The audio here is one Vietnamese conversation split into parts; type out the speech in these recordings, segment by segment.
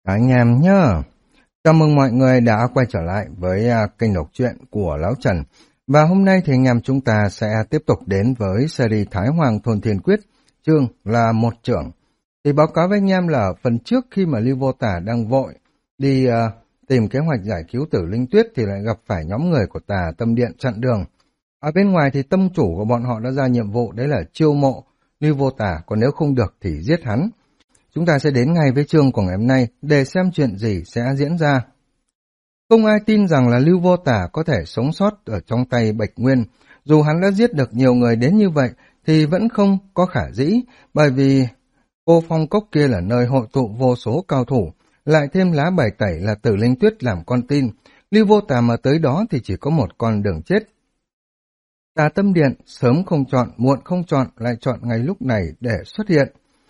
Anh em nhá. Chào mừng mọi người đã quay trở lại với kênh đọc truyện của Lão Trần. Và hôm nay thì anh em chúng ta sẽ tiếp tục đến với series Thái Hoàng Thôn Thiên Quyết, chương là một trưởng. Thì báo cáo với anh em là phần trước khi mà Lưu Vô Tả đang vội đi tìm kế hoạch giải cứu Tử Linh Tuyết thì lại gặp phải nhóm người của Tà Tâm Điện chặn đường. Ở bên ngoài thì tâm chủ của bọn họ đã ra nhiệm vụ đấy là chiêu mộ Lưu Vô Tả, còn nếu không được thì giết hắn. Chúng ta sẽ đến ngay với chương của ngày hôm nay để xem chuyện gì sẽ diễn ra. Không ai tin rằng là Lưu Vô Tả có thể sống sót ở trong tay Bạch Nguyên. Dù hắn đã giết được nhiều người đến như vậy thì vẫn không có khả dĩ, bởi vì cô Phong Cốc kia là nơi hội tụ vô số cao thủ, lại thêm lá bài tẩy là Tử Linh Tuyết làm con tin. Lưu Vô Tả mà tới đó thì chỉ có một con đường chết. Tà Tâm Điện sớm không chọn, muộn không chọn, lại chọn ngay lúc này để xuất hiện.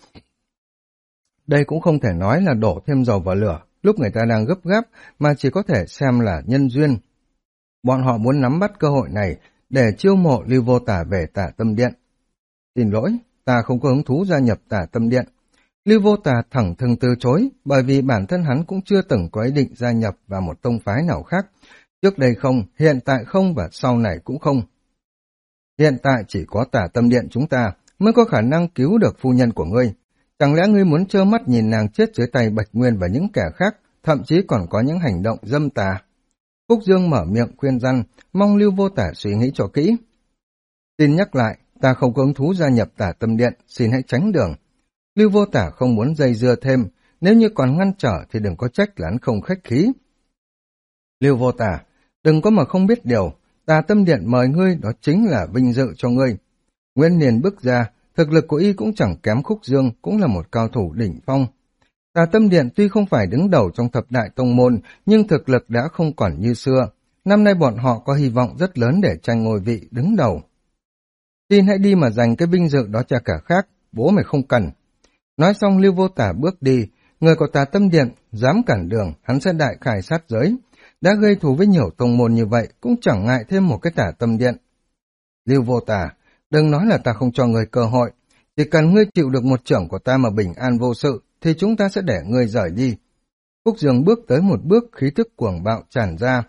Đây cũng không thể nói là đổ thêm dầu vào lửa, lúc người ta đang gấp gáp, mà chỉ có thể xem là nhân duyên. Bọn họ muốn nắm bắt cơ hội này để chiêu mộ Lưu Vô Tả về Tà Tâm Điện. Xin lỗi, ta không có hứng thú gia nhập Tà Tâm Điện. Lưu Vô Tả thẳng thừng từ chối, bởi vì bản thân hắn cũng chưa từng có ý định gia nhập vào một tông phái nào khác. Trước đây không, hiện tại không và sau này cũng không. Hiện tại chỉ có Tà Tâm Điện chúng ta mới có khả năng cứu được phu nhân của ngươi. Chẳng lẽ ngươi muốn trơ mắt nhìn nàng chết dưới tay Bạch Nguyên và những kẻ khác, thậm chí còn có những hành động dâm tà? Phúc Dương mở miệng khuyên răn, mong Lưu Vô Tả suy nghĩ cho kỹ. Xin nhắc lại, ta không có hứng thú gia nhập Tà Tâm Điện, xin hãy tránh đường. Lưu Vô Tả không muốn dây dưa thêm, nếu như còn ngăn trở thì đừng có trách là hắn không khách khí. Lưu Vô Tả, đừng có mà không biết điều, Tà Tâm Điện mời ngươi đó chính là vinh dự cho ngươi. Nguyên Niên bước ra, thực lực của y cũng chẳng kém Khúc Dương, cũng là một cao thủ đỉnh phong. Tà Tâm Điện tuy không phải đứng đầu trong thập đại tông môn, nhưng thực lực đã không còn như xưa. Năm nay bọn họ có hy vọng rất lớn để tranh ngôi vị đứng đầu. Xin hãy đi mà giành cái vinh dự đó cho cả khác, bố mày không cần. Nói xong Lưu Vô Tả bước đi, người của Tà Tâm Điện dám cản đường, hắn sẽ đại khai sát giới. Đã gây thù với nhiều tông môn như vậy, cũng chẳng ngại thêm một cái Tà Tâm Điện. Lưu Vô Tả, đừng nói là ta không cho người cơ hội. Chỉ cần ngươi chịu được một chưởng của ta mà bình an vô sự, thì chúng ta sẽ để ngươi rời đi. Khúc Dương bước tới một bước, khí thức cuồng bạo tràn ra.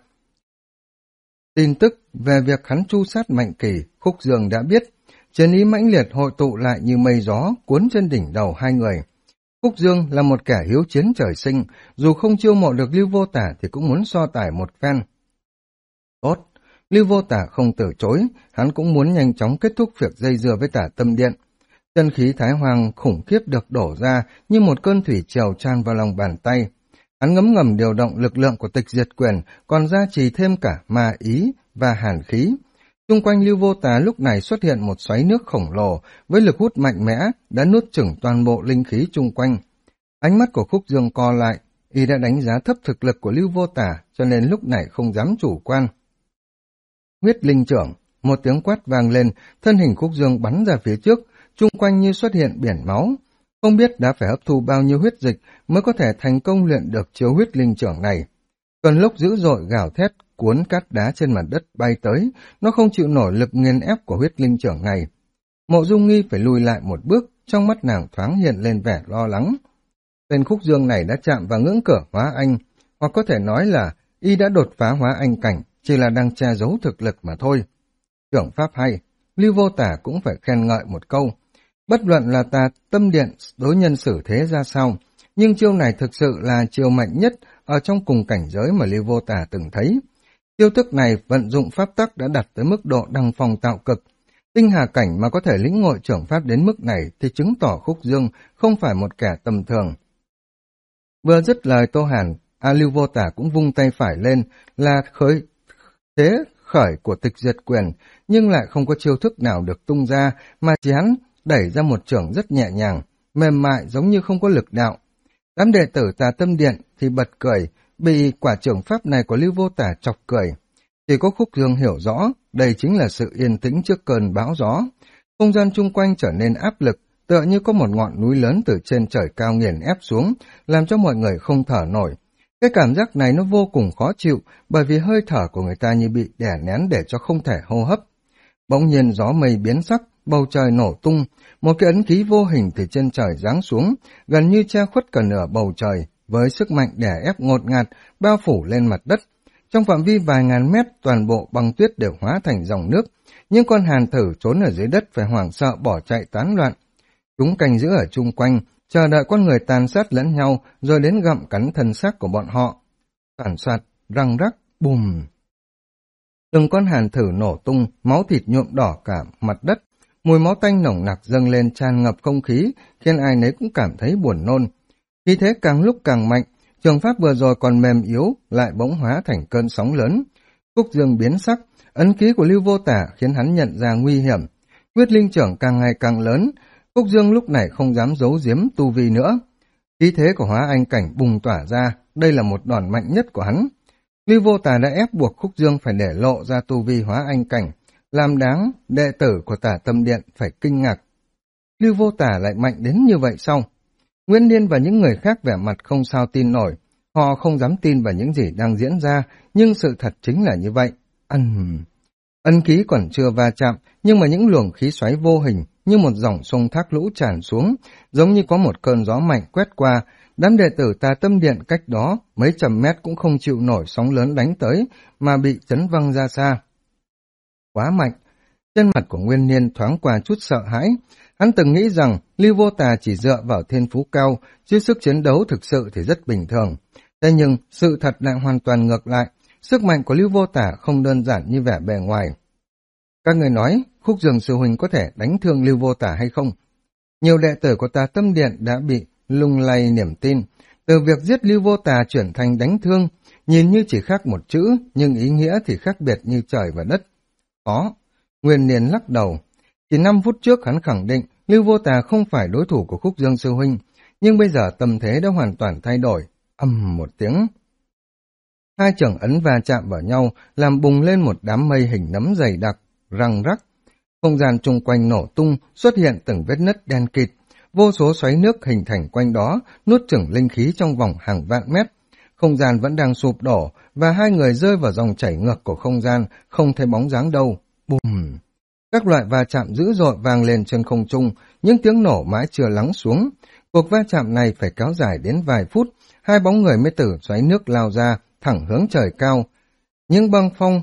Tin tức về việc hắn tru sát Mạnh Kỳ, Khúc Dương đã biết. Chiến ý mãnh liệt hội tụ lại như mây gió, cuốn trên đỉnh đầu hai người. Khúc Dương là một kẻ hiếu chiến trời sinh, dù không chiêu mộ được Lưu Vô Tả thì cũng muốn so tài một phen. Tốt! Lưu Vô Tả không từ chối, hắn cũng muốn nhanh chóng kết thúc việc dây dưa với Tà Tâm Điện. Chân khí Thái Hoàng khủng khiếp được đổ ra như một cơn thủy triều tràn vào lòng bàn tay. Hắn ngấm ngầm điều động lực lượng của Tịch Diệt Quyền, còn gia trì thêm cả ma ý và hàn khí. Xung quanh Lưu Vô Tả lúc này xuất hiện một xoáy nước khổng lồ với lực hút mạnh mẽ đã nuốt chửng toàn bộ linh khí chung quanh. Ánh mắt của Khúc Dương co lại, y đã đánh giá thấp thực lực của Lưu Vô Tả cho nên lúc này không dám chủ quan. Huyết linh trưởng, một tiếng quát vang lên, thân hình Khúc Dương bắn ra phía trước, chung quanh như xuất hiện biển máu. Không biết đã phải hấp thu bao nhiêu huyết dịch mới có thể thành công luyện được chiêu huyết linh trưởng này. Cơn lốc dữ dội gào thét, cuốn cát đá trên mặt đất bay tới, nó không chịu nổi lực nghiền ép của huyết linh trưởng này. Mộ Dung Nghi phải lùi lại một bước, trong mắt nàng thoáng hiện lên vẻ lo lắng. Tên Khúc Dương này đã chạm vào ngưỡng cửa hóa anh, hoặc có thể nói là y đã đột phá hóa anh cảnh, chỉ là đang che giấu thực lực mà thôi. Trưởng pháp hay, Lưu Vô Tả cũng phải khen ngợi một câu. Bất luận là Tà Tâm Điện đối nhân xử thế ra sao, nhưng chiêu này thực sự là chiêu mạnh nhất ở trong cùng cảnh giới mà Lưu Vô Tả từng thấy. Chiêu thức này vận dụng pháp tắc đã đạt tới mức độ đăng phong tạo cực. Tinh hà cảnh mà có thể lĩnh ngộ trưởng pháp đến mức này thì chứng tỏ Khúc Dương không phải một kẻ tầm thường. Vừa dứt lời Tô Hàn, Lưu Vô Tả cũng vung tay phải lên là khởi của Tịch Diệt Quyền, nhưng lại không có chiêu thức nào được tung ra, mà chỉ hắn đẩy ra một chưởng rất nhẹ nhàng, mềm mại giống như không có lực đạo. Đám đệ tử Tà Tâm Điện thì bật cười, bị quả chưởng pháp này của Lưu Vô Tả chọc cười. Chỉ có Khúc Dương hiểu rõ, đây chính là sự yên tĩnh trước cơn bão gió. Không gian chung quanh trở nên áp lực, tựa như có một ngọn núi lớn từ trên trời cao nghiền ép xuống, làm cho mọi người không thở nổi. Cái cảm giác này nó vô cùng khó chịu, bởi vì hơi thở của người ta như bị đè nén để cho không thể hô hấp. Bỗng nhiên gió mây biến sắc, bầu trời nổ tung, một cái ấn ký vô hình từ trên trời giáng xuống, gần như che khuất cả nửa bầu trời, với sức mạnh đè ép ngột ngạt, bao phủ lên mặt đất. Trong phạm vi vài ngàn mét, toàn bộ băng tuyết đều hóa thành dòng nước. Những con hàn thử trốn ở dưới đất phải hoảng sợ bỏ chạy tán loạn. Chúng canh giữ ở chung quanh, chờ đợi con người tàn sát lẫn nhau, rồi đến gặm cắn thân xác của bọn họ. Phản soạt, răng rắc, bùm. Từng con hàn thử nổ tung, máu thịt nhuộm đỏ cả mặt đất. Mùi máu tanh nồng nặc dâng lên tràn ngập không khí, khiến ai nấy cũng cảm thấy buồn nôn. Khí thế càng lúc càng mạnh, trường pháp vừa rồi còn mềm yếu, lại bỗng hóa thành cơn sóng lớn. Khúc Dương biến sắc, ấn ký của Lưu Vô Tả khiến hắn nhận ra nguy hiểm. Huyết linh trưởng càng ngày càng lớn, Khúc Dương lúc này không dám giấu giếm tu vi nữa. Khí thế của hóa anh cảnh bùng tỏa ra, đây là một đòn mạnh nhất của hắn. Lưu Vô Tả đã ép buộc Khúc Dương phải để lộ ra tu vi hóa anh cảnh, làm đáng đệ tử của Tả Tâm Điện phải kinh ngạc. Lưu Vô Tả lại mạnh đến như vậy sao? Nguyên Niên và những người khác vẻ mặt không sao tin nổi. Họ không dám tin vào những gì đang diễn ra, nhưng sự thật chính là như vậy. Ân khí còn chưa va chạm, nhưng mà những luồng khí xoáy vô hình như một dòng sông thác lũ tràn xuống, giống như có một cơn gió mạnh quét qua. Đám đệ tử Tà Tâm Điện cách đó mấy trăm mét cũng không chịu nổi sóng lớn đánh tới, mà bị chấn văng ra xa. Quá mạnh! Trên mặt của Nguyên Niên thoáng qua chút sợ hãi. Hắn từng nghĩ rằng Lưu Vô Tà chỉ dựa vào thiên phú cao, chứ sức chiến đấu thực sự thì rất bình thường. Thế nhưng sự thật lại hoàn toàn ngược lại, sức mạnh của Lưu Vô Tả không đơn giản như vẻ bề ngoài. Các người nói, Khúc Dương sư huynh có thể đánh thương Lưu Vô Tả hay không? Nhiều đệ tử của Tà Tâm Điện đã bị lung lay niềm tin. Từ việc giết Lưu Vô Tả chuyển thành đánh thương, nhìn như chỉ khác một chữ, nhưng ý nghĩa thì khác biệt như trời và đất. Khó. Nguyên Niên lắc đầu. Chỉ 5 phút trước hắn khẳng định Lưu Vô Tà không phải đối thủ của Khúc Dương sư huynh, nhưng bây giờ tâm thế đã hoàn toàn thay đổi. Ầm một tiếng. Hai chưởng ấn va chạm vào nhau, làm bùng lên một đám mây hình nấm dày đặc, răng rắc. Không gian chung quanh nổ tung, xuất hiện từng vết nứt đen kịt. Vô số xoáy nước hình thành quanh đó, nuốt chửng linh khí trong vòng hàng vạn mét. Không gian vẫn đang sụp đổ, và hai người rơi vào dòng chảy ngược của không gian, không thấy bóng dáng đâu. Bùm! Các loại va chạm dữ dội vang lên trên không trung, những tiếng nổ mãi chưa lắng xuống. Cuộc va chạm này phải kéo dài đến vài phút, hai bóng người mới từ xoáy nước lao ra, thẳng hướng trời cao. Những băng phong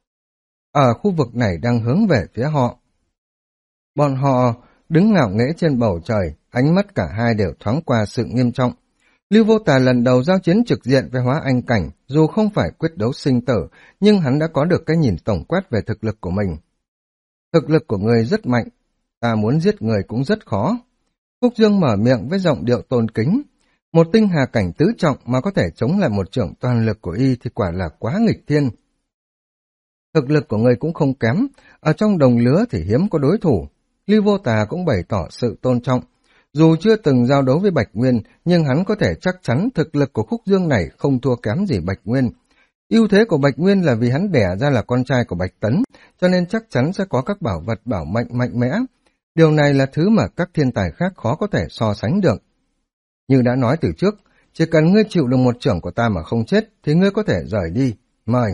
ở khu vực này đang hướng về phía họ. Bọn họ đứng ngạo nghễ trên bầu trời, ánh mắt cả hai đều thoáng qua sự nghiêm trọng. Lưu Vô Tà lần đầu giao chiến trực diện với hóa anh cảnh, dù không phải quyết đấu sinh tử, nhưng hắn đã có được cái nhìn tổng quát về thực lực của mình. Thực lực của người rất mạnh, ta muốn giết người cũng rất khó. Khúc Dương mở miệng với giọng điệu tôn kính. Một tinh hà cảnh tứ trọng mà có thể chống lại một chưởng toàn lực của y thì quả là quá nghịch thiên. Thực lực của người cũng không kém, ở trong đồng lứa thì hiếm có đối thủ. Lưu Vô Tà cũng bày tỏ sự tôn trọng. Dù chưa từng giao đấu với Bạch Nguyên, nhưng hắn có thể chắc chắn thực lực của Khúc Dương này không thua kém gì Bạch Nguyên. Ưu thế của Bạch Nguyên là vì hắn đẻ ra là con trai của Bạch Tấn, cho nên chắc chắn sẽ có các bảo vật bảo mệnh mạnh mẽ. Điều này là thứ mà các thiên tài khác khó có thể so sánh được. Như đã nói từ trước, chỉ cần ngươi chịu được một chưởng của ta mà không chết, thì ngươi có thể rời đi. Mời.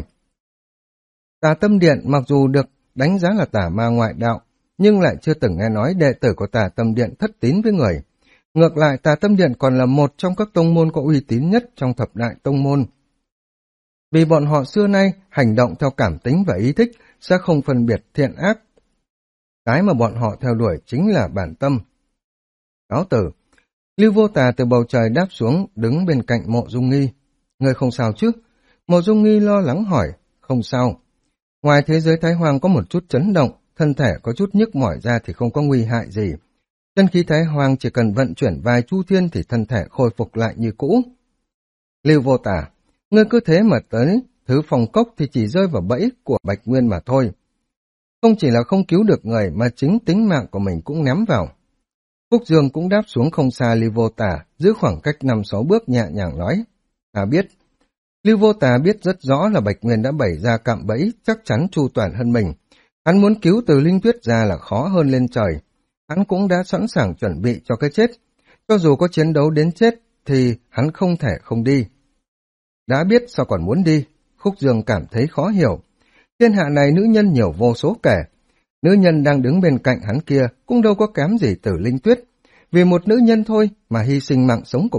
Tà Tâm Điện mặc dù được đánh giá là tà ma ngoại đạo, nhưng lại chưa từng nghe nói đệ tử của Tà Tâm Điện thất tín với người. Ngược lại, Tà Tâm Điện còn là một trong các tông môn có uy tín nhất trong thập đại tông môn. Vì bọn họ xưa nay hành động theo cảm tính và ý thích, sẽ không phân biệt thiện ác. Cái mà bọn họ theo đuổi chính là bản tâm. Cáo tử. Lưu Vô Tà từ bầu trời đáp xuống, đứng bên cạnh Mộ Dung Nghi. Người không sao chứ? Mộ Dung Nghi lo lắng hỏi. Không sao. Ngoài thế giới Thái Hoàng có một chút chấn động, thân thể có chút nhức mỏi ra thì không có nguy hại gì. Chân khí Thái Hoàng chỉ cần vận chuyển vài chu thiên thì thân thể khôi phục lại như cũ. Lưu Vô Tà, ngươi cứ thế mà tới thứ phòng cốc thì chỉ rơi vào bẫy của Bạch Nguyên mà thôi. Không chỉ là không cứu được người mà chính tính mạng của mình cũng ném vào. Khúc Dương cũng đáp xuống không xa Lưu Vô Tà, giữ khoảng cách 5-6 bước nhẹ nhàng nói. Ta biết. Lưu Vô Tà biết rất rõ là Bạch Nguyên đã bày ra cạm bẫy chắc chắn chu toàn hơn mình. Hắn muốn cứu từ Linh Tuyết ra là khó hơn lên trời. Hắn cũng đã sẵn sàng chuẩn bị cho cái chết. Cho dù có chiến đấu đến chết thì hắn không thể không đi. Đã biết sao còn muốn đi? Khúc Dương cảm thấy khó hiểu. Thiên hạ này nữ nhân nhiều vô số kể. Nữ nhân đang đứng bên cạnh hắn kia cũng đâu có kém gì từ Linh Tuyết. Vì một nữ nhân thôi mà hy sinh mạng sống của mình,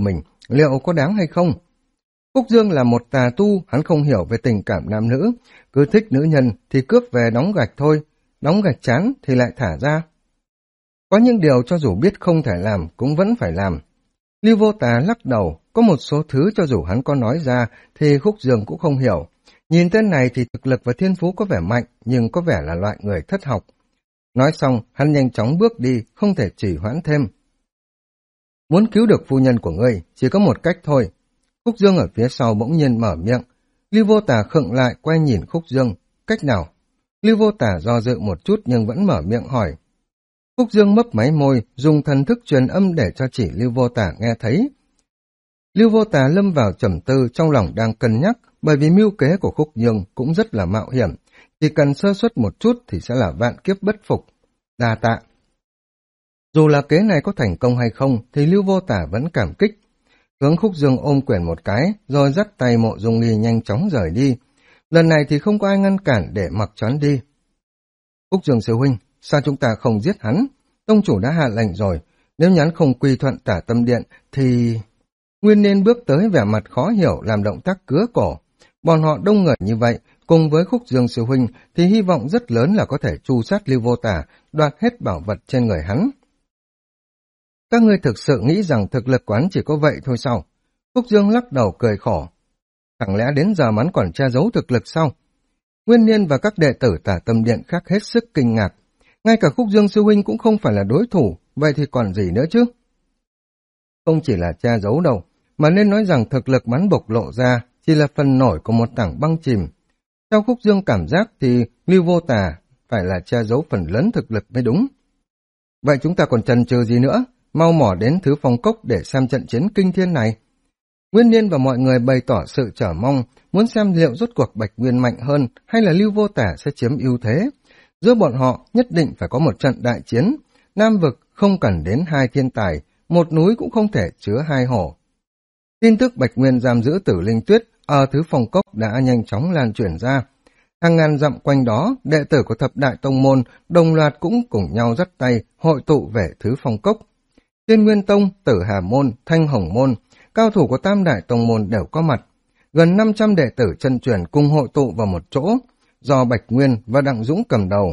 liệu có đáng hay không? Khúc Dương là một tà tu, hắn không hiểu về tình cảm nam nữ, cứ thích nữ nhân thì cướp về đóng gạch thôi, đóng gạch chán thì lại thả ra. Có những điều cho dù biết không thể làm cũng vẫn phải làm. Lưu Vô Tà lắc đầu, có một số thứ cho dù hắn có nói ra thì Khúc Dương cũng không hiểu. Nhìn tên này thì thực lực và thiên phú có vẻ mạnh, nhưng có vẻ là loại người thất học. Nói xong, hắn nhanh chóng bước đi, không thể trì hoãn thêm. Muốn cứu được phu nhân của ngươi, chỉ có một cách thôi. Khúc Dương ở phía sau bỗng nhiên mở miệng. Lưu Vô Tà khựng lại quay nhìn Khúc Dương. Cách nào? Lưu Vô Tà do dự một chút nhưng vẫn mở miệng hỏi. Khúc Dương mấp máy môi, dùng thần thức truyền âm để cho chỉ Lưu Vô Tà nghe thấy. Lưu Vô Tà lâm vào trầm tư, trong lòng đang cân nhắc, bởi vì mưu kế của Khúc Dương cũng rất là mạo hiểm. Chỉ cần sơ suất một chút thì sẽ là vạn kiếp bất phục. Đa tạ. Dù là kế này có thành công hay không thì Lưu Vô Tà vẫn cảm kích. Hướng Khúc Dương ôm quyền một cái, rồi dắt tay Mộ Dung Ly nhanh chóng rời đi. Lần này thì không có ai ngăn cản để mặc choán đi. Khúc Dương sư huynh, sao chúng ta không giết hắn? Tông chủ đã hạ lệnh rồi, nếu nhắn không quy thuận Tả Tâm Điện thì... Nguyên Niên bước tới vẻ mặt khó hiểu làm động tác cứa cổ. Bọn họ đông người như vậy, cùng với Khúc Dương sư huynh thì hy vọng rất lớn là có thể tru sát Lưu Vô Tà, đoạt hết bảo vật trên người hắn. Các ngươi thực sự nghĩ rằng thực lực quán chỉ có vậy thôi sao? Khúc Dương lắc đầu cười khổ. Chẳng lẽ đến giờ hắn còn che giấu thực lực sao? Nguyên Niên và các đệ tử Tả Tâm Điện khác hết sức kinh ngạc. Ngay cả Khúc Dương sư huynh cũng không phải là đối thủ, vậy thì còn gì nữa chứ? Không chỉ là che giấu đâu, mà nên nói rằng thực lực hắn bộc lộ ra chỉ là phần nổi của một tảng băng chìm. Theo Khúc Dương cảm giác thì Lưu Vô Tà phải là che giấu phần lớn thực lực mới đúng. Vậy chúng ta còn chần chừ gì nữa? Mau mỏ đến Thứ Phong Cốc để xem trận chiến kinh thiên này. Nguyên Niên và mọi người bày tỏ sự chờ mong, muốn xem liệu rốt cuộc Bạch Nguyên mạnh hơn hay là Lưu Vô Tà sẽ chiếm ưu thế. Giữa bọn họ nhất định phải có một trận đại chiến. Nam vực không cần đến hai thiên tài, một núi cũng không thể chứa hai hổ. Tin tức Bạch Nguyên giam giữ Tử Linh Tuyết ở Thứ Phong Cốc đã nhanh chóng lan truyền ra. Hàng ngàn dặm quanh đó, đệ tử của thập đại tông môn đồng loạt cũng cùng nhau dắt tay hội tụ về Thứ Phong Cốc. Thiên Nguyên Tông, Tử Hà Môn, Thanh Hồng Môn, cao thủ của tam đại tông môn đều có mặt. Gần 500 đệ tử chân truyền cùng hội tụ vào một chỗ, do Bạch Nguyên và Đặng Dũng cầm đầu.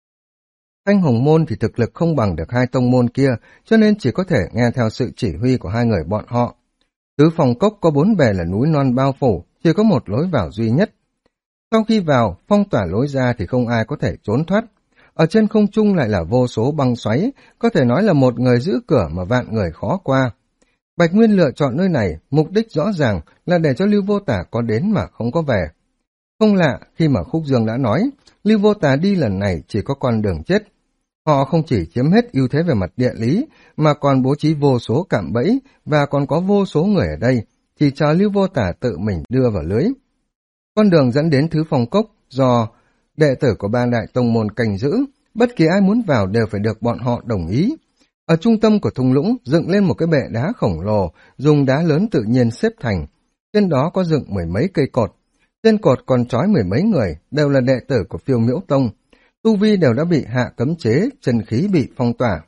Thanh Hồng Môn thì thực lực không bằng được hai tông môn kia, cho nên chỉ có thể nghe theo sự chỉ huy của hai người bọn họ. Tứ Phong Cốc có 4 bề là núi non bao phủ, chỉ có một lối vào duy nhất. Sau khi vào, phong tỏa lối ra thì không ai có thể trốn thoát. Ở trên không trung lại là vô số băng xoáy, có thể nói là một người giữ cửa mà vạn người khó qua. Bạch Nguyên lựa chọn nơi này, mục đích rõ ràng là để cho Lưu Vô Tà có đến mà không có về. Không lạ khi mà Khúc Dương đã nói, Lưu Vô Tà đi lần này chỉ có con đường chết. Họ không chỉ chiếm hết ưu thế về mặt địa lý, mà còn bố trí vô số cạm bẫy và còn có vô số người ở đây, chỉ chờ Lưu Vô Tà tự mình đưa vào lưới. Con đường dẫn đến Thứ Phong Cốc do đệ tử của ba đại tông môn canh giữ, bất kỳ ai muốn vào đều phải được bọn họ đồng ý. Ở trung tâm của thung lũng dựng lên một cái bệ đá khổng lồ, dùng đá lớn tự nhiên xếp thành. Trên đó có dựng 10 mấy cây cột. Trên cột còn trói 10 mấy người, đều là đệ tử của Phiêu Miễu Tông. Tu vi đều đã bị hạ cấm chế, chân khí bị phong tỏa.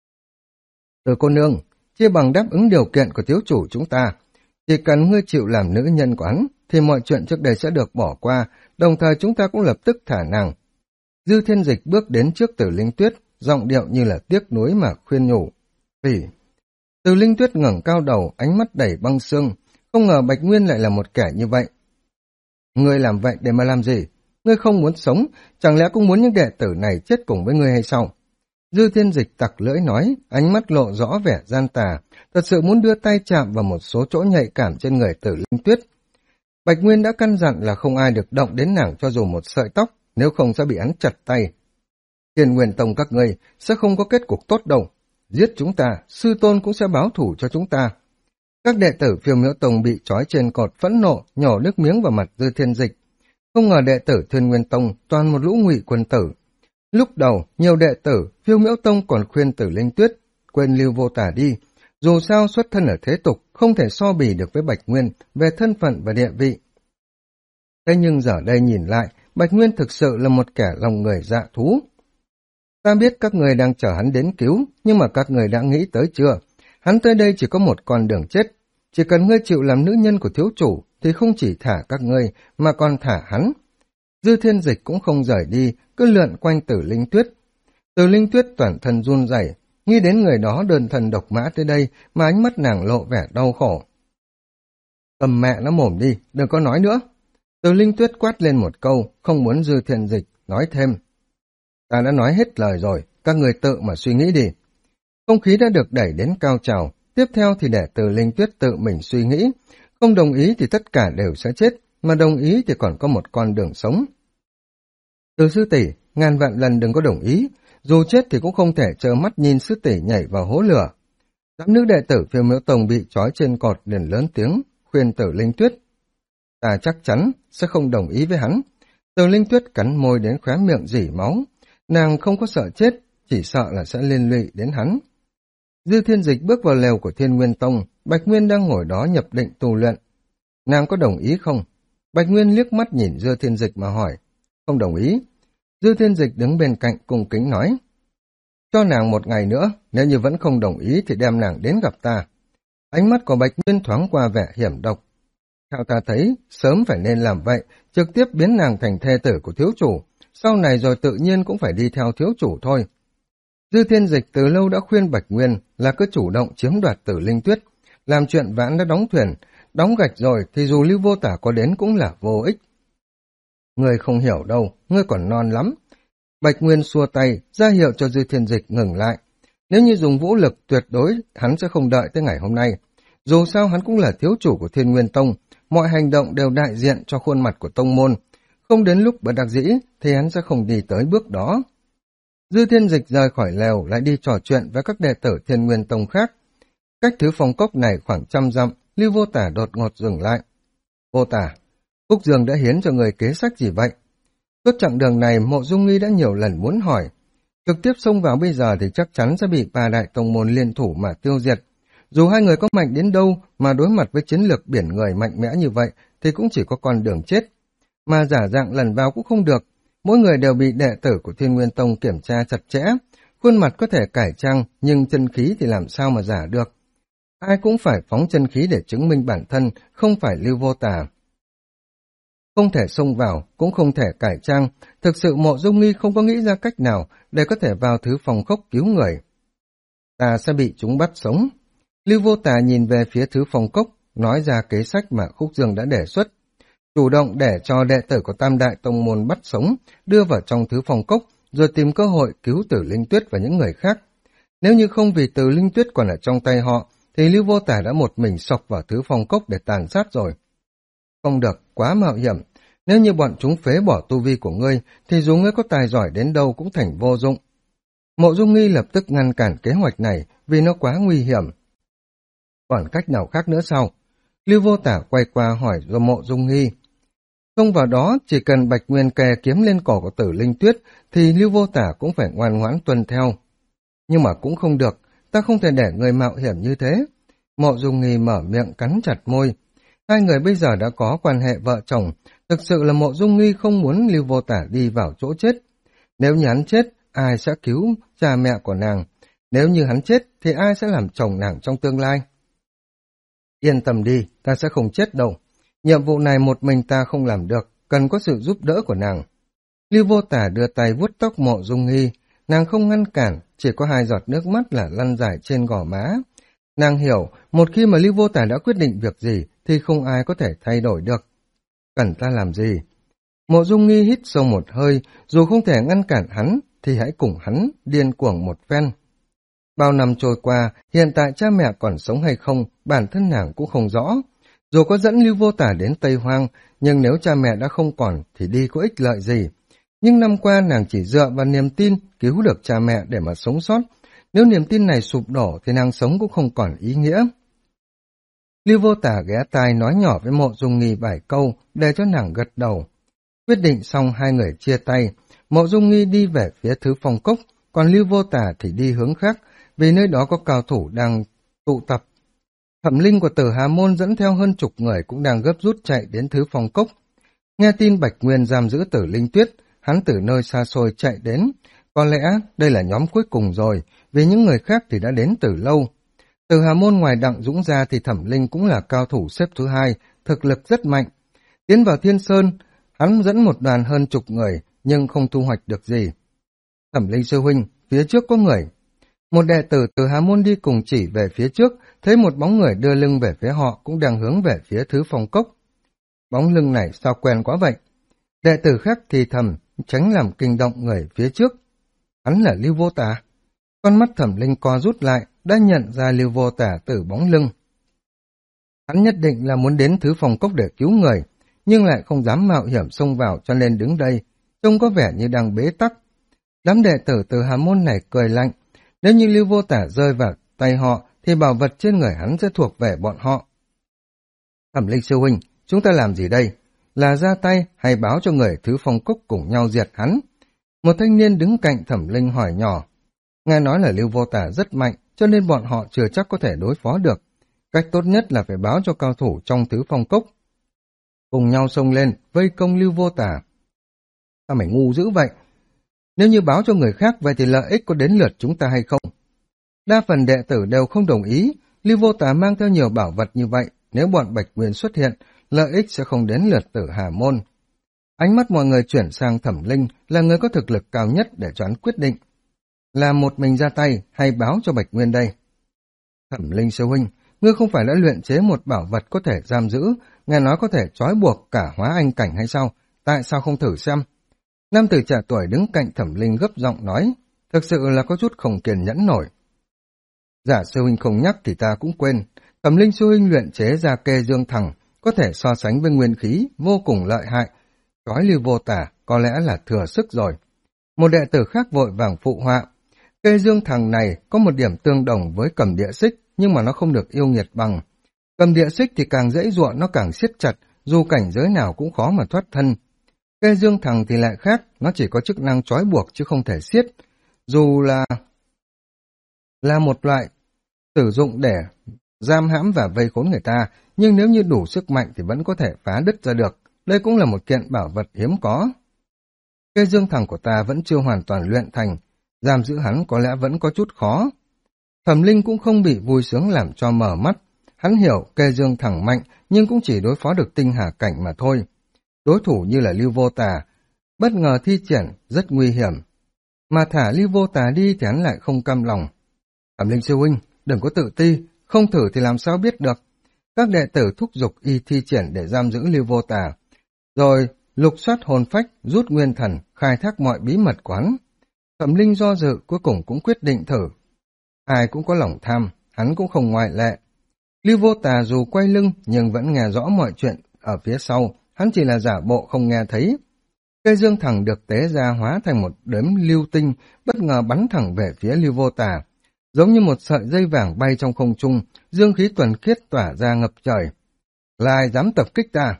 Từ cô nương, chia bằng đáp ứng điều kiện của thiếu chủ chúng ta. Chỉ cần ngươi chịu làm nữ nhân của hắn, thì mọi chuyện trước đây sẽ được bỏ qua, đồng thời chúng ta cũng lập tức thả nàng. Dư Thiên Dịch bước đến trước Tử Linh Tuyết, giọng điệu như là tiếc nuối mà khuyên nhủ. Vì Tử Linh Tuyết ngẩng cao đầu, ánh mắt đầy băng sương, không ngờ Bạch Nguyên lại là một kẻ như vậy. Ngươi làm vậy để mà làm gì? Ngươi không muốn sống, chẳng lẽ cũng muốn những đệ tử này chết cùng với ngươi hay sao? Dư Thiên Dịch tặc lưỡi nói, ánh mắt lộ rõ vẻ gian tà, thật sự muốn đưa tay chạm vào một số chỗ nhạy cảm trên người Tử Linh Tuyết. Bạch Nguyên đã căn dặn là không ai được động đến nàng cho dù một sợi tóc, nếu không sẽ bị hắn chặt tay. Thiên Nguyên Tông các ngươi sẽ không có kết cục tốt đâu. Giết chúng ta, sư tôn cũng sẽ báo thủ cho chúng ta. Các đệ tử Phiêu Miễu Tông bị trói trên cột phẫn nộ, nhổ nước miếng vào mặt Dư Thiên Dịch. Không ngờ đệ tử Thiên Nguyên Tông toàn một lũ ngụy quân tử. Lúc đầu, nhiều đệ tử Phiêu Miễu Tông còn khuyên Tử Linh Tuyết quên Lưu Vô Tà đi. Dù sao xuất thân ở thế tục, không thể so bì được với Bạch Nguyên về thân phận và địa vị. Thế nhưng giờ đây nhìn lại, Bạch Nguyên thực sự là một kẻ lòng người dạ thú. Ta biết các người đang chờ hắn đến cứu, nhưng mà các người đã nghĩ tới chưa? Hắn tới đây chỉ có một con đường chết. Chỉ cần ngươi chịu làm nữ nhân của thiếu chủ thì không chỉ thả các ngươi mà còn thả hắn. Dư Thiên Dịch cũng không rời đi, cứ lượn quanh Tử Linh Tuyết. Tử Linh Tuyết toàn thân run rẩy, nghĩ đến người đó đơn thần độc mã tới đây mà ánh mắt nàng lộ vẻ đau khổ. Cầm mẹ nó mồm đi, đừng có nói nữa. Tử Linh Tuyết quát lên một câu, không muốn Dư Thiên Dịch nói thêm. Ta đã nói hết lời rồi, các người tự mà suy nghĩ đi. Không khí đã được đẩy đến cao trào, tiếp theo thì để Tử Linh Tuyết tự mình suy nghĩ. Không đồng ý thì tất cả đều sẽ chết, mà đồng ý thì còn có một con đường sống. Từ sư tỷ, ngàn vạn lần đừng có đồng ý, dù chết thì cũng không thể trơ mắt nhìn sư tỷ nhảy vào hố lửa. Đám nữ đệ tử Phiêu Miễu Tông bị trói trên cột liền lớn tiếng, khuyên Tử Linh Tuyết. Ta chắc chắn sẽ không đồng ý với hắn. Tử Linh Tuyết cắn môi đến khóe miệng rỉ máu, nàng không có sợ chết, chỉ sợ là sẽ liên lụy đến hắn. Dư Thiên Dịch bước vào lều của Thiên Nguyên Tông, Bạch Nguyên đang ngồi đó nhập định tu luyện. Nàng có đồng ý không? Bạch Nguyên liếc mắt nhìn Dư Thiên Dịch mà hỏi. Không đồng ý. Dư Thiên Dịch đứng bên cạnh cung kính nói. Cho nàng một ngày nữa, nếu như vẫn không đồng ý thì đem nàng đến gặp ta. Ánh mắt của Bạch Nguyên thoáng qua vẻ hiểm độc. Theo ta thấy, sớm phải nên làm vậy, trực tiếp biến nàng thành thê tử của thiếu chủ, sau này rồi tự nhiên cũng phải đi theo thiếu chủ thôi. Dư Thiên Dịch từ lâu đã khuyên Bạch Nguyên là cứ chủ động chiếm đoạt Tử Linh Tuyết, làm chuyện vãn đã đóng thuyền, đóng gạch rồi thì dù Lưu Vô Tả có đến cũng là vô ích. Ngươi không hiểu đâu, ngươi còn non lắm. Bạch Nguyên xua tay, ra hiệu cho Dư Thiên Dịch ngừng lại. Nếu như dùng vũ lực tuyệt đối, hắn sẽ không đợi tới ngày hôm nay. Dù sao hắn cũng là thiếu chủ của Thiên Nguyên Tông, mọi hành động đều đại diện cho khuôn mặt của tông môn. Không đến lúc bất đắc dĩ thì hắn sẽ không đi tới bước đó. Dư Thiên Dịch rời khỏi lều lại đi trò chuyện với các đệ tử Thiên Nguyên Tông khác. Cách thứ phòng cốc này khoảng 100 dặm, Lưu Vô Tả đột ngột dừng lại. Vô Tả, Cúc Dương đã hiến cho người kế sách gì vậy? Suốt chặng đường này Mộ Dung Nghi đã nhiều lần muốn hỏi. Trực tiếp xông vào bây giờ thì chắc chắn sẽ bị ba đại tông môn liên thủ mà tiêu diệt. Dù hai người có mạnh đến đâu mà đối mặt với chiến lược biển người mạnh mẽ như vậy thì cũng chỉ có con đường chết. Mà giả dạng lần vào cũng không được. Mỗi người đều bị đệ tử của Thiên Nguyên Tông kiểm tra chặt chẽ. Khuôn mặt có thể cải trang nhưng chân khí thì làm sao mà giả được. Ai cũng phải phóng chân khí để chứng minh bản thân, không phải Lưu Vô Tả. Không thể xông vào, cũng không thể cải trang. Thực sự Mộ Dung Nghi không có nghĩ ra cách nào để có thể vào thứ phòng khốc cứu người. Ta sẽ bị chúng bắt sống. Lưu Vô Tả nhìn về phía thứ phòng cốc, nói ra kế sách mà Khúc Dương đã đề xuất. Chủ động để cho đệ tử của Tam Đại Tông Môn bắt sống, đưa vào trong thứ phòng cốc, rồi tìm cơ hội cứu Tử Linh Tuyết và những người khác. Nếu như không vì Tử Linh Tuyết còn ở trong tay họ, thì Lưu Vô Tả đã một mình xộc vào thứ phòng cốc để tàn sát rồi. Không được, quá mạo hiểm. Nếu như bọn chúng phế bỏ tu vi của ngươi, thì dù ngươi có tài giỏi đến đâu cũng thành vô dụng. Mộ Dung Nghi lập tức ngăn cản kế hoạch này vì nó quá nguy hiểm. Còn cách nào khác nữa sao? Lưu Vô Tả quay qua hỏi do Mộ Dung Nghi. Không vào đó, chỉ cần Bạch Nguyên kè kiếm lên cổ của Tử Linh Tuyết, thì Lưu Vô Tả cũng phải ngoan ngoãn tuân theo. Nhưng mà cũng không được, ta không thể để người mạo hiểm như thế. Mộ Dung Nghi mở miệng cắn chặt môi. Hai người bây giờ đã có quan hệ vợ chồng, thực sự là Mộ Dung Nghi không muốn Lưu Vô Tả đi vào chỗ chết. Nếu như hắn chết, ai sẽ cứu cha mẹ của nàng? Nếu như hắn chết, thì ai sẽ làm chồng nàng trong tương lai? Yên tâm đi, ta sẽ không chết đâu. Nhiệm vụ này một mình ta không làm được, cần có sự giúp đỡ của nàng. Lưu Vô Tả đưa tay vuốt tóc Mộ Dung Nghi, nàng không ngăn cản, chỉ có 2 giọt nước mắt là lăn dài trên gò má. Nàng hiểu, một khi mà Lưu Vô Tả đã quyết định việc gì, thì không ai có thể thay đổi được. Cần ta làm gì? Mộ Dung Nghi hít sâu một hơi, dù không thể ngăn cản hắn, thì hãy cùng hắn điên cuồng một phen. Bao năm trôi qua, hiện tại cha mẹ còn sống hay không, bản thân nàng cũng không rõ. Dù có dẫn Lưu Vô Tả đến Tây Hoang, nhưng nếu cha mẹ đã không còn thì đi có ích lợi gì. Nhưng năm qua nàng chỉ dựa vào niềm tin cứu được cha mẹ để mà sống sót. Nếu niềm tin này sụp đổ thì nàng sống cũng không còn ý nghĩa. Lưu Vô Tả ghé tai nói nhỏ với Mộ Dung Nghi vài câu để cho nàng gật đầu. Quyết định xong hai người chia tay, Mộ Dung Nghi đi về phía thứ phòng cốc, còn Lưu Vô Tả thì đi hướng khác, vì nơi đó có cao thủ đang tụ tập. Thẩm Linh của Tử Hà Môn dẫn theo hơn 10 người cũng đang gấp rút chạy đến thứ phòng cốc. Nghe tin Bạch Nguyên giam giữ Tử Linh Tuyết, hắn từ nơi xa xôi chạy đến. Có lẽ đây là nhóm cuối cùng rồi, vì những người khác thì đã đến từ lâu. Từ Hà Môn ngoài Đặng Dũng ra thì Thẩm Linh cũng là cao thủ xếp thứ hai, thực lực rất mạnh. Tiến vào Thiên Sơn, hắn dẫn một đoàn hơn chục người, nhưng không thu hoạch được gì. Thẩm Linh sư huynh, phía trước có người. Một đệ tử từ Hà Môn đi cùng chỉ về phía trước, thấy một bóng người đưa lưng về phía họ cũng đang hướng về phía Thứ Phong Cốc. Bóng lưng này sao quen quá vậy? Đệ tử khác thì thầm, tránh làm kinh động người phía trước. Hắn là Lưu Vô Tà. Con mắt Thẩm Linh co rút lại, đã nhận ra Lưu Vô Tà từ bóng lưng. Hắn nhất định là muốn đến Thứ Phong Cốc để cứu người, nhưng lại không dám mạo hiểm xông vào cho nên đứng đây, trông có vẻ như đang bế tắc. Đám đệ tử từ Hà Môn này cười lạnh, nếu như Lưu Vô Tà rơi vào tay họ thì bảo vật trên người hắn sẽ thuộc về bọn họ. Thẩm Linh sư huynh, chúng ta làm gì đây? Là ra tay hay báo cho người Thứ Phong Cốc cùng nhau diệt hắn? Một thanh niên đứng cạnh Thẩm Linh hỏi nhỏ. Nghe nói là Lưu Vô Tà rất mạnh, cho nên bọn họ chưa chắc có thể đối phó được. Cách tốt nhất là phải báo cho cao thủ trong Thứ Phong Cốc. Cùng nhau xông lên, vây công Lưu Vô Tà. Sao mày ngu dữ vậy? Nếu như báo cho người khác, vậy thì lợi ích có đến lượt chúng ta hay không? Đa phần đệ tử đều không đồng ý. Lưu Vô Tà mang theo nhiều bảo vật như vậy, nếu bọn Bạch Nguyên xuất hiện, lợi ích sẽ không đến lượt Tử Hà Môn. Ánh mắt mọi người chuyển sang Thẩm Linh, là người có thực lực cao nhất để cho hắn quyết định. Là một mình ra tay hay báo cho Bạch Nguyên đây? Thẩm Linh sư huynh, ngươi không phải đã luyện chế một bảo vật có thể giam giữ, nghe nói có thể trói buộc cả hóa anh cảnh hay sao? Tại sao không thử xem? Nam tử trẻ tuổi đứng cạnh Thẩm Linh gấp giọng nói, thực sự là có chút không kiên nhẫn nổi. Giả sư huynh không nhắc thì ta cũng quên, Thẩm Linh sư huynh luyện chế ra kê dương thẳng, có thể so sánh với nguyên khí, vô cùng lợi hại. Trói Lưu Vô Tà có lẽ là thừa sức rồi. Một đệ tử khác vội vàng phụ họa. Kê dương thằng này có một điểm tương đồng với cầm địa xích, nhưng mà nó không được yêu nghiệt bằng. Cầm địa xích thì càng dễ dụa nó càng siết chặt, dù cảnh giới nào cũng khó mà thoát thân. Kê dương thằng thì lại khác, nó chỉ có chức năng trói buộc chứ không thể siết. Dù là một loại sử dụng để giam hãm và vây khốn người ta, nhưng nếu như đủ sức mạnh thì vẫn có thể phá đứt ra được. Đây cũng là một kiện bảo vật hiếm có. Kê dương thằng của ta vẫn chưa hoàn toàn luyện thành, giam giữ hắn có lẽ vẫn có chút khó. Thẩm Linh cũng không bị vui sướng làm cho mở mắt. Hắn hiểu kê dương thẳng mạnh, nhưng cũng chỉ đối phó được tinh hà cảnh mà thôi. Đối thủ như là Lưu Vô Tà, bất ngờ thi triển rất nguy hiểm. Mà thả Lưu Vô Tà đi thì hắn lại không cam lòng. Thẩm Linh sư huynh, đừng có tự ti, không thử thì làm sao biết được. Các đệ tử thúc giục y thi triển để giam giữ Lưu Vô Tà, rồi lục soát hồn phách, rút nguyên thần, khai thác mọi bí mật của hắn. Thẩm Linh do dự, cuối cùng cũng quyết định thử. Ai cũng có lòng tham, hắn cũng không ngoại lệ. Lưu Vô Tà dù quay lưng nhưng vẫn nghe rõ mọi chuyện ở phía sau, hắn chỉ là giả bộ không nghe thấy. Cây dương thẳng được tế ra hóa thành một đốm lưu tinh, bất ngờ bắn thẳng về phía Lưu Vô Tà. Giống như một sợi dây vàng bay trong không trung, dương khí tuần khiết tỏa ra ngập trời. Là ai dám tập kích ta?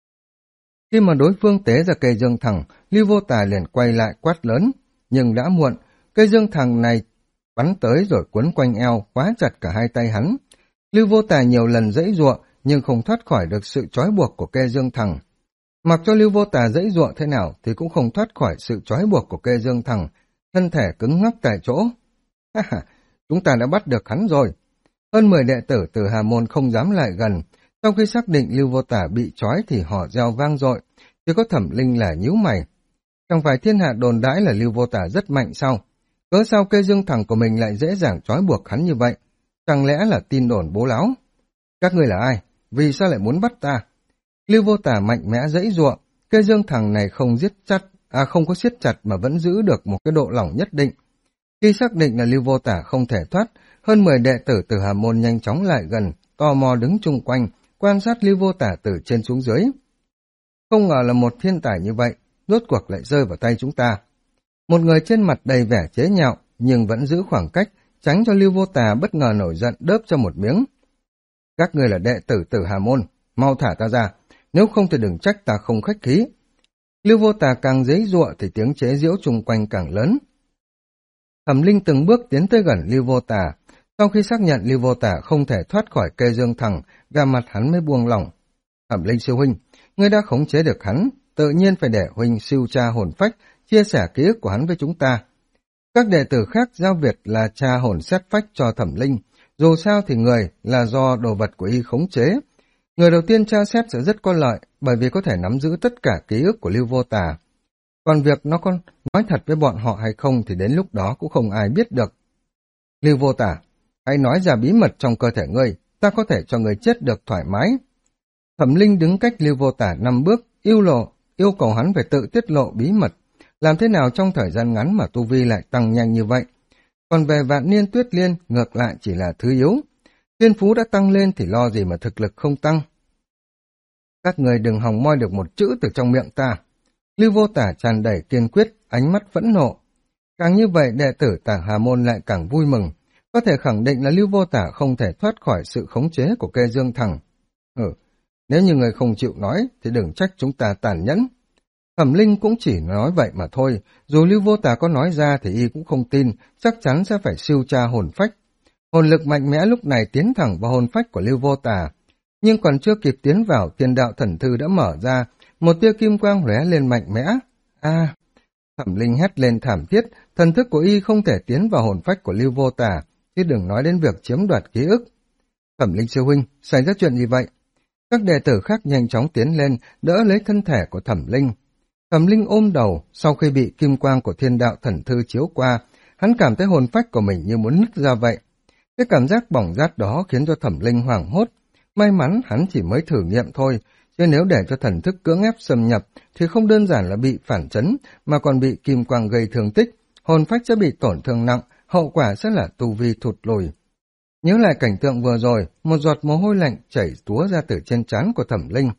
Khi mà đối phương tế ra cây dương thẳng, Lưu Vô Tà liền quay lại quát lớn. Nhưng đã muộn, cây dương thẳng này bắn tới rồi quấn quanh eo, khóa chặt cả hai tay hắn. Lưu Vô Tà nhiều lần giãy giụa, nhưng không thoát khỏi được sự trói buộc của cây dương thẳng. Mặc cho Lưu Vô Tà giãy giụa thế nào thì cũng không thoát khỏi sự trói buộc của cây dương thẳng, thân thể cứng ngắc tại chỗ. Ha ha, chúng ta đã bắt được hắn rồi. Hơn 10 đệ tử từ Hà Môn không dám lại gần. Sau khi xác định Lưu Vô Tà bị trói thì họ reo vang dội, chỉ có Thẩm Linh là nhíu mày. Chẳng phải thiên hạ đồn đãi là Lưu Vô Tà rất mạnh sao? Cớ sao cây dương thẳng của mình lại dễ dàng trói buộc hắn như vậy? Chẳng lẽ là tin đồn bố láo? Các ngươi là ai? Vì sao lại muốn bắt ta? Lưu Vô Tà mạnh mẽ giãy giụa, cây dương thẳng này không có siết chặt mà vẫn giữ được một cái độ lỏng nhất định. Khi xác định là Lưu Vô Tà không thể thoát, hơn 10 đệ tử từ Hà Môn nhanh chóng lại gần, tò mò đứng chung quanh, quan sát Lưu Vô Tà từ trên xuống dưới. Không ngờ là một thiên tài như vậy, rốt cuộc lại rơi vào tay chúng ta. Một người trên mặt đầy vẻ chế nhạo, nhưng vẫn giữ khoảng cách, tránh cho Lưu Vô Tà bất ngờ nổi giận đớp cho một miếng. Các ngươi là đệ tử từ Hà Môn, mau thả ta ra, nếu không thì đừng trách ta không khách khí. Lưu Vô Tà càng giãy giụa thì tiếng chế giễu chung quanh càng lớn. Thẩm Linh từng bước tiến tới gần Lưu Vô Tà. Sau khi xác nhận Lưu Vô Tà không thể thoát khỏi cây dương thẳng, gà mặt hắn mới buông lỏng. Thẩm Linh sư huynh, ngươi đã khống chế được hắn, tự nhiên phải để huynh siêu tra hồn phách, chia sẻ ký ức của hắn với chúng ta. Các đệ tử khác giao việc là tra hồn xét phách cho Thẩm Linh, Dù sao thì người là do đồ vật của y khống chế. Người đầu tiên tra xét sẽ rất có lợi, bởi vì có thể nắm giữ tất cả ký ức của Lưu Vô Tà. Còn việc nó có nói thật với bọn họ hay không thì đến lúc đó cũng không ai biết được. Lưu Vô Tà, hãy nói ra bí mật trong cơ thể ngươi, ta có thể cho ngươi chết được thoải mái. Thẩm Linh đứng cách Lưu Vô Tà 5 bước, yêu cầu hắn phải tự tiết lộ bí mật. Làm thế nào trong thời gian ngắn mà tu vi lại tăng nhanh như vậy? Còn về Vạn Niên Tuyết Liên, ngược lại chỉ là thứ yếu. Thiên phú đã tăng lên thì lo gì mà thực lực không tăng. Các người đừng hòng moi được một chữ từ trong miệng ta. Lưu Vô Tà tràn đầy kiên quyết, ánh mắt phẫn nộ. Càng như vậy đệ tử Tả Hà Môn lại càng vui mừng. Có thể khẳng định là Lưu Vô Tà không thể thoát khỏi sự khống chế của Kê Dương Thằng. Nếu như người không chịu nói thì đừng trách chúng ta tàn nhẫn. Thẩm Linh cũng chỉ nói vậy mà thôi, dù Lưu Vô Tà có nói ra thì y cũng không tin, chắc chắn sẽ phải siêu tra hồn phách. Hồn lực mạnh mẽ lúc này tiến thẳng vào hồn phách của Lưu Vô Tà, nhưng còn chưa kịp tiến vào, Thiên Đạo Thần Thư đã mở ra, một tia kim quang lóe lên mạnh mẽ. Thẩm Linh hét lên thảm thiết, thần thức của y không thể tiến vào hồn phách của Lưu Vô Tà, chứ đừng nói đến việc chiếm đoạt ký ức. Thẩm Linh sư huynh, xảy ra chuyện gì vậy? Các đệ tử khác nhanh chóng tiến lên, đỡ lấy thân thể của Thẩm Linh. Thẩm Linh ôm đầu, sau khi bị kim quang của Thiên Đạo Thần Thư chiếu qua, hắn cảm thấy hồn phách của mình như muốn nứt ra vậy. Cái cảm giác bỏng rát đó khiến cho Thẩm Linh hoảng hốt. May mắn hắn chỉ mới thử nghiệm thôi, chứ nếu để cho thần thức cưỡng ép xâm nhập thì không đơn giản là bị phản chấn, mà còn bị kim quang gây thương tích, hồn phách sẽ bị tổn thương nặng, hậu quả sẽ là tu vi thụt lùi. Nhớ lại cảnh tượng vừa rồi, một giọt mồ hôi lạnh chảy túa ra từ trên trán của Thẩm Linh.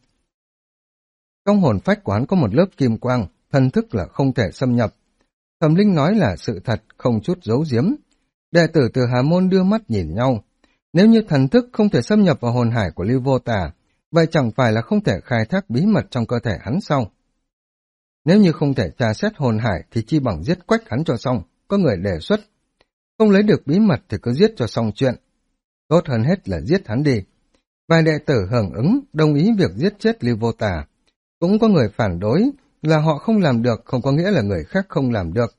Trong hồn phách của hắn có một lớp kim quang, thần thức là không thể xâm nhập. Thẩm Linh nói là sự thật, không chút giấu giếm. Đệ tử từ Hà Môn đưa mắt nhìn nhau. Nếu như thần thức không thể xâm nhập vào hồn hải của Lưu Vô Tà, vậy chẳng phải là không thể khai thác bí mật trong cơ thể hắn sao? Nếu như không thể tra xét hồn hải thì chi bằng giết quách hắn cho xong, có người đề xuất. Không lấy được bí mật thì cứ giết cho xong chuyện. Tốt hơn hết là giết hắn đi. Vài đệ tử hưởng ứng, đồng ý việc giết chết Lưu Vô Tà. Cũng có người phản đối, là họ không làm được không có nghĩa là người khác không làm được.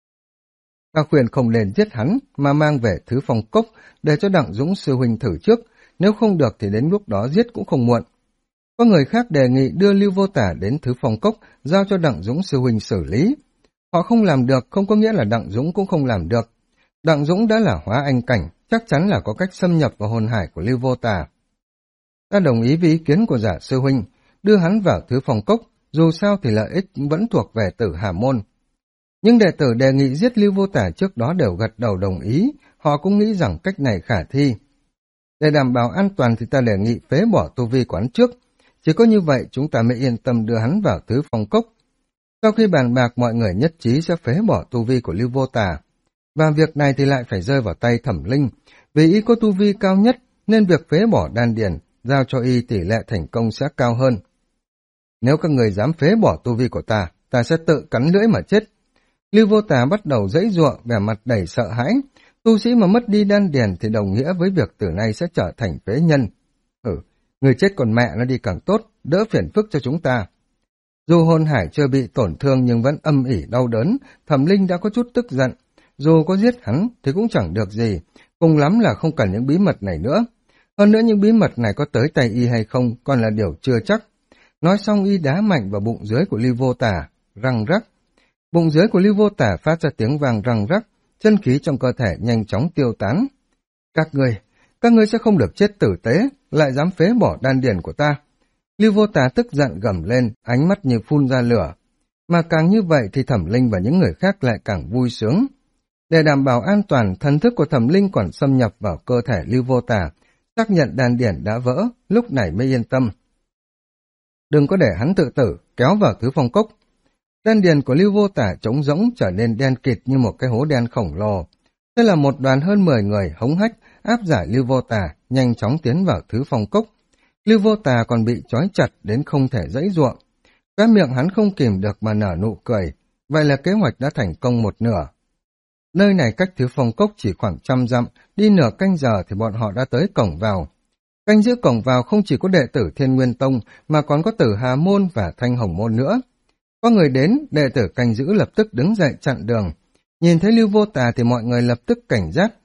Ta khuyên không nên giết hắn, mà mang về Thứ Phong Cốc để cho Đặng Dũng sư huynh thử trước, nếu không được thì đến lúc đó giết cũng không muộn. Có người khác đề nghị đưa Lưu Vô Tà đến Thứ Phong Cốc, giao cho Đặng Dũng sư huynh xử lý. Họ không làm được không có nghĩa là Đặng Dũng cũng không làm được. Đặng Dũng đã là hóa anh cảnh, chắc chắn là có cách xâm nhập vào hồn hải của Lưu Vô Tà. Ta đồng ý với ý kiến của Giả sư huynh, đưa hắn vào Thứ Phong Cốc, dù sao thì lợi ích vẫn thuộc về Tử Hà Môn. Nhưng đệ tử đề nghị giết Lưu Vô Tà trước đó đều gật đầu đồng ý, họ cũng nghĩ rằng cách này khả thi. Để đảm bảo an toàn thì ta đề nghị phế bỏ tu vi của hắn trước, chỉ có như vậy chúng ta mới yên tâm đưa hắn vào Thứ Phong Cốc. Sau khi bàn bạc mọi người nhất trí sẽ phế bỏ tu vi của Lưu Vô Tà, và việc này thì lại phải rơi vào tay Thẩm Linh, vì y có tu vi cao nhất nên việc phế bỏ đan điền, giao cho y tỷ lệ thành công sẽ cao hơn. Nếu các người dám phế bỏ tu vi của ta sẽ tự cắn lưỡi mà chết. Lưu Vô Tà bắt đầu giãy giụa, vẻ mặt đầy sợ hãi. Tu sĩ mà mất đi đan điền thì đồng nghĩa với việc từ nay sẽ trở thành phế nhân. Người chết còn mẹ nó đi càng tốt, đỡ phiền phức cho chúng ta. Dù hồn hải chưa bị tổn thương nhưng vẫn âm ỉ đau đớn, Thẩm Linh đã có chút tức giận. Dù có giết hắn thì cũng chẳng được gì, cùng lắm là không cần những bí mật này nữa. Hơn nữa những bí mật này có tới tay y hay không còn là điều chưa chắc. Nói xong y đá mạnh vào bụng dưới của Lưu Vô Tà, răng rắc. Bụng dưới của Lưu Vô Tà phát ra tiếng vang răng rắc, chân khí trong cơ thể nhanh chóng tiêu tán. Các ngươi sẽ không được chết tử tế, lại dám phế bỏ đan điền của ta. Lưu Vô Tà tức giận gầm lên, ánh mắt như phun ra lửa. Mà càng như vậy thì Thẩm Linh và những người khác lại càng vui sướng. Để đảm bảo an toàn, thần thức của Thẩm Linh còn xâm nhập vào cơ thể Lưu Vô Tà, xác nhận đan điền đã vỡ, lúc này mới yên tâm. Đừng có để hắn tự tử, kéo vào Thứ Phong Cốc. Đan điền của Lưu Vô Tà trống rỗng trở nên đen kịt như một cái hố đen khổng lồ. Thế là một đoàn hơn 10 người hống hách áp giải Lưu Vô Tà nhanh chóng tiến vào Thứ Phong Cốc. Lưu Vô Tà còn bị trói chặt đến không thể giãy giụa. Cái miệng hắn không kìm được mà nở nụ cười. Vậy là kế hoạch đã thành công một nửa. Nơi này cách Thứ Phong Cốc chỉ khoảng 100 dặm, đi nửa canh giờ thì bọn họ đã tới cổng vào. Canh giữ cổng vào không chỉ có đệ tử Thiên Nguyên Tông mà còn có Tử Hà Môn và Thanh Hồng Môn nữa. Có người đến, đệ tử canh giữ lập tức đứng dậy chặn đường. Nhìn thấy Lưu Vô Tà thì mọi người lập tức cảnh giác,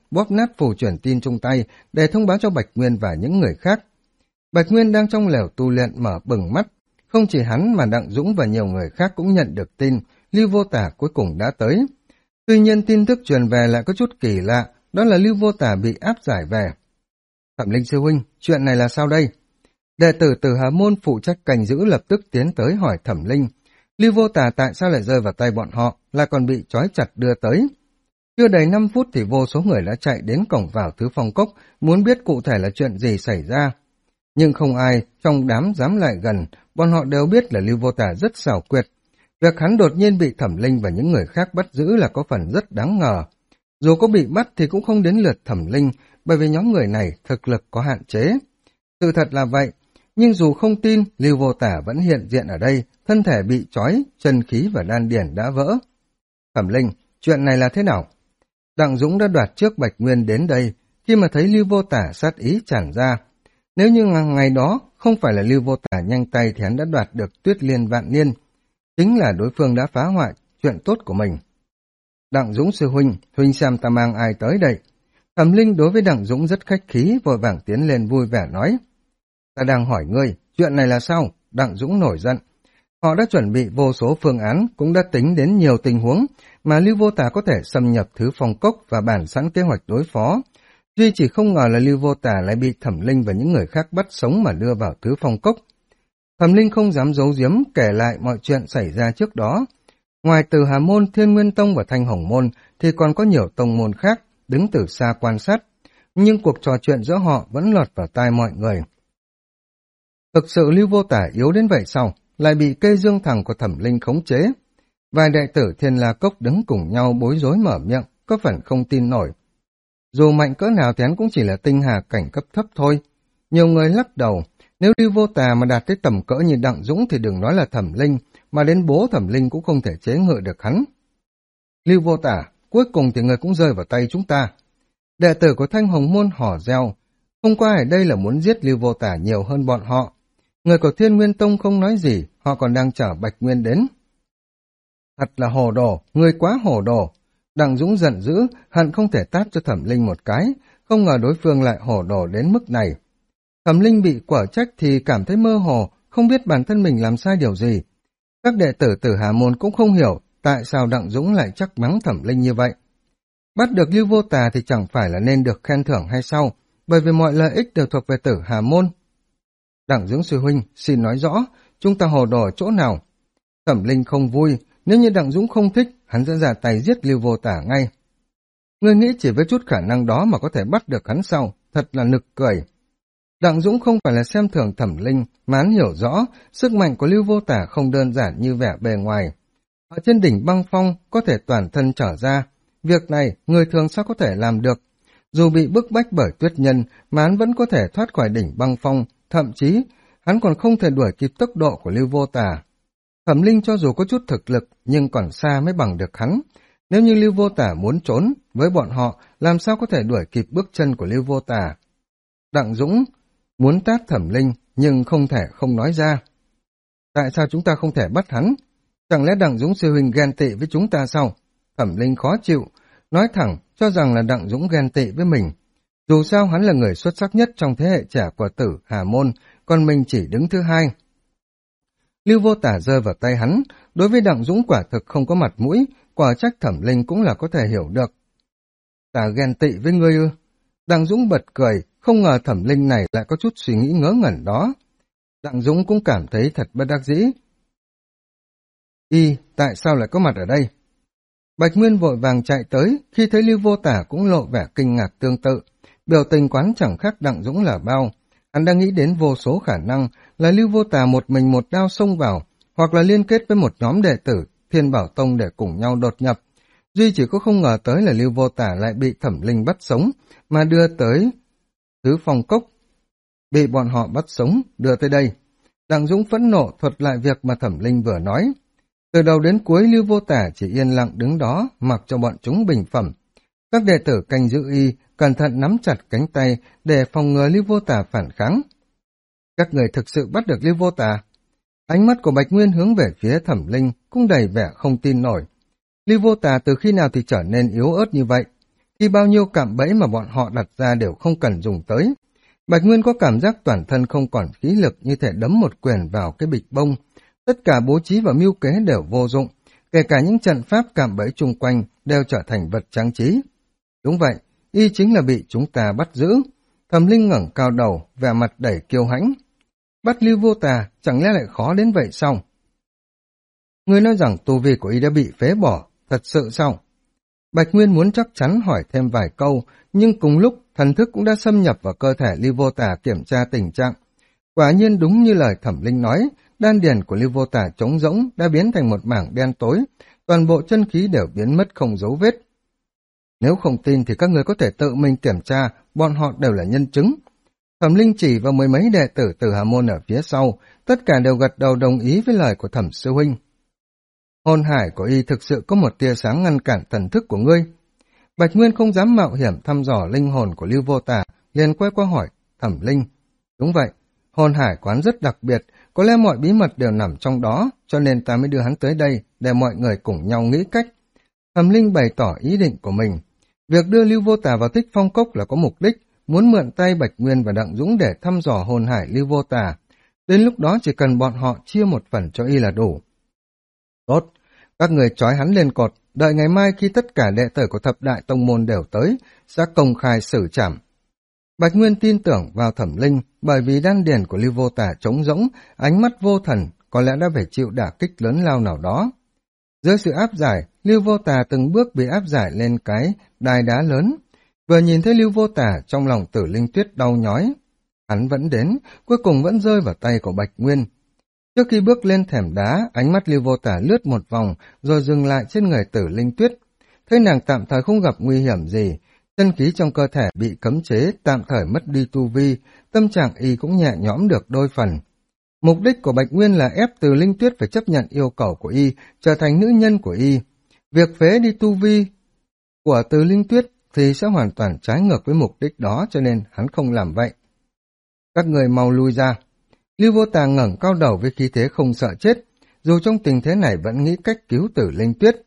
bóp nát phù truyền tin trong tay để thông báo cho Bạch Nguyên và những người khác. Bạch Nguyên đang trong lều tu luyện mở bừng mắt. Không chỉ hắn mà Đặng Dũng và nhiều người khác cũng nhận được tin Lưu Vô Tả cuối cùng đã tới. Tuy nhiên tin tức truyền về lại có chút kỳ lạ, đó là Lưu Vô Tả bị áp giải về. Thẩm Linh sư huynh, chuyện này là sao đây? Đệ tử Tử Hà Môn phụ trách canh giữ lập tức tiến tới hỏi Thẩm Linh. Lưu Vô Tả tại sao lại rơi vào tay bọn họ, là còn bị trói chặt đưa tới. Chưa đầy 5 phút thì vô số người đã chạy đến cổng vào Thứ Phong Cốc, muốn biết cụ thể là chuyện gì xảy ra. Nhưng không ai trong đám dám lại gần, bọn họ đều biết là Lưu Vô Tả rất xảo quyệt. Việc hắn đột nhiên bị Thẩm Linh và những người khác bắt giữ là có phần rất đáng ngờ. Dù có bị bắt thì cũng không đến lượt Thẩm Linh, bởi vì nhóm người này thực lực có hạn chế. Sự thật là vậy, nhưng dù không tin, Lưu Vô Tả vẫn hiện diện ở đây, thân thể bị trói, chân khí và đan điển đã vỡ. Thẩm Linh, chuyện này là thế nào? Đặng Dũng đã đoạt trước Bạch Nguyên đến đây, khi mà thấy Lưu Vô Tả sát ý tràn ra. Nếu như ngày đó không phải là Lưu Vô Tả nhanh tay thì hắn đã đoạt được Tuyết Liên Vạn Niên. Chính là đối phương đã phá hoại chuyện tốt của mình. Đặng Dũng sư huynh, huynh xem ta mang ai tới đây? Thẩm Linh đối với Đặng Dũng rất khách khí, vội vàng tiến lên vui vẻ nói. Ta đang hỏi ngươi, chuyện này là sao? Đặng Dũng nổi giận. Họ đã chuẩn bị vô số phương án, cũng đã tính đến nhiều tình huống, mà Lưu Vô Tả có thể xâm nhập Thứ Phong Cốc và bản sẵn kế hoạch đối phó. Duy chỉ không ngờ là Lưu Vô Tả lại bị Thẩm Linh và những người khác bắt sống mà đưa vào Thứ Phong Cốc. Thẩm Linh không dám giấu giếm kể lại mọi chuyện xảy ra trước đó. Ngoài Từ Hà Môn, Thiên Nguyên Tông và Thanh Hồng Môn thì còn có nhiều tông môn khác đứng từ xa quan sát, nhưng cuộc trò chuyện giữa họ vẫn lọt vào tai mọi người. Thực sự Lưu Vô Tả yếu đến vậy sao, lại bị cây dương thẳng của Thẩm Linh khống chế? Vài đệ tử Thiên La Cốc đứng cùng nhau bối rối mở miệng, có phần không tin nổi. Dù mạnh cỡ nào thì hắn cũng chỉ là tinh hà cảnh cấp thấp thôi. Nhiều người lắc đầu, nếu Lưu Vô Tả mà đạt tới tầm cỡ như Đặng Dũng thì đừng nói là Thẩm Linh, mà đến bố Thẩm Linh cũng không thể chế ngự được hắn. Lưu Vô Tả, cuối cùng thì người cũng rơi vào tay chúng ta. Đệ tử của Thanh Hồng Môn hò reo, không qua ở đây là muốn giết Lưu Vô Tả nhiều hơn bọn họ. Người của Thiên Nguyên Tông không nói gì, họ còn đang chở Bạch Nguyên đến. Thật là hồ đồ, người quá hồ đồ. Đặng Dũng giận dữ, hận không thể tát cho Thẩm Linh một cái, không ngờ đối phương lại hồ đồ đến mức này. Thẩm Linh bị quở trách thì cảm thấy mơ hồ, không biết bản thân mình làm sai điều gì. Các đệ tử Tử Hà Môn cũng không hiểu tại sao Đặng Dũng lại trách mắng Thẩm Linh như vậy. Bắt được Lưu Vô Tả thì chẳng phải là nên được khen thưởng hay sao, bởi vì mọi lợi ích đều thuộc về Tử Hà Môn. Đặng Dũng sư huynh, xin nói rõ, chúng ta hồ đồ ở chỗ nào? Thẩm Linh không vui, nếu như Đặng Dũng không thích, hắn sẽ ra tay giết Lưu Vô Tả ngay. Ngươi nghĩ chỉ với chút khả năng đó mà có thể bắt được hắn sao, thật là nực cười. Đặng Dũng không phải là xem thường Thẩm Linh, mà hắn hiểu rõ, sức mạnh của Lưu Vô Tả không đơn giản như vẻ bề ngoài. Ở trên đỉnh băng phong có thể toàn thân trở ra, việc này người thường sao có thể làm được. Dù bị bức bách bởi Tuyết Nhân mà hắn vẫn có thể thoát khỏi đỉnh băng phong, thậm chí hắn còn không thể đuổi kịp tốc độ của Lưu Vô Tả. Thẩm Linh cho dù có chút thực lực nhưng còn xa mới bằng được hắn. Nếu như Lưu Vô Tả muốn trốn, với bọn họ làm sao có thể đuổi kịp bước chân của Lưu Vô Tả. Đặng Dũng muốn tát Thẩm Linh nhưng không thể không nói ra. Tại sao chúng ta không thể bắt hắn? Chẳng lẽ Đặng Dũng sư huynh ghen tị với chúng ta sao? Thẩm Linh khó chịu, nói thẳng cho rằng là Đặng Dũng ghen tị với mình. Dù sao hắn là người xuất sắc nhất trong thế hệ trẻ của Tử Hà Môn, còn mình chỉ đứng thứ hai. Lưu Vô Tả rơi vào tay hắn, đối với Đặng Dũng quả thực không có mặt mũi, quả trách Thẩm Linh cũng là có thể hiểu được. Ta ghen tị với ngươi ư? Đặng Dũng bật cười, không ngờ Thẩm Linh này lại có chút suy nghĩ ngớ ngẩn đó. Đặng Dũng cũng cảm thấy thật bất đắc dĩ. Tại sao lại có mặt ở đây? Bạch Nguyên vội vàng chạy tới, khi thấy Lưu Vô Tả cũng lộ vẻ kinh ngạc tương tự. Biểu tình quán chẳng khác Đặng Dũng là bao. Hắn đang nghĩ đến vô số khả năng là Lưu Vô Tả một mình một đao xông vào, hoặc là liên kết với một nhóm đệ tử Thiên Bảo Tông để cùng nhau đột nhập. Duy chỉ có không ngờ tới là Lưu Vô Tả lại bị Thẩm Linh bắt sống, mà đưa tới Thứ Phong Cốc. Bị bọn họ bắt sống, đưa tới đây. Đặng Dũng phẫn nộ thuật lại việc mà Thẩm Linh vừa nói. Từ đầu đến cuối Lưu Vô Tả chỉ yên lặng đứng đó, mặc cho bọn chúng bình phẩm. Các đệ tử canh giữ y, cẩn thận nắm chặt cánh tay để phòng ngừa Lưu Vô Tả phản kháng. Các người thực sự bắt được Lưu Vô Tả. Ánh mắt của Bạch Nguyên hướng về phía Thẩm Linh cũng đầy vẻ không tin nổi. Lưu Vô Tả từ khi nào thì trở nên yếu ớt như vậy? thì bao nhiêu cạm bẫy mà bọn họ đặt ra đều không cần dùng tới. Bạch Nguyên có cảm giác toàn thân không còn khí lực, như thể đấm một quyền vào cái bịch bông. Tất cả bố trí và mưu kế đều vô dụng, kể cả những trận pháp cạm bẫy chung quanh đều trở thành vật trang trí. Đúng vậy, y chính là bị chúng ta bắt giữ. Thẩm Linh ngẩng cao đầu, vẻ mặt đầy kiêu hãnh. Bắt Lưu Vô Tà chẳng lẽ lại khó đến vậy sao? Người nói rằng tu vi của y đã bị phế bỏ, thật sự sao? Bạch Nguyên muốn chắc chắn hỏi thêm vài câu, nhưng cùng lúc thần thức cũng đã xâm nhập vào cơ thể Lưu Vô Tà kiểm tra tình trạng. Quả nhiên đúng như lời Thẩm Linh nói, đan điền của Lưu Vô Tà trống rỗng đã biến thành một mảng đen tối, toàn bộ chân khí đều biến mất không dấu vết. Nếu không tin thì các người có thể tự mình kiểm tra, bọn họ đều là nhân chứng. Thẩm Linh chỉ vào mười mấy đệ tử Tử Hà Môn ở phía sau, tất cả đều gật đầu đồng ý với lời của Thẩm sư huynh. Hồn hải của y thực sự có một tia sáng ngăn cản thần thức của ngươi. Bạch Nguyên không dám mạo hiểm thăm dò linh hồn của Lưu Vô Tà, liền quay qua hỏi Thẩm Linh. Đúng vậy, hồn hải quán rất đặc biệt, có lẽ mọi bí mật đều nằm trong đó, cho nên ta mới đưa hắn tới đây để mọi người cùng nhau nghĩ cách. Thẩm Linh bày tỏ ý định của mình. Việc đưa Lưu Vô Tà vào Tích Phong Cốc là có mục đích, muốn mượn tay Bạch Nguyên và Đặng Dũng để thăm dò hồn hải Lưu Vô Tà. Đến lúc đó chỉ cần bọn họ chia một phần cho y là đủ. Tốt, các người trói hắn lên cột, đợi ngày mai khi tất cả đệ tử của thập đại tông môn đều tới, sẽ công khai xử trảm. Bạch Nguyên tin tưởng vào Thẩm Linh, bởi vì đan điền của Lưu Vô Tà trống rỗng, ánh mắt vô thần, có lẽ đã phải chịu đả kích lớn lao nào đó. Dưới sự áp giải, Lưu Vô Tà từng bước bị áp giải lên cái đài đá lớn. Vừa nhìn thấy Lưu Vô Tà, trong lòng Tử Linh Tuyết đau nhói. Hắn vẫn đến, cuối cùng vẫn rơi vào tay của Bạch Nguyên. Trước khi bước lên thềm đá, ánh mắt Lưu Vô Tà lướt một vòng, rồi dừng lại trên người Tử Linh Tuyết. Thấy nàng tạm thời không gặp nguy hiểm gì, chân khí trong cơ thể bị cấm chế, tạm thời mất đi tu vi, tâm trạng y cũng nhẹ nhõm được đôi phần. Mục đích của Bạch Nguyên là ép Từ Linh Tuyết phải chấp nhận yêu cầu của y, trở thành nữ nhân của y. Việc phế đi tu vi của Từ Linh Tuyết thì sẽ hoàn toàn trái ngược với mục đích đó, cho nên hắn không làm vậy. Các người mau lui ra. Lưu Vô Tà ngẩng cao đầu với khí thế không sợ chết, dù trong tình thế này vẫn nghĩ cách cứu Tử Linh Tuyết.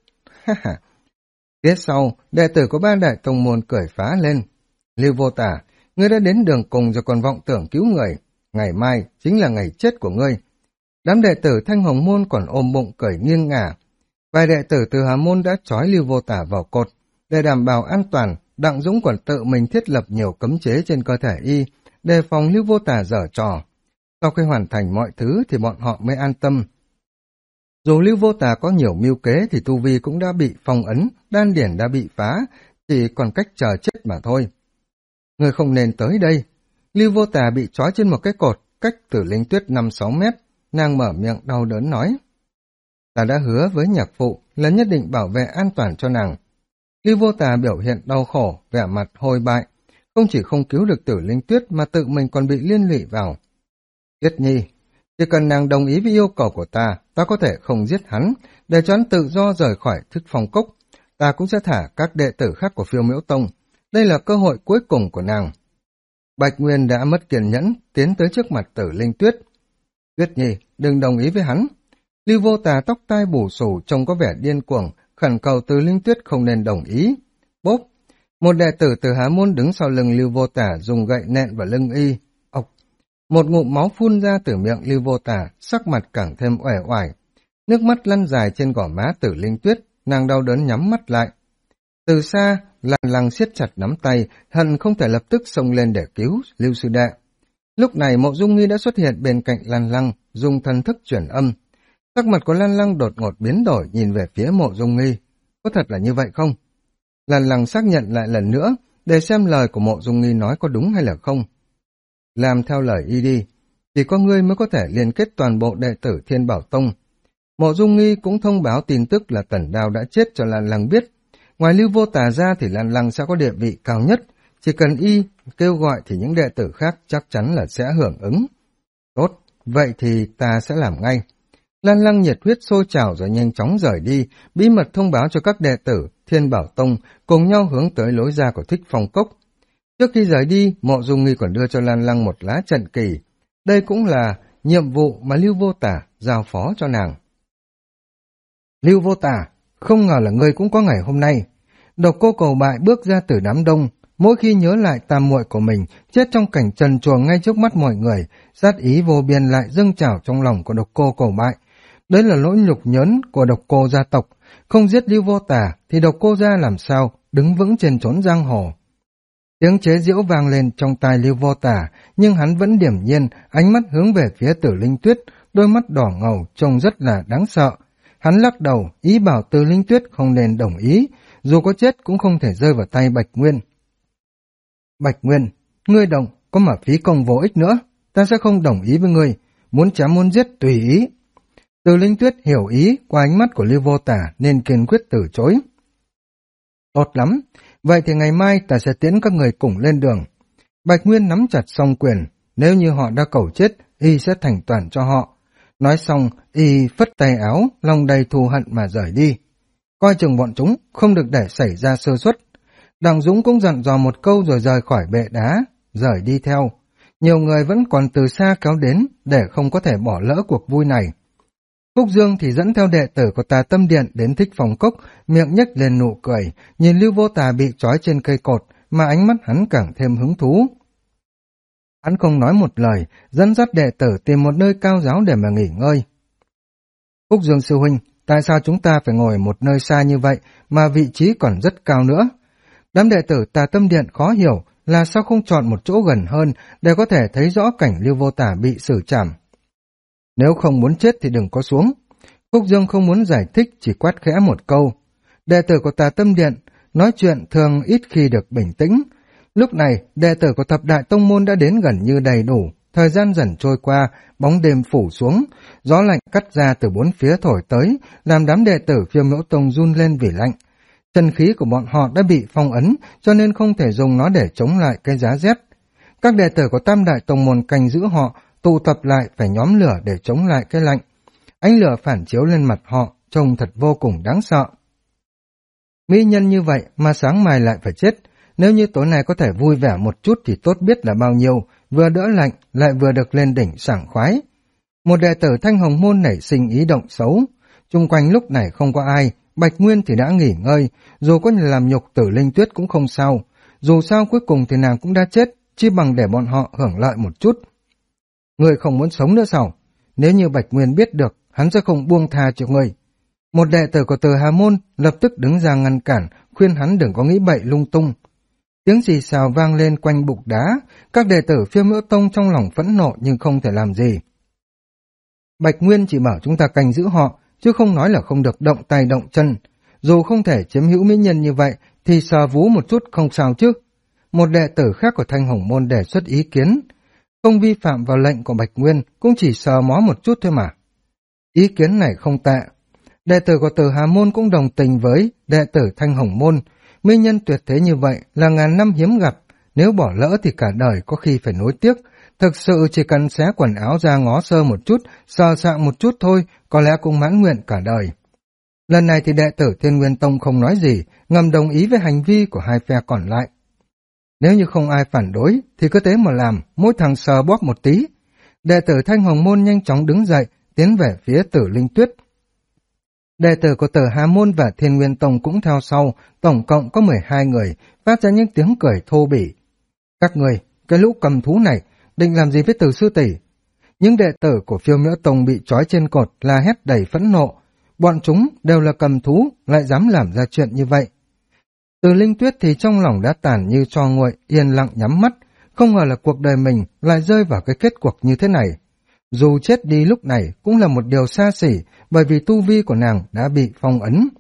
Phía sau, đệ tử có ba đại tông môn cười phá lên. Lưu Vô Tà, ngươi đã đến đường cùng rồi còn vọng tưởng cứu người. Ngày mai chính là ngày chết của ngươi. Đám đệ tử Thanh Hồng Môn còn ôm bụng cười nghiêng ngả. Vài đệ tử từ Hà Môn đã trói Lưu Vô Tà vào cột. Để đảm bảo an toàn, Đặng Dũng còn tự mình thiết lập nhiều cấm chế trên cơ thể y, đề phòng Lưu Vô Tà giở trò. Sau khi hoàn thành mọi thứ thì bọn họ mới an tâm. Dù Lưu Vô Tà có nhiều mưu kế thì tu vi cũng đã bị phong ấn, đan điển đã bị phá, chỉ còn cách chờ chết mà thôi. Người không nên tới đây. Lưu Vô Tà bị trói trên một cái cột, cách Tử Linh Tuyết 5-6 mét, nàng mở miệng đau đớn nói. Ta đã hứa với nhạc phụ là nhất định bảo vệ an toàn cho nàng. Lưu Vô Tà biểu hiện đau khổ, vẻ mặt hôi bại, không chỉ không cứu được Tử Linh Tuyết mà tự mình còn bị liên lụy vào. Tuyết Nhi, chỉ cần nàng đồng ý với yêu cầu của ta có thể không giết hắn, để cho hắn tự do rời khỏi Thức Phong Cốc. Ta cũng sẽ thả các đệ tử khác của Phiêu Miễu Tông. Đây là cơ hội cuối cùng của nàng. Bạch Nguyên đã mất kiên nhẫn, tiến tới trước mặt Tử Linh Tuyết. Tuyết Nhi, đừng đồng ý với hắn. Lưu Vô Tà tóc tai bù xù trông có vẻ điên cuồng, khẩn cầu Tử Linh Tuyết không nên đồng ý. Bốp! Một đệ tử từ Hà Môn đứng sau lưng Lưu Vô Tà dùng gậy nện vào lưng y. Ộc! Một ngụm máu phun ra từ miệng Lưu Vô Tà, sắc mặt càng thêm uể oải. Nước mắt lăn dài trên gò má Tử Linh Tuyết, nàng đau đớn nhắm mắt lại. Từ xa, Lan Lăng siết chặt nắm tay, hận không thể lập tức xông lên để cứu Lưu sư đệ. Lúc này Mộ Dung Nghi đã xuất hiện bên cạnh Lan Lăng, dùng thần thức chuyển âm. Sắc mặt của Lan Lăng đột ngột biến đổi nhìn về phía Mộ Dung Nghi. Có thật là như vậy không? Lan Lăng xác nhận lại lần nữa, để xem lời của Mộ Dung Nghi nói có đúng hay là không. Làm theo lời y đi, chỉ có ngươi mới có thể liên kết toàn bộ đệ tử Thiên Bảo Tông. Mộ Dung Nghi cũng thông báo tin tức là Tần Đao đã chết cho Lan Lăng biết. Ngoài Lưu Vô Tà ra thì Lan Lăng sẽ có địa vị cao nhất, chỉ cần y kêu gọi thì những đệ tử khác chắc chắn là sẽ hưởng ứng. Tốt, vậy thì ta sẽ làm ngay. Lan Lăng nhiệt huyết sôi trào rồi nhanh chóng rời đi, bí mật thông báo cho các đệ tử Thiên Bảo Tông cùng nhau hướng tới lối ra của Thích Phong Cốc. Trước khi rời đi, Mộ Dung Nghi còn đưa cho Lan Lăng một lá trận kỳ. Đây cũng là nhiệm vụ mà Lưu Vô Tà giao phó cho nàng. Lưu Vô Tà, không ngờ là ngươi cũng có ngày hôm nay. Độc Cô Cầu Bại bước ra từ đám đông, mỗi khi nhớ lại tam muội của mình chết trong cảnh trần truồng ngay trước mắt mọi người, sát ý vô biên lại dâng trào trong lòng của Độc Cô Cầu Bại. Đấy là nỗi nhục nhớn của Độc Cô gia tộc, không giết Lưu Vô Tà thì Độc Cô gia làm sao đứng vững trên chốn giang hồ. Tiếng chế giễu vang lên trong tai Lưu Vô Tà, nhưng hắn vẫn điềm nhiên, ánh mắt hướng về phía Tử Linh Tuyết, đôi mắt đỏ ngầu trông rất là đáng sợ. Hắn lắc đầu, ý bảo Tử Linh Tuyết không nên đồng ý, dù có chết cũng không thể rơi vào tay Bạch Nguyên. Bạch Nguyên, ngươi động, có mà phí công vô ích nữa, ta sẽ không đồng ý với ngươi, muốn chém muốn giết tùy ý. Tử Linh Tuyết hiểu ý qua ánh mắt của Lưu Vô Tà nên kiên quyết từ chối. Tốt lắm, vậy thì ngày mai ta sẽ tiễn các người cùng lên đường. Bạch Nguyên nắm chặt song quyền, nếu như họ đã cầu chết, y sẽ thành toàn cho họ. Nói xong, y phất tay áo, lòng đầy thù hận mà rời đi. Coi chừng bọn chúng, không được để xảy ra sơ suất. Đặng Dũng cũng dặn dò một câu rồi rời khỏi bệ đá, rời đi theo. Nhiều người vẫn còn từ xa kéo đến để không có thể bỏ lỡ cuộc vui này. Phúc Dương thì dẫn theo đệ tử của Tà Tâm Điện đến Thích Phòng Cốc, miệng nhếch lên nụ cười, nhìn Lưu Vô Tà bị trói trên cây cột, mà ánh mắt hắn càng thêm hứng thú. Hắn không nói một lời, dẫn dắt đệ tử tìm một nơi cao giáo để mà nghỉ ngơi. Phúc Dương sư huynh, tại sao chúng ta phải ngồi một nơi xa như vậy mà vị trí còn rất cao nữa? Đám đệ tử Tà Tâm Điện khó hiểu là sao không chọn một chỗ gần hơn để có thể thấy rõ cảnh Lưu Vô Tà bị xử trảm. Nếu không muốn chết thì đừng có xuống. Phúc Dương không muốn giải thích, chỉ quát khẽ một câu. Đệ tử của Tà Tâm Điện nói chuyện thường ít khi được bình tĩnh. Lúc này, đệ tử của Thập Đại Tông Môn đã đến gần như đầy đủ. Thời gian dần trôi qua, bóng đêm phủ xuống, gió lạnh cắt ra từ bốn phía thổi tới, làm đám đệ tử Phiêu Miễu Tông run lên vì lạnh. Chân khí của bọn họ đã bị phong ấn, cho nên không thể dùng nó để chống lại cái giá rét. Các đệ tử của Tam Đại Tông Môn canh giữ họ, tụ tập lại phải nhóm lửa để chống lại cái lạnh. Ánh lửa phản chiếu lên mặt họ, trông thật vô cùng đáng sợ. Mỹ nhân như vậy mà sáng mai lại phải chết. Nếu như tối nay có thể vui vẻ một chút thì tốt biết là bao nhiêu, vừa đỡ lạnh lại vừa được lên đỉnh sảng khoái. Một đệ tử Thanh Hồng Môn nảy sinh ý động xấu. Chung quanh lúc này không có ai, Bạch Nguyên thì đã nghỉ ngơi, dù có làm nhục Tử Linh Tuyết cũng không sao. Dù sao cuối cùng thì nàng cũng đã chết, chỉ bằng để bọn họ hưởng lợi một chút. Người không muốn sống nữa sao? Nếu như Bạch Nguyên biết được, hắn sẽ không buông tha cho người. Một đệ tử của Từ Hà Môn lập tức đứng ra ngăn cản, khuyên hắn đừng có nghĩ bậy lung tung. Tiếng xì xào vang lên quanh bục đá, các đệ tử Phiêu Miễu Tông trong lòng phẫn nộ nhưng không thể làm gì. Bạch Nguyên chỉ bảo chúng ta canh giữ họ, chứ không nói là không được động tay động chân. Dù không thể chiếm hữu mỹ nhân như vậy, thì sờ vú một chút không sao chứ. Một đệ tử khác của Thanh Hồng Môn đề xuất ý kiến. Không vi phạm vào lệnh của Bạch Nguyên, cũng chỉ sờ mó một chút thôi mà. Ý kiến này không tệ. Đệ tử của Từ Hà Môn cũng đồng tình với đệ tử Thanh Hồng Môn. Mỹ nhân tuyệt thế như vậy là ngàn năm hiếm gặp, nếu bỏ lỡ thì cả đời có khi phải nối tiếc. Thực sự chỉ cần xé quần áo ra ngó sơ một chút, sờ soạng một chút thôi, có lẽ cũng mãn nguyện cả đời. Lần này thì đệ tử Thiên Nguyên Tông không nói gì, ngầm đồng ý với hành vi của hai phe còn lại. Nếu như không ai phản đối, thì cứ thế mà làm, mỗi thằng sờ bóp một tí. Đệ tử Thanh Hồng Môn nhanh chóng đứng dậy, tiến về phía Tử Linh Tuyết. Đệ tử của Tử Hà Môn và Thiên Nguyên Tông cũng theo sau, tổng cộng có 12 người, phát ra những tiếng cười thô bỉ. Các người, cái lũ cầm thú này, định làm gì với Từ sư tỷ? Những đệ tử của Phiêu Miễu Tông bị trói trên cột la hét đầy phẫn nộ. Bọn chúng đều là cầm thú, lại dám làm ra chuyện như vậy. Từ Linh Tuyết thì trong lòng đã tàn như tro nguội, yên lặng nhắm mắt, không ngờ là cuộc đời mình lại rơi vào cái kết cuộc như thế này. Dù chết đi lúc này cũng là một điều xa xỉ, bởi vì tu vi của nàng đã bị phong ấn.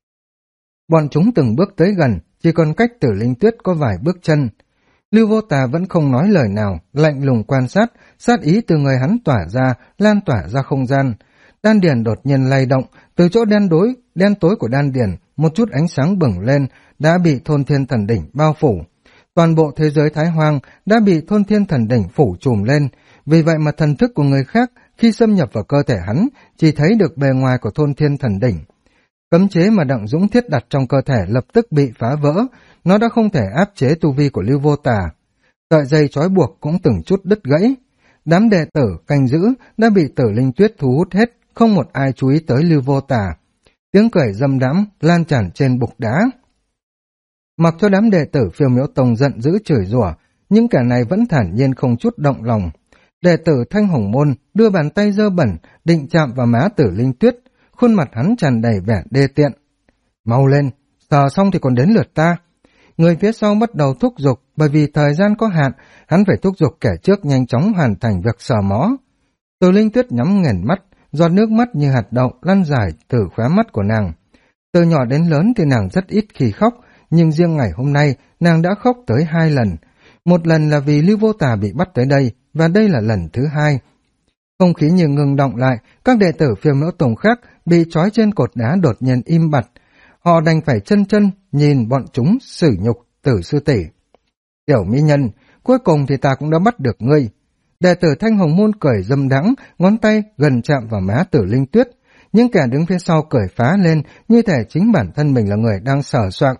Bọn chúng từng bước tới gần, chỉ còn cách Tử Linh Tuyết có vài bước chân. Lưu Vô Tà vẫn không nói lời nào, lạnh lùng quan sát, sát ý từ người hắn tỏa ra, lan tỏa ra không gian. Đan điền đột nhiên lay động, từ chỗ đen tối của đan điền, một chút ánh sáng bừng lên, đã bị Thôn Thiên Thần Đỉnh bao phủ. Toàn bộ thế giới Thái Hoang đã bị Thôn Thiên Thần Đỉnh phủ trùm lên, vì vậy mà thần thức của người khác khi xâm nhập vào cơ thể hắn chỉ thấy được bề ngoài của Thôn Thiên Thần Đỉnh. Cấm chế mà Đặng Dũng thiết đặt trong cơ thể lập tức bị phá vỡ, nó đã không thể áp chế tu vi của Lưu Vô Tà. Sợi dây trói buộc cũng từng chút đứt gãy. Đám đệ tử canh giữ đã bị Tử Linh Tuyết thu hút hết, không một ai chú ý tới Lưu Vô Tà. Tiếng cười dâm đãng lan tràn trên bục đá. Mặc cho đám đệ tử Phiêu Miễu Tông giận dữ chửi rủa, nhưng kẻ này vẫn thản nhiên không chút động lòng. Đệ tử Thanh Hồng Môn đưa bàn tay dơ bẩn, định chạm vào má Tử Linh Tuyết, khuôn mặt hắn tràn đầy vẻ đê tiện. Mau lên, sờ xong thì còn đến lượt ta. Người phía sau bắt đầu thúc giục, bởi vì thời gian có hạn, hắn phải thúc giục kẻ trước nhanh chóng hoàn thành việc sờ mó. Tử Linh Tuyết nhắm nghiền mắt, giọt nước mắt như hạt đậu lăn dài từ khóe mắt của nàng. Từ nhỏ đến lớn thì nàng rất ít khi khóc, nhưng riêng ngày hôm nay nàng đã khóc tới 2 lần. Một lần là vì Lưu Vô Tà bị bắt tới đây, và đây là lần thứ 2. Không khí như ngừng động lại, các đệ tử Phiêu Miễu Tông khác bị trói trên cột đá đột nhiên im bặt. Họ đành phải chân nhìn bọn chúng xử nhục Tử sư tỷ. Tiểu mỹ nhân, cuối cùng thì ta cũng đã bắt được ngươi. Đệ tử Thanh Hồng Môn cười dâm đãng, ngón tay gần chạm vào má Tử Linh Tuyết. Những kẻ đứng phía sau cười phá lên, như thể chính bản thân mình là người đang sờ soạng.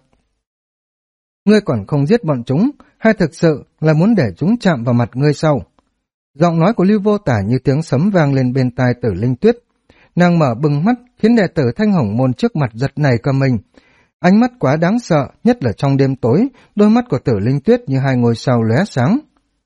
Ngươi còn không giết bọn chúng, hay thực sự là muốn để chúng chạm vào mặt ngươi sau? Giọng nói của Lưu Vô Tả như tiếng sấm vang lên bên tai Tử Linh Tuyết. Nàng mở bừng mắt, khiến đệ tử Thanh Hồng Môn trước mặt giật nảy cả mình. Ánh mắt quá đáng sợ, nhất là trong đêm tối, đôi mắt của Tử Linh Tuyết như 2 ngôi sao lóe sáng.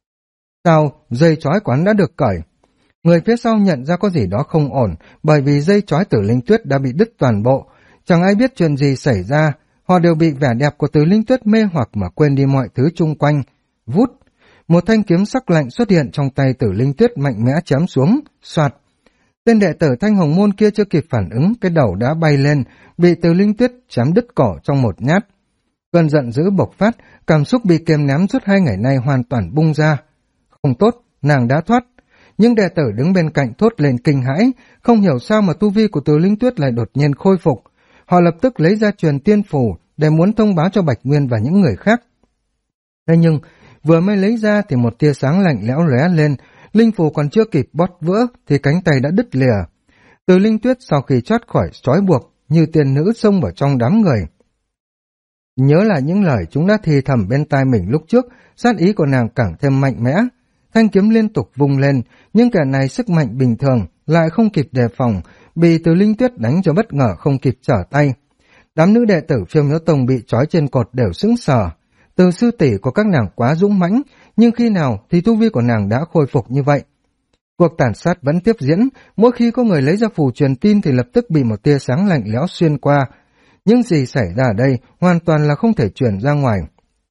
Sao, dây trói quán đã được cởi? Người phía sau nhận ra có gì đó không ổn, bởi vì dây trói Tử Linh Tuyết đã bị đứt toàn bộ. Chẳng ai biết chuyện gì xảy ra, họ đều bị vẻ đẹp của Tử Linh Tuyết mê hoặc mà quên đi mọi thứ chung quanh. Vút, một thanh kiếm sắc lạnh xuất hiện trong tay Tử Linh Tuyết mạnh mẽ chém xuống, xoạt. Tên đệ tử Thanh Hồng Môn kia chưa kịp phản ứng, cái đầu đã bay lên, bị Tử Linh Tuyết chém đứt cổ trong một nhát. Cơn giận dữ bộc phát, cảm xúc bị kiềm nén suốt 2 ngày nay hoàn toàn bung ra. Không tốt, nàng đã thoát. Nhưng đệ tử đứng bên cạnh thốt lên kinh hãi, không hiểu sao mà tu vi của Tử Linh Tuyết lại đột nhiên khôi phục. Họ lập tức lấy ra truyền tiên phù để muốn thông báo cho Bạch Nguyên và những người khác. Thế nhưng, vừa mới lấy ra thì một tia sáng lạnh lẽo lóe lên, linh phù còn chưa kịp bóp vỡ thì cánh tay đã đứt lìa. Tử Linh Tuyết sau khi thoát khỏi trói buộc, như tiên nữ xông vào trong đám người. Nhớ lại những lời chúng đã thì thầm bên tai mình lúc trước, sát ý của nàng càng thêm mạnh mẽ. Thanh kiếm liên tục vung lên, nhưng kẻ này sức mạnh bình thường, lại không kịp đề phòng, bị Tử Linh Tuyết đánh cho bất ngờ không kịp trở tay. Đám nữ đệ tử Phiêu Miễu Tông bị trói trên cột đều sững sờ. Từ sư tỷ của các nàng quá dũng mãnh, nhưng khi nào thì tu vi của nàng đã khôi phục như vậy? Cuộc tàn sát vẫn tiếp diễn, mỗi khi có người lấy ra phù truyền tin thì lập tức bị một tia sáng lạnh lẽo xuyên qua. Những gì xảy ra ở đây hoàn toàn là không thể truyền ra ngoài.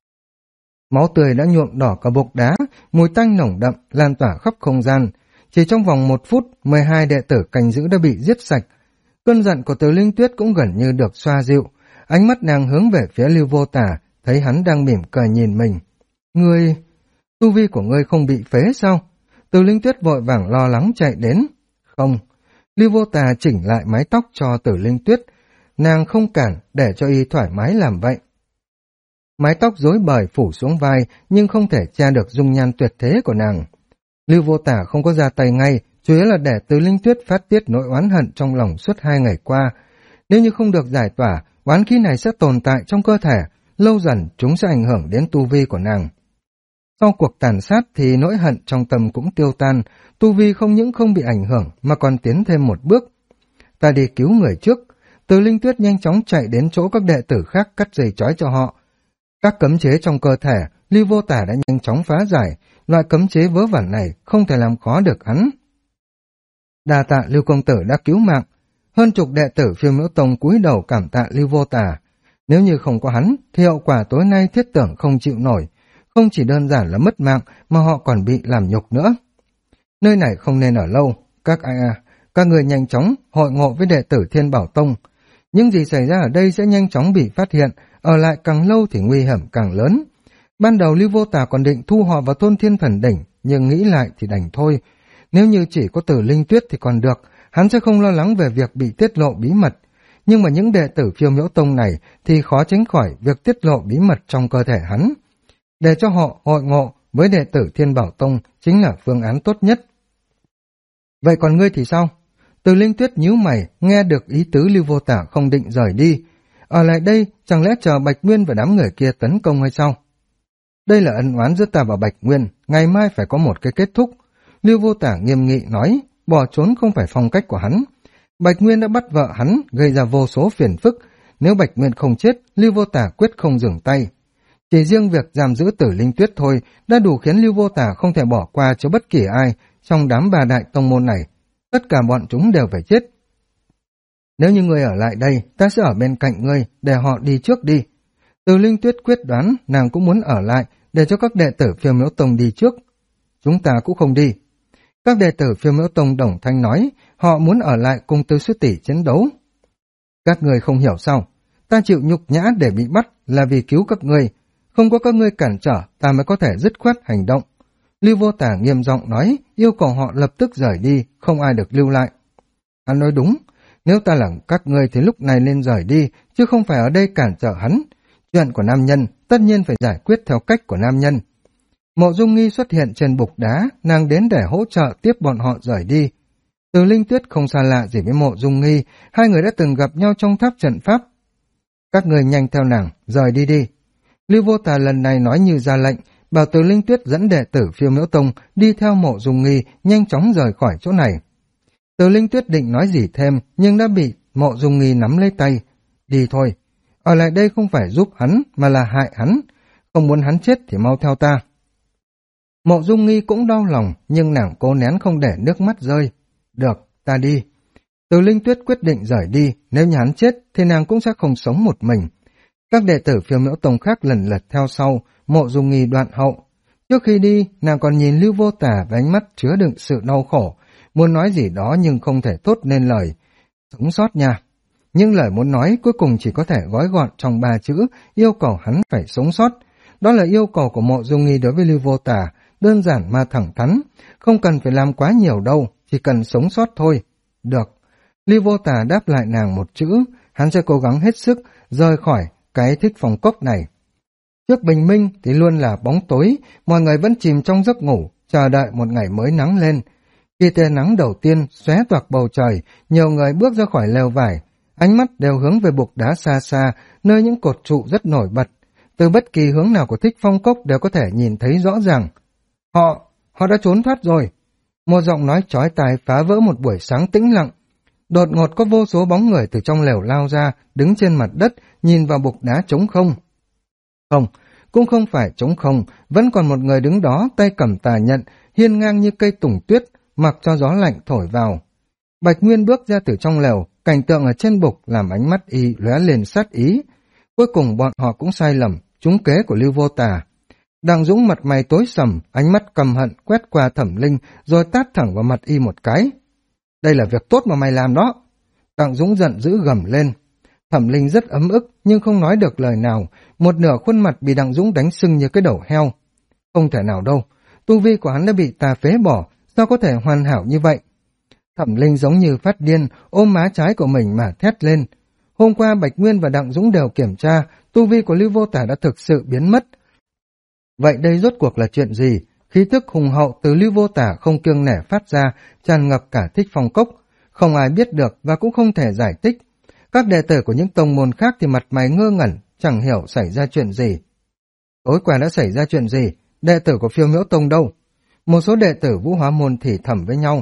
Máu tươi đã nhuộm đỏ cả bục đá, mùi tanh nồng đậm lan tỏa khắp không gian. Chỉ trong vòng 1 phút, 12 đệ tử canh giữ đã bị giết sạch. Cơn giận của Tử Linh Tuyết cũng gần như được xoa dịu. Ánh mắt nàng hướng về phía Lưu Vô Tả, thấy hắn đang mỉm cười nhìn mình. Ngươi, tu vi của ngươi không bị phế sao? Tử Linh Tuyết vội vàng lo lắng chạy đến. Không, Lưu Vô Tà chỉnh lại mái tóc cho Tử Linh Tuyết. Nàng không cản để cho y thoải mái làm vậy. Mái tóc rối bời phủ xuống vai nhưng không thể che được dung nhan tuyệt thế của nàng. Lưu Vô Tả không có ra tay ngay, chủ yếu là để Tử Linh Tuyết phát tiết nỗi oán hận trong lòng suốt 2 ngày qua. Nếu như không được giải tỏa, oán khí này sẽ tồn tại trong cơ thể, lâu dần chúng sẽ ảnh hưởng đến tu vi của nàng. Sau cuộc tàn sát thì nỗi hận trong tâm cũng tiêu tan, tu vi không những không bị ảnh hưởng mà còn tiến thêm một bước. Ta đi cứu người trước. Tử Linh Tuyết nhanh chóng chạy đến chỗ các đệ tử khác cắt dây trói cho họ. Các cấm chế trong cơ thể, Lưu Vô Tả đã nhanh chóng phá giải, loại cấm chế vớ vẩn này không thể làm khó được hắn. Đa tạ Lưu công tử đã cứu mạng. Hơn chục đệ tử Phiêu Miễu Tông cúi đầu cảm tạ Lưu Vô Tả. Nếu như không có hắn thì hậu quả tối nay thiết tưởng không chịu nổi, không chỉ đơn giản là mất mạng mà họ còn bị làm nhục nữa. Nơi này không nên ở lâu, các người nhanh chóng hội ngộ với đệ tử Thiên Bảo Tông. Những gì xảy ra ở đây sẽ nhanh chóng bị phát hiện, ở lại càng lâu thì nguy hiểm càng lớn. Ban đầu Lưu Vô Tà còn định thu họ vào thôn Thiên Thần Đỉnh, nhưng nghĩ lại thì đành thôi. Nếu như chỉ có Tử Linh Tuyết thì còn được, hắn sẽ không lo lắng về việc bị tiết lộ bí mật. Nhưng mà những đệ tử Phiêu Miễu Tông này thì khó tránh khỏi việc tiết lộ bí mật trong cơ thể hắn. Để cho họ hội ngộ với đệ tử Thiên Bảo Tông chính là phương án tốt nhất. Vậy còn ngươi thì sao? Tử Linh Tuyết nhíu mày, nghe được ý tứ Lưu Vô Tả không định rời đi. Ở lại đây, chẳng lẽ chờ Bạch Nguyên và đám người kia tấn công hay sao? Đây là ân oán giữa ta và Bạch Nguyên, ngày mai phải có một cái kết thúc. Lưu Vô Tả nghiêm nghị nói, bỏ trốn không phải phong cách của hắn. Bạch Nguyên đã bắt vợ hắn, gây ra vô số phiền phức. nếu Bạch Nguyên không chết, Lưu Vô Tả quyết không dừng tay. Chỉ riêng việc giam giữ Tử Linh Tuyết thôi đã đủ khiến Lưu Vô Tả không thể bỏ qua cho bất kỳ ai trong đám ba đại tông môn này. Tất cả bọn chúng đều phải chết. Nếu như ngươi ở lại đây, ta sẽ ở bên cạnh ngươi, để họ đi trước đi. Tử Linh Tuyết quyết đoán nàng cũng muốn ở lại để cho các đệ tử Phiêu Miễu Tông đi trước. Chúng ta cũng không đi. Các đệ tử Phiêu Miễu Tông đồng thanh nói, họ muốn ở lại cùng Từ sư tỷ chiến đấu. Các ngươi không hiểu sao, ta chịu nhục nhã để bị bắt là vì cứu các ngươi, không có các ngươi cản trở ta mới có thể dứt khoát hành động. Lưu Vô Tả nghiêm giọng nói, yêu cầu họ lập tức rời đi, không ai được lưu lại. Hắn nói đúng, nếu ta là các ngươi thì lúc này nên rời đi, chứ không phải ở đây cản trở hắn. Chuyện của nam nhân tất nhiên phải giải quyết theo cách của nam nhân. Mộ Dung Nghi xuất hiện trên bục đá, nàng đến để hỗ trợ tiếp bọn họ rời đi. Từ Linh Tuyết không xa lạ gì với Mộ Dung Nghi, hai người đã từng gặp nhau trong tháp trận pháp. Các người nhanh theo nàng, rời đi đi. Lưu Vô Tà lần này nói như ra lệnh, bảo Từ Linh Tuyết dẫn đệ tử Phiêu Miễu Tông đi theo Mộ Dung Nghi, nhanh chóng rời khỏi chỗ này. Từ Linh Tuyết định nói gì thêm, nhưng đã bị Mộ Dung Nghi nắm lấy tay. Đi thôi, ở lại đây không phải giúp hắn, mà là hại hắn. Không muốn hắn chết thì mau theo ta. Mộ Dung Nghi cũng đau lòng, nhưng nàng cố nén không để nước mắt rơi. Được, ta đi. Từ Linh Tuyết quyết định rời đi, nếu như hắn chết thì nàng cũng sẽ không sống một mình. Các đệ tử Phiêu Miễu Tông khác lần lượt theo sau, Mộ Dung Nghi đoạn hậu. Trước khi đi, nàng còn nhìn Lưu Vô Tả với ánh mắt chứa đựng sự đau khổ, muốn nói gì đó nhưng không thể thốt nên lời. Sống sót nha. Nhưng lời muốn nói cuối cùng chỉ có thể gói gọn trong 3 chữ, yêu cầu hắn phải sống sót. Đó là yêu cầu của Mộ Dung Nghi đối với Lưu Vô Tả, đơn giản mà thẳng thắn, không cần phải làm quá nhiều đâu, chỉ cần sống sót thôi. Được. Lưu Vô Tả đáp lại nàng một chữ, hắn sẽ cố gắng hết sức rời khỏi cái Thích Phong Cốc này. Trước bình minh thì luôn là bóng tối, mọi người vẫn chìm trong giấc ngủ, chờ đợi một ngày mới nắng lên. Khi tia nắng đầu tiên xóe toạc bầu trời, nhiều người bước ra khỏi lều vải, ánh mắt đều hướng về bục đá xa xa, nơi những cột trụ rất nổi bật. Từ bất kỳ hướng nào của Thích Phong Cốc đều có thể nhìn thấy rõ ràng. Họ đã trốn thoát rồi. Một giọng nói chói tai phá vỡ một buổi sáng tĩnh lặng. Đột ngột có vô số bóng người từ trong lều lao ra, đứng trên mặt đất, nhìn vào bục đá trống không. Không, cũng không phải trống không, vẫn còn một người đứng đó, tay cầm tà nhận, hiên ngang như cây tùng tuyết, mặc cho gió lạnh thổi vào. Bạch Nguyên bước ra từ trong lều, cảnh tượng ở trên bục làm ánh mắt y lóe lên sát ý. Cuối cùng bọn họ cũng sai lầm, trúng kế của Lưu Vô Tà. Đặng Dũng mặt mày tối sầm, ánh mắt căm hận quét qua Thẩm Linh, rồi tát thẳng vào mặt y một cái. Đây là việc tốt mà mày làm đó. Đặng Dũng giận dữ gầm lên. Thẩm Linh rất ấm ức nhưng không nói được lời nào, một nửa khuôn mặt bị Đặng Dũng đánh sưng như cái đầu heo. Không thể nào đâu, tu vi của hắn đã bị ta phế bỏ, sao có thể hoàn hảo như vậy? Thẩm Linh giống như phát điên, ôm má trái của mình mà thét lên. Hôm qua Bạch Nguyên và Đặng Dũng đều kiểm tra, tu vi của Lưu Vô Tả đã thực sự biến mất. Vậy đây rốt cuộc là chuyện gì? Khí thức hùng hậu từ Lưu Vô Tả không kiêng nể phát ra, tràn ngập cả Thích Phong Cốc. Không ai biết được và cũng không thể giải thích. Các đệ tử của những tông môn khác thì mặt mày ngơ ngẩn, chẳng hiểu xảy ra chuyện gì. Tối qua đã xảy ra chuyện gì? Đệ tử của Phiêu Miễu Tông đâu? Một số đệ tử Vũ Hóa Môn thì thầm với nhau.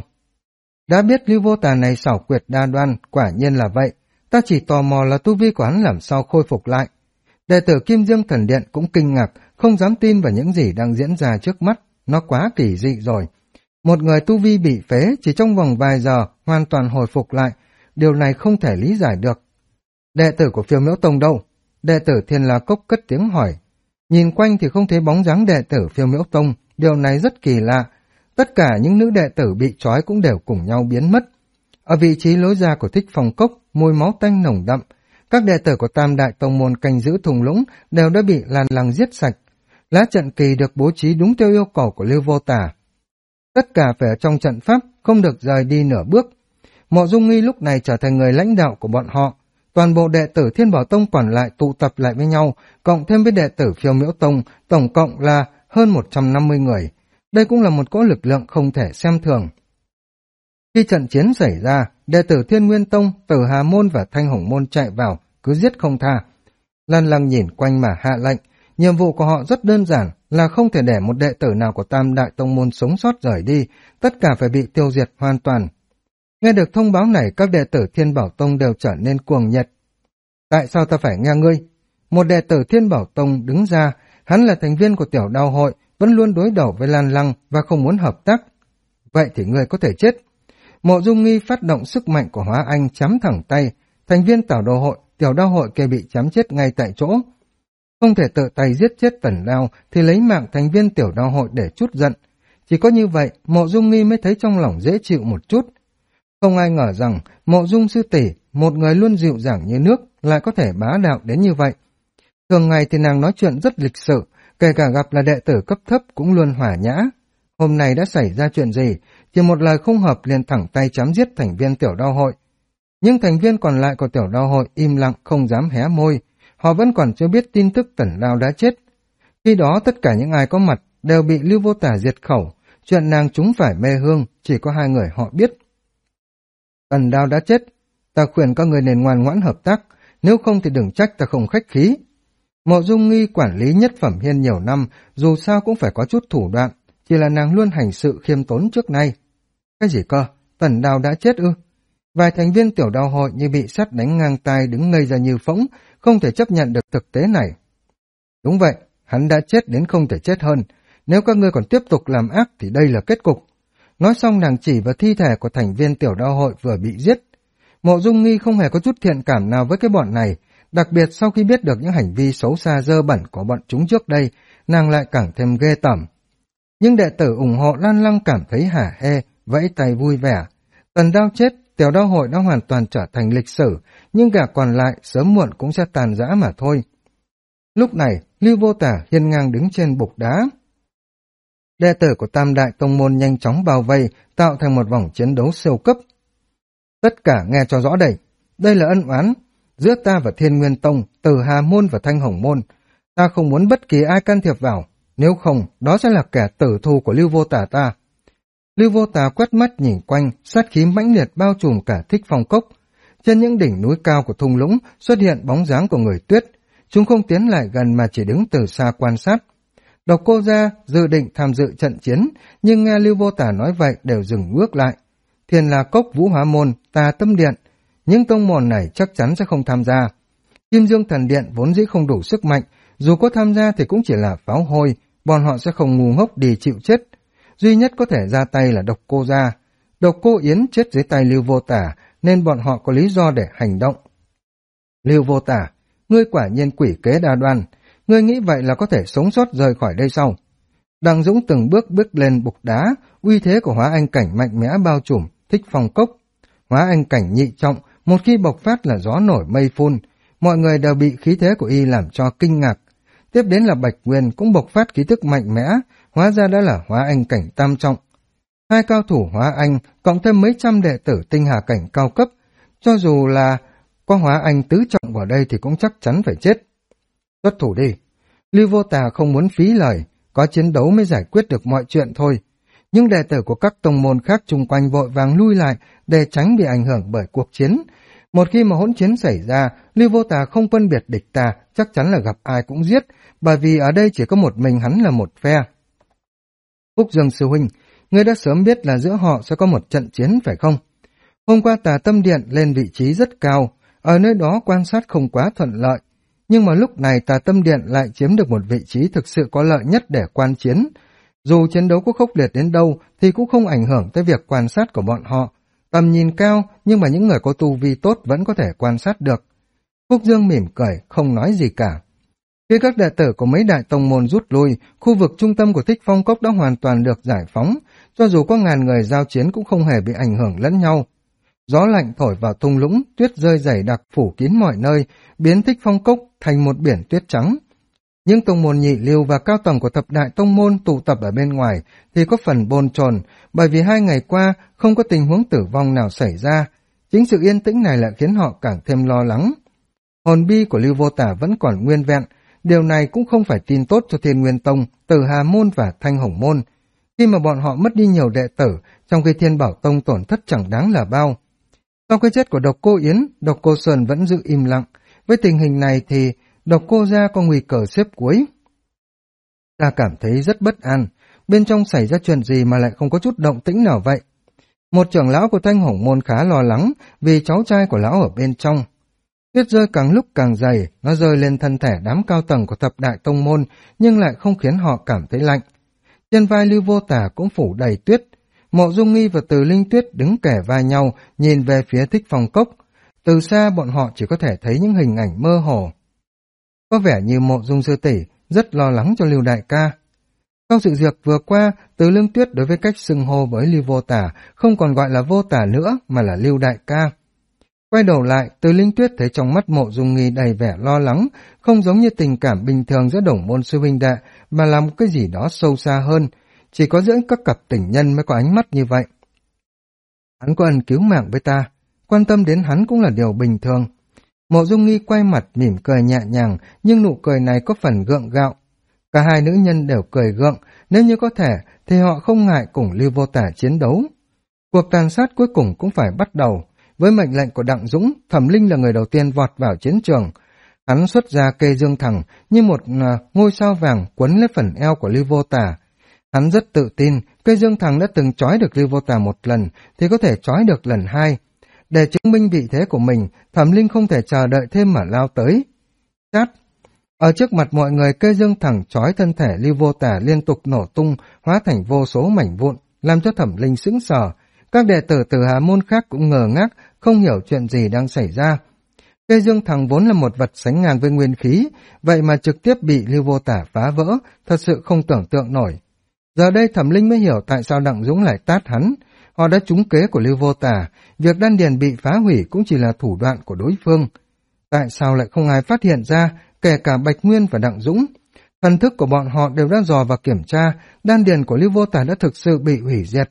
Đã biết Lưu Vô Tà này xảo quyệt đa đoan, quả nhiên là vậy. Ta chỉ tò mò là tu vi của hắn làm sao khôi phục lại. Đệ tử Kim Dương Thần Điện cũng kinh ngạc, không dám tin vào những gì đang diễn ra trước mắt. Nó quá kỳ dị rồi. Một người tu vi bị phế chỉ trong vòng vài giờ hoàn toàn hồi phục lại. Điều này không thể lý giải được. Đệ tử của Phiêu Miễu Tông đâu? Đệ tử Thiên La Cốc cất tiếng hỏi. Nhìn quanh thì không thấy bóng dáng đệ tử Phiêu Miễu Tông. Điều này rất kỳ lạ. Tất cả những nữ đệ tử bị trói cũng đều cùng nhau biến mất. Ở vị trí lối ra của Thích Phong Cốc, mùi máu tanh nồng đậm. Các đệ tử của Tam Đại Tông Môn canh giữ thung lũng đều đã bị lan lăng giết sạch. Lá trận kỳ được bố trí đúng theo yêu cầu của Lưu Vô Tả. Tất cả phải ở trong trận pháp, không được rời đi nửa bước. Mộ Dung Nghi lúc này trở thành người lãnh đạo của bọn họ. Toàn bộ đệ tử Thiên Bảo Tông còn lại tụ tập lại với nhau, cộng thêm với đệ tử Phiêu Miễu Tông, tổng cộng là hơn 150 người. Đây cũng là một cỗ lực lượng không thể xem thường. Khi trận chiến xảy ra, đệ tử Thiên Nguyên Tông, Tử Hà Môn và Thanh Hồng Môn chạy vào, cứ giết không tha. Lan Lăng nhìn quanh mà hạ lệnh, nhiệm vụ của họ rất đơn giản là không thể để một đệ tử nào của Tam Đại Tông Môn sống sót rời đi, tất cả phải bị tiêu diệt hoàn toàn. Nghe được thông báo này, các đệ tử Thiên Bảo Tông đều trở nên cuồng nhiệt. Tại sao ta phải nghe ngươi? Một đệ tử Thiên Bảo Tông đứng ra, hắn là thành viên của tiểu đao hội, vẫn luôn đối đầu với Lan Lăng và không muốn hợp tác. Vậy thì ngươi có thể chết. Mộ Dung Nghi phát động sức mạnh của Hóa Anh chém thẳng tay, thành viên tiểu đao hội kia bị chém chết ngay tại chỗ. Không thể tự tay giết chết Tần Đao thì lấy mạng thành viên tiểu đao hội để trút giận. Chỉ có như vậy, Mộ Dung Nghi mới thấy trong lòng dễ chịu một chút. Không ai ngờ rằng Mộ Dung sư tỷ, một người luôn dịu dàng như nước, lại có thể bá đạo đến như vậy. Thường ngày thì nàng nói chuyện rất lịch sự, kể cả gặp là đệ tử cấp thấp cũng luôn hòa nhã. Hôm nay đã xảy ra chuyện gì, chỉ một lời không hợp liền thẳng tay chém giết thành viên tiểu đao hội. Nhưng thành viên còn lại của tiểu đao hội im lặng không dám hé môi, họ vẫn còn chưa biết tin tức Tần Đao đã chết. Khi đó tất cả những ai có mặt đều bị Lưu Vô Tả diệt khẩu, chuyện nàng chúng phải mê hương, chỉ có hai người họ biết. Tần Đao đã chết, ta khuyên các người nên ngoan ngoãn hợp tác, nếu không thì đừng trách ta không khách khí. Mộ Dung Nghi quản lý Nhất Phẩm Hiên nhiều năm, dù sao cũng phải có chút thủ đoạn, chỉ là nàng luôn hành sự khiêm tốn trước nay. Cái gì cơ? Tần Đao đã chết ư? Vài thành viên tiểu đao hội như bị sét đánh ngang tai đứng ngây ra như phỗng, không thể chấp nhận được thực tế này. Đúng vậy, hắn đã chết đến không thể chết hơn. Nếu các ngươi còn tiếp tục làm ác thì đây là kết cục. Nói xong nàng chỉ vào thi thể của thành viên tiểu đao hội vừa bị giết. Mộ Dung Nghi không hề có chút thiện cảm nào với cái bọn này, đặc biệt sau khi biết được những hành vi xấu xa dơ bẩn của bọn chúng trước đây, nàng lại càng thêm ghê tởm. Nhưng đệ tử ủng hộ Lan Lăng cảm thấy hả hê, vẫy tay vui vẻ. Tần Đao chết, tiểu đao hội đã hoàn toàn trở thành lịch sử, nhưng gã còn lại sớm muộn cũng sẽ tàn rã mà thôi. Lúc này, Lưu Vô Tả hiên ngang đứng trên bục đá. Đệ tử của Tam Đại Tông Môn nhanh chóng bao vây, tạo thành một vòng chiến đấu siêu cấp. Tất cả nghe cho rõ đây là ân oán giữa ta và Thiên Nguyên Tông, Tử Hà Môn và Thanh Hồng Môn. Ta không muốn bất kỳ ai can thiệp vào, nếu không, đó sẽ là kẻ tử thù của Lưu Vô Tả ta. Lưu Vô Tả quét mắt nhìn quanh, sát khí mãnh liệt bao trùm cả Thích Phong Cốc. Trên những đỉnh núi cao của thung lũng xuất hiện bóng dáng của người tuyết. Chúng không tiến lại gần mà chỉ đứng từ xa quan sát. Độc Cô Gia dự định tham dự trận chiến, nhưng nghe Lưu Vô Tả nói vậy đều dừng bước lại. Thiên La Cốc, Vũ Hóa Môn, Tà Tâm Điện, những tông môn này chắc chắn sẽ không tham gia. Kim Dương Thần Điện vốn dĩ không đủ sức mạnh, dù có tham gia thì cũng chỉ là pháo hôi, bọn họ sẽ không ngu ngốc đi chịu chết. Duy nhất có thể ra tay là Độc Cô Gia. Độc Cô Yến chết dưới tay Lưu Vô Tả, nên bọn họ có lý do để hành động. Lưu Vô Tả, ngươi quả nhiên quỷ kế đa đoan, ngươi nghĩ vậy là có thể sống sót rời khỏi đây sao? Đặng Dũng từng bước lên bục đá, uy thế của Hóa Anh Cảnh mạnh mẽ bao trùm Thích Phong Cốc. Hóa Anh Cảnh nhị trọng, một khi bộc phát là gió nổi mây phun, mọi người đều bị khí thế của y làm cho kinh ngạc. Tiếp đến là Bạch Nguyên cũng bộc phát khí tức mạnh mẽ, hóa ra đã là Hóa Anh Cảnh tam trọng. Hai cao thủ Hóa Anh cộng thêm mấy trăm đệ tử Tinh Hà Cảnh cao cấp, cho dù là có Hóa Anh tứ trọng vào đây thì cũng chắc chắn phải chết. Xuất thủ đi. Lưu Vô Tà không muốn phí lời, có chiến đấu mới giải quyết được mọi chuyện thôi. Nhưng đệ tử của các tông môn khác chung quanh vội vàng lui lại để tránh bị ảnh hưởng bởi cuộc chiến. Một khi mà hỗn chiến xảy ra, Lưu Vô Tà không phân biệt địch ta, chắc chắn là gặp ai cũng giết, bởi vì ở đây chỉ có một mình hắn là một phe. Phúc Dương sư huynh, ngươi đã sớm biết là giữa họ sẽ có một trận chiến phải không? Hôm qua Tà Tâm Điện lên vị trí rất cao, ở nơi đó quan sát không quá thuận lợi. Nhưng mà lúc này Tà Tâm Điện lại chiếm được một vị trí thực sự có lợi nhất để quan chiến. Dù chiến đấu có khốc liệt đến đâu thì cũng không ảnh hưởng tới việc quan sát của bọn họ. Tầm nhìn cao nhưng mà những người có tu vi tốt vẫn có thể quan sát được. Phúc Dương mỉm cười, không nói gì cả. Khi các đệ tử của mấy đại tông môn rút lui, khu vực trung tâm của Thích Phong Cốc đã hoàn toàn được giải phóng, cho dù có ngàn người giao chiến cũng không hề bị ảnh hưởng lẫn nhau. Gió lạnh thổi vào thung lũng, tuyết rơi dày đặc phủ kín mọi nơi, biến Thích Phong Cốc thành một biển tuyết trắng. Những tông môn nhị lưu và cao tầng của thập đại tông môn tụ tập ở bên ngoài thì có phần bồn chồn, bởi vì 2 ngày qua không có tình huống tử vong nào xảy ra. Chính sự yên tĩnh này lại khiến họ càng thêm lo lắng. Hồn bi của Lưu Vô Tả vẫn còn nguyên vẹn, điều này cũng không phải tin tốt cho Thiên Nguyên Tông, Tử Hà Môn và Thanh Hồng Môn. Khi mà bọn họ mất đi nhiều đệ tử, trong khi Thiên Bảo Tông tổn thất chẳng đáng là bao. Sau cái chết của Độc Cô Yến, Độc Cô Sơn vẫn giữ im lặng. Với tình hình này thì Độc Cô Gia có nguy cơ xếp cuối. Ta cảm thấy rất bất an, bên trong xảy ra chuyện gì mà lại không có chút động tĩnh nào vậy? Một trưởng lão của Thanh Hồng Môn khá lo lắng vì cháu trai của lão ở bên trong. Tuyết rơi càng lúc càng dày, nó rơi lên thân thể đám cao tầng của thập đại tông môn, nhưng lại không khiến họ cảm thấy lạnh. Trên vai Lưu Vô Tả cũng phủ đầy tuyết. Mộ Dung Nghi và Từ Linh Tuyết đứng kề vai nhau, nhìn về phía Thích Phong Cốc. Từ xa bọn họ chỉ có thể thấy những hình ảnh mơ hồ. Có vẻ như Mộ Dung sư tỷ rất lo lắng cho Lưu đại ca. Sau sự việc vừa qua, Từ Lương Tuyết đối với cách xưng hô với Lưu Vô Tả không còn gọi là Vô Tả nữa mà là Lưu đại ca. Quay đầu lại, Từ Linh Tuyết thấy trong mắt Mộ Dung Nghi đầy vẻ lo lắng, không giống như tình cảm bình thường giữa đồng môn sư huynh đệ, mà là một cái gì đó sâu xa hơn. Chỉ có giữa các cặp tình nhân mới có ánh mắt như vậy. Hắn có ân cứu mạng với ta, quan tâm đến hắn cũng là điều bình thường. Mộ Dung Nghi quay mặt mỉm cười nhẹ nhàng, nhưng nụ cười này có phần gượng gạo. Cả hai nữ nhân đều cười gượng, nếu như có thể thì họ không ngại cùng Lưu Vô Tả chiến đấu. Cuộc tàn sát cuối cùng cũng phải bắt đầu. Với mệnh lệnh của Đặng Dũng, Thẩm Linh là người đầu tiên vọt vào chiến trường. Hắn xuất ra cây dương thẳng như một ngôi sao vàng quấn lấy phần eo của Lưu Vô Tả. Hắn rất tự tin, cây dương thẳng đã từng trói được Lưu Vô Tả một lần thì có thể trói được lần hai. Để chứng minh vị thế của mình, Thẩm Linh không thể chờ đợi thêm mà lao tới. Chát! Ở trước mặt mọi người, cây dương thẳng trói thân thể Lưu Vô Tả liên tục nổ tung, hóa thành vô số mảnh vụn, làm cho Thẩm Linh sững sờ. Các đệ tử từ Hà môn khác cũng ngờ ngác, không hiểu chuyện gì đang xảy ra. Cây dương thẳng vốn là một vật sánh ngang với nguyên khí, vậy mà trực tiếp bị Lưu Vô Tả phá vỡ, thật sự không tưởng tượng nổi. Giờ đây Thẩm Linh mới hiểu tại sao Đặng Dũng lại tát hắn. Họ đã trúng kế của Lưu Vô Tả, việc đan điền bị phá hủy cũng chỉ là thủ đoạn của đối phương. Tại sao lại không ai phát hiện ra, kể cả Bạch Nguyên và Đặng Dũng? Thần thức của bọn họ đều đã dò và kiểm tra, đan điền của Lưu Vô Tả đã thực sự bị hủy diệt.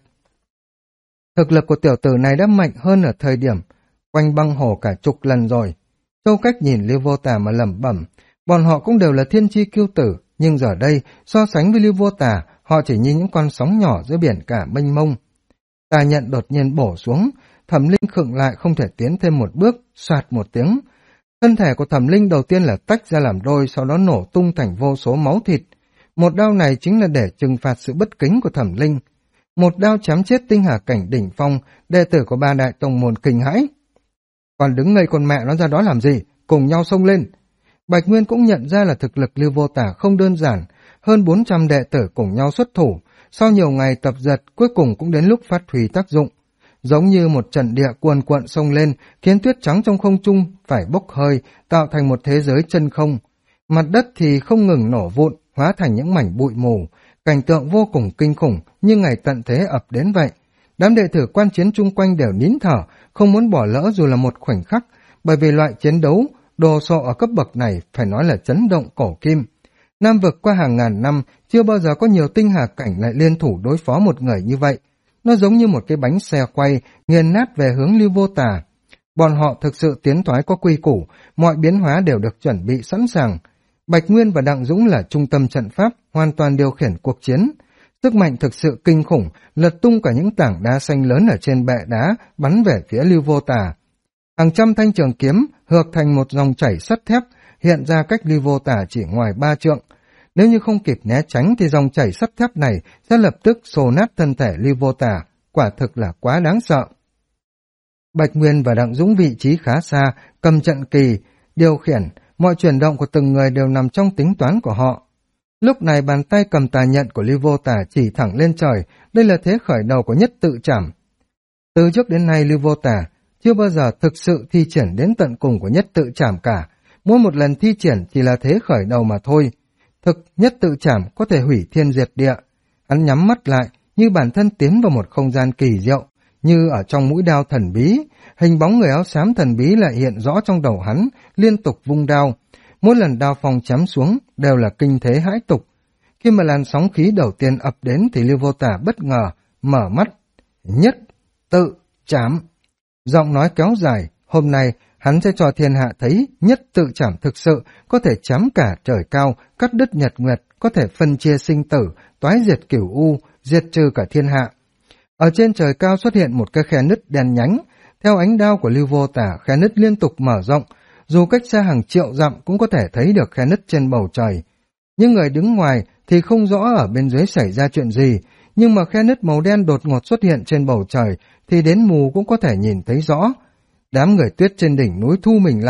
Thực lực của tiểu tử này đã mạnh hơn ở thời điểm quanh băng hồ cả chục lần rồi. Châu Cách nhìn Lưu Vô Tả mà lẩm bẩm, bọn họ cũng đều là thiên chi kiêu tử, nhưng giờ đây, so sánh với Lưu Vô Tả, họ chỉ như những con sóng nhỏ giữa biển cả mênh mông. Tà nhận đột nhiên bổ xuống, Thẩm Linh khựng lại không thể tiến thêm một bước, soạt một tiếng. Thân thể của Thẩm Linh đầu tiên là tách ra làm đôi, sau đó nổ tung thành vô số máu thịt. Một đao này chính là để trừng phạt sự bất kính của Thẩm Linh. Một đao chém chết tinh hà cảnh đỉnh phong, đệ tử của ba đại tông môn kinh hãi. Còn đứng ngây con mẹ nó ra đó làm gì, cùng nhau xông lên. Bạch Nguyên cũng nhận ra là thực lực Lưu Vô Tả không đơn giản, hơn 400 đệ tử cùng nhau xuất thủ, sau nhiều ngày tập dượt cuối cùng cũng đến lúc phát huy tác dụng. Giống như một trận địa cuồn cuộn xông lên, khiến tuyết trắng trong không trung phải bốc hơi, tạo thành một thế giới chân không. Mặt đất thì không ngừng nổ vụn, hóa thành những mảnh bụi mù, cảnh tượng vô cùng kinh khủng như ngày tận thế ập đến vậy. Đám đệ tử quan chiến chung quanh đều nín thở, không muốn bỏ lỡ dù là một khoảnh khắc, bởi vì loại chiến đấu đồ sộ ở cấp bậc này phải nói là chấn động cổ kim. Nam vực qua hàng ngàn năm, chưa bao giờ có nhiều tinh hà cảnh lại liên thủ đối phó một người như vậy. Nó giống như một cái bánh xe quay, nghiền nát về hướng Lưu Vô Tả. Bọn họ thực sự tiến thoái có quy củ, mọi biến hóa đều được chuẩn bị sẵn sàng. Bạch Nguyên và Đặng Dũng là trung tâm trận pháp, hoàn toàn điều khiển cuộc chiến. Sức mạnh thực sự kinh khủng, lật tung cả những tảng đá xanh lớn ở trên bệ đá, bắn về phía Lưu Vô Tả. Hàng trăm thanh trường kiếm hợp thành một dòng chảy sắt thép, hiện ra cách Lưu Vô Tả chỉ ngoài 3 trượng. Nếu như không kịp né tránh thì dòng chảy sắt thép này sẽ lập tức xô nát thân thể Lưu Vô Tả, quả thực là quá đáng sợ. Bạch Nguyên và Đặng Dũng vị trí khá xa, cầm trận kỳ, điều khiển, mọi chuyển động của từng người đều nằm trong tính toán của họ. Lúc này bàn tay cầm tà nhận của Lưu Vô Tả chỉ thẳng lên trời, đây là thế khởi đầu của nhất tự trảm. Từ trước đến nay Lưu Vô Tả chưa bao giờ thực sự thi triển đến tận cùng của nhất tự trảm cả, mỗi một lần thi triển chỉ là thế khởi đầu mà thôi. Thực nhất tự trảm có thể hủy thiên diệt địa. Hắn nhắm mắt lại như bản thân tiến vào một không gian kỳ diệu, như ở trong mũi đao thần bí, hình bóng người áo xám thần bí lại hiện rõ trong đầu hắn, liên tục vung đao. Mỗi lần đao phong chém xuống đều là kinh thế hãi tục. Khi mà làn sóng khí đầu tiên ập đến thì Lưu Vô Tả bất ngờ mở mắt. Nhất tự trảm. Giọng nói kéo dài, hôm nay hắn sẽ cho thiên hạ thấy nhất tự trảm thực sự có thể chém cả trời cao, cắt đứt nhật nguyệt, có thể phân chia sinh tử, toái diệt cửu u, diệt trừ cả thiên hạ. Ở trên trời cao xuất hiện một cái khe nứt đen nhánh, theo ánh đao của Lưu Vô Tả, khe nứt liên tục mở rộng, dù cách xa hàng triệu dặm cũng có thể thấy được khe nứt trên bầu trời. Những người đứng ngoài thì không rõ ở bên dưới xảy ra chuyện gì, nhưng mà khe nứt màu đen đột ngột xuất hiện trên bầu trời thì đến mù cũng có thể nhìn thấy rõ. Đám người tuyết trên đỉnh núi thu mình lại,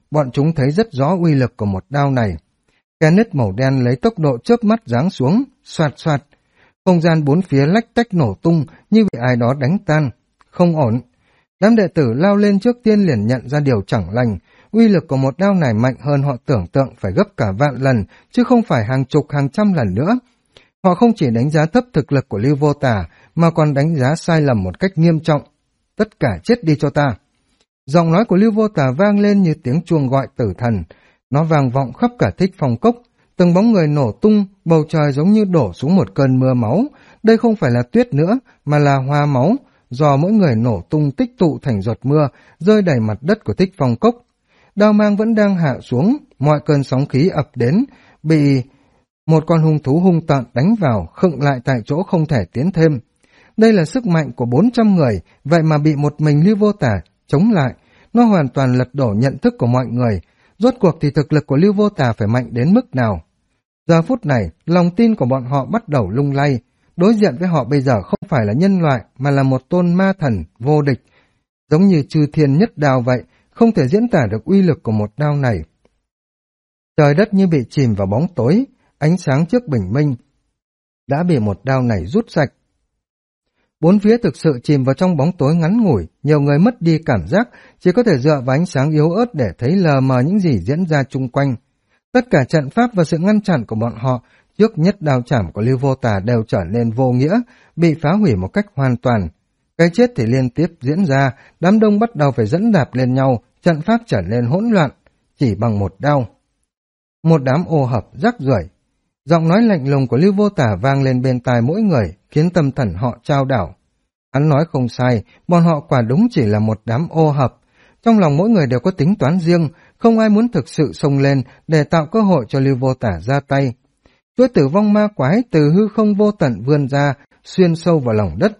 bọn chúng thấy rất rõ uy lực của một đao này. Khe nứt màu đen lấy tốc độ chớp mắt giáng xuống, xoạt xoạt. Không gian bốn phía lách tách nổ tung như bị ai đó đánh tan. Không ổn. Đám đệ tử lao lên trước tiên liền nhận ra điều chẳng lành. Uy lực của một đao này mạnh hơn họ tưởng tượng phải gấp cả vạn lần, chứ không phải hàng chục hàng trăm lần nữa. Họ không chỉ đánh giá thấp thực lực của Lưu Vô Tả, mà còn đánh giá sai lầm một cách nghiêm trọng. Tất cả chết đi cho ta. Giọng nói của Lưu Vô Tả vang lên như tiếng chuông gọi tử thần. Nó vang vọng khắp cả Thích Phong Cốc. Từng bóng người nổ tung, bầu trời giống như đổ xuống một cơn mưa máu. Đây không phải là tuyết nữa, mà là hoa máu, do mỗi người nổ tung tích tụ thành giọt mưa, rơi đầy mặt đất của Thích Phong Cốc. Đao mang vẫn đang hạ xuống, mọi cơn sóng khí ập đến, bị một con hung thú hung tợn đánh vào, khựng lại tại chỗ không thể tiến thêm. Đây là sức mạnh của 400 người, vậy mà bị một mình Lưu Vô Tả chống lại. Nó hoàn toàn lật đổ nhận thức của mọi người. Rốt cuộc thì thực lực của Lưu Vô Tả phải mạnh đến mức nào? Giờ phút này, lòng tin của bọn họ bắt đầu lung lay. Đối diện với họ bây giờ không phải là nhân loại, mà là một tôn ma thần vô địch. Giống như chư thiên nhất đao vậy, không thể diễn tả được uy lực của một đao này. Trời đất như bị chìm vào bóng tối, ánh sáng trước bình minh đã bị một đao này rút sạch. Bốn phía thực sự chìm vào trong bóng tối ngắn ngủi, nhiều người mất đi cảm giác, chỉ có thể dựa vào ánh sáng yếu ớt để thấy lờ mờ những gì diễn ra chung quanh. Tất cả trận pháp và sự ngăn chặn của bọn họ trước nhất đao chảm của Lưu Vô Tả đều trở nên vô nghĩa, bị phá hủy một cách hoàn toàn. Cái chết thì liên tiếp diễn ra, đám đông bắt đầu phải dẫn đạp lên nhau, trận pháp trở nên hỗn loạn, chỉ bằng một đao. Một đám ô hợp rắc rưởi. Giọng nói lạnh lùng của Lưu Vô Tả vang lên bên tai mỗi người, khiến tâm thần họ chao đảo. Hắn nói không sai, bọn họ quả đúng chỉ là một đám ô hợp. Trong lòng mỗi người đều có tính toán riêng, không ai muốn thực sự xông lên để tạo cơ hội cho Lưu Vô Tả ra tay. Chuỗi tử vong ma quái từ hư không vô tận vươn ra, xuyên sâu vào lòng đất.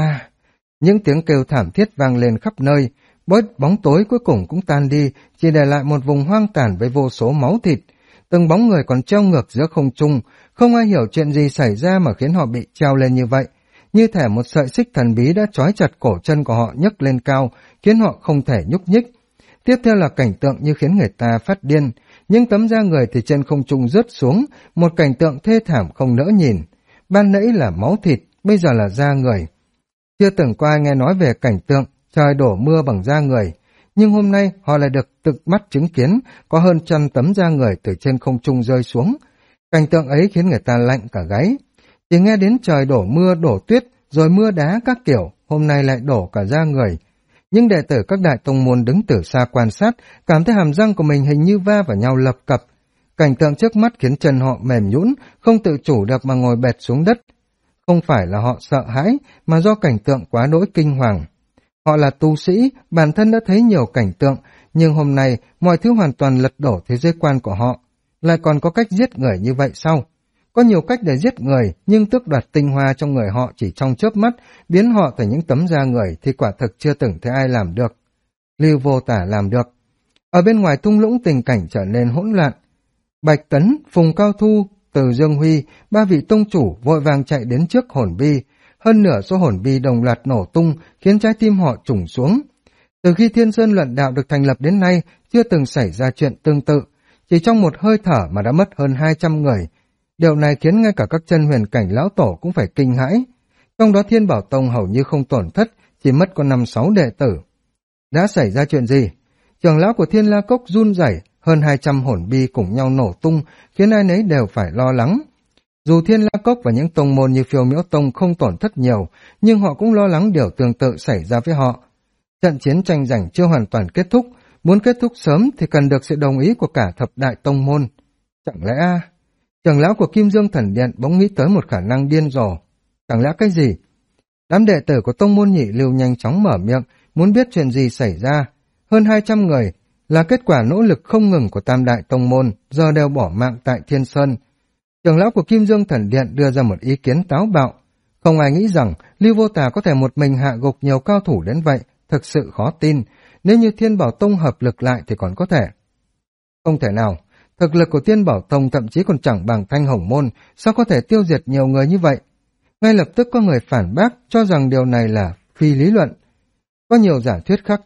Những tiếng kêu thảm thiết vang lên khắp nơi, bóng tối cuối cùng cũng tan đi, chỉ để lại một vùng hoang tàn với vô số máu thịt. Từng bóng người còn treo ngược giữa không trung, không ai hiểu chuyện gì xảy ra mà khiến họ bị treo lên như vậy. Như thể một sợi xích thần bí đã trói chặt cổ chân của họ nhấc lên cao, khiến họ không thể nhúc nhích. Tiếp theo là cảnh tượng như khiến người ta phát điên. Những tấm da người thì trên không trung rớt xuống, một cảnh tượng thê thảm không nỡ nhìn. Ban nãy là máu thịt, bây giờ là da người. Chưa từng có ai nghe nói về cảnh tượng trời đổ mưa bằng da người, nhưng hôm nay họ lại được tận mắt chứng kiến có hơn 100 tấm da người từ trên không trung rơi xuống. Cảnh tượng ấy khiến người ta lạnh cả gáy. Chỉ nghe đến trời đổ mưa, đổ tuyết, rồi mưa đá các kiểu, hôm nay lại đổ cả da người. Nhưng đệ tử các đại tông môn đứng từ xa quan sát, cảm thấy hàm răng của mình hình như va vào nhau lập cập. Cảnh tượng trước mắt khiến chân họ mềm nhũn, không tự chủ được mà ngồi bệt xuống đất. Không phải là họ sợ hãi, mà do cảnh tượng quá đỗi kinh hoàng. Họ là tu sĩ, bản thân đã thấy nhiều cảnh tượng, nhưng hôm nay mọi thứ hoàn toàn lật đổ thế giới quan của họ. Lại còn có cách giết người như vậy sao? Có nhiều cách để giết người, nhưng tước đoạt tinh hoa trong người họ chỉ trong chớp mắt, biến họ thành những tấm da người thì quả thực chưa từng thấy ai làm được. Lưu Vô Tả làm được. Ở bên ngoài thung lũng tình cảnh trở nên hỗn loạn. Bạch Tấn, Phùng Cao Thu, Từ Dương Huy, ba vị tông chủ vội vàng chạy đến trước hồn bi. Hơn nửa số hồn bi đồng loạt nổ tung, khiến trái tim họ trùng xuống. Từ khi Thiên Sơn Luận Đạo được thành lập đến nay, chưa từng xảy ra chuyện tương tự. Chỉ trong một hơi thở mà đã mất hơn 200 người. Điều này khiến ngay cả các chân huyền cảnh lão tổ cũng phải kinh hãi. Trong đó Thiên Bảo Tông hầu như không tổn thất, chỉ mất có 5-6 đệ tử. Đã xảy ra chuyện gì? Trưởng lão của Thiên La Cốc run rẩy, hơn 200 hồn bi cùng nhau nổ tung, khiến ai nấy đều phải lo lắng. Dù Thiên La Cốc và những tông môn như Phiêu Miễu Tông không tổn thất nhiều, nhưng họ cũng lo lắng điều tương tự xảy ra với họ. Trận chiến tranh giành chưa hoàn toàn kết thúc, muốn kết thúc sớm thì cần được sự đồng ý của cả thập đại tông môn. Chẳng lẽ trưởng lão của Kim Dương Thần Điện bỗng nghĩ tới một khả năng điên rồ. Chẳng lẽ cái gì? Đám đệ tử của tông môn Nhị Lưu nhanh chóng mở miệng, muốn biết chuyện gì xảy ra. Hơn 200 người là kết quả nỗ lực không ngừng của tam đại tông môn, giờ đều bỏ mạng tại Thiên Sơn. Trưởng lão của Kim Dương Thần Điện đưa ra một ý kiến táo bạo. Không ai nghĩ rằng Lưu Vô Tả có thể một mình hạ gục nhiều cao thủ đến vậy, thực sự khó tin. Nếu như Thiên Bảo Tông hợp lực lại thì còn có thể. Không thể nào, thực lực của Thiên Bảo Tông thậm chí còn chẳng bằng Thanh Hồng Môn, sao có thể tiêu diệt nhiều người như vậy? Ngay lập tức có người phản bác cho rằng điều này là phi lý luận. Có nhiều giả thuyết khác nhau,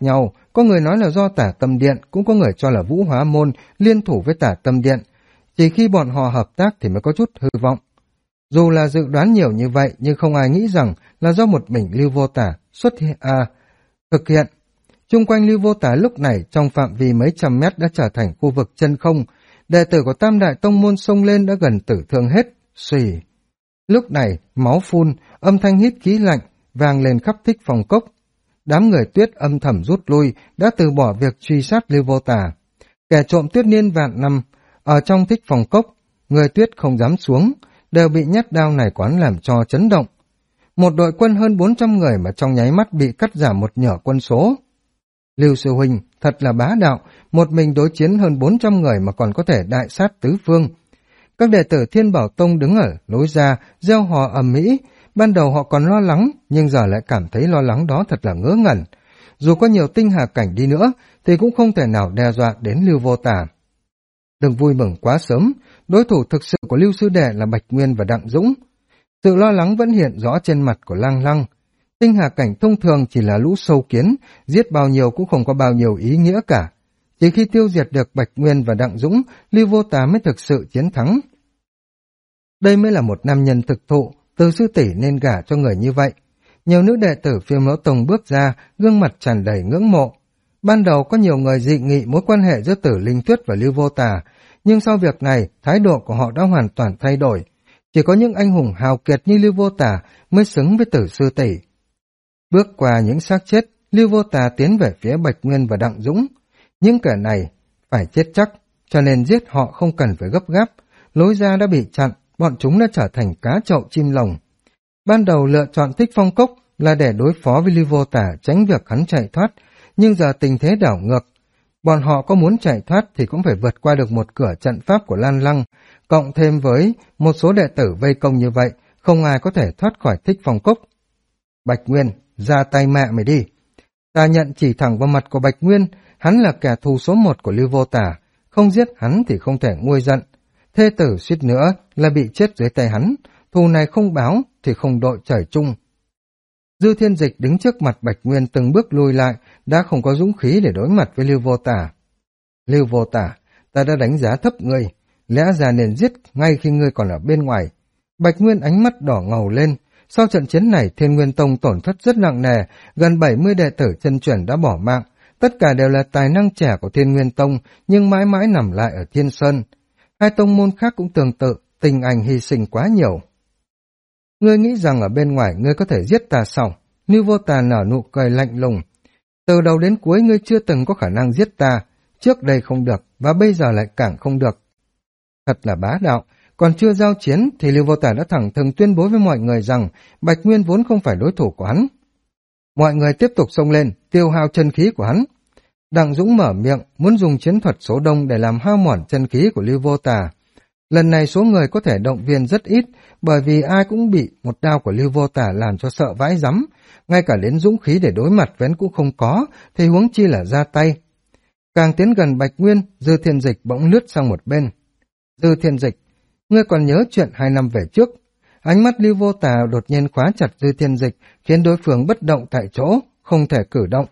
có người nói là do Tả Tâm Điện, cũng có người cho là Vũ Hóa Môn liên thủ với Tả Tâm Điện. Chỉ khi bọn họ hợp tác thì mới có chút hy vọng. Dù là dự đoán nhiều như vậy, nhưng không ai nghĩ rằng là do một mình Lưu Vô Tả thực hiện. Chung quanh Lưu Vô Tả lúc này trong phạm vi mấy trăm mét đã trở thành khu vực chân không, đệ tử của Tam Đại Tông Môn xông lên đã gần tử thương hết, xùy. Lúc này, máu phun, âm thanh hít khí lạnh, vang lên khắp Thích Phong Cốc. Đám người Tuyết âm thầm rút lui, đã từ bỏ việc truy sát Lưu Vô Tả. Kẻ trộm Tuyết niên vạn năm, ở trong Thích Phong Cốc, người Tuyết không dám xuống, đều bị nhát đao này quán làm cho chấn động. Một đội quân hơn 400 người mà trong nháy mắt bị cắt giảm một nửa quân số. Lưu sư huynh thật là bá đạo, một mình đối chiến hơn 400 người mà còn có thể đại sát tứ phương. Các đệ tử Thiên Bảo Tông đứng ở lối ra, reo hò ầm ĩ. Ban đầu họ còn lo lắng, nhưng giờ lại cảm thấy lo lắng đó thật là ngớ ngẩn. Dù có nhiều tinh hà cảnh đi nữa, thì cũng không thể nào đe dọa đến Lưu Vô Tả. Đừng vui mừng quá sớm, đối thủ thực sự của Lưu sư đệ là Bạch Nguyên và Đặng Dũng. Sự lo lắng vẫn hiện rõ trên mặt của Lăng Lăng. Tinh hà cảnh thông thường chỉ là lũ sâu kiến, giết bao nhiêu cũng không có bao nhiêu ý nghĩa cả. Chỉ khi tiêu diệt được Bạch Nguyên và Đặng Dũng, Lưu Vô Tả mới thực sự chiến thắng. Đây mới là một nam nhân thực thụ, Từ sư tỷ nên gả cho người như vậy. Nhiều nữ đệ tử Phiêu Mẫu Tông bước ra, gương mặt tràn đầy ngưỡng mộ. Ban đầu có nhiều người dị nghị mối quan hệ giữa Tử Linh Tuyết và Lưu Vô Tả, nhưng sau việc này, thái độ của họ đã hoàn toàn thay đổi. Chỉ có những anh hùng hào kiệt như Lưu Vô Tả mới xứng với Tử sư tỷ. Bước qua những xác chết, Lưu Vô Tả tiến về phía Bạch Nguyên và Đặng Dũng. Những kẻ này phải chết chắc, cho nên giết họ không cần phải gấp gáp. Lối ra đã bị chặn, bọn chúng đã trở thành cá chậu chim lồng. Ban đầu lựa chọn Thích Phong Cốc là để đối phó với Lưu Vô Tả, tránh việc hắn chạy thoát, nhưng giờ tình thế đảo ngược. Bọn họ có muốn chạy thoát thì cũng phải vượt qua được một cửa trận pháp của Lan Lăng, cộng thêm với một số đệ tử vây công như vậy, không ai có thể thoát khỏi Thích Phong Cốc. Bạch Nguyên, ra tay mẹ mày đi. Ta nhận chỉ thẳng vào mặt của Bạch Nguyên, hắn là kẻ thù số 1 của Lưu Vô Tả, không giết hắn thì không thể nguôi giận. Thê tử suýt nữa là bị chết dưới tay hắn, thù này không báo thì không đội trời chung. Dư Thiên Dịch đứng trước mặt Bạch Nguyên từng bước lùi lại, đã không có dũng khí để đối mặt với Lưu Vô Tả. Lưu Vô Tả, ta đã đánh giá thấp ngươi, lẽ ra nên giết ngay khi ngươi còn ở bên ngoài. Bạch Nguyên ánh mắt đỏ ngầu lên. Sau trận chiến này, Thiên Nguyên Tông tổn thất rất nặng nề, gần 70 đệ tử chân truyền đã bỏ mạng. Tất cả đều là tài năng trẻ của Thiên Nguyên Tông, nhưng mãi mãi nằm lại ở Thiên Sơn. Hai tông môn khác cũng tương tự, tình anh hy sinh quá nhiều. Ngươi nghĩ rằng ở bên ngoài ngươi có thể giết ta sao? Lưu Vô Tả nở nụ cười lạnh lùng. Từ đầu đến cuối ngươi chưa từng có khả năng giết ta, trước đây không được, và bây giờ lại càng không được. Thật là bá đạo, còn chưa giao chiến thì Lưu Vô Tả đã thẳng thừng tuyên bố với mọi người rằng Bạch Nguyên vốn không phải đối thủ của hắn. Mọi người tiếp tục xông lên, tiêu hao chân khí của hắn. Đặng Dũng mở miệng, muốn dùng chiến thuật số đông để làm hao mòn chân khí của Lưu Vô Tả. Lần này số người có thể động viên rất ít, bởi vì ai cũng bị một đao của Lưu Vô Tả làm cho sợ vãi rắm, ngay cả đến dũng khí để đối mặt với hắn cũng không có, thì huống chi là ra tay. Càng tiến gần Bạch Nguyên, Dư Thiên Dịch bỗng lướt sang một bên. Dư Thiên Dịch, ngươi còn nhớ chuyện 2 năm về trước? Ánh mắt Lưu Vô Tả đột nhiên khóa chặt Dư Thiên Dịch, khiến đối phương bất động tại chỗ, không thể cử động.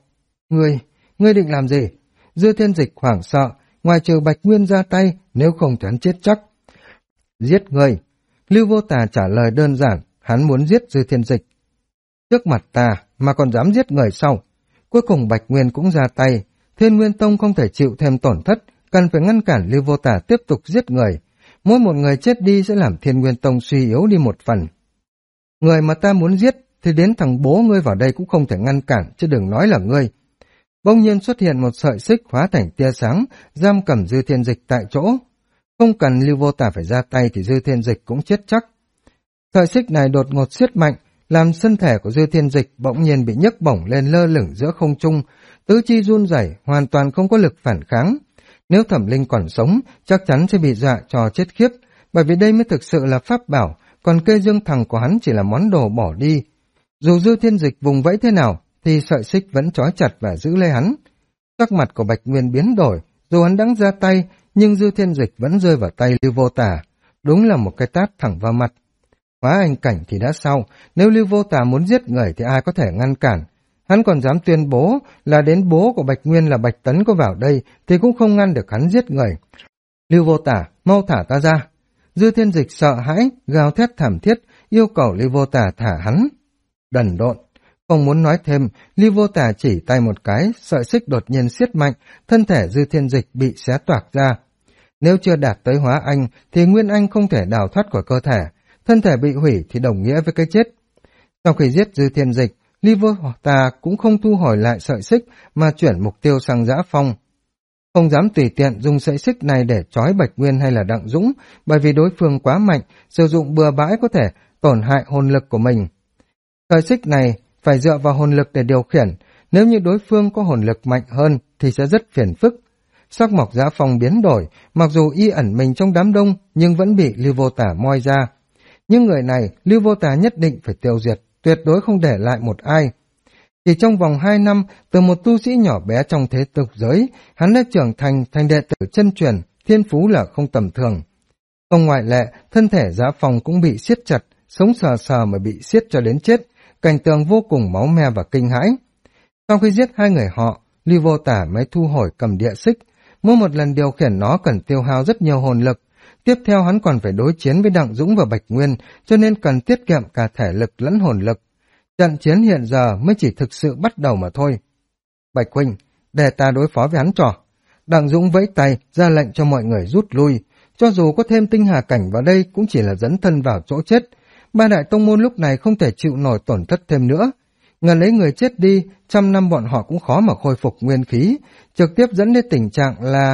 Ngươi định làm gì? Dư Thiên Dịch hoảng sợ, ngoài trừ Bạch Nguyên ra tay, nếu không thì hắn chết chắc. Giết ngươi. Lưu Vô Tả trả lời đơn giản, hắn muốn giết Dư Thiên Dịch. Trước mặt ta mà còn dám giết người sau. Cuối cùng Bạch Nguyên cũng ra tay, Thiên Nguyên Tông không thể chịu thêm tổn thất, cần phải ngăn cản Lưu Vô Tả tiếp tục giết người. Mỗi một người chết đi sẽ làm Thiên Nguyên Tông suy yếu đi một phần. Người mà ta muốn giết thì đến thằng bố ngươi vào đây cũng không thể ngăn cản, chứ đừng nói là ngươi. Bỗng nhiên xuất hiện một sợi xích hóa thành tia sáng, giam cầm Dư Thiên Dịch tại chỗ. Không cần Lưu Vô Tả phải ra tay thì Dư Thiên Dịch cũng chết chắc. Sợi xích này đột ngột siết mạnh, làm thân thể của Dư Thiên Dịch bỗng nhiên bị nhấc bổng lên lơ lửng giữa không trung, tứ chi run rẩy, hoàn toàn không có lực phản kháng. Nếu Thẩm Linh còn sống, chắc chắn sẽ bị dọa cho chết khiếp, bởi vì đây mới thực sự là pháp bảo, còn cây dương thằng của hắn chỉ là món đồ bỏ đi. Dù Dư Thiên Dịch vùng vẫy thế nào, thì sợi xích vẫn trói chặt và giữ lấy hắn. Sắc mặt của Bạch Nguyên biến đổi, dù hắn đang ra tay, nhưng Dư Thiên Dịch vẫn rơi vào tay Lưu Vô Tả. Đúng là một cái tát thẳng vào mặt. Hóa anh cảnh thì đã sao, nếu Lưu Vô Tả muốn giết người thì ai có thể ngăn cản. Hắn còn dám tuyên bố là đến bố của Bạch Nguyên là Bạch Tấn có vào đây thì cũng không ngăn được hắn giết người. Lưu Vô Tả, mau thả ta ra. Dư Thiên Dịch sợ hãi, gào thét thảm thiết, yêu cầu Lưu Vô Tả thả hắn. Đần độn. Không muốn nói thêm, Lưu Vô Tả chỉ tay một cái, sợi xích đột nhiên siết mạnh, thân thể Dư Thiên Dịch bị xé toạc ra. Nếu chưa đạt tới hóa anh, thì Nguyên Anh không thể đào thoát khỏi cơ thể, thân thể bị hủy thì đồng nghĩa với cái chết. Sau khi giết Dư Thiên Dịch, Lưu Vô Tả cũng không thu hồi lại sợi xích mà chuyển mục tiêu sang Dã Phong. Không dám tùy tiện dùng sợi xích này để trói Bạch Nguyên hay là Đặng Dũng, bởi vì đối phương quá mạnh, sử dụng bừa bãi có thể tổn hại hồn lực của mình. Sợi xích này phải dựa vào hồn lực để điều khiển, nếu như đối phương có hồn lực mạnh hơn thì sẽ rất phiền phức. Sắc mọc Dã Phong biến đổi, mặc dù y ẩn mình trong đám đông nhưng vẫn bị Lưu Vô Tả moi ra. Nhưng người này Lưu Vô Tả nhất định phải tiêu diệt, tuyệt đối không để lại một ai. Chỉ trong vòng 2 năm, từ một tu sĩ nhỏ bé trong thế tục giới, hắn đã trưởng thành đệ tử chân truyền, thiên phú là không tầm thường. Không ngoại lệ, thân thể Dã Phong cũng bị siết chặt, sống sờ sờ mà bị siết cho đến chết, cảnh tượng vô cùng máu me và kinh hãi. Sau khi giết hai người họ, Lưu Vô Tả mới thu hồi cầm địa xích. Mỗi một lần điều khiển nó cần tiêu hao rất nhiều hồn lực. Tiếp theo hắn còn phải đối chiến với Đặng Dũng và Bạch Nguyên, cho nên cần tiết kiệm cả thể lực lẫn hồn lực. Trận chiến hiện giờ mới chỉ thực sự bắt đầu mà thôi. Bạch huynh, để ta đối phó với hắn trò. Đặng Dũng vẫy tay ra lệnh cho mọi người rút lui. Cho dù có thêm tinh hà cảnh vào đây cũng chỉ là dẫn thân vào chỗ chết. Ba đại tông môn lúc này không thể chịu nổi tổn thất thêm nữa. Ngần lấy người chết đi, 100 năm bọn họ cũng khó mà khôi phục nguyên khí, trực tiếp dẫn đến tình trạng là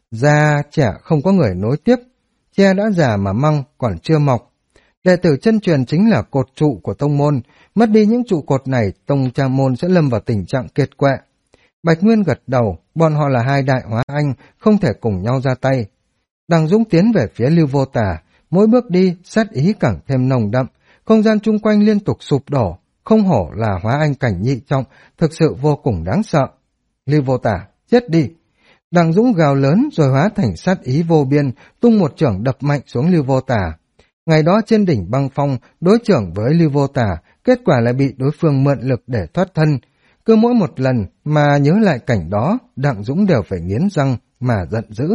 già trẻ không có người nối tiếp. Tre đã già mà măng còn chưa mọc. Đệ tử chân truyền chính là cột trụ của tông môn, mất đi những trụ cột này, tông cha môn sẽ lâm vào tình trạng kiệt quệ. Bạch Nguyên gật đầu, bọn họ là hai đại hóa anh, không thể cùng nhau ra tay. Đặng Dũng tiến về phía Lưu Vô Tả, mỗi bước đi sát ý càng thêm nồng đậm, không gian chung quanh liên tục sụp đổ, không hổ là hóa anh cảnh nhị trọng, thực sự vô cùng đáng sợ. Lưu Vô Tả, chết đi! Đặng Dũng gào lớn rồi hóa thành sát ý vô biên, tung một chưởng đập mạnh xuống Lưu Vô Tả. Ngày đó trên đỉnh băng phong, đối chưởng với Lưu Vô Tả, kết quả là bị đối phương mượn lực để thoát thân. Cứ mỗi một lần mà nhớ lại cảnh đó, Đặng Dũng đều phải nghiến răng mà giận dữ.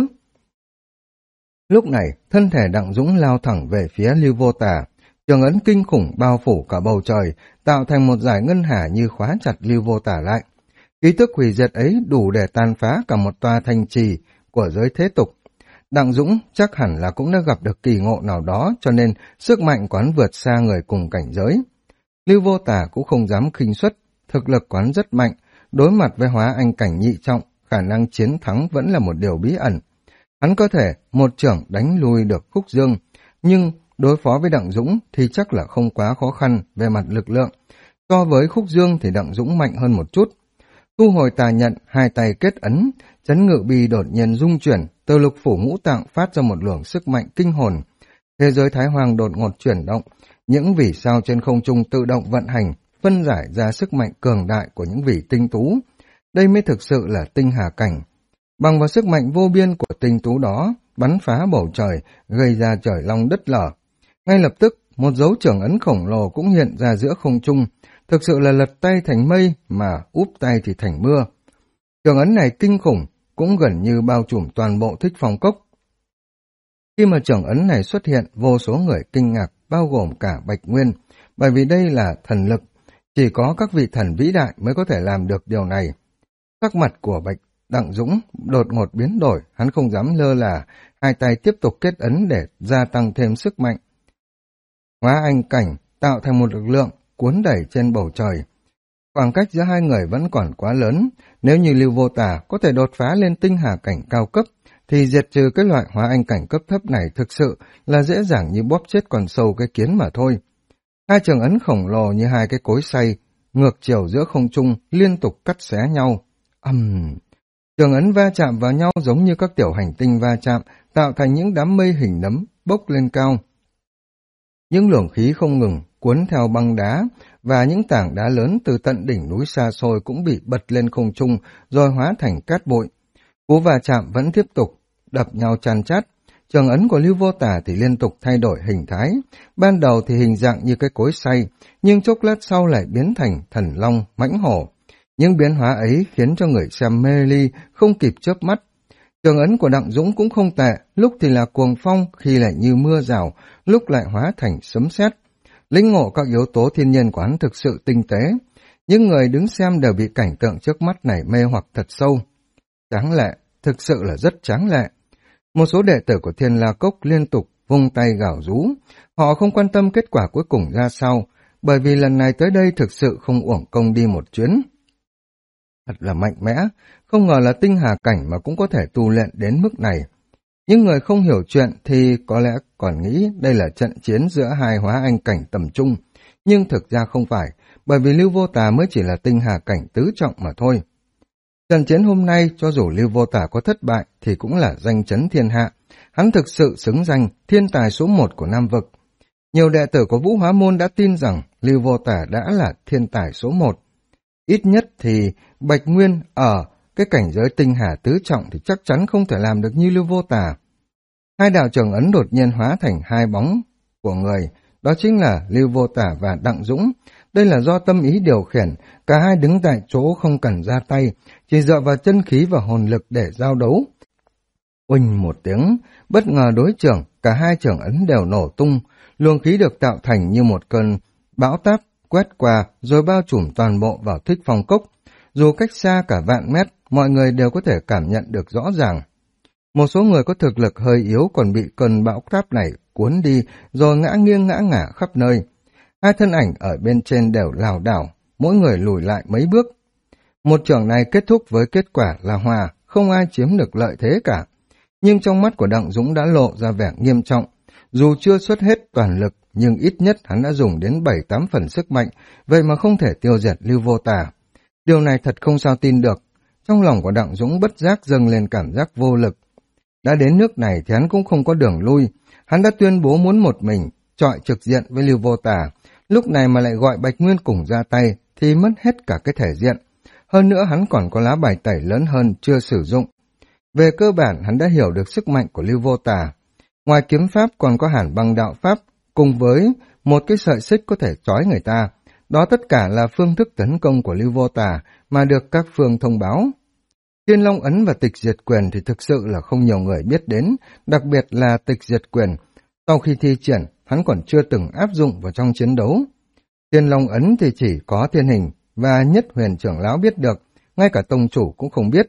Lúc này, thân thể Đặng Dũng lao thẳng về phía Lưu Vô Tả. Trường ấn kinh khủng bao phủ cả bầu trời, tạo thành một dải ngân hà như khóa chặt Lưu Vô Tả lại. Ý thức hủy diệt ấy đủ để tàn phá cả một tòa thành trì của giới thế tục. Đặng Dũng chắc hẳn là cũng đã gặp được kỳ ngộ nào đó, cho nên sức mạnh của hắn vượt xa người cùng cảnh giới. Lưu Vô Tả cũng không dám khinh suất, thực lực của hắn rất mạnh, đối mặt với hóa anh cảnh nhị trọng, khả năng chiến thắng vẫn là một điều bí ẩn. Hắn có thể một chưởng đánh lui được Khúc Dương, nhưng đối phó với Đặng Dũng thì chắc là không quá khó khăn về mặt lực lượng. So với Khúc Dương thì Đặng Dũng mạnh hơn một chút. Thu hồi tà nhận, hai tay kết ấn, chấn ngự bì đột nhiên rung chuyển, từ lục phủ ngũ tạng phát ra một luồng sức mạnh kinh hồn. Thế giới Thái Hoàng đột ngột chuyển động, những vì sao trên không trung tự động vận hành, phân giải ra sức mạnh cường đại của những vì tinh tú. Đây mới thực sự là tinh hà cảnh. Bằng vào sức mạnh vô biên của tinh tú đó, bắn phá bầu trời, gây ra trời long đất lở. Ngay lập tức, một dấu trưởng ấn khổng lồ cũng hiện ra giữa không trung, thực sự là lật tay thành mây mà úp tay thì thành mưa. Trưởng ấn này kinh khủng, cũng gần như bao trùm toàn bộ Thích Phong Cốc. Khi mà trưởng ấn này xuất hiện, vô số người kinh ngạc, bao gồm cả Bạch Nguyên, bởi vì đây là thần lực, chỉ có các vị thần vĩ đại mới có thể làm được điều này. Sắc mặt của Đặng Dũng đột ngột biến đổi, hắn không dám lơ là, hai tay tiếp tục kết ấn để gia tăng thêm sức mạnh. Hóa anh cảnh tạo thành một lực lượng cuốn đẩy trên bầu trời. Khoảng cách giữa hai người vẫn còn quá lớn, nếu như Lưu Vô Tả có thể đột phá lên tinh hà cảnh cao cấp, thì diệt trừ cái loại hóa anh cảnh cấp thấp này thực sự là dễ dàng như bóp chết con sâu cái kiến mà thôi. Hai trường ấn khổng lồ như hai cái cối xay, ngược chiều giữa không trung liên tục cắt xé nhau. Trường ấn va chạm vào nhau giống như các tiểu hành tinh va chạm, tạo thành những đám mây hình nấm bốc lên cao. Những luồng khí không ngừng cuốn theo băng đá, và những tảng đá lớn từ tận đỉnh núi xa xôi cũng bị bật lên không trung rồi hóa thành cát bụi. Cú va chạm vẫn tiếp tục, đập nhau chan chát. Trường ấn của Lưu Vô Tả thì liên tục thay đổi hình thái. Ban đầu thì hình dạng như cái cối xay, nhưng chốc lát sau lại biến thành thần long, mãnh hổ. Những biến hóa ấy khiến cho người xem mê ly, không kịp chớp mắt. Trường ấn của Đặng Dũng cũng không tệ, lúc thì là cuồng phong, khi lại như mưa rào, lúc lại hóa thành sấm sét. Lĩnh ngộ các yếu tố thiên nhiên của hắn thực sự tinh tế. Những người đứng xem đều bị cảnh tượng trước mắt này mê hoặc thật sâu. Tráng lệ, thực sự là rất tráng lệ. Một số đệ tử của Thiên La Cốc liên tục vung tay gào rú. Họ không quan tâm kết quả cuối cùng ra sao, bởi vì lần này tới đây thực sự không uổng công đi một chuyến. Thật là mạnh mẽ, không ngờ là tinh hà cảnh mà cũng có thể tu luyện đến mức này. Những người không hiểu chuyện thì có lẽ còn nghĩ đây là trận chiến giữa hai hóa anh cảnh tầm trung, nhưng thực ra không phải, bởi vì Lưu Vô Tà mới chỉ là tinh hà cảnh tứ trọng mà thôi. Trận chiến hôm nay cho dù Lưu Vô Tà có thất bại thì cũng là danh chấn thiên hạ, hắn thực sự xứng danh thiên tài số 1 của Nam Vực. Nhiều đệ tử của Vũ Hóa Môn đã tin rằng Lưu Vô Tà đã là thiên tài số 1. Ít nhất thì Bạch Nguyên ở cái cảnh giới tinh hà tứ trọng thì chắc chắn không thể làm được như Lưu Vô Tà. Hai đạo trưởng ấn đột nhiên hóa thành hai bóng của người, đó chính là Lưu Vô Tà và Đặng Dũng. Đây là do tâm ý điều khiển, cả hai đứng tại chỗ không cần ra tay, chỉ dựa vào chân khí và hồn lực để giao đấu. Oanh một tiếng, bất ngờ đối trưởng, cả hai trưởng ấn đều nổ tung, luồng khí được tạo thành như một cơn bão táp quét qua rồi bao trùm toàn bộ vào Thích Phong Cốc. Dù cách xa cả vạn mét, mọi người đều có thể cảm nhận được rõ ràng. Một số người có thực lực hơi yếu còn bị cơn bão táp này cuốn đi rồi ngã nghiêng ngã ngả khắp nơi. Hai thân ảnh ở bên trên đều lảo đảo, mỗi người lùi lại mấy bước. Một trường này kết thúc với kết quả là hòa, không ai chiếm được lợi thế cả. Nhưng trong mắt của Đặng Dũng đã lộ ra vẻ nghiêm trọng. Dù chưa xuất hết toàn lực, nhưng ít nhất hắn đã dùng đến 7-8 phần sức mạnh, vậy mà không thể tiêu diệt Lưu Vô Tà. Điều này thật không sao tin được. Trong lòng của Đặng Dũng bất giác dâng lên cảm giác vô lực. Đã đến nước này thì hắn cũng không có đường lui. Hắn đã tuyên bố muốn một mình, chọi trực diện với Lưu Vô Tà. Lúc này mà lại gọi Bạch Nguyên cùng ra tay thì mất hết cả cái thể diện. Hơn nữa hắn còn có lá bài tẩy lớn hơn chưa sử dụng. Về cơ bản hắn đã hiểu được sức mạnh của Lưu Vô Tà. Ngoài kiếm pháp còn có Hàn Băng đạo pháp, cùng với một cái sợi xích có thể trói người ta. Đó tất cả là phương thức tấn công của Lưu Vô Tà mà được các phương thông báo. Thiên Long Ấn và Tịch Diệt Quyền thì thực sự là không nhiều người biết đến, đặc biệt là Tịch Diệt Quyền. Sau khi thi triển, hắn còn chưa từng áp dụng vào trong chiến đấu. Thiên Long Ấn thì chỉ có Thiên Hình và Nhất Huyền trưởng lão biết được, ngay cả tông chủ cũng không biết.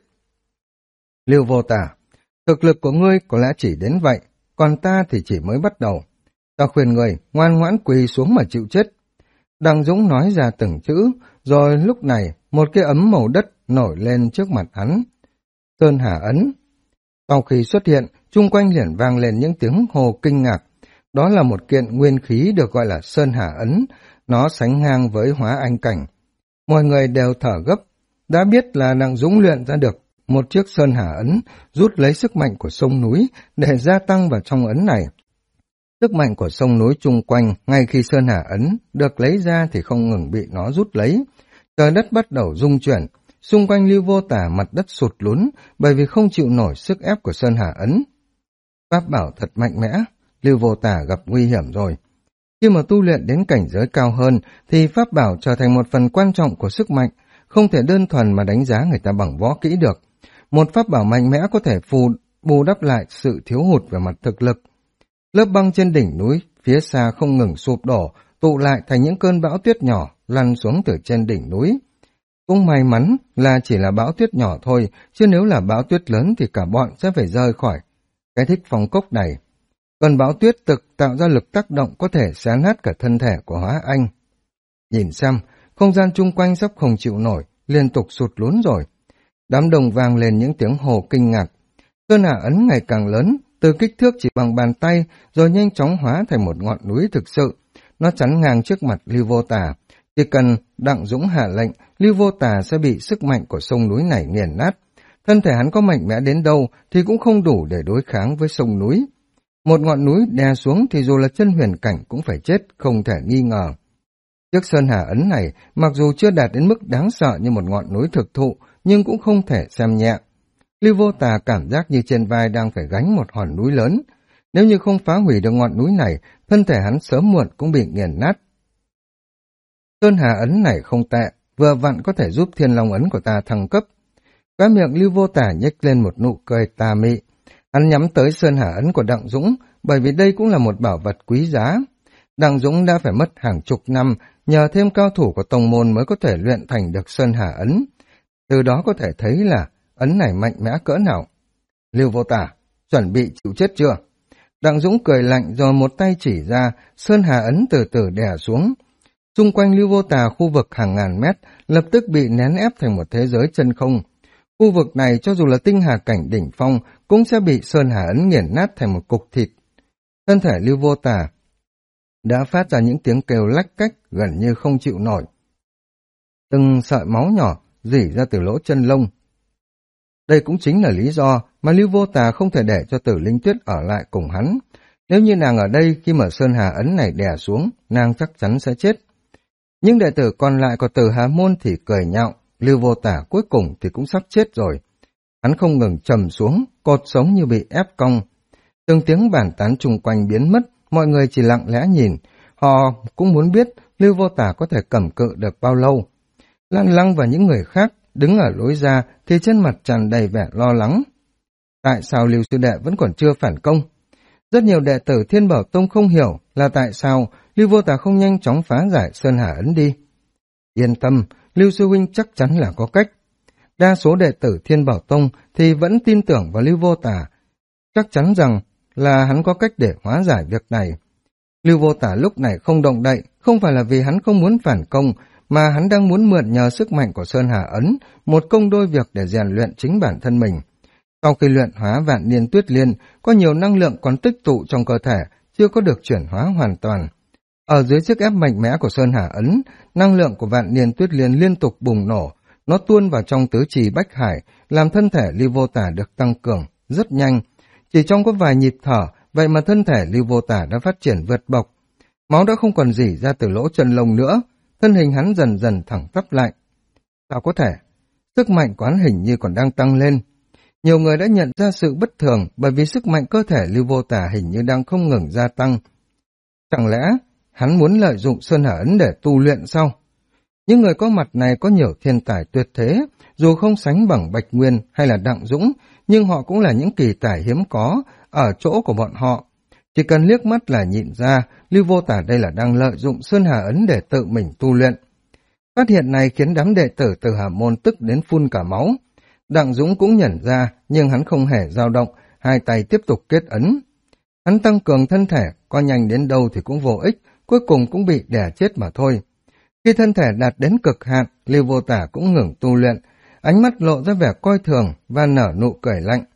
Lưu Vô Tà, thực lực của ngươi có lẽ chỉ đến vậy, còn ta thì chỉ mới bắt đầu. Ta khuyên người ngoan ngoãn quỳ xuống mà chịu chết. Đặng Dũng nói ra từng chữ, rồi lúc này một cái ấm màu đất nổi lên trước mặt hắn. Sơn Hà Ấn. Sau khi xuất hiện, chung quanh liền vang lên những tiếng hô kinh ngạc. Đó là một kiện nguyên khí được gọi là Sơn Hà Ấn, nó sánh ngang với hóa anh cảnh. Mọi người đều thở gấp, đã biết là Đặng Dũng luyện ra được một chiếc Sơn Hà Ấn, rút lấy sức mạnh của sông núi để gia tăng vào trong ấn này. Sức mạnh của sông núi chung quanh, ngay khi Sơn Hà Ấn được lấy ra thì không ngừng bị nó rút lấy. Trời đất bắt đầu rung chuyển, xung quanh Lưu Vô Tà mặt đất sụt lún bởi vì không chịu nổi sức ép của Sơn Hà Ấn. Pháp bảo thật mạnh mẽ, Lưu Vô Tà gặp nguy hiểm rồi. Khi mà tu luyện đến cảnh giới cao hơn thì pháp bảo trở thành một phần quan trọng của sức mạnh, không thể đơn thuần mà đánh giá người ta bằng võ kỹ được. Một pháp bảo mạnh mẽ có thể bù đắp lại sự thiếu hụt về mặt thực lực. Lớp băng trên đỉnh núi phía xa không ngừng sụp đổ, tụ lại thành những cơn bão tuyết nhỏ lăn xuống từ trên đỉnh núi. Cũng may mắn là chỉ là bão tuyết nhỏ thôi, chứ nếu là bão tuyết lớn thì cả bọn sẽ phải rời khỏi cái Thích Phong Cốc này. Cơn bão tuyết thực tạo ra lực tác động có thể xé nát cả thân thể của Hóa Anh. Nhìn xem, không gian chung quanh sắp không chịu nổi, liên tục sụt lún rồi. Đám đông vang lên những tiếng hô kinh ngạc. Sơn Hà Ấn ngày càng lớn, từ kích thước chỉ bằng bàn tay, rồi nhanh chóng hóa thành một ngọn núi thực sự. Nó chắn ngang trước mặt Lưu Vô Tà. Chỉ cần Đặng Dũng hạ lệnh, Lưu Vô Tà sẽ bị sức mạnh của sông núi này nghiền nát. Thân thể hắn có mạnh mẽ đến đâu thì cũng không đủ để đối kháng với sông núi. Một ngọn núi đè xuống thì dù là chân huyền cảnh cũng phải chết, không thể nghi ngờ. Chiếc Sơn Hà Ấn này, mặc dù chưa đạt đến mức đáng sợ như một ngọn núi thực thụ, nhưng cũng không thể xem nhẹ. Lưu Vô Tà cảm giác như trên vai đang phải gánh một hòn núi lớn. Nếu như không phá hủy được ngọn núi này, thân thể hắn sớm muộn cũng bị nghiền nát. Sơn Hà Ấn này không tệ, vừa vặn có thể giúp Thiên Long ấn của ta thăng cấp. Khóe miệng Lưu Vô Tả nhếch lên một nụ cười tà mị. Hắn nhắm tới Sơn Hà ấn của Đặng Dũng, bởi vì đây cũng là một bảo vật quý giá. Đặng Dũng đã phải mất hàng chục năm, nhờ thêm cao thủ của tông môn mới có thể luyện thành được Sơn Hà ấn. Từ đó có thể thấy là ấn này mạnh mẽ cỡ nào. Lưu Vô Tả, chuẩn bị chịu chết chưa? Đặng Dũng cười lạnh rồi một tay chỉ ra, Sơn Hà ấn từ từ đè xuống. Xung quanh Lưu Vô Tả khu vực hàng ngàn mét lập tức bị nén ép thành một thế giới chân không. Khu vực này cho dù là tinh hà cảnh đỉnh phong cũng sẽ bị Sơn Hà ấn nghiền nát thành một cục thịt. Thân thể Lưu Vô Tả đã phát ra những tiếng kêu lách cách gần như không chịu nổi. Từng sợi máu nhỏ rỉ ra từ lỗ chân lông. Đây cũng chính là lý do mà Lưu Vô Tả không thể để cho Tử Linh Tuyết ở lại cùng hắn. Nếu như nàng ở đây khi mà Sơn Hà ấn này đè xuống, nàng chắc chắn sẽ chết. Nhưng đệ tử còn lại của Tử Hà môn thì cười nhạo, Lưu Vô Tả cuối cùng thì cũng sắp chết rồi. Hắn không ngừng trầm xuống, cột sống như bị ép cong. Từng tiếng bàn tán chung quanh biến mất, mọi người chỉ lặng lẽ nhìn. Họ cũng muốn biết Lưu Vô Tả có thể cầm cự được bao lâu. Lan Lăng và những người khác đứng ở lối ra thì trên mặt tràn đầy vẻ lo lắng. Tại sao Lưu sư đệ vẫn còn chưa phản công? Rất nhiều đệ tử Thiên Bảo Tông không hiểu là tại sao Lưu Vô Tả không nhanh chóng phá giải Sơn Hà ấn đi. Yên tâm, Lưu sư huynh chắc chắn là có cách. Đa số đệ tử Thiên Bảo Tông thì vẫn tin tưởng vào Lưu Vô Tả, chắc chắn rằng là hắn có cách để hóa giải việc này. Lưu Vô Tả lúc này không động đậy, không phải là vì hắn không muốn phản công, mà hắn đang muốn mượn nhờ sức mạnh của Sơn Hà ấn, một công đôi việc để rèn luyện chính bản thân mình. Sau khi luyện hóa Vạn Niên Tuyết Liên, có nhiều năng lượng còn tích tụ trong cơ thể, chưa có được chuyển hóa hoàn toàn. Ở dưới sức ép mạnh mẽ của Sơn Hà ấn, năng lượng của Vạn Niên Tuyết Liên liên tục bùng nổ, nó tuôn vào trong tứ trì bách hải, làm thân thể Lưu Vô Tả được tăng cường rất nhanh. Chỉ trong có vài nhịp thở, vậy mà thân thể Lưu Vô Tả đã phát triển vượt bộc. Máu đã không còn rỉ ra từ lỗ chân lông nữa, thân hình hắn dần dần thẳng tắp lại. Sao có thể? Sức mạnh của hắn hình như còn đang tăng lên. Nhiều người đã nhận ra sự bất thường bởi vì sức mạnh cơ thể Lưu Vô Tả hình như đang không ngừng gia tăng. Chẳng lẽ hắn muốn lợi dụng Sơn Hà ấn để tu luyện sao? Những người có mặt này có nhiều thiên tài tuyệt thế, dù không sánh bằng Bạch Nguyên hay là Đặng Dũng, nhưng họ cũng là những kỳ tài hiếm có ở chỗ của bọn họ. Chỉ cần liếc mắt là nhịn ra, Lưu Vô Tả đây là đang lợi dụng Sơn Hà ấn để tự mình tu luyện. Phát hiện này khiến đám đệ tử Tử Hà môn tức đến phun cả máu. Đặng Dũng cũng nhận ra, nhưng hắn không hề dao động, hai tay tiếp tục kết ấn. Hắn tăng cường thân thể, có nhanh đến đâu thì cũng vô ích, cuối cùng cũng bị đè chết mà thôi. Khi thân thể đạt đến cực hạn, Lưu Vô Tả cũng ngừng tu luyện, ánh mắt lộ ra vẻ coi thường và nở nụ cười lạnh.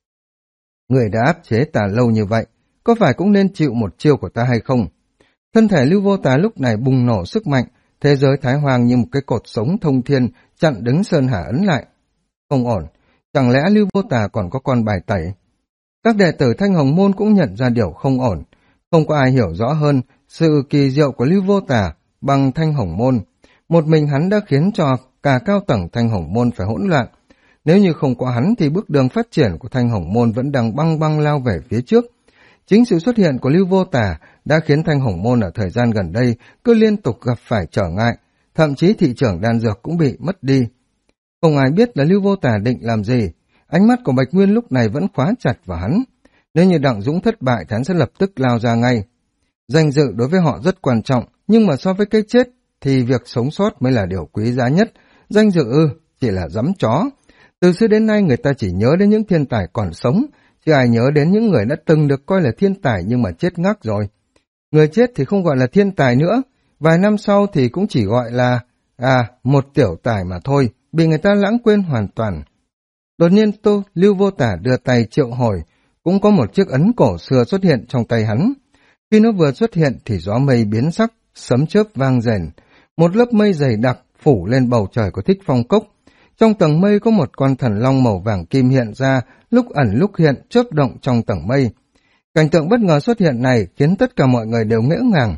Người đã áp chế ta lâu như vậy, có phải cũng nên chịu một chiêu của ta hay không? Thân thể Lưu Vô Tả lúc này bùng nổ sức mạnh, thế giới Thái Hoàng như một cái cột sống thông thiên chặn đứng Sơn Hà ấn lại. Không ổn, chẳng lẽ Lưu Vô Tả còn có con bài tẩy? Các đệ tử Thanh Hồng môn cũng nhận ra điều không ổn, không có ai hiểu rõ hơn sự kỳ diệu của Lưu Vô Tả bằng Thanh Hồng môn. Một mình hắn đã khiến cho cả cao tầng Thanh Hồng môn phải hỗn loạn. Nếu như không có hắn thì bước đường phát triển của Thanh Hồng môn vẫn đang băng băng lao về phía trước. Chính sự xuất hiện của Lưu Vô Tả đã khiến Thanh Hồng môn ở thời gian gần đây cứ liên tục gặp phải trở ngại, thậm chí thị trường đan dược cũng bị mất đi. Không ai biết là Lưu Vô Tả định làm gì, ánh mắt của Bạch Nguyên lúc này vẫn khóa chặt vào hắn. Nếu như Đặng Dũng thất bại thì hắn sẽ lập tức lao ra ngay. Danh dự đối với họ rất quan trọng, nhưng mà so với cái chết thì việc sống sót mới là điều quý giá nhất. Danh dự chỉ là giấm chó. Từ xưa đến nay người ta chỉ nhớ đến những thiên tài còn sống, chứ ai nhớ đến những người đã từng được coi là thiên tài nhưng mà chết ngắc rồi. Người chết thì không gọi là thiên tài nữa, vài năm sau thì cũng chỉ gọi là một tiểu tài mà thôi, bị người ta lãng quên hoàn toàn. Đột nhiên Lưu Vô Tả đưa tay triệu hồi, cũng có một chiếc ấn cổ xưa xuất hiện trong tay hắn. Khi nó vừa xuất hiện thì gió mây biến sắc, sấm chớp vang rền, một lớp mây dày đặc phủ lên bầu trời của Thích Phong Cốc. Trong tầng mây có một con thần long màu vàng kim hiện ra, lúc ẩn lúc hiện, chớp động trong tầng mây. Cảnh tượng bất ngờ xuất hiện này khiến tất cả mọi người đều ngỡ ngàng.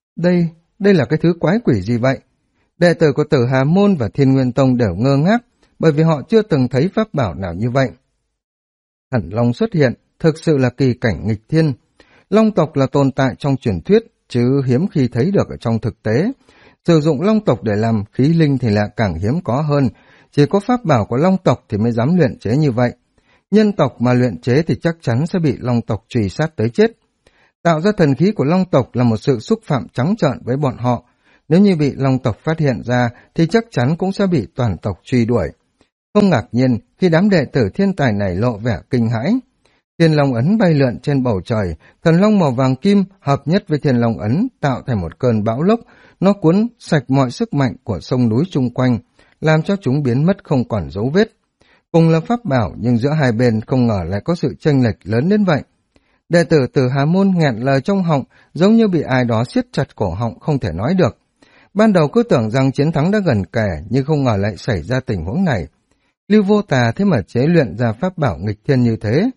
Đây là cái thứ quái quỷ gì vậy? Đệ tử của Tử Hà môn và Thiên Nguyên tông đều ngơ ngác, bởi vì họ chưa từng thấy pháp bảo nào như vậy. Thần long xuất hiện, thực sự là kỳ cảnh nghịch thiên. Long tộc là tồn tại trong truyền thuyết, chứ hiếm khi thấy được ở trong thực tế. Sử dụng long tộc để làm khí linh thì lại càng hiếm có hơn, chỉ có pháp bảo của long tộc thì mới dám luyện chế như vậy. Nhân tộc mà luyện chế thì chắc chắn sẽ bị long tộc truy sát tới chết. Tạo ra thần khí của long tộc là một sự xúc phạm trắng trợn với bọn họ. Nếu như bị long tộc phát hiện ra thì chắc chắn cũng sẽ bị toàn tộc truy đuổi. Không ngạc nhiên khi đám đệ tử thiên tài này lộ vẻ kinh hãi. Thiên long ấn bay lượn trên bầu trời, thần long màu vàng kim hợp nhất với thiên long ấn tạo thành một cơn bão lốc, nó cuốn sạch mọi sức mạnh của sông núi chung quanh, làm cho chúng biến mất không còn dấu vết. Cùng là pháp bảo nhưng giữa hai bên không ngờ lại có sự chênh lệch lớn đến vậy. Đệ tử Tử Hà Môn nghẹn lời trong họng, giống như bị ai đó siết chặt cổ họng không thể nói được. Ban đầu cứ tưởng rằng chiến thắng đã gần kề, nhưng không ngờ lại xảy ra tình huống này. Lưu Vô Tà thế mà chế luyện ra pháp bảo nghịch thiên như thế.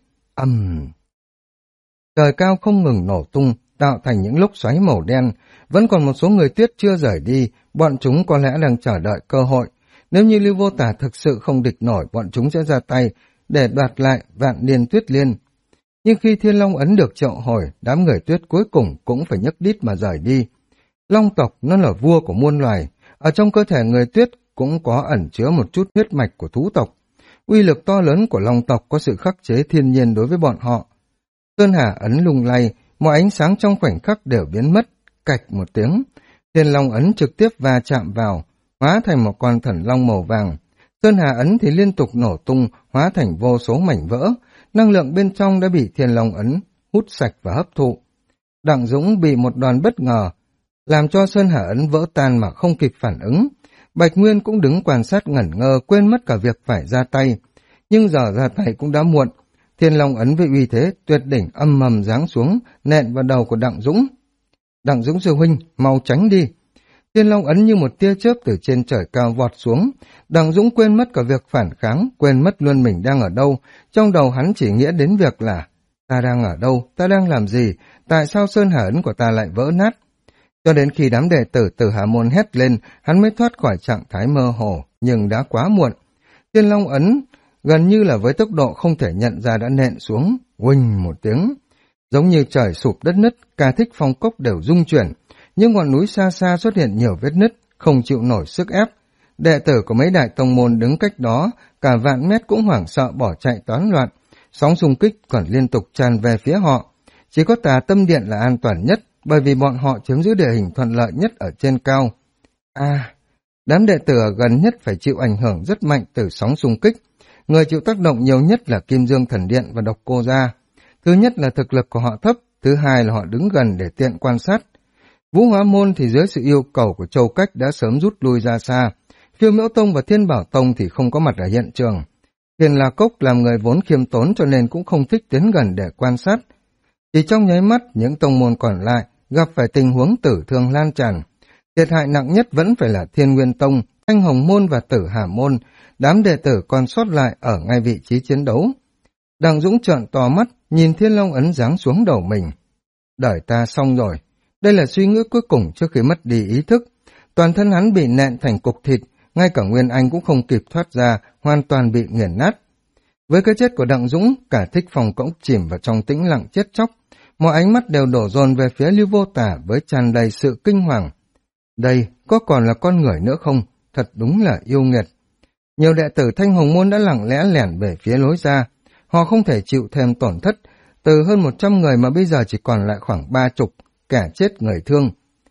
Trời cao không ngừng nổ tung, tạo thành những lốc xoáy màu đen. Vẫn còn một số người tuyết chưa rời đi, bọn chúng có lẽ đang chờ đợi cơ hội. Nếu như Lưu Vô Tà thực sự không địch nổi, bọn chúng sẽ ra tay để đoạt lại Vạn Niên Tuyết Liên. Nhưng khi Thiên Long ấn được triệu hồi, đám người tuyết cuối cùng cũng phải nhấc đít mà rời đi. Long tộc nó là vua của muôn loài, ở trong cơ thể người tuyết cũng có ẩn chứa một chút huyết mạch của thú tộc. Uy lực to lớn của long tộc có sự khắc chế thiên nhiên đối với bọn họ. Sơn Hà ấn lung lay, mọi ánh sáng trong khoảnh khắc đều biến mất, cạch một tiếng. Thiên Long ấn trực tiếp va chạm vào, hóa thành một con thần long màu vàng. Sơn Hà ấn thì liên tục nổ tung, hóa thành vô số mảnh vỡ. Năng lượng bên trong đã bị Thiên Long ấn hút sạch và hấp thụ. Đặng Dũng bị một đòn bất ngờ, làm cho Sơn Hà ấn vỡ tan mà không kịp phản ứng. Bạch Nguyên cũng đứng quan sát ngẩn ngơ, quên mất cả việc phải ra tay. Nhưng giờ ra tay cũng đã muộn. Thiên Long ấn với uy thế tuyệt đỉnh âm mầm giáng xuống, nện vào đầu của Đặng Dũng. Đặng Dũng sư huynh, mau tránh đi. Thiên Long ấn như một tia chớp từ trên trời cao vọt xuống. Đặng Dũng quên mất cả việc phản kháng, quên mất luôn mình đang ở đâu. Trong đầu hắn chỉ nghĩa đến việc là ta đang ở đâu, ta đang làm gì, tại sao Sơn Hà ấn của ta lại vỡ nát. Cho đến khi đám đệ tử Tử Hà Môn hét lên, hắn mới thoát khỏi trạng thái mơ hồ, nhưng đã quá muộn. Thiên Long ấn gần như là với tốc độ không thể nhận ra đã nện xuống, uỳnh một tiếng. Giống như trời sụp đất nứt, cả Thích Phong Cốc đều rung chuyển, nhưng ngọn núi xa xa xuất hiện nhiều vết nứt, không chịu nổi sức ép. Đệ tử của mấy đại tông môn đứng cách đó, cả vạn mét cũng hoảng sợ bỏ chạy toán loạn, sóng xung kích còn liên tục tràn về phía họ. Chỉ có Tà Tâm Điện là an toàn nhất, bởi vì bọn họ chiếm giữ địa hình thuận lợi nhất ở trên cao. Đám đệ tử ở gần nhất phải chịu ảnh hưởng rất mạnh từ sóng xung kích. Người chịu tác động nhiều nhất là Kim Dương Thần Điện và Độc Cô Gia. Thứ nhất là thực lực của họ thấp, thứ hai là họ đứng gần để tiện quan sát. Vũ Hóa Môn thì dưới sự yêu cầu của Châu Cách đã sớm rút lui ra xa. Phiêu Miễu Tông và Thiên Bảo Tông thì không có mặt ở hiện trường. Thiên La Cốc làm người vốn khiêm tốn cho nên cũng không thích tiến gần để quan sát. Chỉ trong nháy mắt, những tông môn còn lại gặp phải tình huống tử thương lan tràn. Thiệt hại nặng nhất vẫn phải là Thiên Nguyên Tông, Thanh Hồng Môn và Tử Hà Môn, đám đệ tử còn sót lại ở ngay vị trí chiến đấu. Đặng Dũng trợn to mắt, nhìn Thiên Long ấn giáng xuống đầu mình. Đời ta xong rồi. Đây là suy nghĩ cuối cùng trước khi mất đi ý thức. Toàn thân hắn bị nện thành cục thịt, ngay cả Nguyên Anh cũng không kịp thoát ra, hoàn toàn bị nghiền nát. Với cái chết của Đặng Dũng, cả Thích Phong Cốc chìm vào trong tĩnh lặng chết chóc. Mọi ánh mắt đều đổ dồn về phía Lưu Vô Tà với tràn đầy sự kinh hoàng. Đây, có còn là con người nữa không? Thật đúng là yêu nghiệt. Nhiều đệ tử Thanh Hồng Môn đã lặng lẽ lẻn về phía lối ra. Họ không thể chịu thêm tổn thất. Từ hơn 100 người mà bây giờ chỉ còn lại khoảng 30, kẻ chết người thương.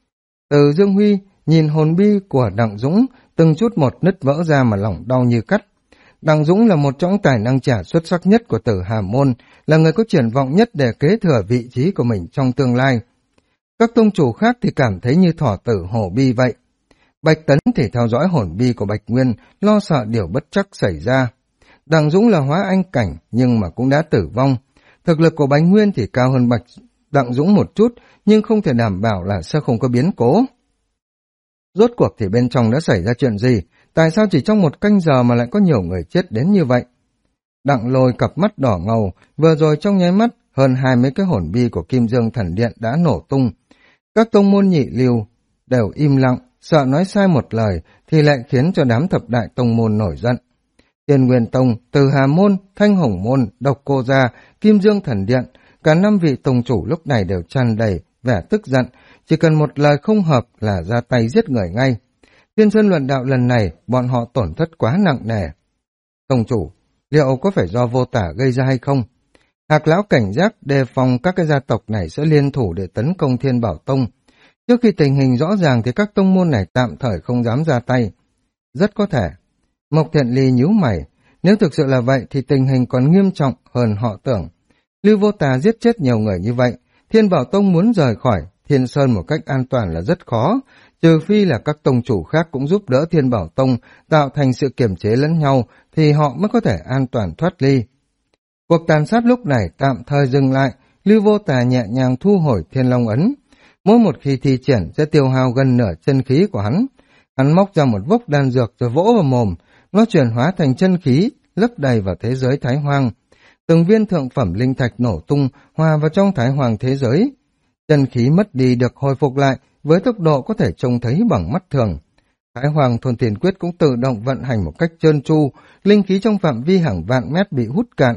Từ Dương Huy nhìn hồn bi của Đặng Dũng từng chút một nứt vỡ ra mà lòng đau như cắt. Đặng Dũng là một trong tài năng trẻ xuất sắc nhất của Tử Hà Môn, là người có triển vọng nhất để kế thừa vị trí của mình trong tương lai. Các tông chủ khác thì cảm thấy như thỏ tử hổ bi vậy. Bạch Tấn thì theo dõi hồn bi của Bạch Nguyên, lo sợ điều bất trắc xảy ra. Đặng Dũng là hóa anh cảnh nhưng mà cũng đã tử vong. Thực lực của Bạch Nguyên thì cao hơn Đặng Dũng một chút, nhưng không thể đảm bảo là sẽ không có biến cố. Rốt cuộc thì bên trong đã xảy ra chuyện gì? Tại sao chỉ trong 1 canh giờ mà lại có nhiều người chết đến như vậy? Đặng Lôi cặp mắt đỏ ngầu, vừa rồi trong nháy mắt, hơn 20 cái hồn bi của Kim Dương Thần Điện đã nổ tung. Các tông môn nhị lưu đều im lặng, sợ nói sai một lời thì lại khiến cho đám thập đại tông môn nổi giận. Thiên Nguyên Tông, Từ Hà Môn, Thanh Hồng Môn, Độc Cô Gia, Kim Dương Thần Điện, cả 5 vị tông chủ lúc này đều tràn đầy vẻ tức giận, chỉ cần một lời không hợp là ra tay giết người ngay. Thiên Sơn luận đạo lần này, bọn họ tổn thất quá nặng nề. Tông chủ, liệu có phải do vô tả gây ra hay không? Hạc lão cảnh giác đề phòng các cái gia tộc này sẽ liên thủ để tấn công Thiên Bảo Tông. Trước khi tình hình rõ ràng thì các tông môn này tạm thời không dám ra tay. Rất có thể. Mộc Thiện Ly nhíu mày, nếu thực sự là vậy thì tình hình còn nghiêm trọng hơn họ tưởng. Lưu Vô Tà giết chết nhiều người như vậy, Thiên Bảo Tông muốn rời khỏi Thiên Sơn một cách an toàn là rất khó, trừ phi là các tông chủ khác cũng giúp đỡ Thiên Bảo Tông tạo thành sự kiềm chế lẫn nhau thì họ mới có thể an toàn thoát ly. Cuộc tàn sát lúc này tạm thời dừng lại, Lưu Vô Tà nhẹ nhàng thu hồi Thiên Long Ấn. Mỗi một khi thi triển sẽ tiêu hao gần nửa chân khí của hắn. Hắn móc ra một vốc đan dược rồi vỗ vào mồm, nó chuyển hóa thành chân khí, lấp đầy vào thế giới Thái Hoang. Từng viên thượng phẩm linh thạch nổ tung, hòa vào trong Thái Hoang thế giới. Chân khí mất đi được hồi phục lại với tốc độ có thể trông thấy bằng mắt thường. Thái Hoàng Thuần Thiền Quyết cũng tự động vận hành một cách trơn tru, linh khí trong phạm vi hàng vạn mét bị hút cạn.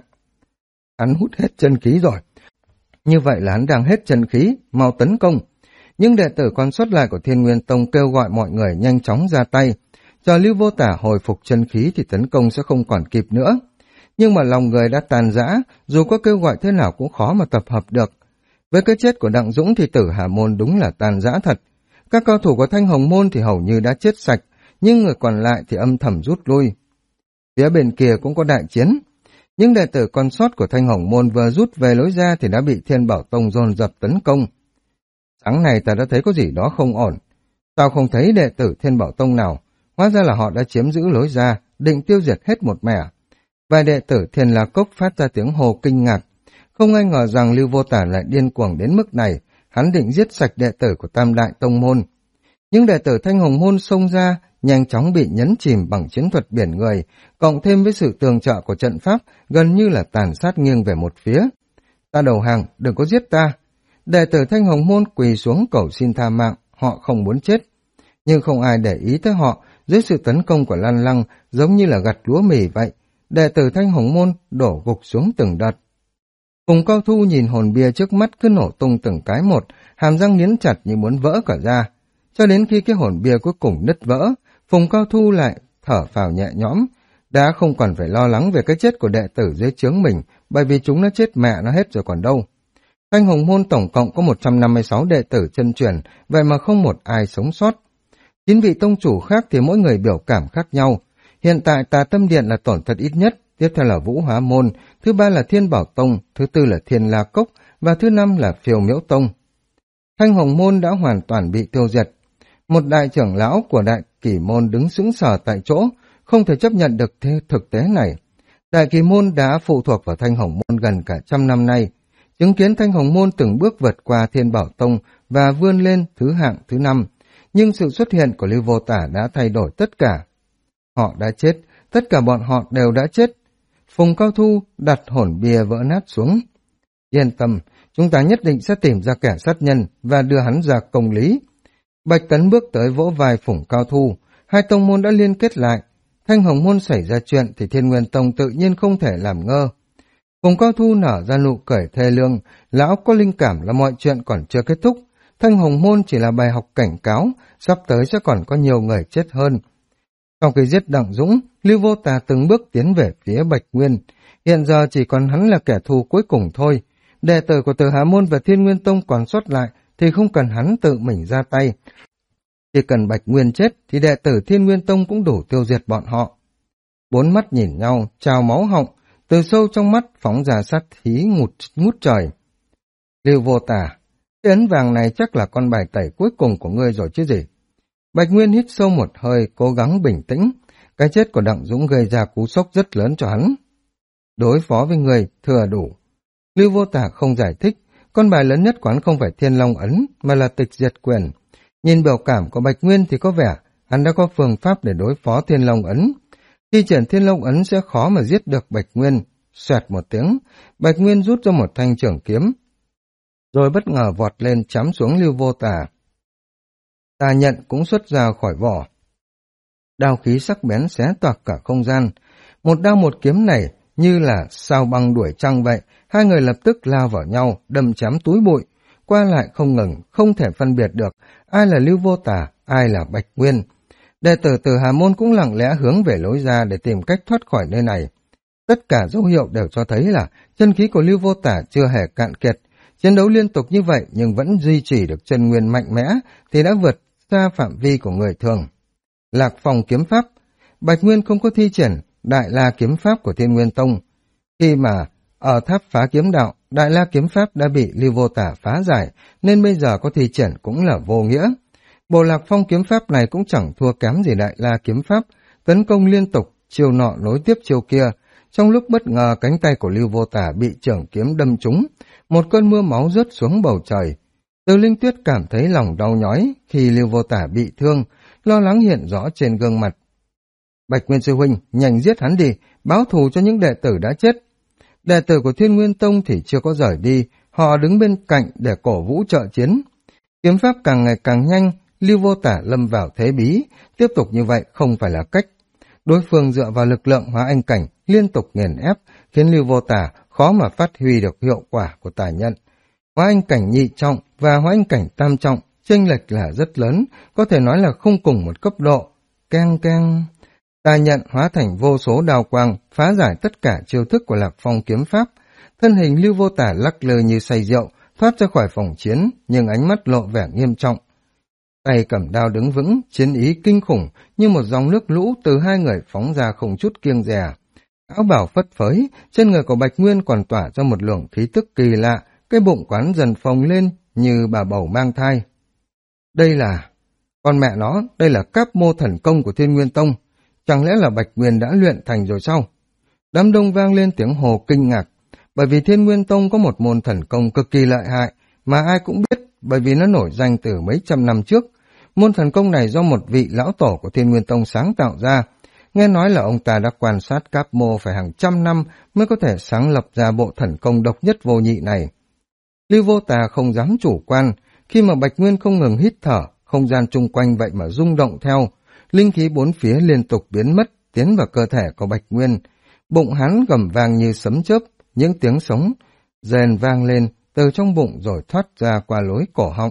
Hắn hút hết chân khí rồi. Như vậy là hắn đang hết chân khí, mau tấn công. Nhưng đệ tử còn sót lại của Thiên Nguyên Tông kêu gọi mọi người nhanh chóng ra tay. Chờ Lưu Vô Tả hồi phục chân khí thì tấn công sẽ không còn kịp nữa. Nhưng mà lòng người đã tàn rã, dù có kêu gọi thế nào cũng khó mà tập hợp được. Với cái chết của Đặng Dũng thì Tử Hà Môn đúng là tàn rã thật. Các cao thủ của Thanh Hồng Môn thì hầu như đã chết sạch, nhưng người còn lại thì âm thầm rút lui. Phía bên kia cũng có đại chiến. Những đệ tử còn sót của Thanh Hồng Môn vừa rút về lối ra thì đã bị Thiên Bảo Tông dồn dập tấn công. Sáng này ta đã thấy có gì đó không ổn. Sao không thấy đệ tử Thiên Bảo Tông nào? Hóa ra là họ đã chiếm giữ lối ra, định tiêu diệt hết một mẻ. Vài đệ tử Thiên La Cốc phát ra tiếng hô kinh ngạc. Không ai ngờ rằng Lưu Vô Tả lại điên cuồng đến mức này, hắn định giết sạch đệ tử của Tam Đại Tông Môn. Những đệ tử Thanh Hồng Môn xông ra, nhanh chóng bị nhấn chìm bằng chiến thuật biển người, cộng thêm với sự tường trợ của trận pháp, gần như là tàn sát nghiêng về một phía. Ta đầu hàng, đừng có giết ta. Đệ tử Thanh Hồng Môn quỳ xuống cầu xin tha mạng, họ không muốn chết. Nhưng không ai để ý tới họ, dưới sự tấn công của Lan Lăng giống như là gặt lúa mì vậy. Đệ tử Thanh Hồng Môn đổ gục xuống từng đợt. Phùng Cao Thu nhìn hồn bia trước mắt cứ nổ tung từng cái một, hàm răng nghiến chặt như muốn vỡ cả ra. Cho đến khi cái hồn bia cuối cùng nứt vỡ, Phùng Cao Thu lại thở phào nhẹ nhõm, đã không còn phải lo lắng về cái chết của đệ tử dưới trướng mình, bởi vì chúng đã chết mẹ nó hết rồi còn đâu. Thanh Hồng Môn tổng cộng có 156 đệ tử chân truyền, vậy mà không một ai sống sót. 9 vị tông chủ khác thì mỗi người biểu cảm khác nhau. Hiện tại Tà Tâm Điện là tổn thất ít nhất, tiếp theo là Vũ Hóa Môn, thứ ba là Thiên Bảo Tông, thứ tư là Thiên La Cốc và thứ năm là Phiêu Miễu Tông. Thanh Hồng Môn đã hoàn toàn bị tiêu diệt. Một đại trưởng lão của Đại Kỷ Môn đứng sững sờ tại chỗ, không thể chấp nhận được thực tế này. Đại Kỷ Môn đã phụ thuộc vào Thanh Hồng Môn gần cả 100 năm nay, chứng kiến Thanh Hồng Môn từng bước vượt qua Thiên Bảo Tông và vươn lên thứ hạng thứ 5, nhưng sự xuất hiện của Lưu Vô Tả đã thay đổi tất cả. Họ đã chết, tất cả bọn họ đều đã chết. Phùng Cao Thu đặt hồn bia vỡ nát xuống. Yên tâm, chúng ta nhất định sẽ tìm ra kẻ sát nhân và đưa hắn ra công lý. Bạch Tấn bước tới vỗ vai Phùng Cao Thu, hai tông môn đã liên kết lại. Thanh Hồng Môn xảy ra chuyện thì Thiên Nguyên Tông tự nhiên không thể làm ngơ. Phùng Cao Thu nở ra nụ cười thê lương, lão có linh cảm là mọi chuyện còn chưa kết thúc. Thanh Hồng Môn chỉ là bài học cảnh cáo, sắp tới sẽ còn có nhiều người chết hơn. Sau khi giết Đặng Dũng, Lưu Vô Tà từng bước tiến về phía Bạch Nguyên. Hiện giờ chỉ còn hắn là kẻ thù cuối cùng thôi. Đệ tử của Tử Hà Môn và Thiên Nguyên Tông còn sót lại thì không cần hắn tự mình ra tay. Chỉ cần Bạch Nguyên chết thì đệ tử Thiên Nguyên Tông cũng đủ tiêu diệt bọn họ. Bốn mắt nhìn nhau, trào máu họng, từ sâu trong mắt phóng ra sát khí ngút trời. Lưu Vô Tà, cái ấn vàng này chắc là con bài tẩy cuối cùng của ngươi rồi chứ gì. Bạch Nguyên hít sâu một hơi, cố gắng bình tĩnh. Cái chết của Đặng Dũng gây ra cú sốc rất lớn cho hắn. Đối phó với người thừa đủ. Lưu Vô Tả không giải thích, con bài lớn nhất của hắn không phải Thiên Long Ấn, mà là Tịch Diệt Quyền. Nhìn biểu cảm của Bạch Nguyên thì có vẻ hắn đã có phương pháp để đối phó Thiên Long Ấn. Thi triển Thiên Long Ấn sẽ khó mà giết được Bạch Nguyên. Xoẹt một tiếng, Bạch Nguyên rút ra một thanh trường kiếm, rồi bất ngờ vọt lên chém xuống Lưu Vô Tả. Tà nhận cũng xuất ra khỏi vỏ. Đao khí sắc bén xé toạc cả không gian. Một đao một kiếm này như là sao băng đuổi trăng vậy. Hai người lập tức lao vào nhau, đâm chém túi bụi. qua lại không ngừng, không thể phân biệt được ai là Lưu Vô Tả, ai là Bạch Nguyên. Đệ tử Tử Hà Môn cũng lặng lẽ hướng về lối ra để tìm cách thoát khỏi nơi này. Tất cả dấu hiệu đều cho thấy là chân khí của Lưu Vô Tả chưa hề cạn kiệt. Chiến đấu liên tục như vậy nhưng vẫn duy trì được chân nguyên mạnh mẽ thì đã vượt xa phạm vi của người thường. Lạc Phong kiếm pháp. Bạch Nguyên không có thi triển Đại La kiếm pháp của Thiên Nguyên Tông. Khi mà ở tháp phá kiếm đạo, Đại La kiếm pháp đã bị Lưu Vô Tả phá giải, nên bây giờ có thi triển cũng là vô nghĩa. Bộ Lạc Phong kiếm pháp này cũng chẳng thua kém gì Đại La kiếm pháp, tấn công liên tục, chiêu nọ nối tiếp chiêu kia. Trong lúc bất ngờ cánh tay của Lưu Vô Tả bị chưởng kiếm đâm trúng, một cơn mưa máu rớt xuống bầu trời. Từ Linh Tuyết cảm thấy lòng đau nhói khi Lưu Vô Tả bị thương, lo lắng hiện rõ trên gương mặt. Bạch Nguyên sư huynh, nhanh giết hắn đi, báo thù cho những đệ tử đã chết. Đệ tử của Thiên Nguyên Tông thì chưa có rời đi, họ đứng bên cạnh để cổ vũ trợ chiến. Kiếm pháp càng ngày càng nhanh, Lưu Vô Tả lâm vào thế bí, tiếp tục như vậy không phải là cách. Đối phương dựa vào lực lượng hóa anh cảnh liên tục nghiền ép, khiến Lưu Vô Tả khó mà phát huy được hiệu quả của tài nhận. Hóa anh cảnh nhị trọng và hóa anh cảnh tam trọng chênh lệch là rất lớn, có thể nói là không cùng một cấp độ. Keng keng. Tài nhận hóa thành vô số đào quang, phá giải tất cả chiêu thức của Lạc Phong kiếm pháp. Thân hình Lưu Vô Tả lắc lư như say rượu, thoát ra khỏi phòng chiến, nhưng ánh mắt lộ vẻ nghiêm trọng. Tay cầm đao đứng vững, chiến ý kinh khủng, như một dòng nước lũ từ hai người phóng ra không chút kiêng dè. Áo bào phất phới, trên người của Bạch Nguyên còn tỏa ra một luồng khí tức kỳ lạ, cái bụng quán dần phồng lên như bà bầu mang thai. Đây là... Con mẹ nó, đây là Cáp Mô thần công của Thiên Nguyên Tông. Chẳng lẽ là Bạch Nguyên đã luyện thành rồi sao? Đám đông vang lên tiếng hồ kinh ngạc, bởi vì Thiên Nguyên Tông có một môn thần công cực kỳ lợi hại, mà ai cũng biết bởi vì nó nổi danh từ mấy trăm năm trước. Môn thần công này do một vị lão tổ của Thiên Nguyên Tông sáng tạo ra. Nghe nói là ông ta đã quan sát Cáp Mô phải hàng trăm năm mới có thể sáng lập ra bộ thần công độc nhất vô nhị này. Lưu Vô Tà không dám chủ quan, khi mà Bạch Nguyên không ngừng hít thở, không gian chung quanh vậy mà rung động theo. Linh khí bốn phía liên tục biến mất, tiến vào cơ thể của Bạch Nguyên. Bụng hắn gầm vang như sấm chớp, những tiếng sống rền vang lên từ trong bụng rồi thoát ra qua lối cổ họng.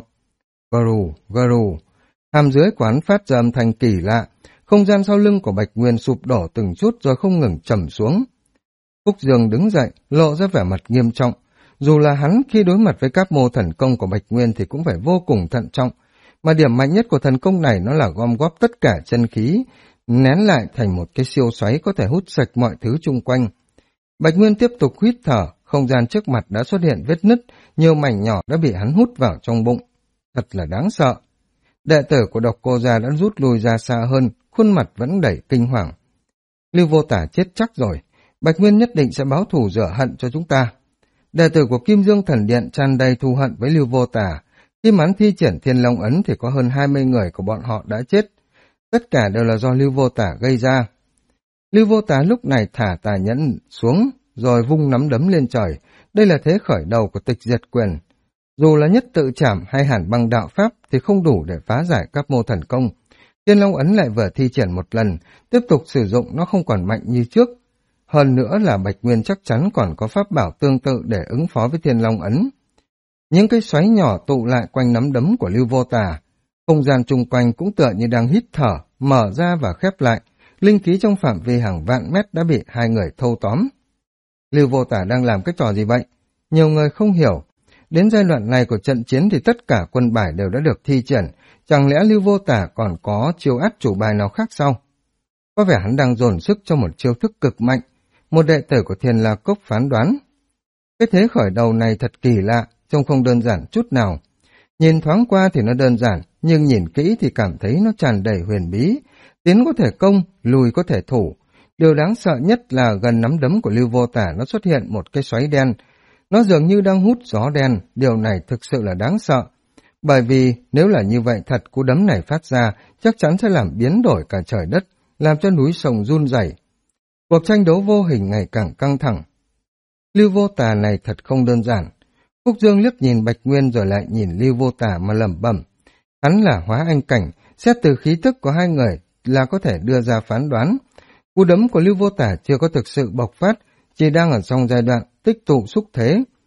Gru, gru. Hàm dưới quán phát ra âm thanh kỳ lạ, không gian sau lưng của Bạch Nguyên sụp đổ từng chút rồi không ngừng trầm xuống. Phúc Dương đứng dậy, lộ ra vẻ mặt nghiêm trọng. Dù là hắn khi đối mặt với Cáp Mô thần công của Bạch Nguyên thì cũng phải vô cùng thận trọng, mà điểm mạnh nhất của thần công này nó là gom góp tất cả chân khí, nén lại thành một cái siêu xoáy có thể hút sạch mọi thứ chung quanh. Bạch Nguyên tiếp tục hít thở, không gian trước mặt đã xuất hiện vết nứt, nhiều mảnh nhỏ đã bị hắn hút vào trong bụng. Thật là đáng sợ. Đệ tử của Độc Cô Gia đã rút lui ra xa hơn, khuôn mặt vẫn đầy kinh hoàng. Lưu Vô Tả chết chắc rồi, Bạch Nguyên nhất định sẽ báo thù rửa hận cho chúng ta. Đệ tử của Kim Dương Thần Điện tràn đầy thù hận với Lưu Vô Tả. Khi hắn thi triển Thiên Long Ấn thì có hơn 20 người của bọn họ đã chết. Tất cả đều là do Lưu Vô Tả gây ra. Lưu Vô Tả lúc này thả tà nhẫn xuống, rồi vung nắm đấm lên trời. Đây là thế khởi đầu của Tịch Diệt Quyền. Dù là nhất tự trảm hay hàn băng đạo pháp thì không đủ để phá giải Cáp Mô thần công. Thiên Long Ấn lại vừa thi triển một lần, tiếp tục sử dụng nó không còn mạnh như trước. Hơn nữa là Bạch Nguyên chắc chắn còn có pháp bảo tương tự để ứng phó với Thiên Long Ấn. Những cái xoáy nhỏ tụ lại quanh nắm đấm của Lưu Vô Tả. Không gian chung quanh cũng tựa như đang hít thở, mở ra và khép lại. Linh khí trong phạm vi hàng vạn mét đã bị hai người thâu tóm. Lưu Vô Tả đang làm cái trò gì vậy? Nhiều người không hiểu. Đến giai đoạn này của trận chiến thì tất cả quân bài đều đã được thi triển. Chẳng lẽ Lưu Vô Tả còn có chiêu át chủ bài nào khác sao? Có vẻ hắn đang dồn sức cho một chiêu thức cực mạnh. Một đệ tử của Thiên La Cốc phán đoán. Cái thế khởi đầu này thật kỳ lạ, trông không đơn giản chút nào. Nhìn thoáng qua thì nó đơn giản, nhưng nhìn kỹ thì cảm thấy nó tràn đầy huyền bí. Tiến có thể công, lùi có thể thủ. Điều đáng sợ nhất là gần nắm đấm của Lưu Vô Tả nó xuất hiện một cái xoáy đen. Nó dường như đang hút gió đen, điều này thực sự là đáng sợ. Bởi vì nếu là như vậy thật, cú đấm này phát ra chắc chắn sẽ làm biến đổi cả trời đất, làm cho núi sông run rẩy. Cuộc tranh đấu vô hình ngày càng căng thẳng. Lưu Vô Tả này thật không đơn giản. Phúc Dương liếc nhìn Bạch Nguyên rồi lại nhìn Lưu Vô Tả mà lẩm bẩm. Hắn là hóa anh cảnh, xét từ khí tức của hai người là có thể đưa ra phán đoán. Cú đấm của Lưu Vô Tả chưa có thực sự bộc phát, chỉ đang ở trong giai đoạn tích tụ xúc thế.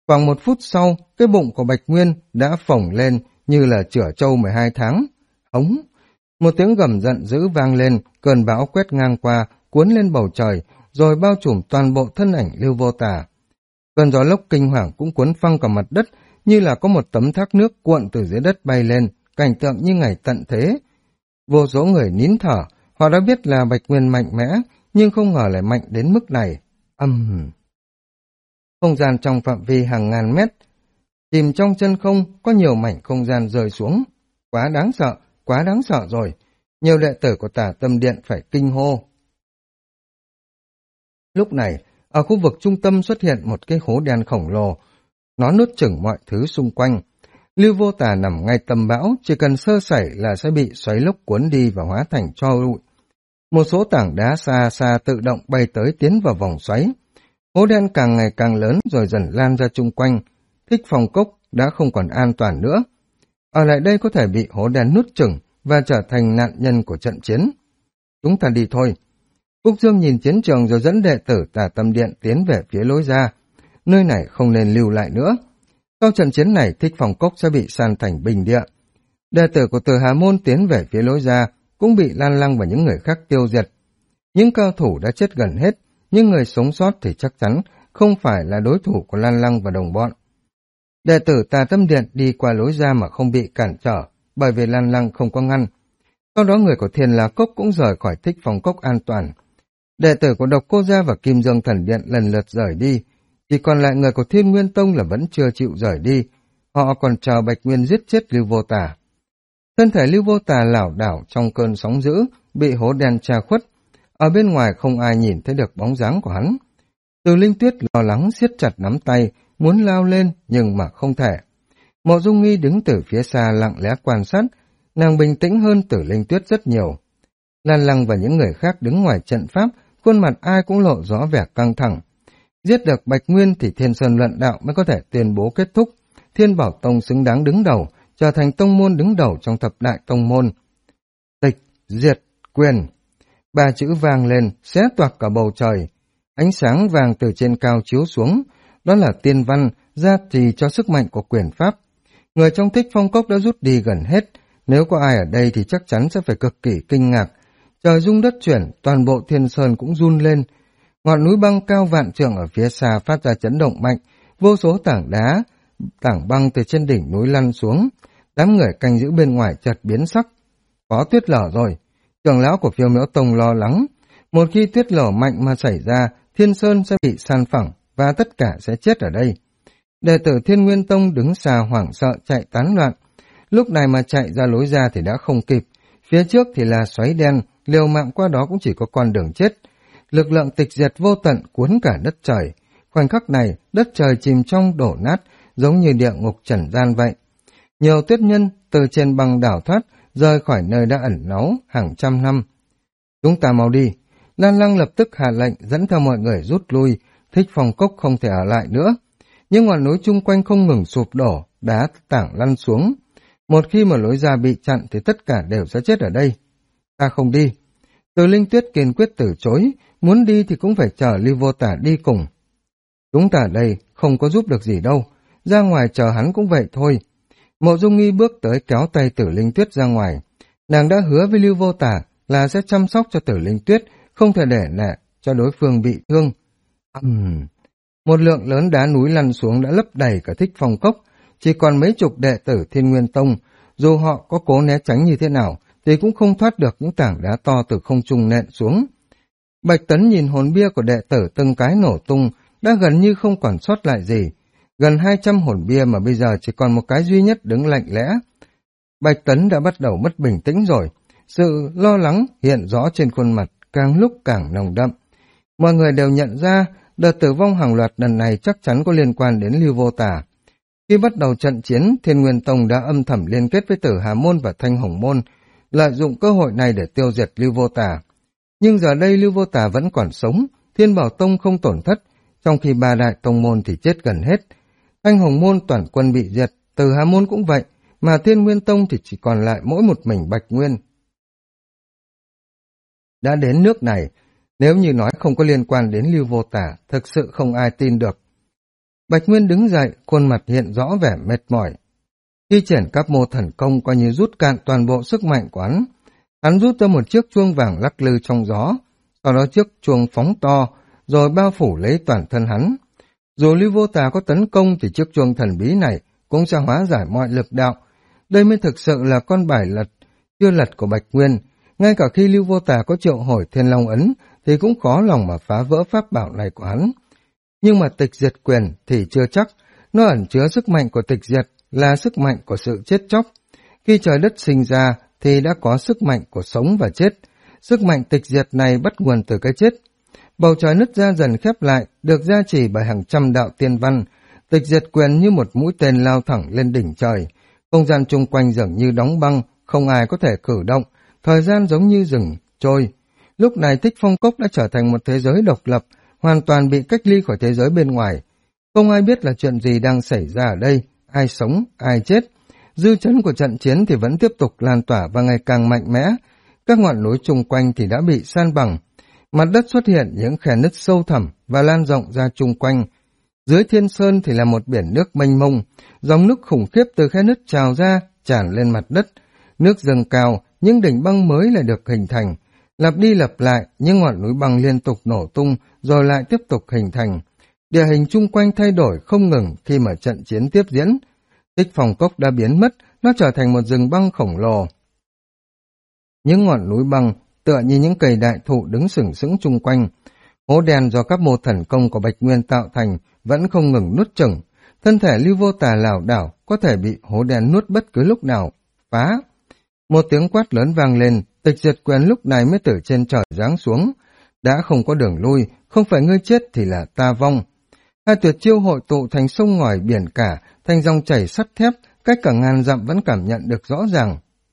Khoảng 1 phút sau, cái bụng của Bạch Nguyên đã phồng lên như là chửa trâu 12 tháng. Hống! Một tiếng gầm giận dữ vang lên, cơn bão quét ngang qua, cuốn lên bầu trời, rồi bao trùm toàn bộ thân ảnh Lưu Vô Tà. Cơn gió lốc kinh hoàng cũng cuốn phăng cả mặt đất, như là có một tấm thác nước cuộn từ dưới đất bay lên, cảnh tượng như ngày tận thế. Vô số người nín thở, họ đã biết là Bạch Nguyên mạnh mẽ, nhưng không ngờ lại mạnh đến mức này. Không gian trong phạm vi hàng ngàn mét, chìm trong chân không, có nhiều mảnh không gian rơi xuống. Quá đáng sợ rồi. Nhiều đệ tử của Tả Tâm Điện phải kinh hô. Lúc này, ở khu vực trung tâm xuất hiện một cái hố đen khổng lồ. Nó nuốt chửng mọi thứ xung quanh. Lưu Vô Tà nằm ngay tâm bão, chỉ cần sơ sẩy là sẽ bị xoáy lốc cuốn đi và hóa thành tro bụi. Một số tảng đá xa xa tự động bay tới tiến vào vòng xoáy. Hố đen càng ngày càng lớn rồi dần lan ra chung quanh. Thích Phong Cốc đã không còn an toàn nữa. Ở lại đây có thể bị hố đen nuốt chửng và trở thành nạn nhân của trận chiến. Chúng ta đi thôi. Cúc Dương nhìn chiến trường rồi dẫn đệ tử Tà Tâm Điện tiến về phía lối ra. Nơi này không nên lưu lại nữa. Sau trận chiến này, Thích Phong Cốc sẽ bị san thành bình địa. Đệ tử của Từ Hà Môn tiến về phía lối ra cũng bị Lan Lăng và những người khác tiêu diệt. Những cao thủ đã chết gần hết, nhưng người sống sót thì chắc chắn không phải là đối thủ của Lan Lăng và đồng bọn. Đệ tử Tà Tâm Điện đi qua lối ra mà không bị cản trở, bởi vì Lan Lăng không có ngăn. Sau đó người của Thiên La Cốc cũng rời khỏi Thích Phong Cốc an toàn. Đệ tử của Độc Cô Gia và Kim Dương Thần Điện lần lượt rời đi, chỉ còn lại người của Thiên Nguyên Tông là vẫn chưa chịu rời đi. Họ còn chờ Bạch Nguyên giết chết Lưu Vô Tà. Thân thể Lưu Vô Tà lảo đảo trong cơn sóng dữ, bị hố đen che khuất. Ở bên ngoài không ai nhìn thấy được bóng dáng của hắn. Từ Linh Tuyết lo lắng siết chặt nắm tay, muốn lao lên nhưng mà không thể. Mộ Dung Nghi đứng từ phía xa lặng lẽ quan sát, nàng bình tĩnh hơn Tử Linh Tuyết rất nhiều. Lan Lăng và những người khác đứng ngoài trận pháp, khuôn mặt ai cũng lộ rõ vẻ căng thẳng. Giết được Bạch Nguyên thì Thiên Sơn Luận Đạo mới có thể tuyên bố kết thúc. Thiên Bảo Tông xứng đáng đứng đầu, trở thành tông môn đứng đầu trong thập đại tông môn. Tịch, diệt, quyền. 3 chữ vang lên, xé toạc cả bầu trời. Ánh sáng vàng từ trên cao chiếu xuống, đó là tiên văn, gia trì cho sức mạnh của quyền pháp. Người trong Thích Phong Cốc đã rút đi gần hết, nếu có ai ở đây thì chắc chắn sẽ phải cực kỳ kinh ngạc. Trời rung đất chuyển, toàn bộ Thiên Sơn cũng run lên. Ngọn núi băng cao vạn trượng ở phía xa phát ra chấn động mạnh, vô số tảng đá, tảng băng từ trên đỉnh núi lăn xuống. Đám người canh giữ bên ngoài chợt biến sắc. Có tuyết lở rồi. Trưởng lão của Phiêu Miễu Tông lo lắng. Một khi tuyết lở mạnh mà xảy ra, Thiên Sơn sẽ bị san phẳng và tất cả sẽ chết ở đây. Đệ tử Thiên Nguyên Tông đứng xa hoảng sợ chạy tán loạn. Lúc này mà chạy ra lối ra thì đã không kịp. Phía trước thì là xoáy đen, liều mạng qua đó cũng chỉ có con đường chết. Lực lượng tịch diệt vô tận cuốn cả đất trời. Khoảnh khắc này, đất trời chìm trong đổ nát, giống như địa ngục trần gian vậy. Nhiều tuyết nhân từ trên băng đảo thoát, rời khỏi nơi đã ẩn náu hàng trăm năm. Chúng ta mau đi. Lan Lăng lập tức hạ lệnh dẫn theo mọi người rút lui, Thích Phong Cốc không thể ở lại nữa. Nhưng ngọn núi chung quanh không ngừng sụp đổ, đá tảng lăn xuống. Một khi mà lối ra bị chặn thì tất cả đều sẽ chết ở đây. Ta không đi. Từ Linh Tuyết kiên quyết từ chối, muốn đi thì cũng phải chờ Lưu Vô Tà đi cùng. Chúng ta ở đây không có giúp được gì đâu, ra ngoài chờ hắn cũng vậy thôi. Mộ Dung Nghi bước tới kéo tay Tử Linh Tuyết ra ngoài. Nàng đã hứa với Lưu Vô Tà là sẽ chăm sóc cho Tử Linh Tuyết, không thể để nệ cho đối phương bị thương. Một lượng lớn đá núi lăn xuống đã lấp đầy cả Thích Phong Cốc, chỉ còn mấy chục đệ tử Thiên Nguyên Tông, dù họ có cố né tránh như thế nào thì cũng không thoát được những tảng đá to từ không trung nện xuống. Bạch Tấn nhìn hồn bia của đệ tử từng cái nổ tung, đã gần như không còn sót lại gì. Gần 200 hồn bia mà bây giờ chỉ còn một cái duy nhất đứng lạnh lẽ. Bạch Tấn đã bắt đầu mất bình tĩnh rồi, sự lo lắng hiện rõ trên khuôn mặt càng lúc càng nồng đậm. Mọi người đều nhận ra đợt tử vong hàng loạt lần này chắc chắn có liên quan đến Lưu Vô Tà. Khi bắt đầu trận chiến, Thiên Nguyên Tông đã âm thầm liên kết với Tử Hà Môn và Thanh Hồng Môn, lợi dụng cơ hội này để tiêu diệt Lưu Vô Tà. Nhưng giờ đây Lưu Vô Tà vẫn còn sống, Thiên Bảo Tông không tổn thất, trong khi 3 đại tông môn thì chết gần hết. Thanh Hồng Môn toàn quân bị diệt, Tử Hà Môn cũng vậy, mà Thiên Nguyên Tông thì chỉ còn lại mỗi một mình Bạch Nguyên. Đã đến nước này, nếu như nói không có liên quan đến Lưu Vô Tà, thực sự không ai tin được. Bạch Nguyên đứng dậy, khuôn mặt hiện rõ vẻ mệt mỏi. Khi triển các mô thần công coi như rút cạn toàn bộ sức mạnh của hắn. Hắn rút ra một chiếc chuông vàng lắc lư trong gió, sau đó chiếc chuông phóng to, rồi bao phủ lấy toàn thân hắn. Dù Lưu Vô Tà có tấn công thì chiếc chuông thần bí này cũng sẽ hóa giải mọi lực đạo. Đây mới thực sự là con bài chưa lật của Bạch Nguyên. Ngay cả khi Lưu Vô Tà có triệu hồi Thiên Long Ấn thì cũng khó lòng mà phá vỡ pháp bảo này của hắn. Nhưng mà tịch diệt quyền thì chưa chắc, nó ẩn chứa sức mạnh của tịch diệt là sức mạnh của sự chết chóc. Khi trời đất sinh ra thì đã có sức mạnh của sống và chết. Sức mạnh tịch diệt này bắt nguồn từ cái chết. Bầu trời nứt ra dần khép lại, được gia trì bởi hàng trăm đạo tiên văn. Tịch diệt quyền như một mũi tên lao thẳng lên đỉnh trời. Không gian chung quanh dường như đóng băng, không ai có thể cử động. Thời gian giống như rừng trôi. Lúc này Thích Phong Cốc đã trở thành một thế giới độc lập, hoàn toàn bị cách ly khỏi thế giới bên ngoài. Không ai biết là chuyện gì đang xảy ra ở đây, ai sống, ai chết. Dư chấn của trận chiến thì vẫn tiếp tục lan tỏa và ngày càng mạnh mẽ. Các ngọn núi chung quanh thì đã bị san bằng. Mặt đất xuất hiện những khe nứt sâu thẳm và lan rộng ra chung quanh. Dưới thiên sơn thì là một biển nước mênh mông, dòng nước khủng khiếp từ khe nứt trào ra, tràn lên mặt đất. Nước dâng cao, những đỉnh băng mới lại được hình thành. Lặp đi lặp lại, những ngọn núi băng liên tục nổ tung, rồi lại tiếp tục hình thành. Địa hình chung quanh thay đổi không ngừng khi mà trận chiến tiếp diễn. Tích Phong Cốc đã biến mất, nó trở thành một rừng băng khổng lồ. Những ngọn núi băng tựa như những cây đại thụ đứng sừng sững chung quanh. Hố đen do các mô thần công của Bạch Nguyên tạo thành vẫn không ngừng nuốt chửng. Thân thể Lưu Vô Tà lảo đảo có thể bị hố đen nuốt bất cứ lúc nào. Phá! Một tiếng quát lớn vang lên, tịch diệt quyền lúc này mới từ trên trời giáng xuống. Đã không có đường lui, không phải ngươi chết thì là ta vong. Hai tuyệt chiêu hội tụ thành sông ngòi biển cả, thành dòng chảy sắt thép, cách cả ngàn dặm vẫn cảm nhận được rõ ràng.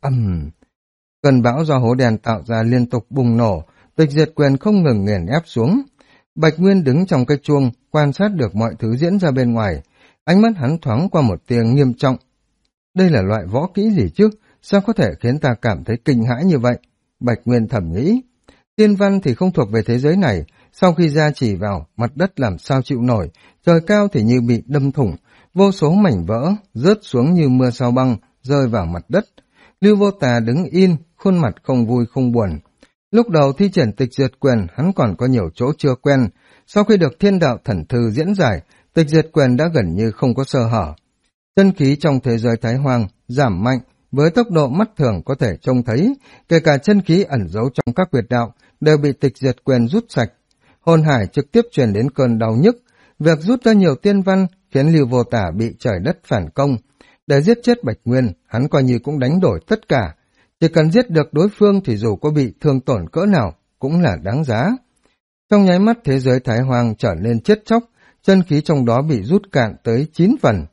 Cơn bão do hố đen tạo ra liên tục bùng nổ, tịch diệt quyền không ngừng nghiền ép xuống. Bạch Nguyên đứng trong cái chuông, quan sát được mọi thứ diễn ra bên ngoài. Ánh mắt hắn thoáng qua một tia nghiêm trọng. Đây là loại võ kỹ gì chứ? Sao có thể khiến ta cảm thấy kinh hãi như vậy? Bạch Nguyên thầm nghĩ. Tiên văn thì không thuộc về thế giới này. Sau khi gia trì vào, mặt đất làm sao chịu nổi. Trời cao thì như bị đâm thủng. Vô số mảnh vỡ, rớt xuống như mưa sao băng, rơi vào mặt đất. Lưu Vô Tà đứng yên, khuôn mặt không vui không buồn. Lúc đầu thi triển tịch diệt quyền, hắn còn có nhiều chỗ chưa quen. Sau khi được thiên đạo thần thư diễn giải, tịch diệt quyền đã gần như không có sơ hở. Chân khí trong thế giới Thái Hoang giảm mạnh, với tốc độ mắt thường có thể trông thấy, kể cả chân khí ẩn giấu trong các huyệt đạo đều bị tịch diệt quyền rút sạch. Hồn hải trực tiếp truyền đến cơn đau nhức. Việc rút ra nhiều tiên văn khiến Lưu Vô Tà bị trời đất phản công. Để giết chết Bạch Nguyên, hắn coi như cũng đánh đổi tất cả. Chỉ cần giết được đối phương thì dù có bị thương tổn cỡ nào cũng là đáng giá. Trong nháy mắt thế giới Thái Hoang trở nên chết chóc, chân khí trong đó bị rút cạn tới 9 phần.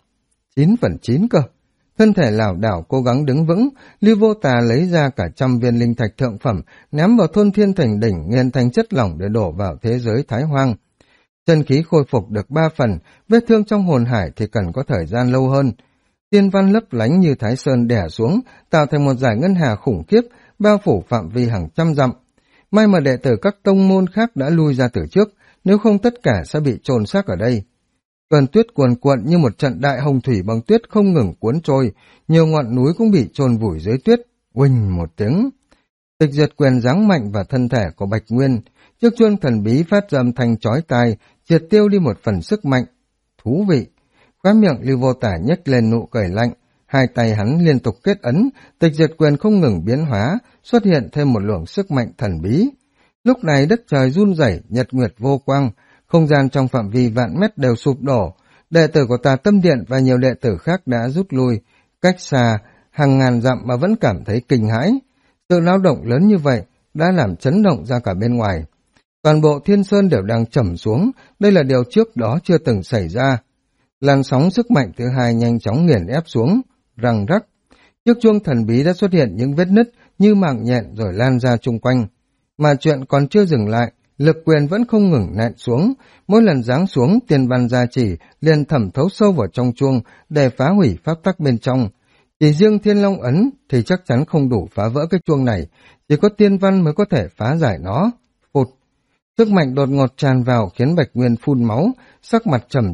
9/9 cơ. Thân thể lảo đảo cố gắng đứng vững, Lưu Vô Tà lấy ra cả 100 viên linh thạch thượng phẩm, ném vào thôn thiên thành đỉnh nghiền thành chất lỏng để đổ vào thế giới Thái Hoang. Chân khí khôi phục được 3 phần, vết thương trong hồn hải thì cần có thời gian lâu hơn. Tiên văn lấp lánh như Thái Sơn đè xuống, tạo thành một dải ngân hà khủng khiếp, bao phủ phạm vi hàng trăm dặm. May mà đệ tử các tông môn khác đã lui ra từ trước, nếu không tất cả sẽ bị chôn xác ở đây. Cơn tuyết cuồn cuộn như một trận đại hồng thủy băng tuyết không ngừng cuốn trôi, nhiều ngọn núi cũng bị chôn vùi dưới tuyết. Uỳnh một tiếng, tịch diệt quyền giáng mạnh vào thân thể của Bạch Nguyên, chiếc chuông thần bí phát ra âm thanh chói tai, triệt tiêu đi một phần sức mạnh. Thú vị! Khóe miệng Lưu Vô Tà nhếch lên nụ cười lạnh, hai tay hắn liên tục kết ấn, tịch diệt quyền không ngừng biến hóa, xuất hiện thêm một luồng sức mạnh thần bí. Lúc này đất trời run rẩy, nhật nguyệt vô quang, không gian trong phạm vi vạn mét đều sụp đổ. Đệ tử của Tà Tâm Điện và nhiều đệ tử khác đã rút lui, cách xa hàng ngàn dặm mà vẫn cảm thấy kinh hãi. Sự náo động lớn như vậy đã làm chấn động ra cả bên ngoài. Toàn bộ thiên sơn đều đang trầm xuống, đây là điều trước đó chưa từng xảy ra. Làn sóng sức mạnh thứ hai nhanh chóng nghiền ép xuống, răng rắc. Chiếc chuông thần bí đã xuất hiện những vết nứt như mạng nhện rồi lan ra chung quanh. Mà chuyện còn chưa dừng lại, lực quyền vẫn không ngừng nện xuống, mỗi lần giáng xuống tiên văn gia chỉ liền thẩm thấu sâu vào trong chuông để phá hủy pháp tắc bên trong. Chỉ riêng Thiên Long Ấn thì chắc chắn không đủ phá vỡ cái chuông này, chỉ có tiên văn mới có thể phá giải nó. Phụt! Sức mạnh đột ngột tràn vào khiến Bạch Nguyên phun máu, sắc mặt trầm trọng,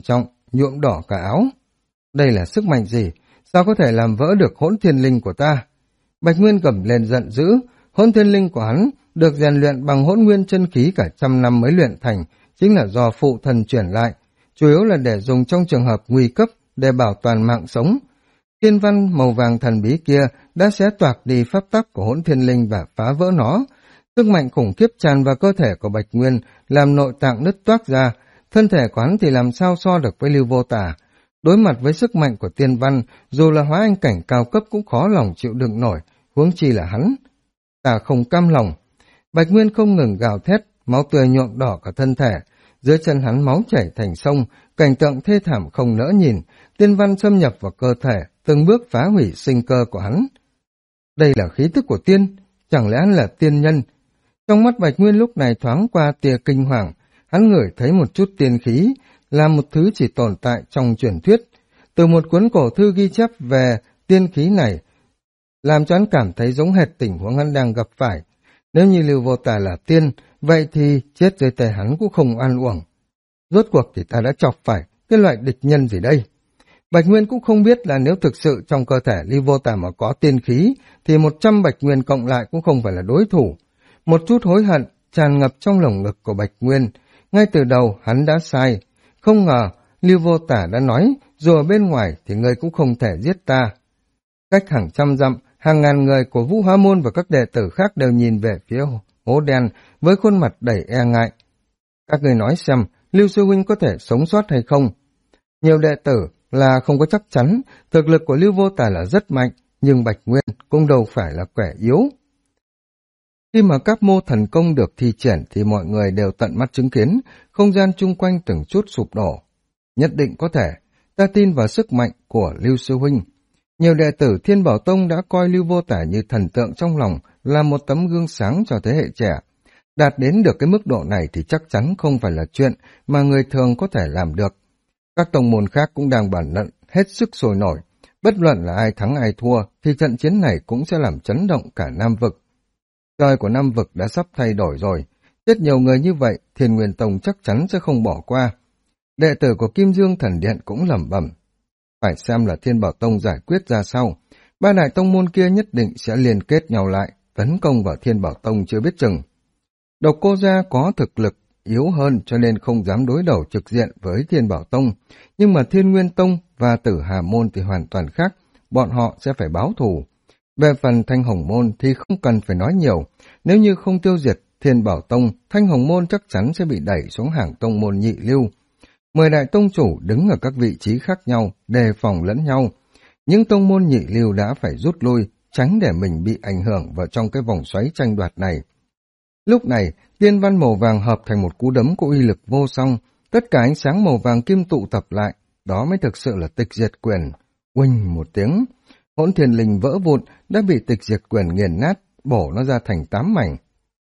nhuộm đỏ cả áo. Đây là sức mạnh gì? Sao có thể làm vỡ được hỗn thiên linh của ta? Bạch Nguyên gầm lên giận dữ, hỗn thiên linh của hắn được rèn luyện bằng hỗn nguyên chân khí cả trăm năm mới luyện thành, chính là do phụ thần chuyển lại, chủ yếu là để dùng trong trường hợp nguy cấp để bảo toàn mạng sống. Thiên văn màu vàng thần bí kia đã xé toạc đi pháp tắc của hỗn thiên linh và phá vỡ nó. Sức mạnh khủng khiếp tràn vào cơ thể của Bạch Nguyên, làm nội tạng nứt toác ra, thân thể của hắn thì làm sao so được với Lưu Vô Tả. Đối mặt với sức mạnh của tiên văn, dù là hóa anh cảnh cao cấp cũng khó lòng chịu đựng nổi, huống chi là hắn. Ta không cam lòng. Bạch Nguyên không ngừng gào thét, máu tươi nhuộm đỏ cả thân thể. Dưới chân hắn máu chảy thành sông, cảnh tượng thê thảm không nỡ nhìn, tiên văn xâm nhập vào cơ thể, từng bước phá hủy sinh cơ của hắn. Đây là khí tức của tiên, chẳng lẽ hắn là tiên nhân? Trong mắt Bạch Nguyên lúc này thoáng qua tia kinh hoàng, hắn ngửi thấy một chút tiên khí, là một thứ chỉ tồn tại trong truyền thuyết. Từ một cuốn cổ thư ghi chép về tiên khí này, làm cho hắn cảm thấy giống hệt tình huống hắn đang gặp phải. Nếu như Lưu Vô Tà là tiên, vậy thì chết dưới tay hắn cũng không oan uổng. Rốt cuộc thì ta đã chọc phải cái loại địch nhân gì đây? Bạch Nguyên cũng không biết là nếu thực sự trong cơ thể Lưu Vô Tà mà có tiên khí, thì 100 Bạch Nguyên cộng lại cũng không phải là đối thủ. Một chút hối hận tràn ngập trong lồng ngực của Bạch Nguyên. Ngay từ đầu hắn đã sai. Không ngờ Lưu Vô Tả đã nói, dù ở bên ngoài thì ngươi cũng không thể giết ta. Cách hàng trăm dặm, hàng ngàn người của Vũ Hóa Môn và các đệ tử khác đều nhìn về phía hố đen với khuôn mặt đầy e ngại. Các người nói xem, Lưu Sư Huynh có thể sống sót hay không? Nhiều đệ tử là không có chắc chắn, thực lực của Lưu Vô Tả là rất mạnh, nhưng Bạch Nguyên cũng đâu phải là kẻ yếu. Khi mà các mô thần công được thi triển thì mọi người đều tận mắt chứng kiến, không gian chung quanh từng chút sụp đổ. Nhất định có thể, ta tin vào sức mạnh của Lưu Sư Huynh. Nhiều đệ tử Thiên Bảo Tông đã coi Lưu Vô Tả như thần tượng trong lòng, là một tấm gương sáng cho thế hệ trẻ. Đạt đến được cái mức độ này thì chắc chắn không phải là chuyện mà người thường có thể làm được. Các tông môn khác cũng đang bàn luận hết sức sôi nổi. Bất luận là ai thắng ai thua thì trận chiến này cũng sẽ làm chấn động cả Nam Vực. Trời của Nam Vực đã sắp thay đổi rồi. Rất nhiều người như vậy, Thiên Nguyên Tông chắc chắn sẽ không bỏ qua. Đệ tử của Kim Dương Thần Điện cũng lẩm bẩm. Phải xem là Thiên Bảo Tông giải quyết ra sao. Ba đại tông môn kia nhất định sẽ liên kết nhau lại, tấn công vào Thiên Bảo Tông chưa biết chừng. Độc Cô Gia có thực lực yếu hơn cho nên không dám đối đầu trực diện với Thiên Bảo Tông. Nhưng mà Thiên Nguyên Tông và Tử Hà Môn thì hoàn toàn khác. Bọn họ sẽ phải báo thù. Về phần Thanh Hồng Môn thì không cần phải nói nhiều. Nếu như không tiêu diệt Thiên Bảo Tông, Thanh Hồng Môn chắc chắn sẽ bị đẩy xuống hàng tông môn nhị lưu. 10 đại tông chủ đứng ở các vị trí khác nhau, đề phòng lẫn nhau. Những tông môn nhị lưu đã phải rút lui, tránh để mình bị ảnh hưởng vào trong cái vòng xoáy tranh đoạt này. Lúc này, tiên văn màu vàng hợp thành một cú đấm có uy lực vô song, tất cả ánh sáng màu vàng kim tụ tập lại, đó mới thực sự là tịch diệt quyền. Uỳnh một tiếng, hỗn thiên linh vỡ vụn đã bị tịch diệt quyền nghiền nát, bổ nó ra thành 8 mảnh.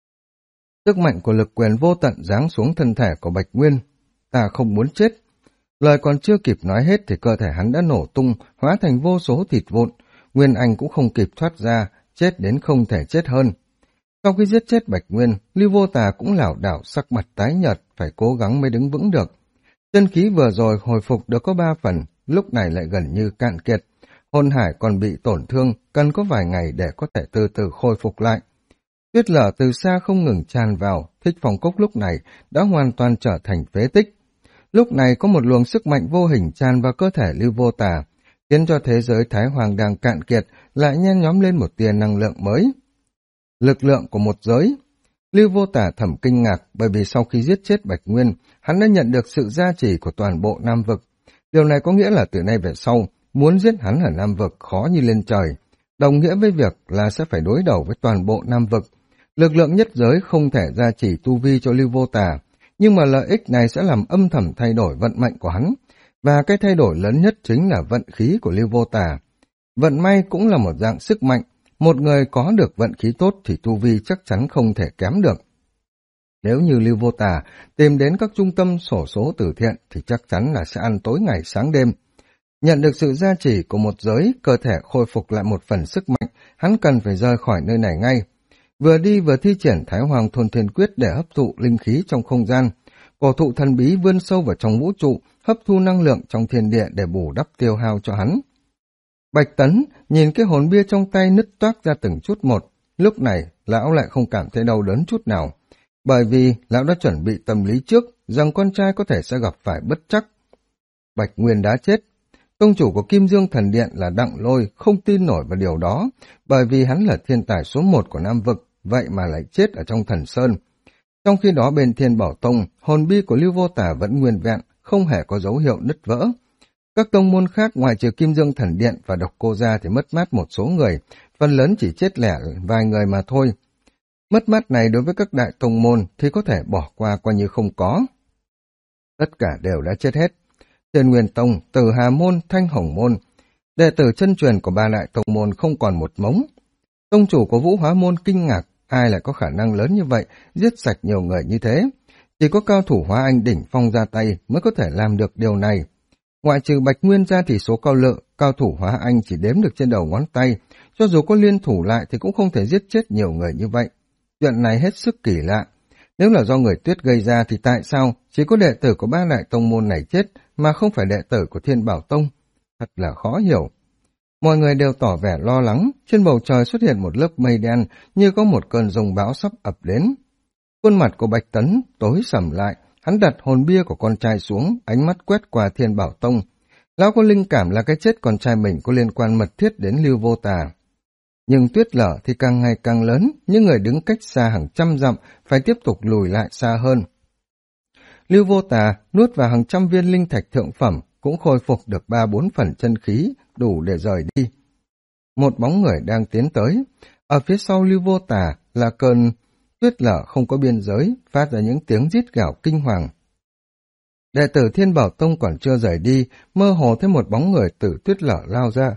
Sức mạnh của lực quyền vô tận giáng xuống thân thể của Bạch Nguyên. Ta không muốn chết. Lời còn chưa kịp nói hết thì cơ thể hắn đã nổ tung, hóa thành vô số thịt vụn. Nguyên Anh cũng không kịp thoát ra, chết đến không thể chết hơn. Sau khi giết chết Bạch Nguyên, Lưu Vô Tà cũng lảo đảo sắc mặt tái nhợt, phải cố gắng mới đứng vững được. Chân khí vừa rồi hồi phục được có 3 phần, lúc này lại gần như cạn kiệt. Hồn hải còn bị tổn thương, cần có vài ngày để có thể từ từ khôi phục lại. Tuyết lở từ xa không ngừng tràn vào, Thích Phong Cốc lúc này đã hoàn toàn trở thành phế tích. Lúc này có một luồng sức mạnh vô hình tràn vào cơ thể Lưu Vô Tà, khiến cho thế giới Thái Hoàng đang cạn kiệt lại nhen nhóm lên một tia năng lượng mới. Lực lượng của một giới. Lưu Vô Tà thầm kinh ngạc bởi vì sau khi giết chết Bạch Nguyên, hắn đã nhận được sự gia trì của toàn bộ Nam Vực. Điều này có nghĩa là từ nay về sau, muốn giết hắn ở Nam Vực khó như lên trời, đồng nghĩa với việc là sẽ phải đối đầu với toàn bộ Nam Vực. Lực lượng nhất giới không thể gia trì tu vi cho Lưu Vô Tà, nhưng mà lợi ích này sẽ làm âm thầm thay đổi vận mệnh của hắn, và cái thay đổi lớn nhất chính là vận khí của Lưu Vô Tà. Vận may cũng là một dạng sức mạnh, một người có được vận khí tốt thì tu vi chắc chắn không thể kém được. Nếu như Lưu Vô Tà tìm đến các trung tâm xổ số từ thiện thì chắc chắn là sẽ ăn tối ngày sáng đêm. Nhận được sự gia trì của một giới, cơ thể khôi phục lại một phần sức mạnh, hắn cần phải rời khỏi nơi này ngay. Vừa đi vừa thi triển Thái Hoàng Thôn Thiên Quyết để hấp thụ linh khí trong không gian. Cổ thụ thần bí vươn sâu vào trong vũ trụ, hấp thu năng lượng trong thiên địa để bù đắp tiêu hao cho hắn. Bạch Tấn nhìn cái hồn bia trong tay nứt toác ra từng chút một, lúc này lão lại không cảm thấy đau đớn chút nào, bởi vì lão đã chuẩn bị tâm lý trước rằng con trai có thể sẽ gặp phải bất trắc. Bạch Nguyên đã chết. Tông chủ của Kim Dương Thần Điện là Đặng Lôi không tin nổi vào điều đó, bởi vì hắn là thiên tài số 1 của Nam Vực, vậy mà lại chết ở trong Thần Sơn. Trong khi đó bên Thiên Bảo Tông, hồn bi của Lưu Vô Tả vẫn nguyên vẹn, không hề có dấu hiệu nứt vỡ. Các tông môn khác ngoài trừ Kim Dương Thần Điện và Độc Cô Gia thì mất mát một số người, phần lớn chỉ chết lẻ vài người mà thôi. Mất mát này đối với các đại tông môn thì có thể bỏ qua coi như không có. Tất cả đều đã chết hết. Thiên Nguyên Tông, Tử Hà Môn, Thanh Hồng Môn, đệ tử chân truyền của ba đại tông môn không còn một mống. Tông chủ của Vũ Hóa Môn kinh ngạc, ai lại có khả năng lớn như vậy, giết sạch nhiều người như thế. Chỉ có cao thủ Hóa Anh đỉnh phong ra tay mới có thể làm được điều này. Ngoại trừ Bạch Nguyên ra thì số cao thủ Hóa Anh chỉ đếm được trên đầu ngón tay, cho dù có liên thủ lại thì cũng không thể giết chết nhiều người như vậy. Chuyện này hết sức kỳ lạ. Nếu là do người Tuyết gây ra thì tại sao chỉ có đệ tử của ba đại tông môn này chết mà không phải đệ tử của Thiên Bảo Tông? Thật là khó hiểu. Mọi người đều tỏ vẻ lo lắng, trên bầu trời xuất hiện một lớp mây đen như có một cơn giông bão sắp ập đến. Khuôn mặt của Bạch Tấn tối sầm lại, hắn đặt hồn bia của con trai xuống, ánh mắt quét qua Thiên Bảo Tông. Lão có linh cảm là cái chết con trai mình có liên quan mật thiết đến Lưu Vô Tà. Nhưng Tuyết Lở thì càng ngày càng lớn, những người đứng cách xa hàng trăm dặm phải tiếp tục lùi lại xa hơn. Lưu Vô Tà nuốt vào hàng trăm viên linh thạch thượng phẩm, cũng khôi phục được 3-4 phần chân khí, đủ để rời đi. Một bóng người đang tiến tới, ở phía sau Lưu Vô Tà là cơn Tuyết Lở không có biên giới, phát ra những tiếng rít gào kinh hoàng. Đệ tử Thiên Bảo Tông còn chưa rời đi, mơ hồ thấy một bóng người từ Tuyết Lở lao ra.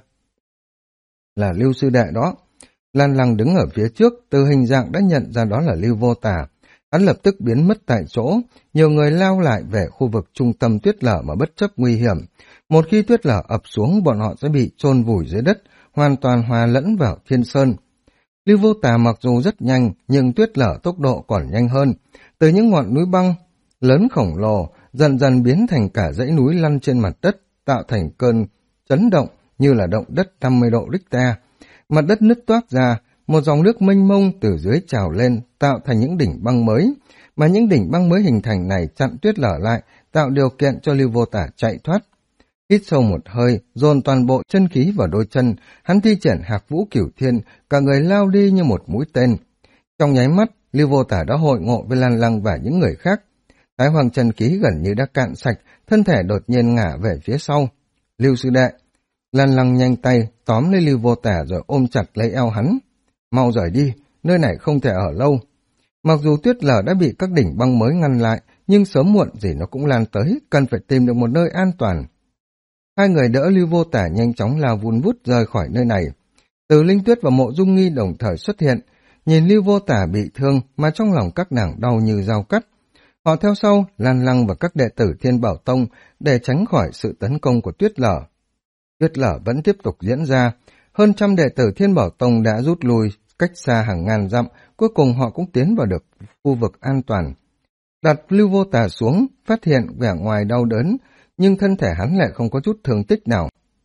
Là Lưu sư đệ đó. Lan Lăng đứng ở phía trước, từ hình dạng đã nhận ra đó là Lưu Vô Tà. Hắn lập tức biến mất tại chỗ, nhiều người lao lại về khu vực trung tâm Tuyết Lở mà bất chấp nguy hiểm. Một khi Tuyết Lở ập xuống, bọn họ sẽ bị chôn vùi dưới đất, hoàn toàn hòa lẫn vào thiên sơn. Lưu Vô Tà mặc dù rất nhanh, nhưng Tuyết Lở tốc độ còn nhanh hơn. Từ những ngọn núi băng lớn khổng lồ, dần dần biến thành cả dãy núi lăn trên mặt đất, tạo thành cơn chấn động như là động đất 50 độ Richter. Mặt đất nứt toác ra, một dòng nước mênh mông từ dưới trào lên, tạo thành những đỉnh băng mới. Mà những đỉnh băng mới hình thành này chặn Tuyết Lở lại, tạo điều kiện cho Lưu Vô Tả chạy thoát. Hít sâu một hơi, dồn toàn bộ chân khí vào đôi chân, hắn thi triển Hạc Vũ Cửu Thiên, cả người lao đi như một mũi tên. Trong nháy mắt, Lưu Vô Tả đã hội ngộ với Lan Lăng và những người khác. Thái Hoàng chân khí gần như đã cạn sạch, thân thể đột nhiên ngả về phía sau. Lưu sư đệ. Lan Lăng nhanh tay, tóm lấy Lưu Vô Tả rồi ôm chặt lấy eo hắn. Mau rời đi, nơi này không thể ở lâu. Mặc dù Tuyết Lở đã bị các đỉnh băng mới ngăn lại, nhưng sớm muộn gì nó cũng lan tới, cần phải tìm được một nơi an toàn. Hai người đỡ Lưu Vô Tả nhanh chóng lao vun vút rời khỏi nơi này. Từ Linh Tuyết và Mộ Dung Nghi đồng thời xuất hiện, nhìn Lưu Vô Tả bị thương mà trong lòng các nàng đau như dao cắt. Họ theo sau Lan Lăng và các đệ tử Thiên Bảo Tông để tránh khỏi sự tấn công của Tuyết Lở. Tuyết Lở vẫn tiếp tục diễn ra, hơn trăm đệ tử Thiên Bảo Tông đã rút lui cách xa hàng ngàn dặm, cuối cùng họ cũng tiến vào được khu vực an toàn. Đặt Lưu Vô Tả xuống, phát hiện vẻ ngoài đau đớn, nhưng thân thể hắn lại không có chút thương tích nào.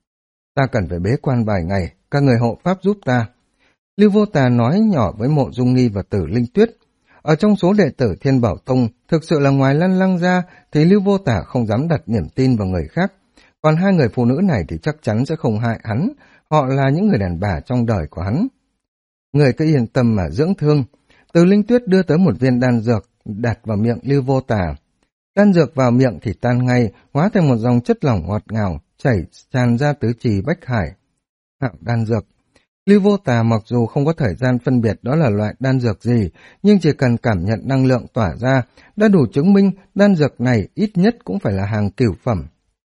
Ta cần phải bế quan vài ngày, các người hộ pháp giúp ta. Lưu Vô Tà nói nhỏ với Mộ Dung Nghi và Tử Linh Tuyết. Ở trong số đệ tử Thiên Bảo Tông, thực sự là ngoài Lan Lăng ra thì Lưu Vô Tả không dám đặt niềm tin vào người khác. Còn hai người phụ nữ này thì chắc chắn sẽ không hại hắn, họ là những người đàn bà trong đời của hắn. Người cứ yên tâm mà dưỡng thương. Từ Linh Tuyết đưa tới một viên đan dược, đặt vào miệng Lưu Vô Tả. Đan dược vào miệng thì tan ngay, hóa thành một dòng chất lỏng ngọt ngào, chảy tràn ra tứ trì bách hải. Hạng đan dược. Lưu Vô Tà mặc dù không có thời gian phân biệt đó là loại đan dược gì, nhưng chỉ cần cảm nhận năng lượng tỏa ra, đã đủ chứng minh đan dược này ít nhất cũng phải là hàng cửu phẩm.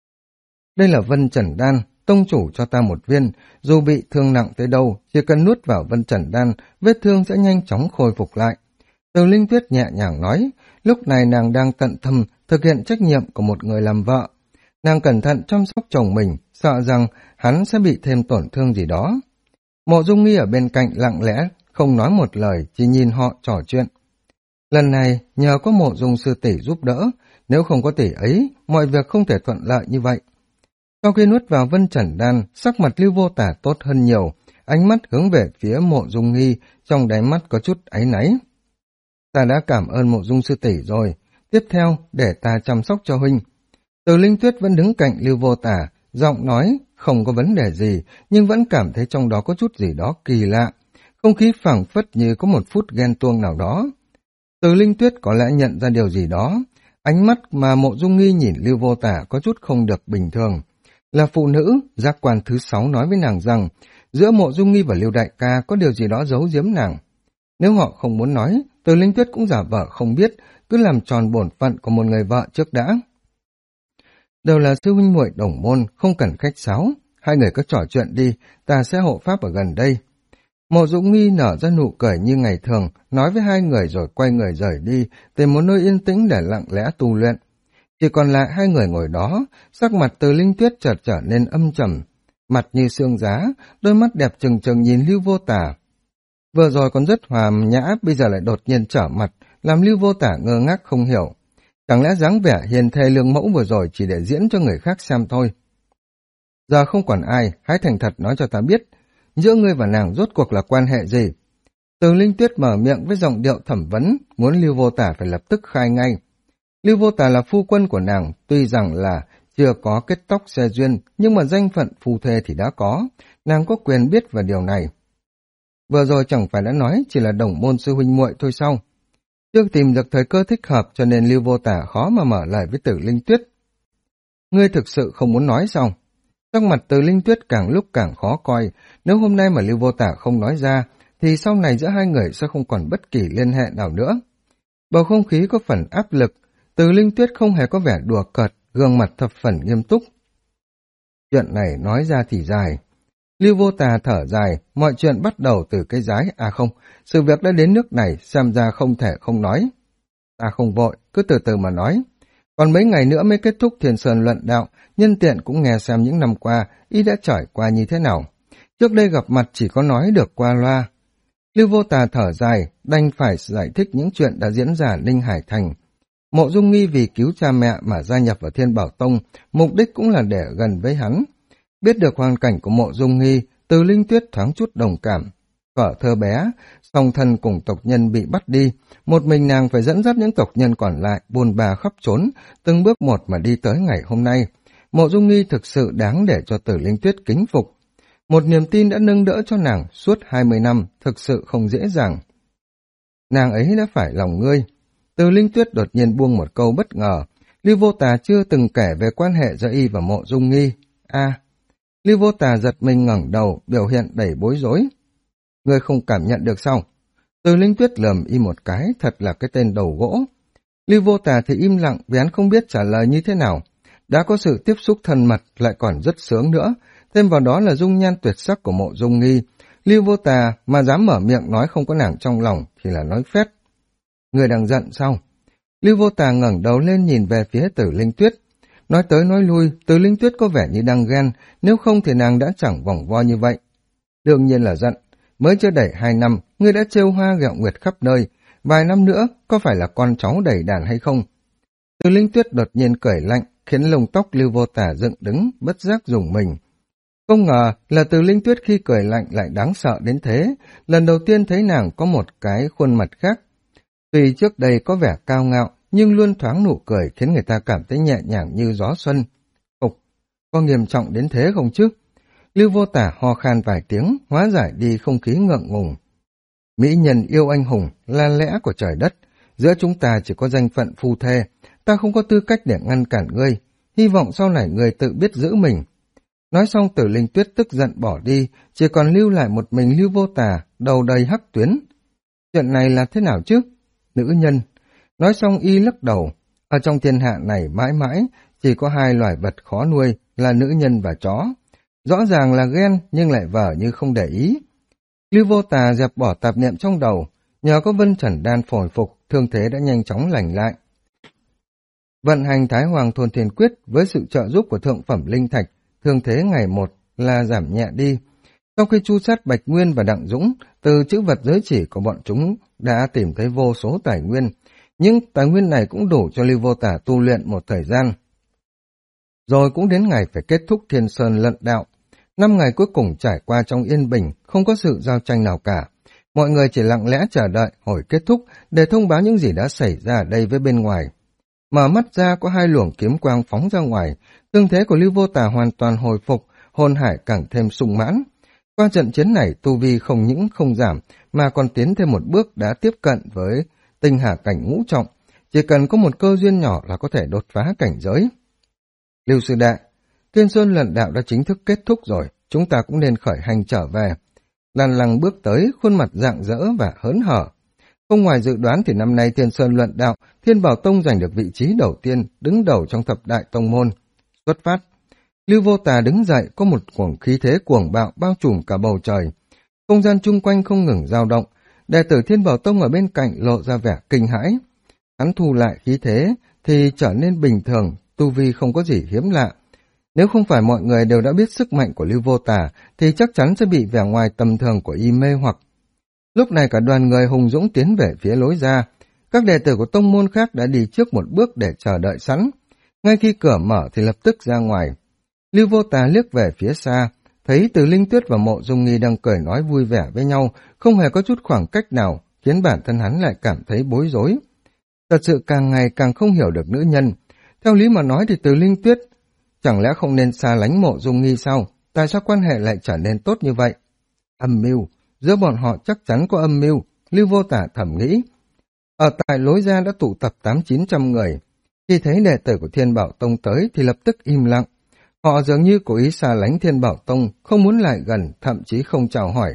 Đây là Vân Trần Đan, tông chủ cho ta một viên, dù bị thương nặng tới đâu, chỉ cần nuốt vào Vân Trần Đan, vết thương sẽ nhanh chóng khôi phục lại. Từ Linh Tuyết nhẹ nhàng nói, lúc này nàng đang tận tâm thực hiện trách nhiệm của một người làm vợ. Nàng cẩn thận chăm sóc chồng mình, sợ rằng hắn sẽ bị thêm tổn thương gì đó. Mộ Dung Nghi ở bên cạnh lặng lẽ, không nói một lời, chỉ nhìn họ trò chuyện. Lần này, nhờ có Mộ Dung sư tỷ giúp đỡ, nếu không có tỷ ấy, mọi việc không thể thuận lợi như vậy. Sau khi nuốt vào Vân Trần Đan, sắc mặt Lưu Vô Tả tốt hơn nhiều, ánh mắt hướng về phía Mộ Dung Nghi, trong đáy mắt có chút áy náy. Ta đã cảm ơn Mộ Dung sư tỷ rồi, tiếp theo để ta chăm sóc cho huynh. Từ Linh Tuyết vẫn đứng cạnh Lưu Vô Tả, giọng nói không có vấn đề gì, nhưng vẫn cảm thấy trong đó có chút gì đó kỳ lạ. Không khí phảng phất như có một phút ghen tuông nào đó. Từ Linh Tuyết có lẽ nhận ra điều gì đó. Ánh mắt mà Mộ Dung Nghi nhìn Lưu Vô Tả có chút không được bình thường. Là phụ nữ, giác quan thứ 6 nói với nàng rằng giữa Mộ Dung Nghi và Lưu Đại ca có điều gì đó giấu giếm nàng. Nếu họ không muốn nói, Từ Linh Tuyết cũng giả vờ không biết, cứ làm tròn bổn phận của một người vợ trước đã. Đều là sư huynh muội đồng môn, không cần khách sáo. Hai người cứ trò chuyện đi, ta sẽ hộ pháp ở gần đây. Mộ Dung Nghi nở ra nụ cười như ngày thường, nói với hai người rồi quay người rời đi, tìm một nơi yên tĩnh để lặng lẽ tu luyện. Chỉ còn lại hai người ngồi đó, sắc mặt Từ Linh Tuyết chợt trở nên âm trầm, mặt như xương giá, đôi mắt đẹp trừng trừng nhìn Lưu Vô Tả. Vừa rồi còn rất hòa nhã, bây giờ lại đột nhiên trở mặt, làm Lưu Vô Tả ngơ ngác không hiểu. Chẳng lẽ dáng vẻ hiền thê lương mẫu vừa rồi chỉ để diễn cho người khác xem thôi? Giờ không còn ai, hãy thành thật nói cho ta biết, giữa ngươi và nàng rốt cuộc là quan hệ gì? Từ Linh Tuyết mở miệng với giọng điệu thẩm vấn, muốn Lưu Vô Tả phải lập tức khai ngay. Lưu Vô Tả là phu quân của nàng, tuy rằng là chưa có kết tóc xe duyên, nhưng mà danh phận phu thê thì đã có, nàng có quyền biết về điều này. Vừa rồi chẳng phải đã nói chỉ là đồng môn sư huynh muội thôi sao? Chưa tìm được thời cơ thích hợp cho nên Lưu Vô Tả khó mà mở lời với Từ Linh Tuyết. Ngươi thực sự không muốn nói sao? Sắc mặt Từ Linh Tuyết càng lúc càng khó coi, nếu hôm nay mà Lưu Vô Tả không nói ra, thì sau này giữa hai người sẽ không còn bất kỳ liên hệ nào nữa. Bầu không khí có phần áp lực, Từ Linh Tuyết không hề có vẻ đùa cợt, gương mặt thập phần nghiêm túc. Chuyện này nói ra thì dài. Lưu Vô Tả thở dài, mọi chuyện bắt đầu từ cái giá, không, sự việc đã đến nước này, xem ra không thể không nói. Ta không vội, cứ từ từ mà nói. Còn mấy ngày nữa mới kết thúc Thiền Sơn luận đạo, nhân tiện cũng nghe xem những năm qua y đã trải qua như thế nào. Trước đây gặp mặt chỉ có nói được qua loa. Lưu Vô Tả thở dài, đành phải giải thích những chuyện đã diễn ra ở Ninh Hải Thành. Mộ Dung Nghi vì cứu cha mẹ mà gia nhập vào Thiên Bảo Tông, mục đích cũng là để gần với hắn. Biết được hoàn cảnh của Mộ Dung Nghi, Từ Linh Tuyết thoáng chút đồng cảm. Ở thơ bé, song thân cùng tộc nhân bị bắt đi, một mình nàng phải dẫn dắt những tộc nhân còn lại buôn ba khắp trốn, từng bước một mà đi tới ngày hôm nay. Mộ Dung Nghi thực sự đáng để cho Từ Linh Tuyết kính phục. Một niềm tin đã nâng đỡ cho nàng suốt 20 năm, thực sự không dễ dàng. Nàng ấy đã phải lòng ngươi. Từ Linh Tuyết đột nhiên buông một câu bất ngờ. Lưu Vô Tả chưa từng kể về quan hệ giữa y và Mộ Dung Nghi. Lưu Vô Tả giật mình ngẩng đầu, biểu hiện đầy bối rối. Ngươi không cảm nhận được sao? Từ Linh Tuyết lườm y một cái, thật là cái tên đầu gỗ. Lưu Vô Tả thì im lặng vì hắn không biết trả lời như thế nào. Đã có sự tiếp xúc thân mật lại còn rất sướng nữa, thêm vào đó là dung nhan tuyệt sắc của Mộ Dung Nghi. Lưu Vô Tả mà dám mở miệng nói không có nàng trong lòng thì là nói phét. Người đang giận sao? Lưu Vô Tả ngẩng đầu lên nhìn về phía Từ Linh Tuyết. Nói tới nói lui, Từ Linh Tuyết có vẻ như đang ghen, nếu không thì nàng đã chẳng vòng vo như vậy. Đương nhiên là giận. Mới chưa đầy 2 năm, ngươi đã trêu hoa ghẹo nguyệt khắp nơi. Vài năm nữa, có phải là con cháu đầy đàn hay không? Từ Linh Tuyết đột nhiên cười lạnh, khiến lông tóc Lưu Vô Tả dựng đứng, bất giác rùng mình. Không ngờ là Từ Linh Tuyết khi cười lạnh lại đáng sợ đến thế. Lần đầu tiên thấy nàng có một cái khuôn mặt khác. Tuy trước đây có vẻ cao ngạo, nhưng luôn thoáng nụ cười khiến người ta cảm thấy nhẹ nhàng như gió xuân. Có nghiêm trọng đến thế không chứ? Lưu Vô Tả ho khan vài tiếng, hóa giải đi không khí ngượng ngùng. Mỹ nhân yêu anh hùng là lẽ của trời đất, giữa chúng ta chỉ có danh phận phu thê, ta không có tư cách để ngăn cản ngươi, hy vọng sau này ngươi tự biết giữ mình. Nói xong Từ Linh Tuyết tức giận bỏ đi, chỉ còn lưu lại một mình Lưu Vô Tả, đầu đầy hắc tuyến. Chuyện này là thế nào chứ? Nữ nhân. Nói xong y lắc đầu, ở trong thiên hạ này mãi mãi chỉ có 2 loài vật khó nuôi là nữ nhân và chó. Rõ ràng là ghen nhưng lại vờ như không để ý. Lưu Vô Tả dẹp bỏ tạp niệm trong đầu, nhờ có Vân Trần Đan phhồi phục, thương thế đã nhanh chóng lành lại. Vận hành Thái Hoàng Thôn Thiên Quyết với sự trợ giúp của thượng phẩm linh thạch, thương thế ngày một là giảm nhẹ đi. Sau khi chu sát Bạch Nguyên và Đặng Dũng, từ chữ vật giới chỉ của bọn chúng đã tìm thấy vô số tài nguyên, nhưng tài nguyên này cũng đủ cho Lưu Vô Tả tu luyện một thời gian. Rồi cũng đến ngày phải kết thúc Thiên Sơn Lận Đạo. 5 ngày cuối cùng trải qua trong yên bình, không có sự giao tranh nào cả. Mọi người chỉ lặng lẽ chờ đợi hồi kết thúc để thông báo những gì đã xảy ra ở đây với bên ngoài. Mở mắt ra có 2 luồng kiếm quang phóng ra ngoài, thương thế của Lưu Vô Tà hoàn toàn hồi phục, hồn hải càng thêm sung mãn. Qua trận chiến này, tu vi không những không giảm, mà còn tiến thêm một bước đã tiếp cận với tinh hà cảnh ngũ trọng. Chỉ cần có một cơ duyên nhỏ là có thể đột phá cảnh giới. Lưu sư đệ, Thiên Sơn Lận Đạo đã chính thức kết thúc rồi, chúng ta cũng nên khởi hành trở về. Lan Lăng bước tới, khuôn mặt rạng rỡ và hớn hở. Không ngoài dự đoán thì năm nay Thiên Sơn Luận Đạo, Thiên Bảo Tông giành được vị trí đầu tiên, đứng đầu trong thập đại tông môn. Xuất phát. Lưu Vô Tà đứng dậy, có một cuồng khí thế cuồng bạo bao trùm cả bầu trời. Không gian chung quanh không ngừng dao động, đệ tử Thiên Bảo Tông ở bên cạnh lộ ra vẻ kinh hãi. Hắn thu lại khí thế thì trở nên bình thường, tu vi không có gì hiếm lạ. Nếu không phải mọi người đều đã biết sức mạnh của Lưu Vô Tà thì chắc chắn sẽ bị vẻ ngoài tầm thường của y mê hoặc. Lúc này cả đoàn người hùng dũng tiến về phía lối ra. Các đệ tử của tông môn khác đã đi trước một bước để chờ đợi sẵn. Ngay khi cửa mở thì lập tức ra ngoài. Lưu Vô Tà liếc về phía xa, thấy Từ Linh Tuyết và Mộ Dung Nghi đang cười nói vui vẻ với nhau, không hề có chút khoảng cách nào, khiến bản thân hắn lại cảm thấy bối rối. Thật sự càng ngày càng không hiểu được nữ nhân. Theo lý mà nói thì Từ Linh Tuyết chẳng lẽ không nên xa lánh Mộ Dung Nghi sao? Tại sao quan hệ lại trở nên tốt như vậy? Âm mưu, giữa bọn họ chắc chắn có âm mưu, Lưu Vô Tà thầm nghĩ. Ở tại lối ra đã tụ tập 800-900 người. Khi thấy đệ tử của Thiên Bảo Tông tới thì lập tức im lặng. Họ dường như cố ý xa lánh Thiên Bảo Tông, không muốn lại gần, thậm chí không chào hỏi.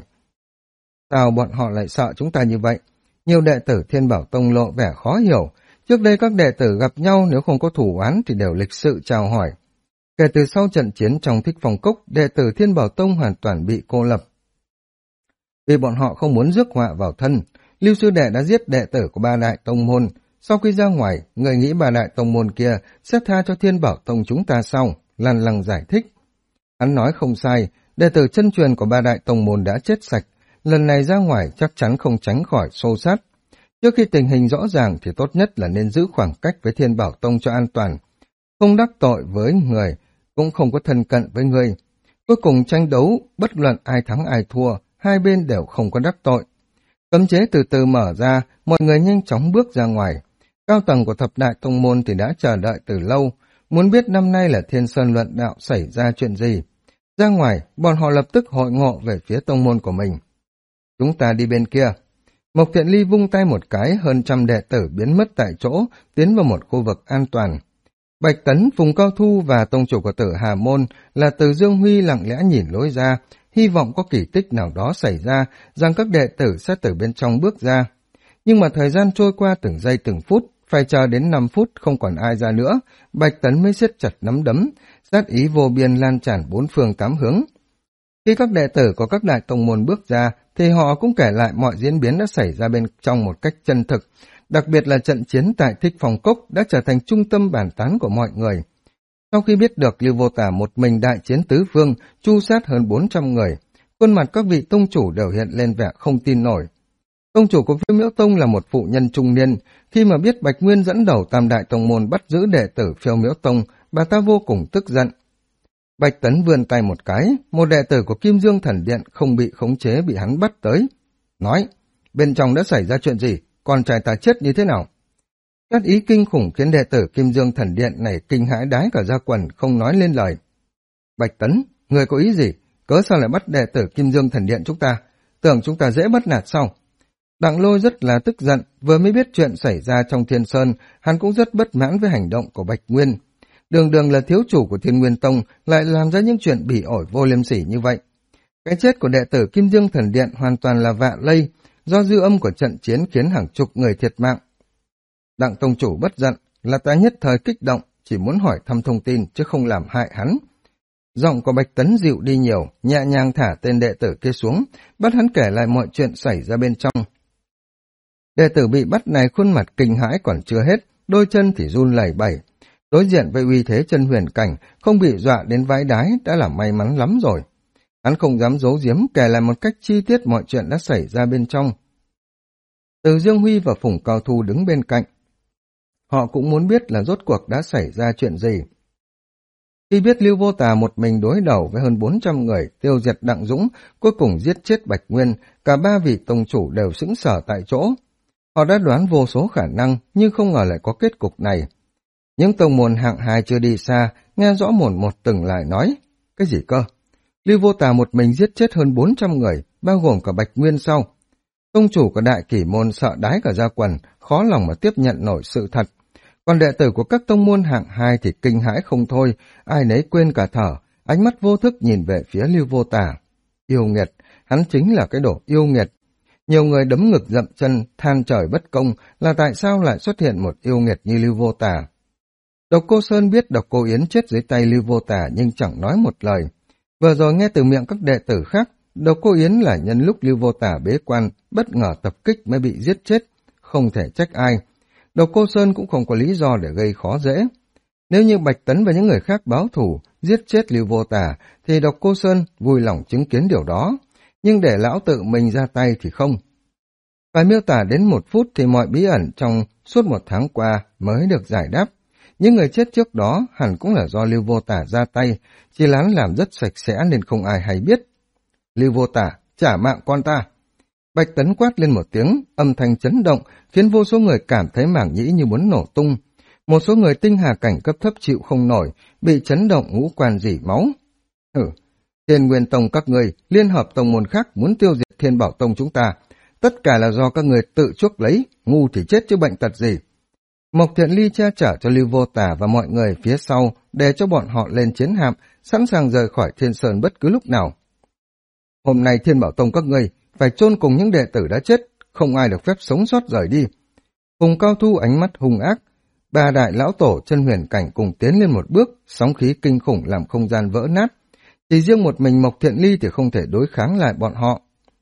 Sao bọn họ lại sợ chúng ta như vậy? Nhiều đệ tử Thiên Bảo Tông lộ vẻ khó hiểu. Trước đây các đệ tử gặp nhau nếu không có thủ oán thì đều lịch sự chào hỏi. Kể từ sau trận chiến trong Thích Phong Cốc, đệ tử Thiên Bảo Tông hoàn toàn bị cô lập. Vì bọn họ không muốn rước họa vào thân, Lưu sư đệ đã giết đệ tử của 3 đại tông môn. Sau khi ra ngoài, người nghĩ 3 đại tông môn kia sẽ tha cho Thiên Bảo Tông chúng ta sau, Lan Lăng giải thích. Hắn nói không sai, đệ tử chân truyền của 3 đại tông môn đã chết sạch, lần này ra ngoài chắc chắn không tránh khỏi xô xát. Trước khi tình hình rõ ràng thì tốt nhất là nên giữ khoảng cách với Thiên Bảo Tông cho an toàn. Không đắc tội với người, cũng không có thân cận với người. Cuối cùng tranh đấu, bất luận ai thắng ai thua, hai bên đều không có đắc tội. Cấm chế từ từ mở ra, mọi người nhanh chóng bước ra ngoài. Cao tầng của thập đại tông môn thì đã chờ đợi từ lâu, muốn biết năm nay là Thiên Sơn Luận Đạo xảy ra chuyện gì. Ra ngoài, bọn họ lập tức hội ngộ về phía tông môn của mình. Chúng ta đi bên kia. Mộc Thiện Ly vung tay một cái, hơn 100 đệ tử biến mất tại chỗ, tiến vào một khu vực an toàn. Bạch Tấn, Phùng Cao Thu và tông chủ của Tử Hà Môn là Từ Dương Huy lặng lẽ nhìn lối ra, hy vọng có kỳ tích nào đó xảy ra, rằng các đệ tử sẽ từ bên trong bước ra. Nhưng mà thời gian trôi qua từng giây từng phút, phải chờ đến 5 phút không còn ai ra nữa, Bạch Tấn mới siết chặt nắm đấm, sát ý vô biên lan tràn 4 phương 8 hướng. Khi các đệ tử của các đại tông môn bước ra, thì họ cũng kể lại mọi diễn biến đã xảy ra bên trong một cách chân thực, đặc biệt là trận chiến tại Thích Phong Cốc đã trở thành trung tâm bàn tán của mọi người. Sau khi biết được Lưu Vô Tà một mình đại chiến tứ phương, chu sát hơn 400 người, khuôn mặt các vị tông chủ đều hiện lên vẻ không tin nổi. Tông chủ của Phiêu Miễu Tông là một phụ nhân trung niên, khi mà biết Bạch Nguyên dẫn đầu tam đại tông môn bắt giữ đệ tử Phiêu Miễu Tông, bà ta vô cùng tức giận. Bạch Tấn vươn tay một cái, một đệ tử của Kim Dương Thần Điện không bị khống chế bị hắn bắt tới. Nói, bên trong đã xảy ra chuyện gì, con trai ta chết như thế nào? Sát ý kinh khủng khiến đệ tử Kim Dương Thần Điện này kinh hãi đái cả ra quần, không nói lên lời. Bạch Tấn, người có ý gì? Cớ sao lại bắt đệ tử Kim Dương Thần Điện chúng ta? Tưởng chúng ta dễ bắt nạt sao? Đặng Lôi rất là tức giận, vừa mới biết chuyện xảy ra trong Thiên Sơn, hắn cũng rất bất mãn với hành động của Bạch Nguyên. Đường đường là thiếu chủ của Thiên Nguyên Tông lại làm ra những chuyện bỉ ổi vô liêm sỉ như vậy. Cái chết của đệ tử Kim Dương Thần Điện hoàn toàn là vạ lây, do dư âm của trận chiến khiến hàng chục người thiệt mạng. Đặng tông chủ bất giận, là ta nhất thời kích động, chỉ muốn hỏi thăm thông tin chứ không làm hại hắn. Giọng của Bạch Tấn dịu đi nhiều, nhẹ nhàng thả tên đệ tử kia xuống, bắt hắn kể lại mọi chuyện xảy ra bên trong. Đệ tử bị bắt này khuôn mặt kinh hãi còn chưa hết, đôi chân thì run lẩy bẩy. Đối diện với uy thế chân huyền cảnh, không bị dọa đến vãi đái đã là may mắn lắm rồi. Hắn không dám giấu giếm kể lại một cách chi tiết mọi chuyện đã xảy ra bên trong. Từ Dương Huy và Phùng Cao Thu đứng bên cạnh. Họ cũng muốn biết là rốt cuộc đã xảy ra chuyện gì. Khi biết Lưu Vô Tà một mình đối đầu với hơn 400 người tiêu diệt Đặng Dũng, cuối cùng giết chết Bạch Nguyên, cả ba vị tông chủ đều sững sờ tại chỗ. Họ đã đoán vô số khả năng, nhưng không ngờ lại có kết cục này. Những tông môn hạng 2 chưa đi xa, nghe rõ mồn một từng lại nói, cái gì cơ? Lưu Vô Tà một mình giết chết hơn 400 người, bao gồm cả Bạch Nguyên sau. Tông chủ của Đại Kỷ môn sợ đái cả da quần, khó lòng mà tiếp nhận nổi sự thật. Còn đệ tử của các tông môn hạng 2 thì kinh hãi không thôi, ai nấy quên cả thở, ánh mắt vô thức nhìn về phía Lưu Vô Tà. Yêu nghiệt, hắn chính là cái đồ yêu nghiệt. Nhiều người đấm ngực dậm chân, than trời bất công là tại sao lại xuất hiện một yêu nghiệt như Lưu Vô Tà. Độc Cô Sơn biết Độc Cô Yến chết dưới tay Lưu Vô Tà nhưng chẳng nói một lời. Vừa rồi nghe từ miệng các đệ tử khác, Độc Cô Yến là nhân lúc Lưu Vô Tà bế quan, bất ngờ tập kích mới bị giết chết, không thể trách ai. Độc Cô Sơn cũng không có lý do để gây khó dễ. Nếu như Bạch Tấn và những người khác báo thù, giết chết Lưu Vô Tà, thì Độc Cô Sơn vui lòng chứng kiến điều đó. Nhưng để lão tự mình ra tay thì không. Phải miêu tả đến 1 phút thì mọi bí ẩn trong suốt 1 tháng qua mới được giải đáp. Những người chết trước đó hẳn cũng là do Lưu Vô Tà ra tay, chỉ là hắn làm rất sạch sẽ nên không ai hay biết. Lưu Vô Tà, trả mạng con ta! Bạch Tấn quát lên một tiếng, âm thanh chấn động, khiến vô số người cảm thấy mảng nhĩ như muốn nổ tung. Một số người tinh hà cảnh cấp thấp chịu không nổi, bị chấn động ngũ quan rỉ máu. Thiên Nguyên Tông các người, liên hợp tông môn khác muốn tiêu diệt Thiên Bảo Tông chúng ta. Tất cả là do các người tự chuốc lấy, ngu thì chết chứ bệnh tật gì. Mộc Thiện Ly che chở cho Lưu Vô Tà và mọi người phía sau, để cho bọn họ lên chiến hạm, sẵn sàng rời khỏi Thiên Sơn bất cứ lúc nào. Hôm nay Thiên Bảo Tông các ngươi phải chôn cùng những đệ tử đã chết, không ai được phép sống sót rời đi. Hùng Cao Thu ánh mắt hung ác, 3 đại lão tổ chân huyền cảnh cùng tiến lên một bước, sóng khí kinh khủng làm không gian vỡ nát. Chỉ riêng một mình Mộc Thiện Ly thì không thể đối kháng lại bọn họ.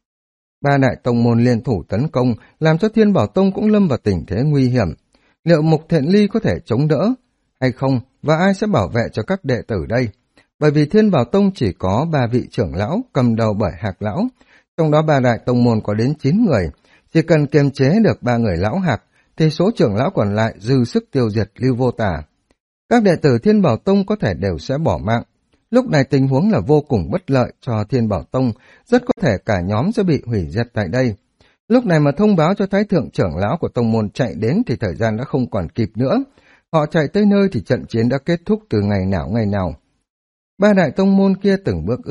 3 đại tông môn liên thủ tấn công, làm cho Thiên Bảo Tông cũng lâm vào tình thế nguy hiểm. Liệu Mộc Thiện Ly có thể chống đỡ hay không, và ai sẽ bảo vệ cho các đệ tử đây? Bởi vì Thiên Bảo Tông chỉ có 3 vị trưởng lão cầm đầu bởi Hạc lão, trong đó 3 đại tông môn có đến 9 người, chỉ cần kiềm chế được 3 người lão Hạc thì số trưởng lão còn lại dư sức tiêu diệt Lưu Vô Tà. Các đệ tử Thiên Bảo Tông có thể đều sẽ bỏ mạng. Lúc này tình huống là vô cùng bất lợi cho Thiên Bảo Tông, rất có thể cả nhóm sẽ bị hủy diệt tại đây. Lúc này mà thông báo cho Thái thượng trưởng lão của tông môn chạy đến thì thời gian đã không còn kịp nữa. Họ chạy tới nơi thì trận chiến đã kết thúc từ ngày nào. 3 đại tông môn kia từng bước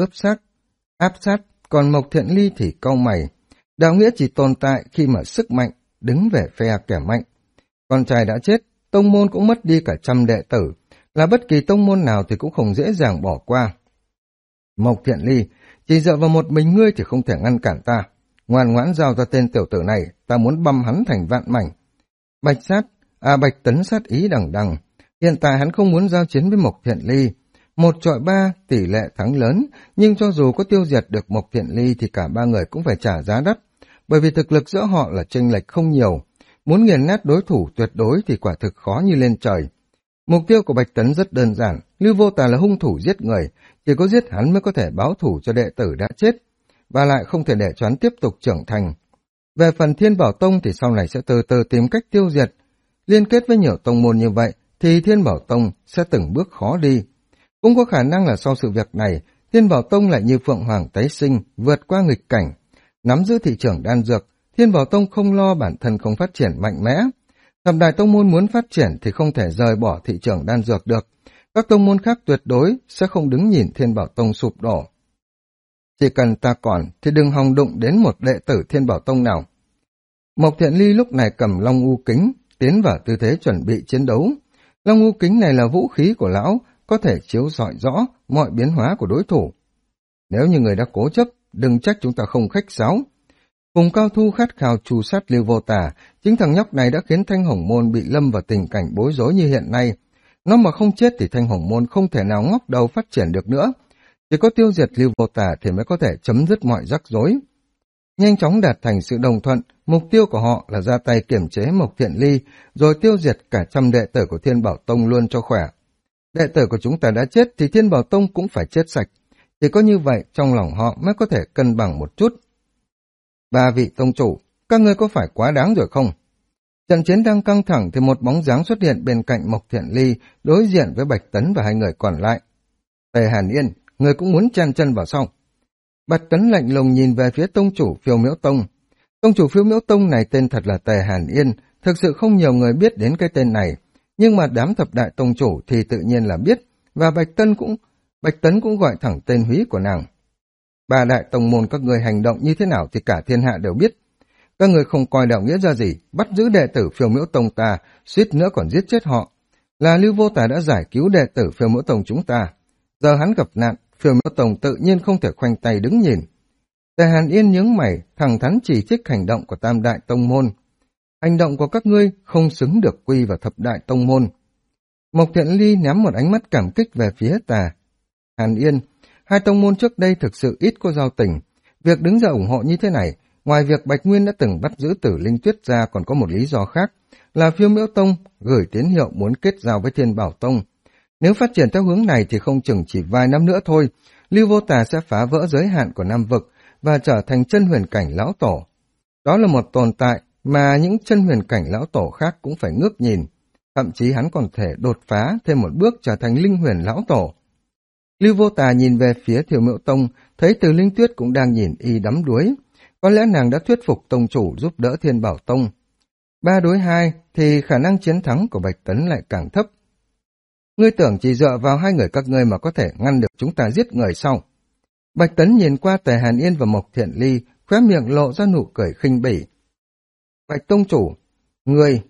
áp sát, còn Mộc Thiện Ly thì cau mày. Đạo nghĩa chỉ tồn tại khi mà sức mạnh đứng về phe kẻ mạnh. Con trai đã chết, tông môn cũng mất đi cả 100 đệ tử, là bất kỳ tông môn nào thì cũng không dễ dàng bỏ qua. Mộc Thiện Ly, chỉ dựa vào một mình ngươi thì không thể ngăn cản ta. Ngoan ngoãn giao ra tên tiểu tử này, ta muốn băm hắn thành vạn mảnh. Bạch Tấn sát ý đằng đằng. Hiện tại hắn không muốn giao chiến với Mộc Thiện Ly. 1-3 tỷ lệ thắng lớn, nhưng cho dù có tiêu diệt được Mộc Thiện Ly thì cả 3 người cũng phải trả giá đắt, bởi vì thực lực giữa họ là chênh lệch không nhiều. Muốn nghiền nát đối thủ tuyệt đối thì quả thực khó như lên trời. Mục tiêu của Bạch Tấn rất đơn giản, Lưu Vô Tà là hung thủ giết người, chỉ có giết hắn mới có thể báo thù cho đệ tử đã chết, và lại không thể để cho hắn tiếp tục trưởng thành. Về phần Thiên Bảo Tông thì sau này sẽ từ từ tìm cách tiêu diệt. Liên kết với nhiều tông môn như vậy thì Thiên Bảo Tông sẽ từng bước khó đi. Cũng có khả năng là sau sự việc này, Thiên Bảo Tông lại như Phượng Hoàng tái sinh, vượt qua nghịch cảnh. Nắm giữ thị trường đan dược, Thiên Bảo Tông không lo bản thân không phát triển mạnh mẽ. Thập đại tông môn muốn phát triển thì không thể rời bỏ thị trường đan dược được. Các tông môn khác tuyệt đối sẽ không đứng nhìn Thiên Bảo Tông sụp đổ. Chỉ cần ta còn thì đừng hòng đụng đến một đệ tử Thiên Bảo Tông nào. Mộc Thiện Ly lúc này cầm Long U Kính, tiến vào tư thế chuẩn bị chiến đấu. Long U Kính này là vũ khí của lão, có thể chiếu rọi rõ mọi biến hóa của đối thủ. Nếu như người đã cố chấp, đừng trách chúng ta không khách sáo. Hùng Cao Thu khát khao trù sát Lưu Vô Tà, chính thằng nhóc này đã khiến Thanh Hồng Môn bị lâm vào tình cảnh bối rối như hiện nay. Nó mà không chết thì Thanh Hồng Môn không thể nào ngóc đầu phát triển được nữa. Chỉ có tiêu diệt Lưu Vô Tà thì mới có thể chấm dứt mọi rắc rối. Nhanh chóng đạt thành sự đồng thuận, mục tiêu của họ là ra tay kiểm chế Mộc Thiện Ly, rồi tiêu diệt cả 100 đệ tử của Thiên Bảo Tông luôn cho khỏe. Đệ tử của chúng ta đã chết thì Thiên Bảo Tông cũng phải chết sạch. Chỉ có như vậy trong lòng họ mới có thể cân bằng một chút. 3 vị tông chủ, các ngươi có phải quá đáng rồi không? Trận chiến đang căng thẳng thì một bóng dáng xuất hiện bên cạnh Mộc Thiện Ly, đối diện với Bạch Tấn và 2 người còn lại. Tề Hàn Yên, người cũng muốn chen chân vào sau. Bạch Tấn lạnh lùng nhìn về phía tông chủ Phiêu Miễu Tông. Tông chủ Phiêu Miễu Tông này tên thật là Tề Hàn Yên, thực sự không nhiều người biết đến cái tên này, nhưng mà đám thập đại tông chủ thì tự nhiên là biết, và Bạch Tấn cũng gọi thẳng tên húy của nàng. Ba đại tông môn các người hành động như thế nào thì cả thiên hạ đều biết. Các người không coi đạo nghĩa ra gì, bắt giữ đệ tử Phiêu Miễu Tông ta, suýt nữa còn giết chết họ. Là Lưu Vô Tà đã giải cứu đệ tử Phiêu Miễu Tông chúng ta. Giờ hắn gặp nạn, Phiêu Miễu Tông tự nhiên không thể khoanh tay đứng nhìn. Tề Hàn Yên nhướng mày, thẳng thắn chỉ trích hành động của tam đại tông môn. Hành động của các ngươi không xứng được quy vào thập đại tông môn. Mộc Thiện Ly ném một ánh mắt cảm kích về phía Tề Hàn Yên. Hai tông môn trước đây thực sự ít có giao tình. Việc đứng ra ủng hộ như thế này, ngoài việc Bạch Nguyên đã từng bắt giữ Tử Linh Tuyết ra còn có một lý do khác, là Phiêu Miễu Tông gửi tín hiệu muốn kết giao với Thiên Bảo Tông. Nếu phát triển theo hướng này thì không chừng chỉ vài năm nữa thôi, Lưu Vô Tà sẽ phá vỡ giới hạn của Nam Vực và trở thành chân huyền cảnh lão tổ. Đó là một tồn tại mà những chân huyền cảnh lão tổ khác cũng phải ngước nhìn. Thậm chí hắn còn thể đột phá thêm một bước trở thành linh huyền lão tổ. Lưu Vô Tà nhìn về phía Thiều Miễu Tông, thấy Từ Linh Tuyết cũng đang nhìn y đắm đuối. Có lẽ nàng đã thuyết phục tông chủ giúp đỡ Thiên Bảo Tông. 3 đối 2 thì khả năng chiến thắng của Bạch Tấn lại càng thấp. Ngươi tưởng chỉ dựa vào hai người các ngươi mà có thể ngăn được chúng ta giết người sao? Bạch Tấn nhìn qua Tề Hàn Yên và Mộc Thiện Ly, khóe miệng lộ ra nụ cười khinh bỉ. Bạch tông chủ, ngươi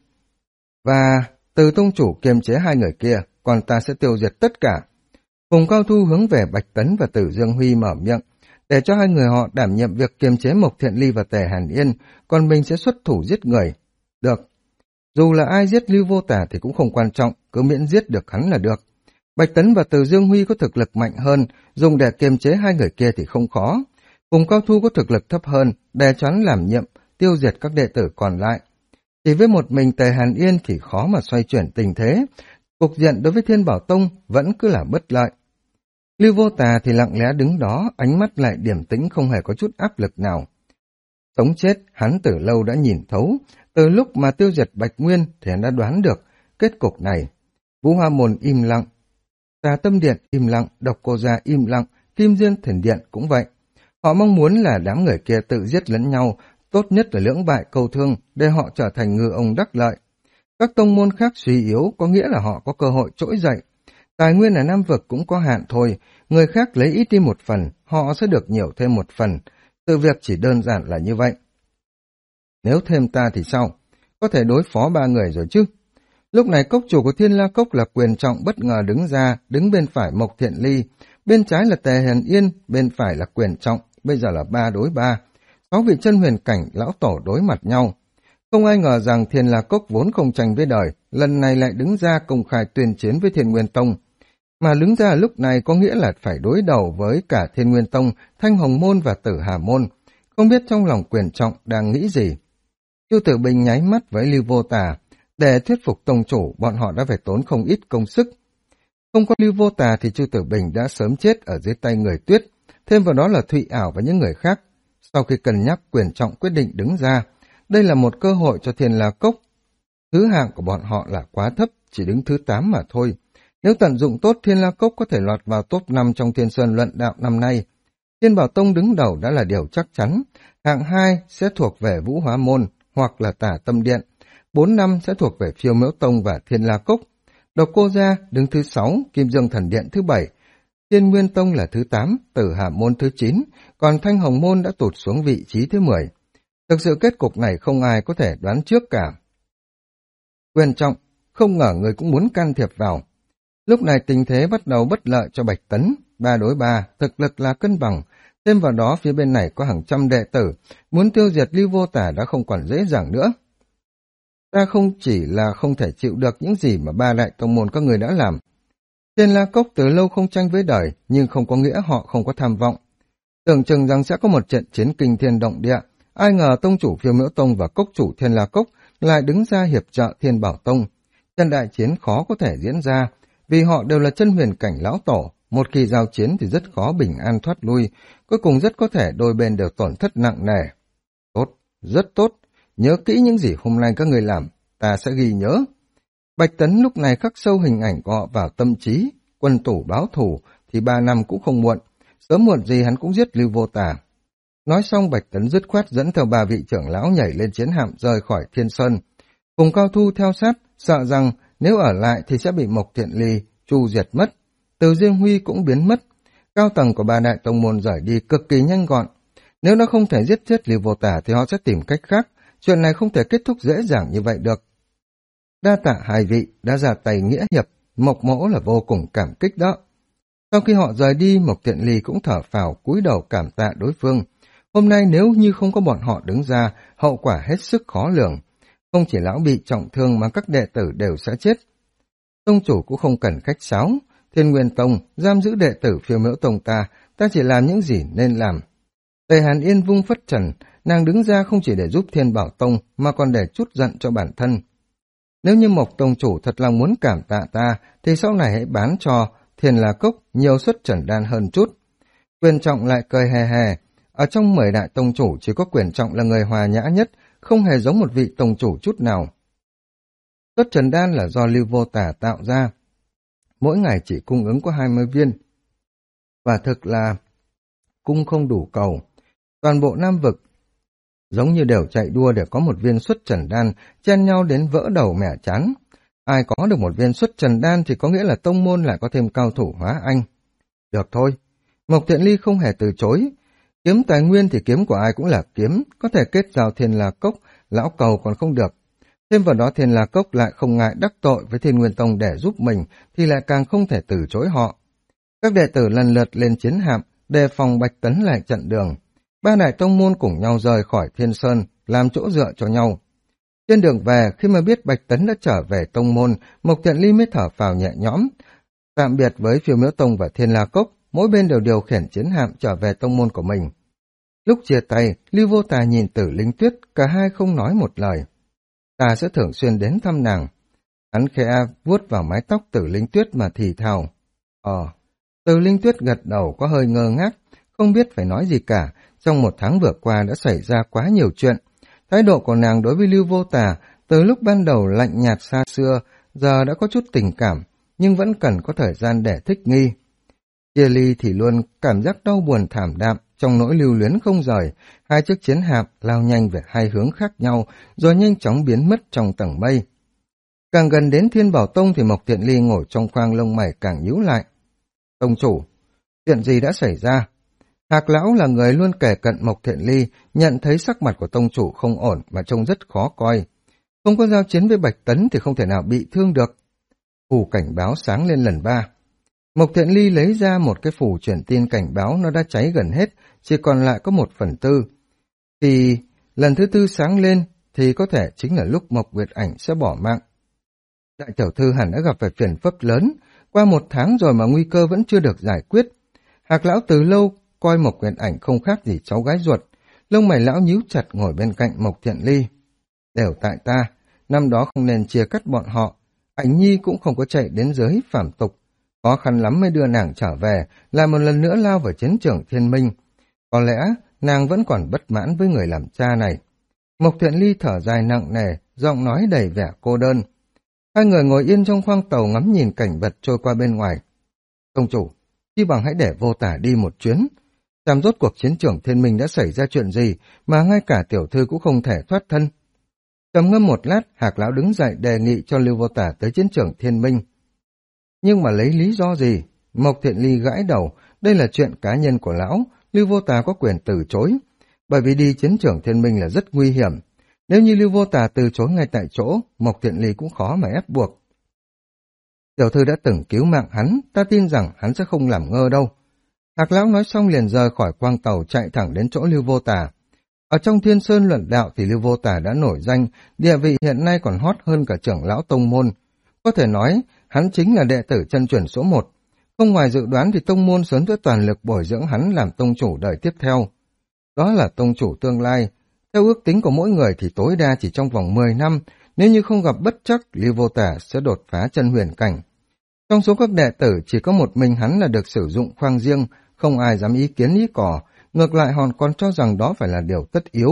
và Từ tông chủ kiềm chế hai người kia, còn ta sẽ tiêu diệt tất cả. Phùng Cao Thu hướng về Bạch Tấn và Tử Dương Huy mở miệng, để cho hai người họ đảm nhiệm việc kiềm chế Mộc Thiện Ly và Tề Hàn Yên, còn mình sẽ xuất thủ giết người. Được. Dù là ai giết Lưu Vô Tà thì cũng không quan trọng, cứ miễn giết được hắn là được. Bạch Tấn và Từ Dương Huy có thực lực mạnh hơn, dùng để kiềm chế hai người kia thì không khó. Phùng Cao Thu có thực lực thấp hơn, để cho hắn đảm nhiệm, tiêu diệt các đệ tử còn lại. Chỉ với một mình Tề Hàn Yên thì khó mà xoay chuyển tình thế. Cục diện đối với Thiên Bảo Tông vẫn cứ là bất lợi. Lưu Vô Tà thì lặng lẽ đứng đó, ánh mắt lại điềm tĩnh không hề có chút áp lực nào. Sống chết, hắn từ lâu đã nhìn thấu, từ lúc mà tiêu diệt Bạch Nguyên thì hắn đã đoán được kết cục này. Vũ Hoa Môn im lặng, Tà Tâm Điện im lặng, Độc Cô Gia im lặng, Kim Diên Thần Điện cũng vậy. Họ mong muốn là đám người kia tự giết lẫn nhau, tốt nhất là lưỡng bại câu thương để họ trở thành ngư ông đắc lợi. Các tông môn khác suy yếu có nghĩa là họ có cơ hội trỗi dậy. Tài nguyên ở Nam Vực cũng có hạn thôi, người khác lấy ít đi một phần, họ sẽ được nhiều thêm một phần. Sự việc chỉ đơn giản là như vậy. Nếu thêm ta thì sao? Có thể đối phó 3 người rồi chứ? Lúc này cốc chủ của Thiên La Cốc là Quyền Trọng bất ngờ đứng ra, đứng bên phải Mộc Thiện Ly, bên trái là Tề Hàn Yên, bên phải là Quyền Trọng, bây giờ là 3 đối 3. 6 vị chân huyền cảnh lão tổ đối mặt nhau. Không ai ngờ rằng Thiên La Cốc vốn không tranh với đời, lần này lại đứng ra công khai tuyên chiến với Thiên Nguyên Tông. Mà đứng ra lúc này có nghĩa là phải đối đầu với cả Thiên Nguyên Tông, Thanh Hồng Môn và Tử Hà Môn. Không biết trong lòng Quyền Trọng đang nghĩ gì. Chu Tử Bình nháy mắt với Lưu Vô Tà. Để thuyết phục tông chủ, bọn họ đã phải tốn không ít công sức. Không có Lưu Vô Tà thì Chu Tử Bình đã sớm chết ở dưới tay người Tuyết. Thêm vào đó là Thụy Ảo và những người khác. Sau khi cân nhắc, Quyền Trọng quyết định đứng ra. Đây là một cơ hội cho Thiên La Cốc. Thứ hạng của bọn họ là quá thấp, chỉ đứng thứ 8 mà thôi. Nếu tận dụng tốt, Thiên La Cốc có thể lọt vào top 5 trong Thiên Sơn luận đạo năm nay. Thiên Bảo Tông đứng đầu đã là điều chắc chắn. Hạng 2 sẽ thuộc về Vũ Hóa Môn hoặc là Tả Tâm Điện. 4 năm sẽ thuộc về Phiêu Miễu Tông và Thiên La Cốc. Độc Cô Gia đứng thứ 6, Kim Dương Thần Điện thứ 7. Thiên Nguyên Tông là thứ 8, Tử Hà Môn thứ 9, còn Thanh Hồng Môn đã tụt xuống vị trí thứ 10. Thực sự kết cục này không ai có thể đoán trước cả. Quyền Trọng, không ngờ người cũng muốn can thiệp vào. Lúc này tình thế bắt đầu bất lợi cho Bạch Tấn, 3 đối 3, thực lực là cân bằng. Thêm vào đó phía bên này có hàng trăm đệ tử, muốn tiêu diệt Lưu Vô Tà đã không còn dễ dàng nữa. Ta không chỉ là không thể chịu được những gì mà 3 đại tông môn các người đã làm. Thiên La Cốc từ lâu không tranh với đời, nhưng không có nghĩa họ không có tham vọng. Tưởng chừng rằng sẽ có một trận chiến kinh thiên động địa, ai ngờ tông chủ Phiêu Miễu Tông và cốc chủ Thiên La Cốc lại đứng ra hiệp trợ Thiên Bảo Tông. Trận đại chiến khó có thể diễn ra, vì họ đều là chân huyền cảnh lão tổ, một khi giao chiến thì rất khó bình an thoát lui, cuối cùng rất có thể đôi bên đều tổn thất nặng nề. Tốt, rất tốt, nhớ kỹ những gì hôm nay các người làm, ta sẽ ghi nhớ. Bạch Tấn lúc này khắc sâu hình ảnh của họ vào tâm trí, quân tủ báo thù, thì 3 năm cũng không muộn, sớm muộn gì hắn cũng giết Lưu Vô Tả. Nói xong Bạch Tấn dứt khoát dẫn theo 3 vị trưởng lão nhảy lên chiến hạm rời khỏi Thiên Sơn. Cùng Cao Thu theo sát, sợ rằng nếu ở lại thì sẽ bị Mộc Thiện Ly chu diệt mất. Từ Diên Huy cũng biến mất. Cao tầng của 3 đại tông môn rời đi cực kỳ nhanh gọn. Nếu nó không thể giết chết Lưu Vô Tả thì họ sẽ tìm cách khác. Chuyện này không thể kết thúc dễ dàng như vậy được. Đa tạ hai vị đã ra tay nghĩa hiệp, Mộc Mỗ là vô cùng cảm kích đó. Sau khi họ rời đi, Mộc Thiện Ly cũng thở phào cúi đầu cảm tạ đối phương. Hôm nay nếu như không có bọn họ đứng ra, hậu quả hết sức khó lường. Không chỉ lão bị trọng thương mà các đệ tử đều sẽ chết. Tông chủ cũng không cần khách sáo. Thiên Nguyên Tông giam giữ đệ tử Phiêu Miễu Tông ta chỉ làm những gì nên làm. Tề Hàn Yên vung phất trần, nàng đứng ra không chỉ để giúp Thiên Bảo Tông mà còn để trút giận cho bản thân. Nếu như Mộc Tông chủ thật lòng muốn cảm tạ ta thì sau này hãy bán cho Thiên La Cốc nhiều suất trần đan hơn chút. Quyền Trọng lại cười hề hề. Ở trong 10 đại tông chủ chỉ có Quyền Trọng là người hòa nhã nhất, không hề giống một vị tông chủ chút nào. Suất trần đan là do Lưu Vô Tả tạo ra. Mỗi ngày chỉ cung ứng có 20 viên. Và thực là cung không đủ cầu. Toàn bộ Nam Vực giống như đều chạy đua để có một viên xuất trần đan, chen nhau đến vỡ đầu mẻ chán. Ai có được một viên xuất trần đan thì có nghĩa là tông môn lại có thêm cao thủ hóa anh. Được thôi. Mộc Thiện Ly không hề từ chối. Kiếm tài nguyên thì kiếm của ai cũng là kiếm, có thể kết giao Thiên La Cốc, lão cầu còn không được. Thêm vào đó Thiên La Cốc lại không ngại đắc tội với Thiên Nguyên Tông để giúp mình, thì lại càng không thể từ chối họ. Các đệ tử lần lượt lên chiến hạm, đề phòng Bạch Tấn lại chặn đường. 3 đại tông môn cùng nhau rời khỏi Thiên Sơn, làm chỗ dựa cho nhau. Trên đường về, khi mà biết Bạch Tấn đã trở về tông môn, Mộc Thiện Ly mới thở phào nhẹ nhõm. Tạm biệt với Phiêu Miễu Tông và Thiên La Cốc, mỗi bên đều điều khiển chiến hạm trở về tông môn của mình. Lúc chia tay, Lưu Vô Tà nhìn Tử Linh Tuyết, cả hai không nói một lời. Ta sẽ thường xuyên đến thăm nàng. Hắn khẽ vuốt vào mái tóc Tử Linh Tuyết mà thì thào. Tử Linh Tuyết gật đầu có hơi ngơ ngác, không biết phải nói gì cả. Trong 1 tháng vừa qua đã xảy ra quá nhiều chuyện. Thái độ của nàng đối với Lưu Vô Tà từ lúc ban đầu lạnh nhạt xa xưa, giờ đã có chút tình cảm, nhưng vẫn cần có thời gian để thích nghi. Chia ly thì luôn cảm giác đau buồn thảm đạm, trong nỗi lưu luyến không rời. Hai chiếc chiến hạm lao nhanh về hai hướng khác nhau, rồi nhanh chóng biến mất trong tầng mây. Càng gần đến Thiên Bảo Tông thì Mộc Thiện Ly ngồi trong khoang lông mày càng nhíu lại. Tông chủ, chuyện gì đã xảy ra? Hạc Lão là người luôn kể cận Mộc Thiện Ly, nhận thấy sắc mặt của tông chủ không ổn mà trông rất khó coi. Không có giao chiến với Bạch Tấn thì không thể nào bị thương được. Phù cảnh báo sáng lên lần 3. Mộc Thiện Ly lấy ra một cái phù truyền tin cảnh báo, nó đã cháy gần hết, chỉ còn lại có 1/4. Thì lần thứ 4 sáng lên thì có thể chính là lúc Mộc Nguyệt Ảnh sẽ bỏ mạng. Đại tiểu thư hẳn đã gặp phải phiền phức lớn, qua 1 tháng rồi mà nguy cơ vẫn chưa được giải quyết. Hạc Lão từ lâu coi Mộc Nguyệt Ảnh không khác gì cháu gái ruột, lông mày lão nhíu chặt ngồi bên cạnh Mộc Thiện Ly. Đều tại ta, năm đó không nên chia cắt bọn họ, Ảnh Nhi cũng không có chạy đến giới phàm tục. Khó khăn lắm mới đưa nàng trở về, lại một lần nữa lao vào chiến trường Thiên Minh. Có lẽ nàng vẫn còn bất mãn với người làm cha này. Mộc Thiện Ly thở dài nặng nề, giọng nói đầy vẻ cô đơn. Hai người ngồi yên trong khoang tàu ngắm nhìn cảnh vật trôi qua bên ngoài. Tông chủ, chi bằng hãy để Vô Tả đi một chuyến. Xem rốt cuộc chiến trường Thiên Minh đã xảy ra chuyện gì mà ngay cả tiểu thư cũng không thể thoát thân. Trầm ngâm một lát, Hạc Lão đứng dậy đề nghị cho Lưu Vô Tả tới chiến trường Thiên Minh. Nhưng mà lấy lý do gì? Mộc Thiện Ly gãi đầu, đây là chuyện cá nhân của lão, Lưu Vô Tả có quyền từ chối. Bởi vì đi chiến trường Thiên Minh là rất nguy hiểm. Nếu như Lưu Vô Tả từ chối ngay tại chỗ, Mộc Thiện Ly cũng khó mà ép buộc. Tiểu thư đã từng cứu mạng hắn, ta tin rằng hắn sẽ không làm ngơ đâu. Hạc Lão nói xong liền rời khỏi khoang tàu chạy thẳng đến chỗ Lưu Vô Tả. Ở trong Thiên Sơn luận đạo thì Lưu Vô Tả đã nổi danh, địa vị hiện nay còn hot hơn cả trưởng lão tông môn. Có thể nói, hắn chính là đệ tử chân truyền số 1. Không ngoài dự đoán thì tông môn sớm đã toàn lực bồi dưỡng hắn làm tông chủ đời tiếp theo. Đó là tông chủ tương lai. Theo ước tính của mỗi người thì tối đa chỉ trong vòng 10 năm, nếu như không gặp bất trắc, Lưu Vô Tả sẽ đột phá chân huyền cảnh. Trong số các đệ tử chỉ có một mình hắn là được sử dụng khoang riêng, không ai dám ý kiến ý cỏ, ngược lại họ còn cho rằng đó phải là điều tất yếu.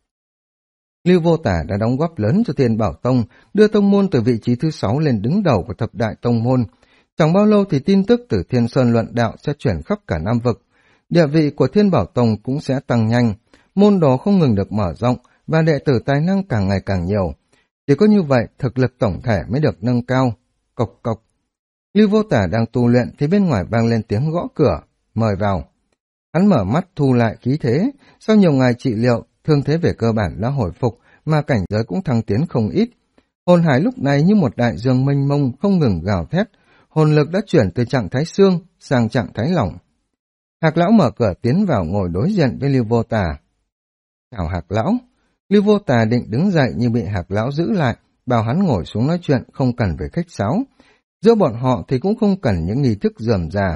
Lưu Vô Tả đã đóng góp lớn cho Thiên Bảo Tông, đưa tông môn từ vị trí thứ 6 lên đứng đầu của thập đại tông môn. Chẳng bao lâu thì tin tức từ Thiên Sơn luận đạo sẽ chuyển khắp cả Nam vực. Địa vị của Thiên Bảo Tông cũng sẽ tăng nhanh, môn đồ không ngừng được mở rộng và đệ tử tài năng càng ngày càng nhiều. Chỉ có như vậy, thực lực tổng thể mới được nâng cao. Cộc cộc. Lưu Vô Tả đang tu luyện thì bên ngoài vang lên tiếng gõ cửa, mời vào. Hắn mở mắt thu lại khí thế, sau nhiều ngày trị liệu, thương thế về cơ bản đã hồi phục, mà cảnh giới cũng thăng tiến không ít. Hồn hải lúc này như một đại dương mênh mông không ngừng gào thét, hồn lực đã chuyển từ trạng thái xương sang trạng thái lỏng. Hạc lão mở cửa tiến vào ngồi đối diện với Lưu Vô Tà. Chào Hạc lão. Lưu Vô Tà định đứng dậy nhưng bị Hạc lão giữ lại, bảo hắn ngồi xuống nói chuyện, không cần phải khách sáo. Giữa bọn họ thì cũng không cần những nghi thức rườm rà.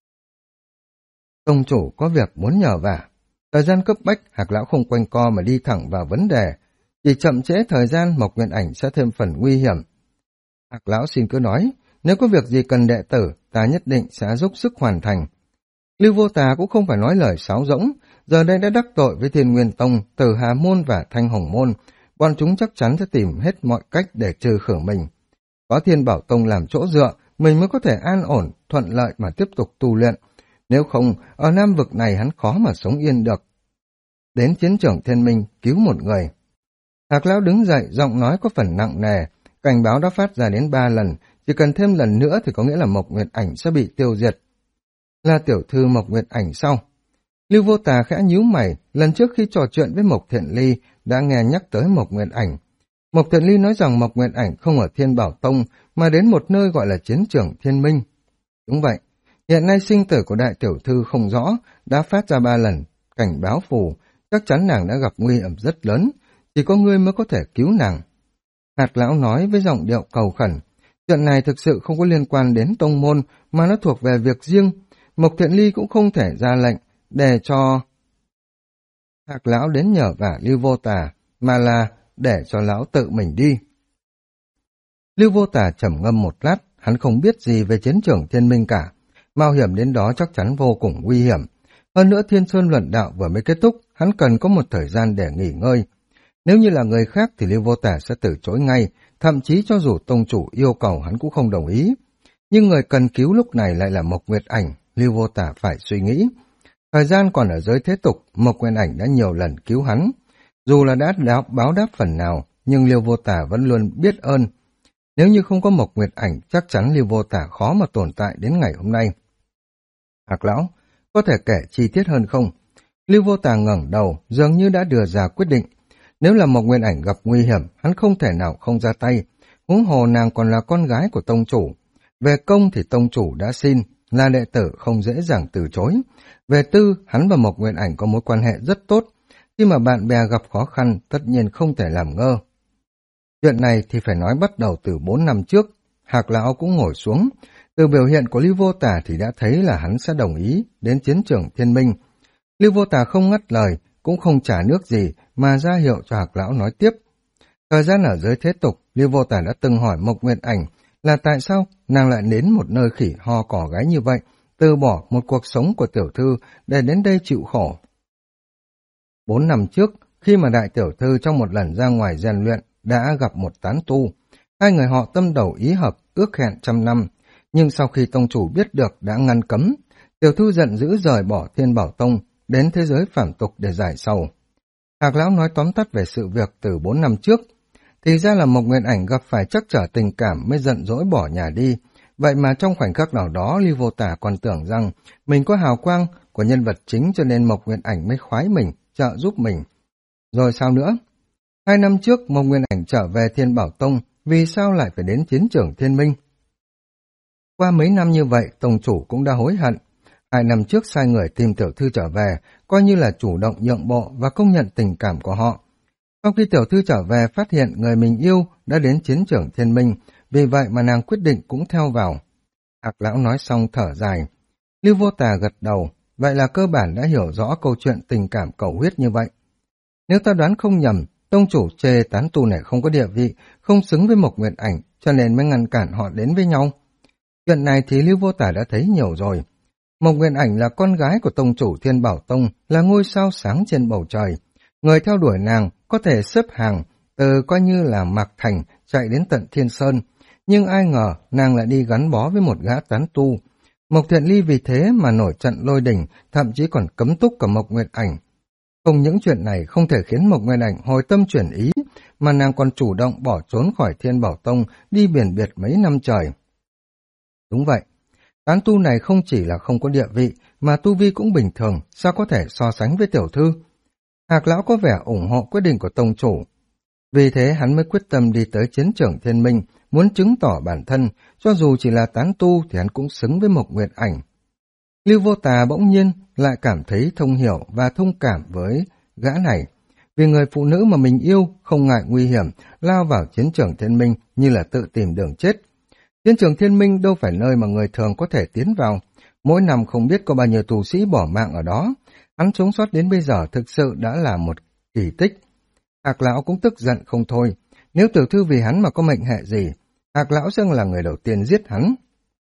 Tông chủ có việc muốn nhờ vả. Thời gian cấp bách, Hạc lão không quanh co mà đi thẳng vào vấn đề. Chỉ chậm trễ thời gian, Mộc Nguyên Ảnh sẽ thêm phần nguy hiểm. Hạc lão xin cứ nói, nếu có việc gì cần đệ tử, ta nhất định sẽ giúp sức hoàn thành. Lưu Vô Tà cũng không phải nói lời sáo rỗng, giờ đây đã đắc tội với Thiên Nguyên Tông, Tử Hà Môn và Thanh Hồng Môn, bọn chúng chắc chắn sẽ tìm hết mọi cách để trừ khử mình. Có Thiên Bảo Tông làm chỗ dựa, mình mới có thể an ổn, thuận lợi mà tiếp tục tu luyện. Nếu không, ở Nam vực này hắn khó mà sống yên được. Đến chiến trường Thiên Minh, cứu một người. Hạc lão đứng dậy, giọng nói có phần nặng nề, cảnh báo đã phát ra đến 3 lần, chỉ cần thêm lần nữa thì có nghĩa là Mộc Nguyệt Ảnh sẽ bị tiêu diệt. Là tiểu thư Mộc Nguyệt Ảnh sau. Lưu Vô Tà khẽ nhíu mày, lần trước khi trò chuyện với Mộc Thiện Ly đã nghe nhắc tới Mộc Nguyệt Ảnh. Mộc Thiện Ly nói rằng Mộc Nguyệt Ảnh không ở Thiên Bảo Tông mà đến một nơi gọi là chiến trường Thiên Minh. Đúng vậy, hiện nay sinh tử của đại tiểu thư không rõ, đã phát ra 3 lần cảnh báo phù, chắc chắn nàng đã gặp nguy hiểm rất lớn, chỉ có ngươi mới có thể cứu nàng. Hạt lão nói với giọng điệu cầu khẩn, chuyện này thực sự không có liên quan đến tông môn mà nó thuộc về việc riêng. Mộc Thiện Ly cũng không thể ra lệnh để cho Hạc lão đến nhờ vả Lưu Vô Tà, mà là để cho lão tự mình đi. Lưu Vô Tà trầm ngâm một lát, hắn không biết gì về chiến trường Thiên Minh cả. Mạo hiểm đến đó chắc chắn vô cùng nguy hiểm. Hơn nữa Thiên Sơn luận đạo vừa mới kết thúc, hắn cần có một thời gian để nghỉ ngơi. Nếu như là người khác thì Lưu Vô Tà sẽ từ chối ngay, thậm chí cho dù tông chủ yêu cầu hắn cũng không đồng ý. Nhưng người cần cứu lúc này lại là Mộc Nguyệt Ảnh, Lưu Vô Tà phải suy nghĩ. Thời gian còn ở giới thế tục, Mộc Nguyệt Ảnh đã nhiều lần cứu hắn. Dù là đã báo đáp phần nào, nhưng Lưu Vô Tà vẫn luôn biết ơn. Nếu như không có Mộc Nguyệt Ảnh, chắc chắn Lưu Vô Tà khó mà tồn tại đến ngày hôm nay. Hạc lão, có thể kể chi tiết hơn không? Lưu Vô Tà ngẩng đầu, dường như đã đưa ra quyết định. Nếu là Mộc Nguyên Ảnh gặp nguy hiểm, hắn không thể nào không ra tay. Huống hồ nàng còn là con gái của tông chủ. Về công thì tông chủ đã xin, là đệ tử không dễ dàng từ chối. Về tư, hắn và Mộc Nguyên Ảnh có mối quan hệ rất tốt. Khi mà bạn bè gặp khó khăn, tất nhiên không thể làm ngơ. Chuyện này thì phải nói bắt đầu từ 4 năm trước. Hạc lão cũng ngồi xuống. Từ biểu hiện của Lưu Vô Tà thì đã thấy là hắn sẽ đồng ý đến chiến trường Thiên Minh. Lưu Vô Tà không ngắt lời, cũng không trả nước gì mà ra hiệu cho Hạc lão nói tiếp. Thời gian ở giới thế tục, Lưu Vô Tà đã từng hỏi Mộc Nguyệt Ảnh là tại sao nàng lại đến một nơi khỉ ho cỏ gái như vậy, từ bỏ một cuộc sống của tiểu thư để đến đây chịu khổ. 4 năm trước, khi mà đại tiểu thư trong một lần ra ngoài rèn luyện đã gặp một tán tu, hai người họ tâm đầu ý hợp, ước hẹn 100 năm, nhưng sau khi tông chủ biết được đã ngăn cấm, tiểu thư giận dữ rời bỏ Thiên Bảo Tông, đến thế giới phàm tục để giải sầu. Hạc lão nói tóm tắt về sự việc từ 4 năm trước. Thì ra là Mộc Nguyệt Ảnh gặp phải trắc trở tình cảm mới giận dỗi bỏ nhà đi. Vậy mà trong khoảnh khắc nào đó Lưu Vô Tà còn tưởng rằng mình có hào quang của nhân vật chính cho nên Mộc Nguyệt Ảnh mới khoái mình, trợ giúp mình. Rồi sao nữa? 2 năm trước Mộc Nguyệt Ảnh trở về Thiên Bảo Tông, vì sao lại phải đến chiến trường Thiên Minh? Qua mấy năm như vậy, tông chủ cũng đã hối hận. 2 năm trước sai người tìm tiểu thư trở về, coi như là chủ động nhượng bộ và công nhận tình cảm của họ. Sau khi tiểu thư trở về phát hiện người mình yêu đã đến chiến trường Thiên Minh, vì vậy mà nàng quyết định cũng theo vào. Hạc lão nói xong thở dài. Lưu Vô Tà gật đầu, vậy là cơ bản đã hiểu rõ câu chuyện tình cảm cầu huyết như vậy. Nếu ta đoán không nhầm, tông chủ chê tán tu này không có địa vị, không xứng với Mộc Nguyệt Ảnh, cho nên mới ngăn cản họ đến với nhau. Chuyện này thì Lưu Vô Tà đã thấy nhiều rồi. Mộc Nguyệt Ảnh là con gái của tông chủ Thiên Bảo Tông, là ngôi sao sáng trên bầu trời. Người theo đuổi nàng có thể xếp hàng từ coi như là Mạc Thành chạy đến tận Thiên Sơn, nhưng ai ngờ nàng lại đi gắn bó với một gã tán tu. Mộc Thiện Ly vì thế mà nổi trận lôi đình, thậm chí còn cấm túc cả Mộc Nguyệt Ảnh. Không những chuyện này không thể khiến Mộc Nguyệt Ảnh hồi tâm chuyển ý, mà nàng còn chủ động bỏ trốn khỏi Thiên Bảo Tông, đi biển biệt mấy năm trời. Đúng vậy, tán tu này không chỉ là không có địa vị, mà tu vi cũng bình thường, sao có thể so sánh với tiểu thư. Hạc lão có vẻ ủng hộ quyết định của tông chủ. Vì thế hắn mới quyết tâm đi tới chiến trường Thiên Minh, muốn chứng tỏ bản thân, cho dù chỉ là tán tu thì hắn cũng xứng với Mộc Nguyệt Ảnh. Lưu Vô Tà bỗng nhiên lại cảm thấy thông hiểu và thông cảm với gã này. Vì người phụ nữ mà mình yêu không ngại nguy hiểm, lao vào chiến trường Thiên Minh như là tự tìm đường chết. Chiến trường Thiên Minh đâu phải nơi mà người thường có thể tiến vào. Mỗi năm không biết có bao nhiêu tù sĩ bỏ mạng ở đó. Hắn sống sót đến bây giờ thực sự đã là một kỳ tích. Hạc lão cũng tức giận không thôi. Nếu tiểu thư vì hắn mà có mệnh hệ gì, Hạc lão sẽ là người đầu tiên giết hắn.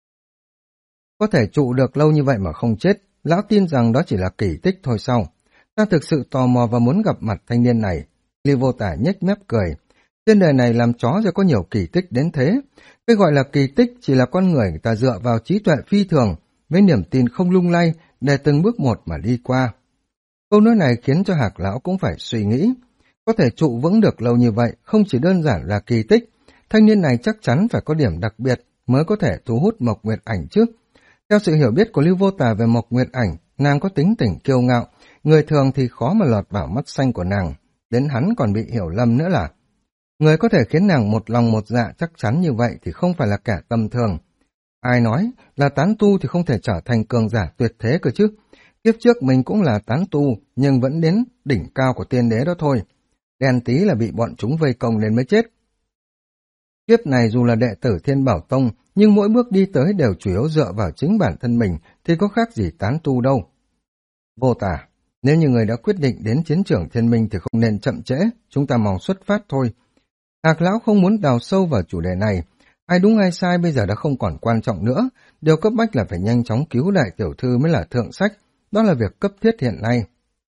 Có thể trụ được lâu như vậy mà không chết, lão tin rằng đó chỉ là kỳ tích thôi sao. Ta thực sự tò mò và muốn gặp mặt thanh niên này. Lưu Vô Tà nhếch mép cười. Trên đời này làm chó sẽ có nhiều kỳ tích đến thế. Cái gọi là kỳ tích chỉ là con người ta dựa vào trí tuệ phi thường, với niềm tin không lung lay, để từng bước một mà đi qua. Câu nói này khiến cho Hạc lão cũng phải suy nghĩ. Có thể trụ vững được lâu như vậy không chỉ đơn giản là kỳ tích. Thanh niên này chắc chắn phải có điểm đặc biệt mới có thể thu hút Mộc Nguyệt Ảnh chứ. Theo sự hiểu biết của Lưu Vô Tà về Mộc Nguyệt Ảnh, nàng có tính tình kiêu ngạo, người thường thì khó mà lọt vào mắt xanh của nàng. Đến hắn còn bị hiểu lầm nữa là. Người có thể khiến nàng một lòng một dạ chắc chắn như vậy thì không phải là kẻ tầm thường. Ai nói là tán tu thì không thể trở thành cường giả tuyệt thế cơ chứ. Kiếp trước mình cũng là tán tu, nhưng vẫn đến đỉnh cao của tiên đế đó thôi. Đen tí là bị bọn chúng vây công nên mới chết. Kiếp này dù là đệ tử Thiên Bảo Tông, nhưng mỗi bước đi tới đều chủ yếu dựa vào chính bản thân mình, thì có khác gì tán tu đâu. Vô Tà, nếu như người đã quyết định đến chiến trường Thiên Minh thì không nên chậm trễ, chúng ta mau xuất phát thôi. Hạc lão không muốn đào sâu vào chủ đề này. Ai đúng ai sai bây giờ đã không còn quan trọng nữa. Điều cấp bách là phải nhanh chóng cứu đại tiểu thư mới là thượng sách. Đó là việc cấp thiết hiện nay.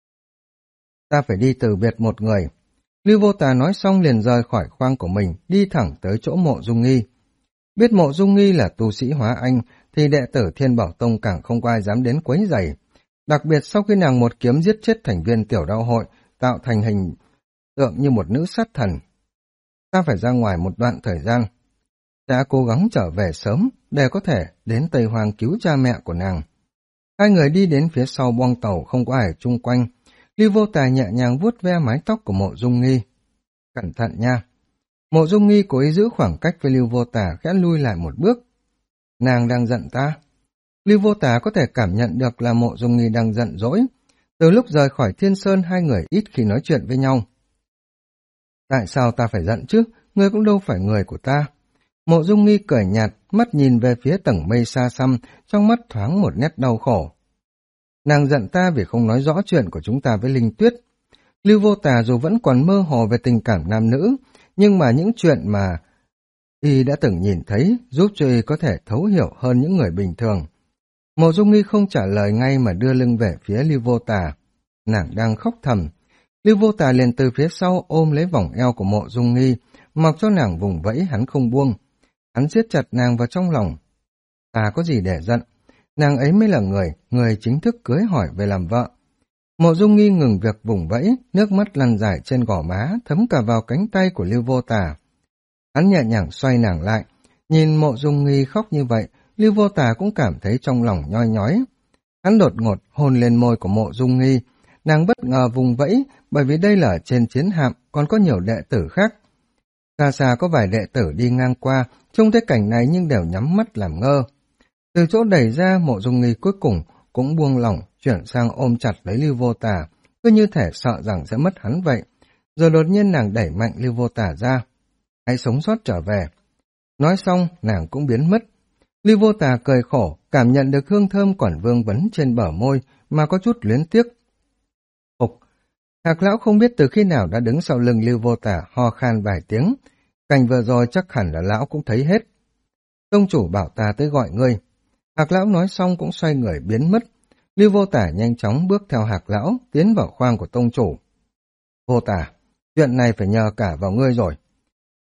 Ta phải đi từ biệt một người. Lưu Vô Tà nói xong liền rời khỏi khoang của mình, đi thẳng tới chỗ Mộ Dung Nghi. Biết Mộ Dung Nghi là tu sĩ hóa anh, thì đệ tử Thiên Bảo Tông càng không có ai dám đến quấy rầy. Đặc biệt sau khi nàng một kiếm giết chết thành viên tiểu đạo hội, tạo thành hình tượng như một nữ sát thần. Ta phải ra ngoài một đoạn thời gian. Ta cố gắng trở về sớm để có thể đến Tây Hoàng cứu cha mẹ của nàng. Hai người đi đến phía sau boong tàu không có ai chung quanh. Lưu Vô Tà nhẹ nhàng vuốt ve mái tóc của Mộ Dung Nghi. Cẩn thận nha. Mộ Dung Nghi cố ý giữ khoảng cách với Lưu Vô Tà, khẽ lui lại một bước. Nàng đang giận ta. Lưu Vô Tà có thể cảm nhận được là Mộ Dung Nghi đang giận dỗi. Từ lúc rời khỏi Thiên Sơn hai người ít khi nói chuyện với nhau. Tại sao ta phải giận chứ? Ngươi cũng đâu phải người của ta. Mộ Dung Nghi cười nhạt, mắt nhìn về phía tầng mây xa xăm, trong mắt thoáng một nét đau khổ. Nàng giận ta vì không nói rõ chuyện của chúng ta với Linh Tuyết. Lưu Vô Tà dù vẫn còn mơ hồ về tình cảm nam nữ, nhưng mà những chuyện mà y đã từng nhìn thấy giúp cho y có thể thấu hiểu hơn những người bình thường. Mộ Dung Nghi không trả lời ngay mà đưa lưng về phía Lưu Vô Tà. Nàng đang khóc thầm. Lưu Vô Tà liền từ phía sau ôm lấy vòng eo của Mộ Dung Nghi, mặc cho nàng vùng vẫy hắn không buông. Hắn siết chặt nàng vào trong lòng. Ta có gì để giận? Nàng ấy mới là người chính thức cưới hỏi về làm vợ. Mộ Dung Nghi ngừng việc vùng vẫy, nước mắt lăn dài trên gò má, thấm cả vào cánh tay của Lưu Vô Tà. Hắn nhẹ nhàng xoay nàng lại, nhìn Mộ Dung Nghi khóc như vậy, Lưu Vô Tà cũng cảm thấy trong lòng nhoi nhói. Hắn đột ngột hôn lên môi của Mộ Dung Nghi, nàng bất ngờ vùng vẫy, bởi vì đây là trên chiến hạm, còn có nhiều đệ tử khác. Xa xa có vài đệ tử đi ngang qua, trông thấy cảnh này nhưng đều nhắm mắt làm ngơ. Từ chỗ đẩy ra, Mộ Dung Nghi cuối cùng cũng buông lỏng, chuyển sang ôm chặt lấy Lưu Vô Tà, cứ như thể sợ rằng sẽ mất hắn vậy. Rồi đột nhiên nàng đẩy mạnh Lưu Vô Tà ra. Hãy sống sót trở về. Nói xong, nàng cũng biến mất. Lưu Vô Tà cười khổ, cảm nhận được hương thơm còn vương vấn trên bờ môi, mà có chút luyến tiếc. Phục. Hạc lão không biết từ khi nào đã đứng sau lưng Lưu Vô Tà ho khan vài tiếng. Cảnh vừa rồi chắc hẳn là lão cũng thấy hết. Tông chủ bảo ta tới gọi ngươi. Hạc lão nói xong cũng xoay người biến mất. Lưu Vô Tà nhanh chóng bước theo Hạc lão, tiến vào khoang của tông chủ. Vô Tà, chuyện này phải nhờ cả vào ngươi rồi.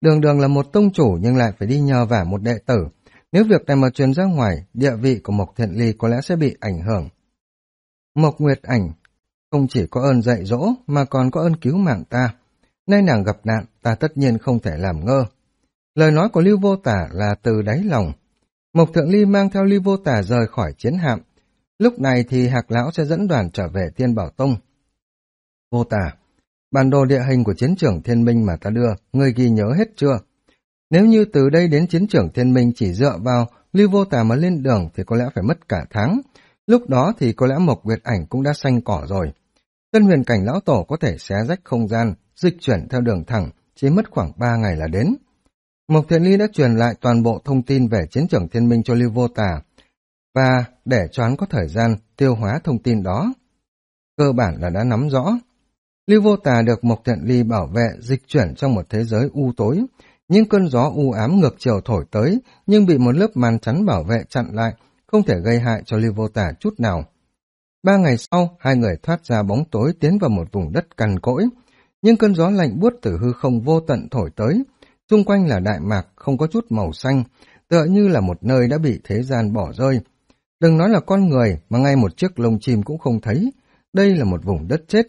Đường Đường là một tông chủ nhưng lại phải đi nhờ vả một đệ tử. Nếu việc này mà truyền ra ngoài, địa vị của Mộc Thiện Ly có lẽ sẽ bị ảnh hưởng. Mộc Nguyệt Ảnh không chỉ có ơn dạy dỗ mà còn có ơn cứu mạng ta. Nay nàng gặp nạn, ta tất nhiên không thể làm ngơ. Lời nói của Lưu Vô Tả là từ đáy lòng. Mộc Thượng Ly mang theo Lưu Vô Tả rời khỏi chiến hạm. Lúc này thì Hạc Lão sẽ dẫn đoàn trở về Thiên Bảo Tông. Vô Tả, bản đồ địa hình của chiến trường Thiên Minh mà ta đưa, ngươi ghi nhớ hết chưa? Nếu như từ đây đến chiến trường Thiên Minh chỉ dựa vào Lưu Vô Tả mà lên đường thì có lẽ phải mất cả tháng. Lúc đó thì có lẽ Mộc Nguyệt Ảnh cũng đã xanh cỏ rồi. Tân huyền cảnh lão tổ có thể xé rách không gian, dịch chuyển theo đường thẳng, chỉ mất khoảng 3 ngày là đến. Mộc Thiện Ly đã truyền lại toàn bộ thông tin về chiến trường Thiên Minh cho Lưu Vô Tả, và để cho hắn có thời gian tiêu hóa thông tin đó. Cơ bản là đã nắm rõ. Lưu Vô Tả được Mộc Thiện Ly bảo vệ dịch chuyển trong một thế giới u tối. Những cơn gió u ám ngược chiều thổi tới, nhưng bị một lớp màn chắn bảo vệ chặn lại, không thể gây hại cho Lưu Vô Tả chút nào. 3 ngày sau, hai người thoát ra bóng tối tiến vào một vùng đất cằn cỗi. Nhưng cơn gió lạnh buốt từ hư không vô tận thổi tới. Xung quanh là đại mạc không có chút màu xanh, tựa như là một nơi đã bị thế gian bỏ rơi. Đừng nói là con người mà ngay một chiếc lông chim cũng không thấy. Đây là một vùng đất chết.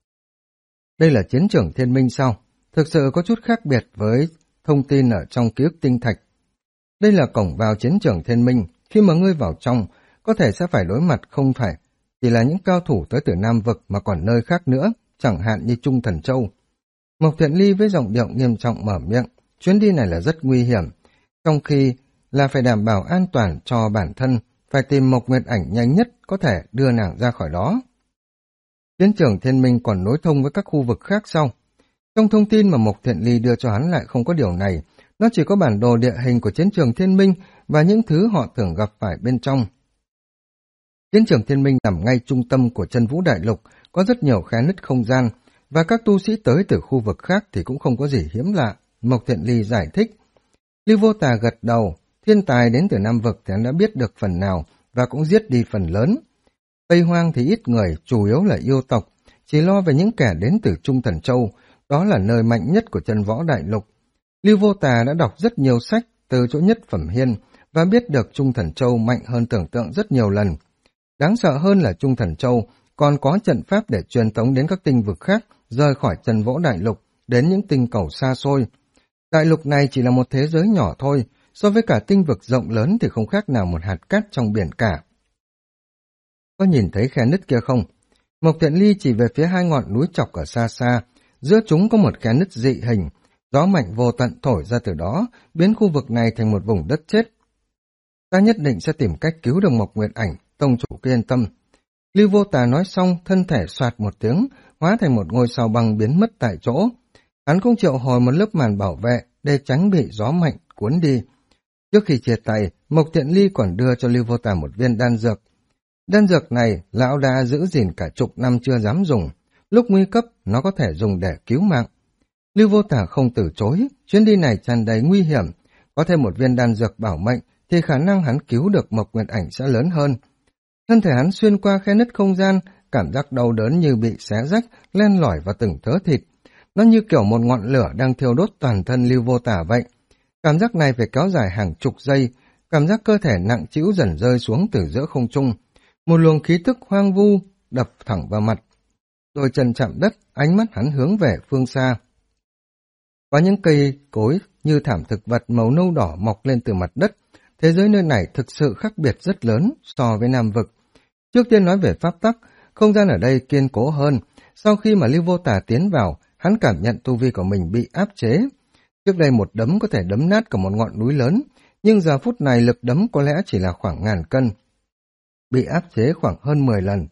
Đây là chiến trường Thiên Minh sao? Thực sự có chút khác biệt với thông tin ở trong ký ức tinh thạch. Đây là cổng vào chiến trường Thiên Minh. Khi mà ngươi vào trong, có thể sẽ phải đối mặt không phải chỉ là những cao thủ tới từ Nam Vực mà còn nơi khác nữa, chẳng hạn như Trung Thần Châu. Mộc Thiện Ly với giọng điệu nghiêm trọng mở miệng, chuyến đi này là rất nguy hiểm, trong khi là phải đảm bảo an toàn cho bản thân, phải tìm Mộc Nguyệt Ảnh nhanh nhất có thể đưa nàng ra khỏi đó. Chiến trường Thiên Minh còn nối thông với các khu vực khác sau. Trong thông tin mà Mộc Thiện Ly đưa cho hắn lại không có điều này, nó chỉ có bản đồ địa hình của chiến trường Thiên Minh và những thứ họ tưởng gặp phải bên trong. Chiến trường Thiên Minh nằm ngay trung tâm của Chân Vũ Đại Lục, có rất nhiều khe nứt không gian, và các tu sĩ tới từ khu vực khác thì cũng không có gì hiếm lạ, Mộc Thiện Ly giải thích. Lưu Vô Tà gật đầu, thiên tài đến từ Nam Vực thì hắn đã biết được phần nào và cũng giết đi phần lớn. Tây Hoang thì ít người, chủ yếu là yêu tộc, chỉ lo về những kẻ đến từ Trung Thần Châu, đó là nơi mạnh nhất của Chân Võ Đại Lục. Lưu Vô Tà đã đọc rất nhiều sách từ chỗ Nhất Phẩm Hiên và biết được Trung Thần Châu mạnh hơn tưởng tượng rất nhiều lần. Đáng sợ hơn là Trung Thần Châu còn có trận pháp để truyền tống đến các tinh vực khác, rời khỏi Chân Võ Đại Lục, đến những tinh cầu xa xôi. Đại lục này chỉ là một thế giới nhỏ thôi, so với cả tinh vực rộng lớn thì không khác nào một hạt cát trong biển cả. Có nhìn thấy khe nứt kia không? Mộc Thiện Ly chỉ về phía hai ngọn núi chọc ở xa xa, giữa chúng có một khe nứt dị hình, gió mạnh vô tận thổi ra từ đó, biến khu vực này thành một vùng đất chết. Ta nhất định sẽ tìm cách cứu được Mộc Nguyệt Ảnh, tông chủ cứ yên tâm. Lưu Vô Tà nói xong, thân thể soạt một tiếng, hóa thành một ngôi sao băng biến mất tại chỗ. Hắn cũng triệu hồi một lớp màn bảo vệ để tránh bị gió mạnh cuốn đi. Trước khi chia tay, Mộc Thiện Ly còn đưa cho Lưu Vô Tà một viên đan dược. Đan dược này, lão đã giữ gìn cả chục năm chưa dám dùng. Lúc nguy cấp, nó có thể dùng để cứu mạng. Lưu Vô Tà không từ chối, chuyến đi này tràn đầy nguy hiểm. Có thêm một viên đan dược bảo mệnh, thì khả năng hắn cứu được Mộc Nguyệt Ảnh sẽ lớn hơn. Thân thể hắn xuyên qua khe nứt không gian, cảm giác đau đớn như bị xé rách, len lỏi vào từng thớ thịt. Nó như kiểu một ngọn lửa đang thiêu đốt toàn thân Lưu Vô Tả vậy. Cảm giác này phải kéo dài hàng chục giây, cảm giác cơ thể nặng trĩu dần rơi xuống từ giữa không trung. Một luồng khí tức hoang vu đập thẳng vào mặt. Đôi chân chạm đất, ánh mắt hắn hướng về phương xa. Có những cây cối như thảm thực vật màu nâu đỏ mọc lên từ mặt đất. Thế giới nơi này thực sự khác biệt rất lớn so với Nam Vực. Trước tiên nói về pháp tắc, không gian ở đây kiên cố hơn. Sau khi mà Lưu Vô Tà tiến vào, hắn cảm nhận tu vi của mình bị áp chế. Trước đây một đấm có thể đấm nát cả một ngọn núi lớn, nhưng giờ phút này lực đấm có lẽ chỉ là khoảng 1000 cân. Bị áp chế khoảng hơn 10 lần.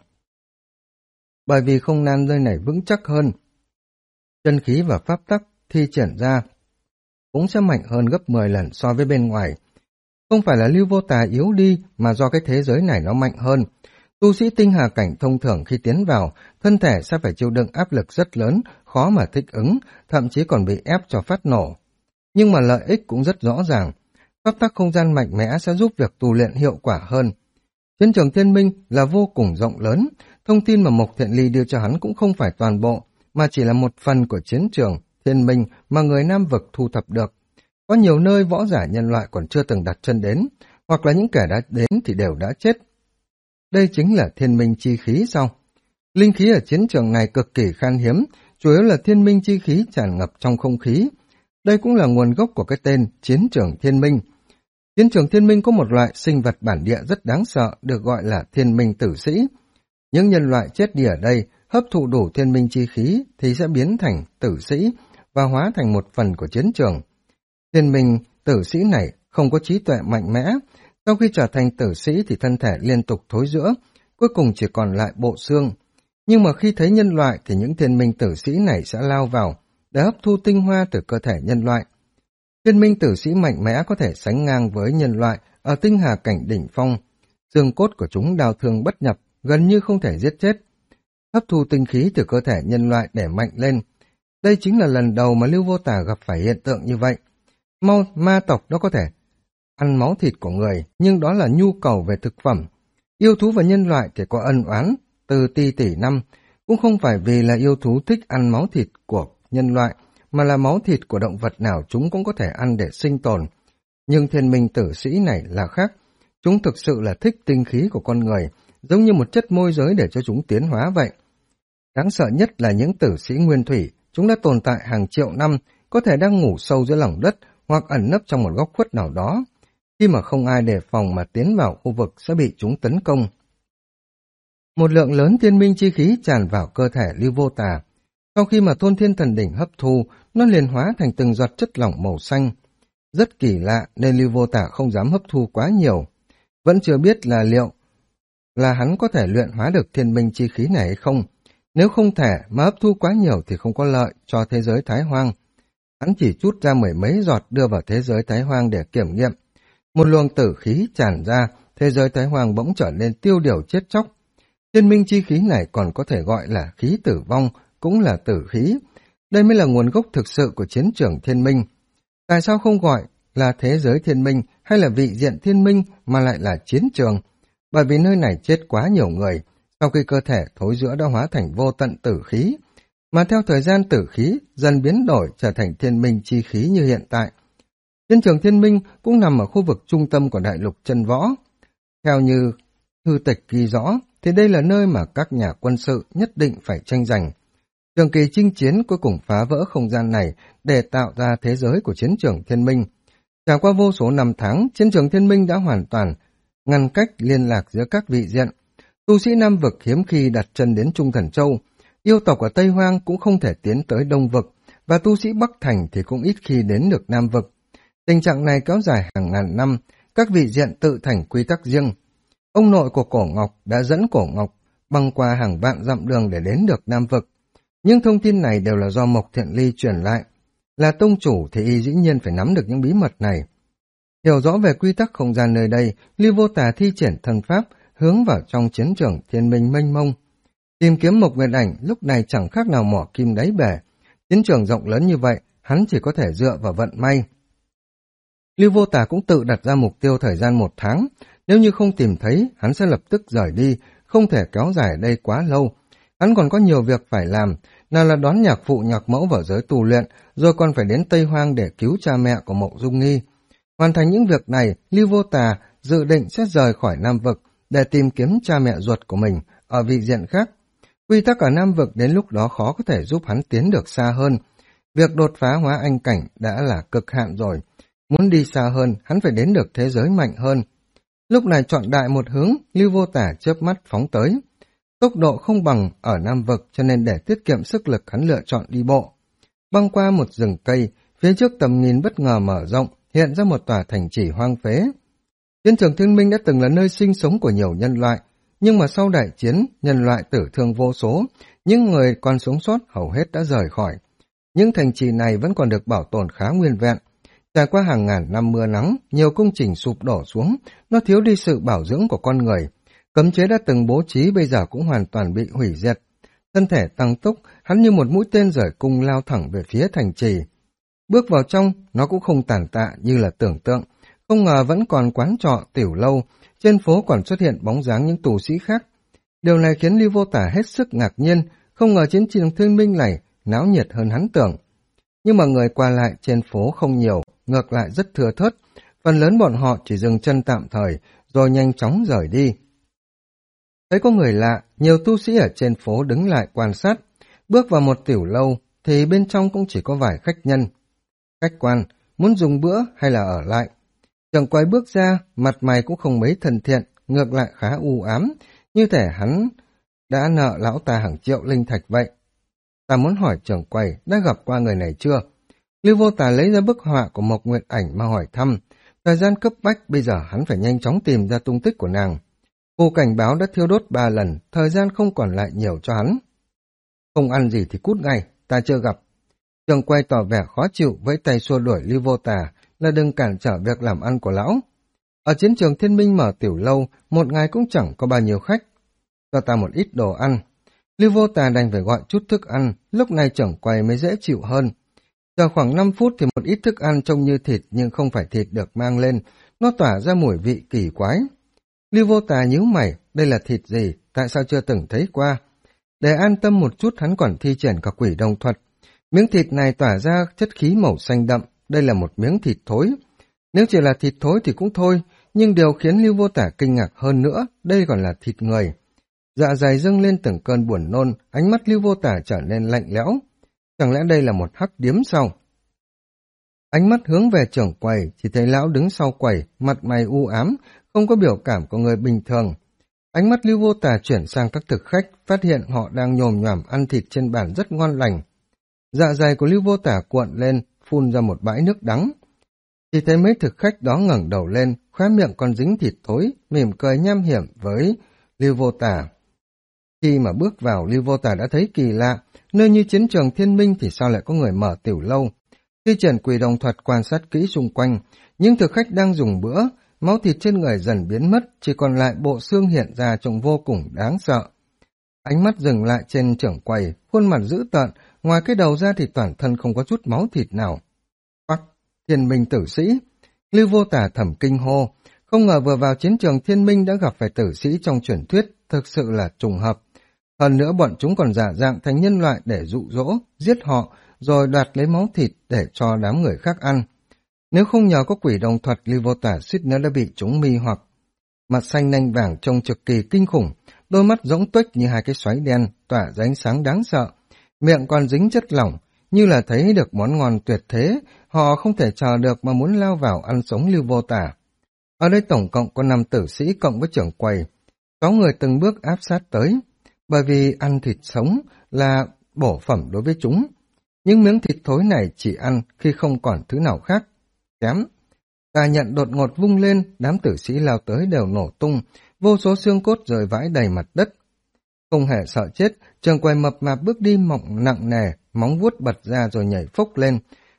Bởi vì không gian nơi này vững chắc hơn. Chân khí và pháp tắc thi triển ra cũng sẽ mạnh hơn gấp 10 lần so với bên ngoài. Không phải là Lưu Vô Tà yếu đi mà do cái thế giới này nó mạnh hơn. Tu sĩ tinh hà cảnh thông thường khi tiến vào, thân thể sẽ phải chịu đựng áp lực rất lớn, khó mà thích ứng, thậm chí còn bị ép cho phát nổ. Nhưng mà lợi ích cũng rất rõ ràng. Pháp tắc không gian mạnh mẽ sẽ giúp việc tu luyện hiệu quả hơn. Chiến trường Thiên Minh là vô cùng rộng lớn, thông tin mà Mộc Thiện Ly đưa cho hắn cũng không phải toàn bộ, mà chỉ là một phần của chiến trường thiên minh mà người Nam vực thu thập được. Có nhiều nơi võ giả nhân loại còn chưa từng đặt chân đến, hoặc là những kẻ đã đến thì đều đã chết. Đây chính là thiên minh chi khí sao? Linh khí ở chiến trường này cực kỳ khan hiếm, chủ yếu là thiên minh chi khí tràn ngập trong không khí. Đây cũng là nguồn gốc của cái tên chiến trường thiên minh. Chiến trường thiên minh có một loại sinh vật bản địa rất đáng sợ, được gọi là thiên minh tử sĩ. Những nhân loại chết đi ở đây, hấp thụ đủ thiên minh chi khí thì sẽ biến thành tử sĩ và hóa thành một phần của chiến trường. Thiên minh tử sĩ này không có trí tuệ mạnh mẽ, sau khi trở thành tử sĩ thì thân thể liên tục thối rữa, cuối cùng chỉ còn lại bộ xương. Nhưng mà khi thấy nhân loại thì những thiên minh tử sĩ này sẽ lao vào để hấp thu tinh hoa từ cơ thể nhân loại. Thiên minh tử sĩ mạnh mẽ có thể sánh ngang với nhân loại ở tinh hà cảnh đỉnh phong. Xương cốt của chúng đào thương bất nhập, gần như không thể giết chết. Hấp thu tinh khí từ cơ thể nhân loại để mạnh lên. Đây chính là lần đầu mà Lưu Vô Tà gặp phải hiện tượng như vậy. Ma tộc nó có thể ăn máu thịt của người, nhưng đó là nhu cầu về thực phẩm. Yêu thú và nhân loại thì có ân oán từ tỷ năm, cũng không phải vì là yêu thú thích ăn máu thịt của nhân loại, mà là máu thịt của động vật nào chúng cũng có thể ăn để sinh tồn. Nhưng thiên minh tử sĩ này là khác, chúng thực sự là thích tinh khí của con người, giống như một chất môi giới để cho chúng tiến hóa vậy. Đáng sợ nhất là những tử sĩ nguyên thủy, chúng đã tồn tại hàng triệu năm, có thể đang ngủ sâu dưới lòng đất hoặc ẩn nấp trong một góc khuất nào đó. Khi mà không ai đề phòng mà tiến vào khu vực sẽ bị chúng tấn công. Một lượng lớn thiên minh chi khí tràn vào cơ thể Lưu Vô Tà. Sau khi mà Thôn Thiên Thần Đỉnh hấp thu, nó liền hóa thành từng giọt chất lỏng màu xanh. Rất kỳ lạ nên Lưu Vô Tà không dám hấp thu quá nhiều. Vẫn chưa biết là liệu là hắn có thể luyện hóa được thiên minh chi khí này hay không. Nếu không thể mà hấp thu quá nhiều thì không có lợi cho thế giới Thái Hoang. Hắn chỉ chút ra mười mấy giọt đưa vào thế giới Thái Hoang để kiểm nghiệm. Một luồng tử khí tràn ra, thế giới Thái Hoang bỗng trở nên tiêu điều chết chóc. Thiên minh chi khí này còn có thể gọi là khí tử vong, cũng là tử khí. Đây mới là nguồn gốc thực sự của chiến trường thiên minh. Tại sao không gọi là thế giới thiên minh hay là vị diện thiên minh mà lại là chiến trường? Bởi vì nơi này chết quá nhiều người, sau khi cơ thể thối rữa đã hóa thành vô tận tử khí, mà theo thời gian tử khí dần biến đổi trở thành thiên minh chi khí như hiện tại. Chiến trường thiên minh cũng nằm ở khu vực trung tâm của đại lục chân võ. Theo như thư tịch ghi rõ, thì đây là nơi mà các nhà quân sự nhất định phải tranh giành. Trường kỳ chinh chiến cuối cùng phá vỡ không gian này để tạo ra thế giới của chiến trường thiên minh. Trải qua vô số năm tháng, chiến trường thiên minh đã hoàn toàn ngăn cách liên lạc giữa các vị diện. Tu sĩ Nam vực hiếm khi đặt chân đến Trung Thần Châu, yêu tộc ở Tây Hoang cũng không thể tiến tới Đông vực, và tu sĩ Bắc Thành thì cũng ít khi đến được Nam vực. Tình trạng này kéo dài hàng ngàn năm, các vị diện tự thành quy tắc riêng. Ông nội của Cổ Ngọc đã dẫn Cổ Ngọc băng qua hàng vạn dặm đường để đến được Nam vực. Nhưng thông tin này đều là do Mộc Thiện Ly truyền lại. Là tông chủ thì y dĩ nhiên phải nắm được những bí mật này. Hiểu rõ về quy tắc không gian nơi đây, Lưu Vô Tà thi triển thần pháp hướng vào trong chiến trường thiên minh mênh mông. Tìm kiếm Mộc Nguyệt Ảnh lúc này chẳng khác nào mỏ kim đáy bể. Chiến trường rộng lớn như vậy, hắn chỉ có thể dựa vào vận may. Lưu Vô Tà cũng tự đặt ra mục tiêu thời gian 1 tháng. Nếu như không tìm thấy, hắn sẽ lập tức rời đi, không thể kéo dài ở đây quá lâu. Hắn còn có nhiều việc phải làm, nào là đón nhạc phụ nhạc mẫu vào giới tu luyện, rồi còn phải đến Tây Hoang để cứu cha mẹ của Mộ Dung Nghi. Hoàn thành những việc này, Lưu Vô Tà dự định sẽ rời khỏi Nam vực để tìm kiếm cha mẹ ruột của mình ở vị diện khác. Quy tắc ở Nam vực đến lúc đó khó có thể giúp hắn tiến được xa hơn. Việc đột phá hóa anh cảnh đã là cực hạn rồi. Muốn đi xa hơn, hắn phải đến được thế giới mạnh hơn. Lúc này chọn đại một hướng, Lưu Vô Tà chớp mắt phóng tới. Tốc độ không bằng ở Nam vực cho nên để tiết kiệm sức lực hắn lựa chọn đi bộ. Băng qua một rừng cây, phía trước tầm nhìn bất ngờ mở rộng, hiện ra một tòa thành trì hoang phế. Chiến trường thiên minh đã từng là nơi sinh sống của nhiều nhân loại, nhưng mà sau đại chiến, nhân loại tử thương vô số, những người còn sống sót hầu hết đã rời khỏi. Những thành trì này vẫn còn được bảo tồn khá nguyên vẹn. Trải qua hàng ngàn năm mưa nắng, nhiều công trình sụp đổ xuống, nó thiếu đi sự bảo dưỡng của con người. Cấm chế đã từng bố trí bây giờ cũng hoàn toàn bị hủy diệt. Thân thể tăng tốc, hắn như một mũi tên rời cung lao thẳng về phía thành trì. Bước vào trong, nó cũng không tàn tạ như là tưởng tượng. Không ngờ vẫn còn quán trọ, tiểu lâu, trên phố còn xuất hiện bóng dáng những tù sĩ khác. Điều này khiến Lưu Vô Tà hết sức ngạc nhiên, không ngờ chiến trường thiên minh này náo nhiệt hơn hắn tưởng. nhưng mà người qua lại trên phố không nhiều, ngược lại rất thưa thớt. Phần lớn bọn họ chỉ dừng chân tạm thời, rồi nhanh chóng rời đi. Thấy có người lạ, nhiều tu sĩ ở trên phố đứng lại quan sát. Bước vào một tiểu lâu, thì bên trong cũng chỉ có vài khách nhân. Khách quan, muốn dùng bữa hay là ở lại? Trưởng quầy bước ra, mặt mày cũng không mấy thân thiện, ngược lại khá u ám, như thể hắn đã nợ lão ta hàng triệu linh thạch vậy. Ta muốn hỏi trưởng quầy đã gặp qua người này chưa? Lưu Vô Tà lấy ra bức họa của Mộc Nguyệt Ảnh mà hỏi thăm. Thời gian cấp bách, bây giờ hắn phải nhanh chóng tìm ra tung tích của nàng. Phù cảnh báo đã thiêu đốt 3 lần, thời gian không còn lại nhiều cho hắn. Không ăn gì thì cút ngay, ta chưa gặp. Trưởng quầy tỏ vẻ khó chịu, với tay xua đuổi Lưu Vô Tà là đừng cản trở việc làm ăn của lão. Ở chiến trường Thiên Minh mở tiểu lâu, một ngày cũng chẳng có bao nhiêu khách. Cho ta một ít đồ ăn. Lưu Vô Tà đành phải gọi chút thức ăn, lúc này trưởng quầy mới dễ chịu hơn. Chờ khoảng 5 phút thì một ít thức ăn trông như thịt nhưng không phải thịt được mang lên, nó tỏa ra mùi vị kỳ quái. Lưu Vô Tà nhíu mày, đây là thịt gì, tại sao chưa từng thấy qua? Để an tâm một chút hắn còn thi triển cả quỷ đồng thuật. Miếng thịt này tỏa ra chất khí màu xanh đậm, đây là một miếng thịt thối. Nếu chỉ là thịt thối thì cũng thôi, nhưng điều khiến Lưu Vô Tà kinh ngạc hơn nữa, đây còn là thịt người. Dạ dày dâng lên từng cơn buồn nôn, ánh mắt Lưu Vô Tà trở nên lạnh lẽo. Chẳng lẽ đây là một hắc điếm sao? Ánh mắt hướng về trưởng quầy, chỉ thấy lão đứng sau quầy, mặt mày u ám, không có biểu cảm của người bình thường. Ánh mắt Lưu Vô Tà chuyển sang các thực khách, phát hiện họ đang nhồm nhoàm ăn thịt trên bàn rất ngon lành. Dạ dày của Lưu Vô Tà cuộn lên, phun ra một bãi nước đắng. Chỉ thấy mấy thực khách đó ngẩng đầu lên, khóe miệng còn dính thịt thối, mỉm cười nham hiểm với Lưu Vô Tà. Khi mà bước vào, Lưu Vô Tà đã thấy kỳ lạ, nơi như chiến trường Thiên Minh thì sao lại có người mở tiểu lâu. Khi triển quỷ đồng thuật quan sát kỹ xung quanh, những thực khách đang dùng bữa, máu thịt trên người dần biến mất, chỉ còn lại bộ xương hiện ra trông vô cùng đáng sợ. Ánh mắt dừng lại trên trưởng quầy, khuôn mặt dữ tợn, ngoài cái đầu ra thì toàn thân không có chút máu thịt nào. Bắc, Thiên Minh tử sĩ. Lưu Vô Tà thầm kinh hô, không ngờ vừa vào chiến trường Thiên Minh đã gặp phải tử sĩ trong truyền thuyết, thực sự là trùng hợp. Hơn nữa bọn chúng còn giả dạng thành nhân loại để dụ dỗ, giết họ, rồi đoạt lấy máu thịt để cho đám người khác ăn. Nếu không nhờ có quỷ đồng thuật, Lưu Vô Tà suýt nữa đã bị chúng mê hoặc. Mặt xanh nanh vàng trông cực kỳ kinh khủng, đôi mắt rỗng tuếch như hai cái xoáy đen, tỏa ra ánh sáng đáng sợ. Miệng còn dính chất lỏng, như là thấy được món ngon tuyệt thế, họ không thể chờ được mà muốn lao vào ăn sống Lưu Vô Tà. Ở đây tổng cộng có 5 tử sĩ cộng với trưởng quầy, 6 người từng bước áp sát tới, bởi vì ăn thịt sống là bổ phẩm đối với chúng. Những miếng thịt thối này chỉ ăn khi không còn thứ nào khác. Kém. Tà nhận đột ngột vung lên, đám tử sĩ lao tới đều nổ tung, vô số xương cốt rơi vãi đầy mặt đất. Không hề sợ chết, trường quầy mập mạp bước đi mỏng nặng nề, móng vuốt bật ra rồi nhảy phốc lên.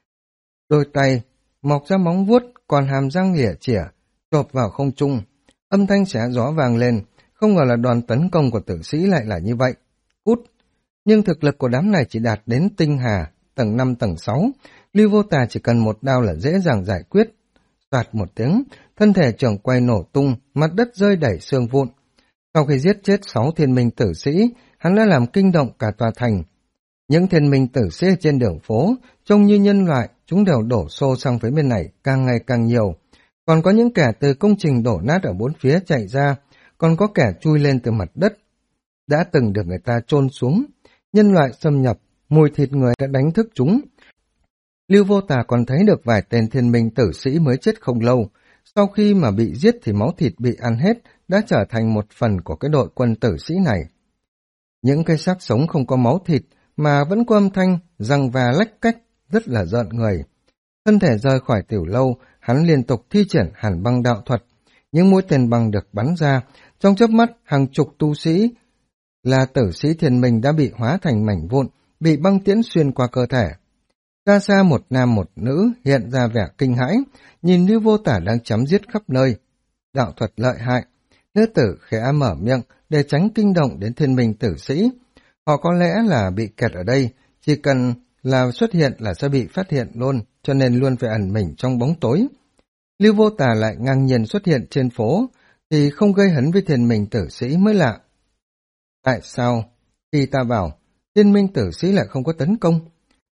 Đôi tay mọc ra móng vuốt, còn hàm răng lỉa chỉa, chộp vào không trung. Âm thanh xé gió vang lên, không ngờ là đòn tấn công của tử sĩ lại là như vậy. Cút! Nhưng thực lực của đám này chỉ đạt đến tinh hà, tầng 5 tầng 6. Lưu Vô Tà chỉ cần một đao là dễ dàng giải quyết. Soạt một tiếng, thân thể trưởng quầy nổ tung, mặt đất rơi đẩy xương vụn. Sau khi giết chết 6 thiên minh tử sĩ, hắn đã làm kinh động cả tòa thành. Những thiên minh tử sĩ trên đường phố, trông như nhân loại, chúng đều đổ xô sang phía bên này càng ngày càng nhiều. Còn có những kẻ từ công trình đổ nát ở bốn phía chạy ra, còn có kẻ chui lên từ mặt đất. Đã từng được người ta chôn xuống, nhân loại xâm nhập, mùi thịt người đã đánh thức chúng. Lưu Vô Tà còn thấy được vài tên thiên minh tử sĩ mới chết không lâu, sau khi mà bị giết thì máu thịt bị ăn hết, đã trở thành một phần của cái đội quân tử sĩ này. Những cái xác sống không có máu thịt mà vẫn có âm thanh, răng và lách cách, rất là rợn người. Thân thể rời khỏi tiểu lâu, hắn liên tục thi triển hàn băng đạo thuật. Những mũi tên băng được bắn ra, trong chớp mắt hàng chục tu sĩ là tử sĩ thiên minh đã bị hóa thành mảnh vụn, bị băng tiễn xuyên qua cơ thể. Xa xa một nam một nữ hiện ra vẻ kinh hãi, nhìn Lưu Vô Tà đang chém giết khắp nơi. Đạo thuật lợi hại, nữ tử khẽ mở miệng để tránh kinh động đến thiên minh tử sĩ. Họ có lẽ là bị kẹt ở đây, chỉ cần là xuất hiện là sẽ bị phát hiện luôn, cho nên luôn phải ẩn mình trong bóng tối. Lưu Vô Tà lại ngang nhiên xuất hiện trên phố, thì không gây hấn với thiên minh tử sĩ mới lạ. Tại sao, khi ta bảo, thiên minh tử sĩ lại không có tấn công?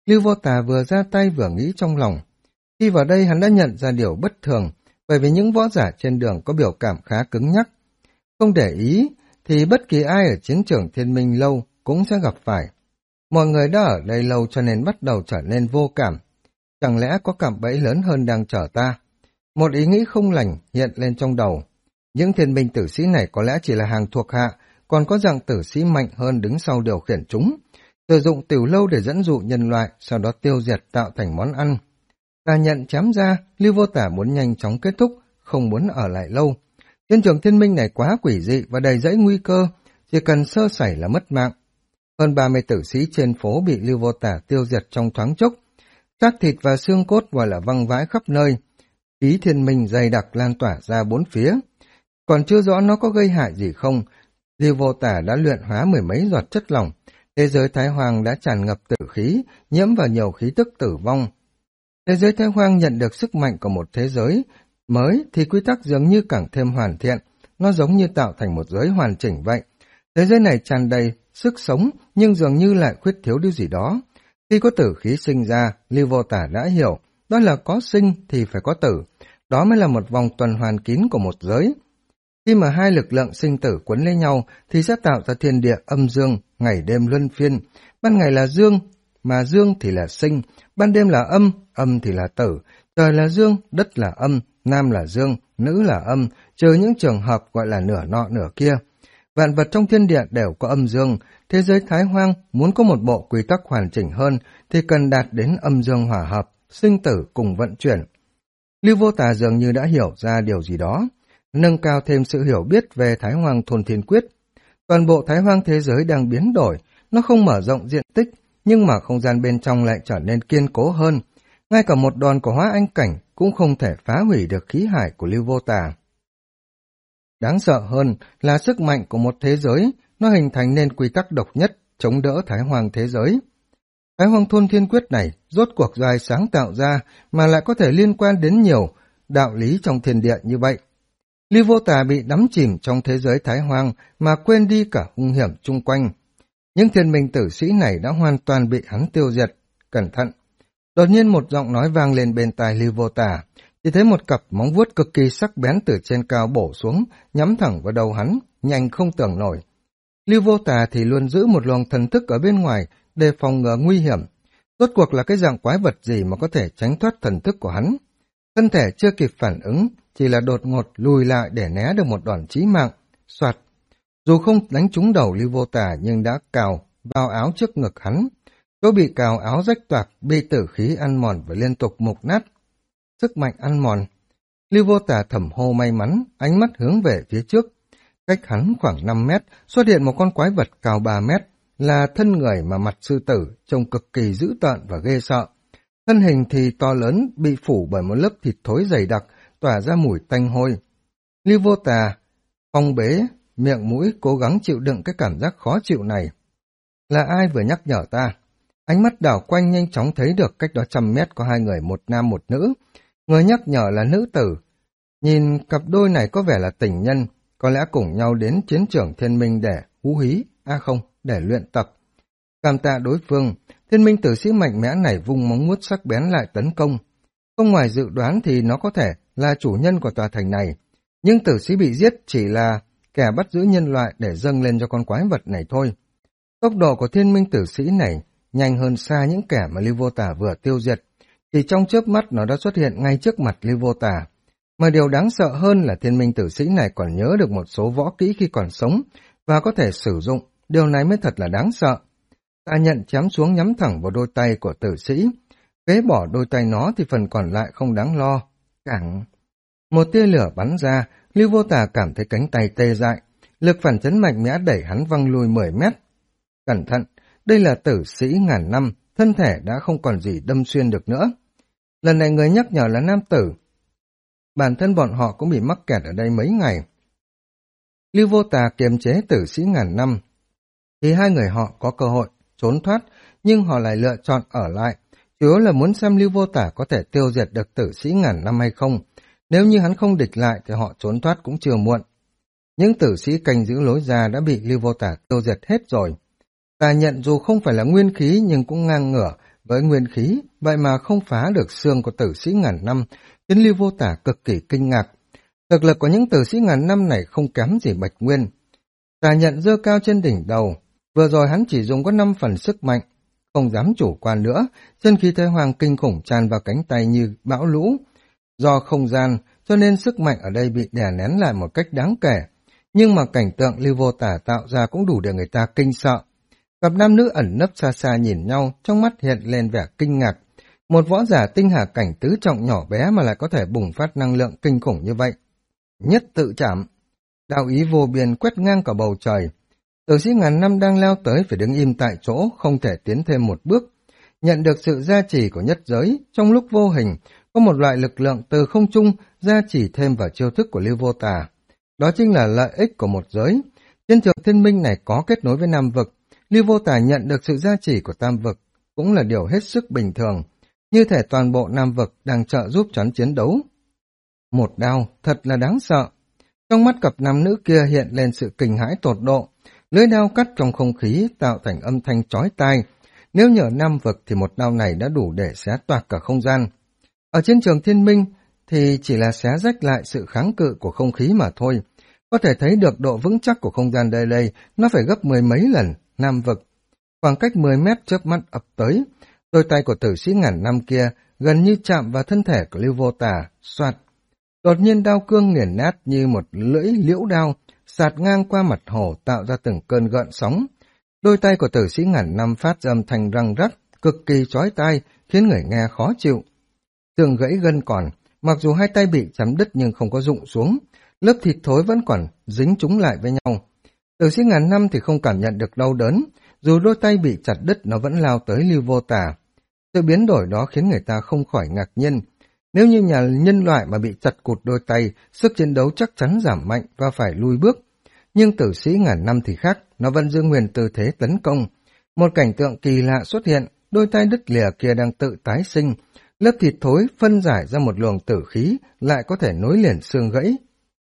Lưu Vô Tà vừa ra tay vừa nghĩ trong lòng. Khi vào đây hắn đã nhận ra điều bất thường, bởi vì những võ giả trên đường có biểu cảm khá cứng nhắc. Không để ý, thì bất kỳ ai ở chiến trường Thiên Minh Lâu cũng sẽ gặp phải. Mọi người đã ở đây lâu cho nên bắt đầu trở nên vô cảm. Chẳng lẽ có cạm bẫy lớn hơn đang chờ ta? Một ý nghĩ không lành hiện lên trong đầu. Những thiên binh tử sĩ này có lẽ chỉ là hàng thuộc hạ, còn có dạng tử sĩ mạnh hơn đứng sau điều khiển chúng. Sử dụng tiểu lâu để dẫn dụ nhân loại, sau đó tiêu diệt tạo thành món ăn. Ta nhận chém ra, Lưu Vô Tả muốn nhanh chóng kết thúc, không muốn ở lại lâu. Chiến trường thiên minh này quá quỷ dị và đầy rẫy nguy cơ, chỉ cần sơ sẩy là mất mạng. Hơn 30 tử sĩ trên phố bị Lưu Vô Tả tiêu diệt trong thoáng chốc. Xác thịt và xương cốt gọi là văng vãi khắp nơi. Khí thiên minh dày đặc lan tỏa ra bốn phía. Còn chưa rõ nó có gây hại gì không, Lưu Vô Tả đã luyện hóa mười mấy giọt chất lỏng. Thế giới Thái Hoàng đã tràn ngập tử khí, nhiễm vào nhiều khí tức tử vong. Thế giới Thái Hoàng nhận được sức mạnh của một thế giới mới thì quy tắc dường như càng thêm hoàn thiện, nó giống như tạo thành một giới hoàn chỉnh vậy. Thế giới này tràn đầy sức sống nhưng dường như lại khuyết thiếu điều gì đó. Khi có tử khí sinh ra, Lưu Vô Tả đã hiểu, đó là có sinh thì phải có tử, đó mới là một vòng tuần hoàn kín của một giới. Khi mà hai lực lượng sinh tử quấn lấy nhau thì sẽ tạo ra thiên địa âm dương, ngày đêm luân phiên. Ban ngày là dương, mà dương thì là sinh, ban đêm là âm, âm thì là tử, trời là dương, đất là âm, nam là dương, nữ là âm, trừ những trường hợp gọi là nửa nọ nửa kia. Vạn vật trong thiên địa đều có âm dương, thế giới Thái Hoang muốn có một bộ quy tắc hoàn chỉnh hơn thì cần đạt đến âm dương hòa hợp, sinh tử cùng vận chuyển. Lưu Vô Tà dường như đã hiểu ra điều gì đó, nâng cao thêm sự hiểu biết về Thái Hoang Thôn Thiên Quyết. Toàn bộ Thái Hoang thế giới đang biến đổi, nó không mở rộng diện tích, nhưng mà không gian bên trong lại trở nên kiên cố hơn. Ngay cả một đòn của Hóa Anh Cảnh cũng không thể phá hủy được khí hải của Lưu Vô Tà. Đáng sợ hơn là sức mạnh của một thế giới, nó hình thành nên quy tắc độc nhất, chống đỡ Thái Hoang thế giới. Thái Hoang Thôn Thiên Quyết này rốt cuộc do ai sáng tạo ra mà lại có thể liên quan đến nhiều đạo lý trong thiên địa như vậy. Lưu Vô Tà bị đắm chìm trong thế giới Thái Hoang mà quên đi cả hung hiểm chung quanh. Những thiên minh tử sĩ này đã hoàn toàn bị hắn tiêu diệt. Cẩn thận! Đột nhiên một giọng nói vang lên bên tai Lưu Vô Tà, chỉ thấy một cặp móng vuốt cực kỳ sắc bén từ trên cao bổ xuống, nhắm thẳng vào đầu hắn, nhanh không tưởng nổi. Lưu Vô Tà thì luôn giữ một luồng thần thức ở bên ngoài để phòng ngừa nguy hiểm. Rốt cuộc là cái dạng quái vật gì mà có thể tránh thoát thần thức của hắn? Thân thể chưa kịp phản ứng, chỉ là đột ngột lùi lại để né được một đòn chí mạng. Soạt! Dù không đánh trúng đầu Lưu Vô Tà nhưng đã cào vào áo trước ngực hắn. Chỗ bị cào áo rách toạc, bị tử khí ăn mòn và liên tục mục nát. Sức mạnh ăn mòn. Lưu Vô Tà thầm hô may mắn, ánh mắt hướng về phía trước. Cách hắn khoảng 5 mét, xuất hiện một con quái vật cao 3 mét, là thân người mà mặt sư tử, trông cực kỳ dữ tợn và ghê sợ. Thân hình thì to lớn, bị phủ bởi một lớp thịt thối dày đặc, tỏa ra mùi tanh hôi. Lưu Vô Tà phong bế miệng mũi, cố gắng chịu đựng cái cảm giác khó chịu này. Là ai vừa nhắc nhở ta? Ánh mắt đảo quanh nhanh chóng thấy được cách đó 100 mét có hai người, một nam một nữ. Người nhắc nhở là nữ tử. Nhìn cặp đôi này có vẻ là tình nhân, có lẽ cùng nhau đến chiến trường thiên minh để hú hí, để luyện tập. Cảm tạ đối phương, thiên minh tử sĩ mạnh mẽ này vung móng vuốt sắc bén lại tấn công. Không ngoài dự đoán thì nó có thể là chủ nhân của tòa thành này, nhưng tử sĩ bị giết chỉ là kẻ bắt giữ nhân loại để dâng lên cho con quái vật này thôi. Tốc độ của thiên minh tử sĩ này nhanh hơn xa những kẻ mà Lưu Vô Tà vừa tiêu diệt. Chỉ trong chớp mắt nó đã xuất hiện ngay trước mặt Lưu Vô Tà. Mà điều đáng sợ hơn là thiên minh tử sĩ này còn nhớ được một số võ kỹ khi còn sống và có thể sử dụng. Điều này mới thật là đáng sợ. Ta nhận chém xuống nhắm thẳng vào đôi tay của tử sĩ. Phế bỏ đôi tay nó thì phần còn lại không đáng lo. Cảng! Một tia lửa bắn ra, Lưu Vô Tà cảm thấy cánh tay tê dại. Lực phản chấn mạnh mẽ đẩy hắn văng lùi 10 mét. Cẩn thận! Đây là tử sĩ ngàn năm, thân thể đã không còn gì đâm xuyên được nữa. Lần này người nhắc nhở là nam tử. Bản thân bọn họ cũng bị mắc kẹt ở đây mấy ngày. Lưu Vô Tà kiềm chế tử sĩ ngàn năm, thì hai người họ có cơ hội trốn thoát, nhưng họ lại lựa chọn ở lại, chủ yếu là muốn xem Lưu Vô Tà có thể tiêu diệt được tử sĩ ngàn năm hay không. Nếu như hắn không địch lại thì họ trốn thoát cũng chưa muộn. Những tử sĩ canh giữ lối ra đã bị Lưu Vô Tà tiêu diệt hết rồi. Tà nhận dù không phải là nguyên khí nhưng cũng ngang ngửa với nguyên khí, vậy mà không phá được xương của tử sĩ ngàn năm, khiến Lưu Vô Tả cực kỳ kinh ngạc. Thực lực của những tử sĩ ngàn năm này không kém gì Bạch Nguyên. Tà nhận giơ cao trên đỉnh đầu, vừa rồi hắn chỉ dùng có 5 phần sức mạnh, không dám chủ quan nữa, chân khí Thái Hoàng kinh khủng tràn vào cánh tay như bão lũ. Do không gian, cho nên sức mạnh ở đây bị đè nén lại một cách đáng kể, nhưng mà cảnh tượng Lưu Vô Tả tạo ra cũng đủ để người ta kinh sợ. Cặp nam nữ ẩn nấp xa xa nhìn nhau, trong mắt hiện lên vẻ kinh ngạc. Một võ giả tinh hà cảnh tứ trọng nhỏ bé mà lại có thể bùng phát năng lượng kinh khủng như vậy. Nhất tự chạm, đạo ý vô biên quét ngang cả bầu trời. Tử sĩ ngàn năm đang leo tới phải đứng im tại chỗ, không thể tiến thêm một bước. Nhận được sự gia trì của nhất giới, trong lúc vô hình, có một loại lực lượng từ không trung gia trì thêm vào chiêu thức của Lưu Vô Tả. Đó chính là lợi ích của một giới. Trên trường thiên minh này có kết nối với Nam Vực, Lưu Vô Tả nhận được sự gia trì của Tam Vực, cũng là điều hết sức bình thường. Như thể toàn bộ Nam Vực đang trợ giúp choán chiến đấu. Một đao, thật là đáng sợ. Trong mắt cặp nam nữ kia hiện lên sự kinh hãi tột độ. Lưỡi đao cắt trong không khí tạo thành âm thanh chói tai. Nếu nhờ Nam Vực thì một đao này đã đủ để xé toạc cả không gian. Ở trên trường thiên minh thì chỉ là xé rách lại sự kháng cự của không khí mà thôi. Có thể thấy được độ vững chắc của không gian đây nó phải gấp 10 mấy lần Nam Vực. Khoảng cách 10 mét chớp mắt ập tới, đôi tay của tử sĩ ngàn năm kia gần như chạm vào thân thể của Lưu Vô Tả, xoạt. Đột nhiên đao cương nghiền nát như một lưỡi liễu đao, sạt ngang qua mặt hồ tạo ra từng cơn gợn sóng. Đôi tay của tử sĩ ngàn năm phát ra âm thanh răng rắc, cực kỳ chói tai, khiến người nghe khó chịu. Xương gãy gân còn, mặc dù hai tay bị chấm đứt nhưng không có rụng xuống, lớp thịt thối vẫn còn dính chúng lại với nhau. Tử sĩ ngàn năm thì không cảm nhận được đau đớn, dù đôi tay bị chặt đứt nó vẫn lao tới Lưu Vô Tả. Sự biến đổi đó khiến người ta không khỏi ngạc nhiên. Nếu như nhà nhân loại mà bị chặt cụt đôi tay, sức chiến đấu chắc chắn giảm mạnh và phải lui bước. Nhưng tử sĩ ngàn năm thì khác, nó vẫn giữ nguyên tư thế tấn công. Một cảnh tượng kỳ lạ xuất hiện, đôi tay đứt lìa kia đang tự tái sinh, lớp thịt thối phân giải ra một luồng tử khí, lại có thể nối liền xương gãy.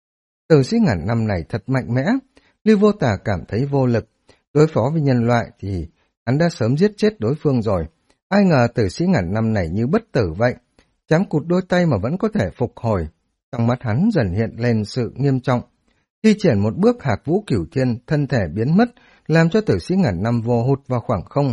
Tử sĩ ngàn năm này thật mạnh mẽ, Lưu Vô Tả cảm thấy vô lực. Đối phó với nhân loại thì hắn đã sớm giết chết đối phương rồi. Ai ngờ tử sĩ ngàn năm này như bất tử vậy, chém cụt đôi tay mà vẫn có thể phục hồi. Trong mắt hắn dần hiện lên sự nghiêm trọng. Thi triển một bước Hạc Vũ Cửu Thiên, thân thể biến mất, làm cho tử sĩ ngàn năm vô hụt vào khoảng không.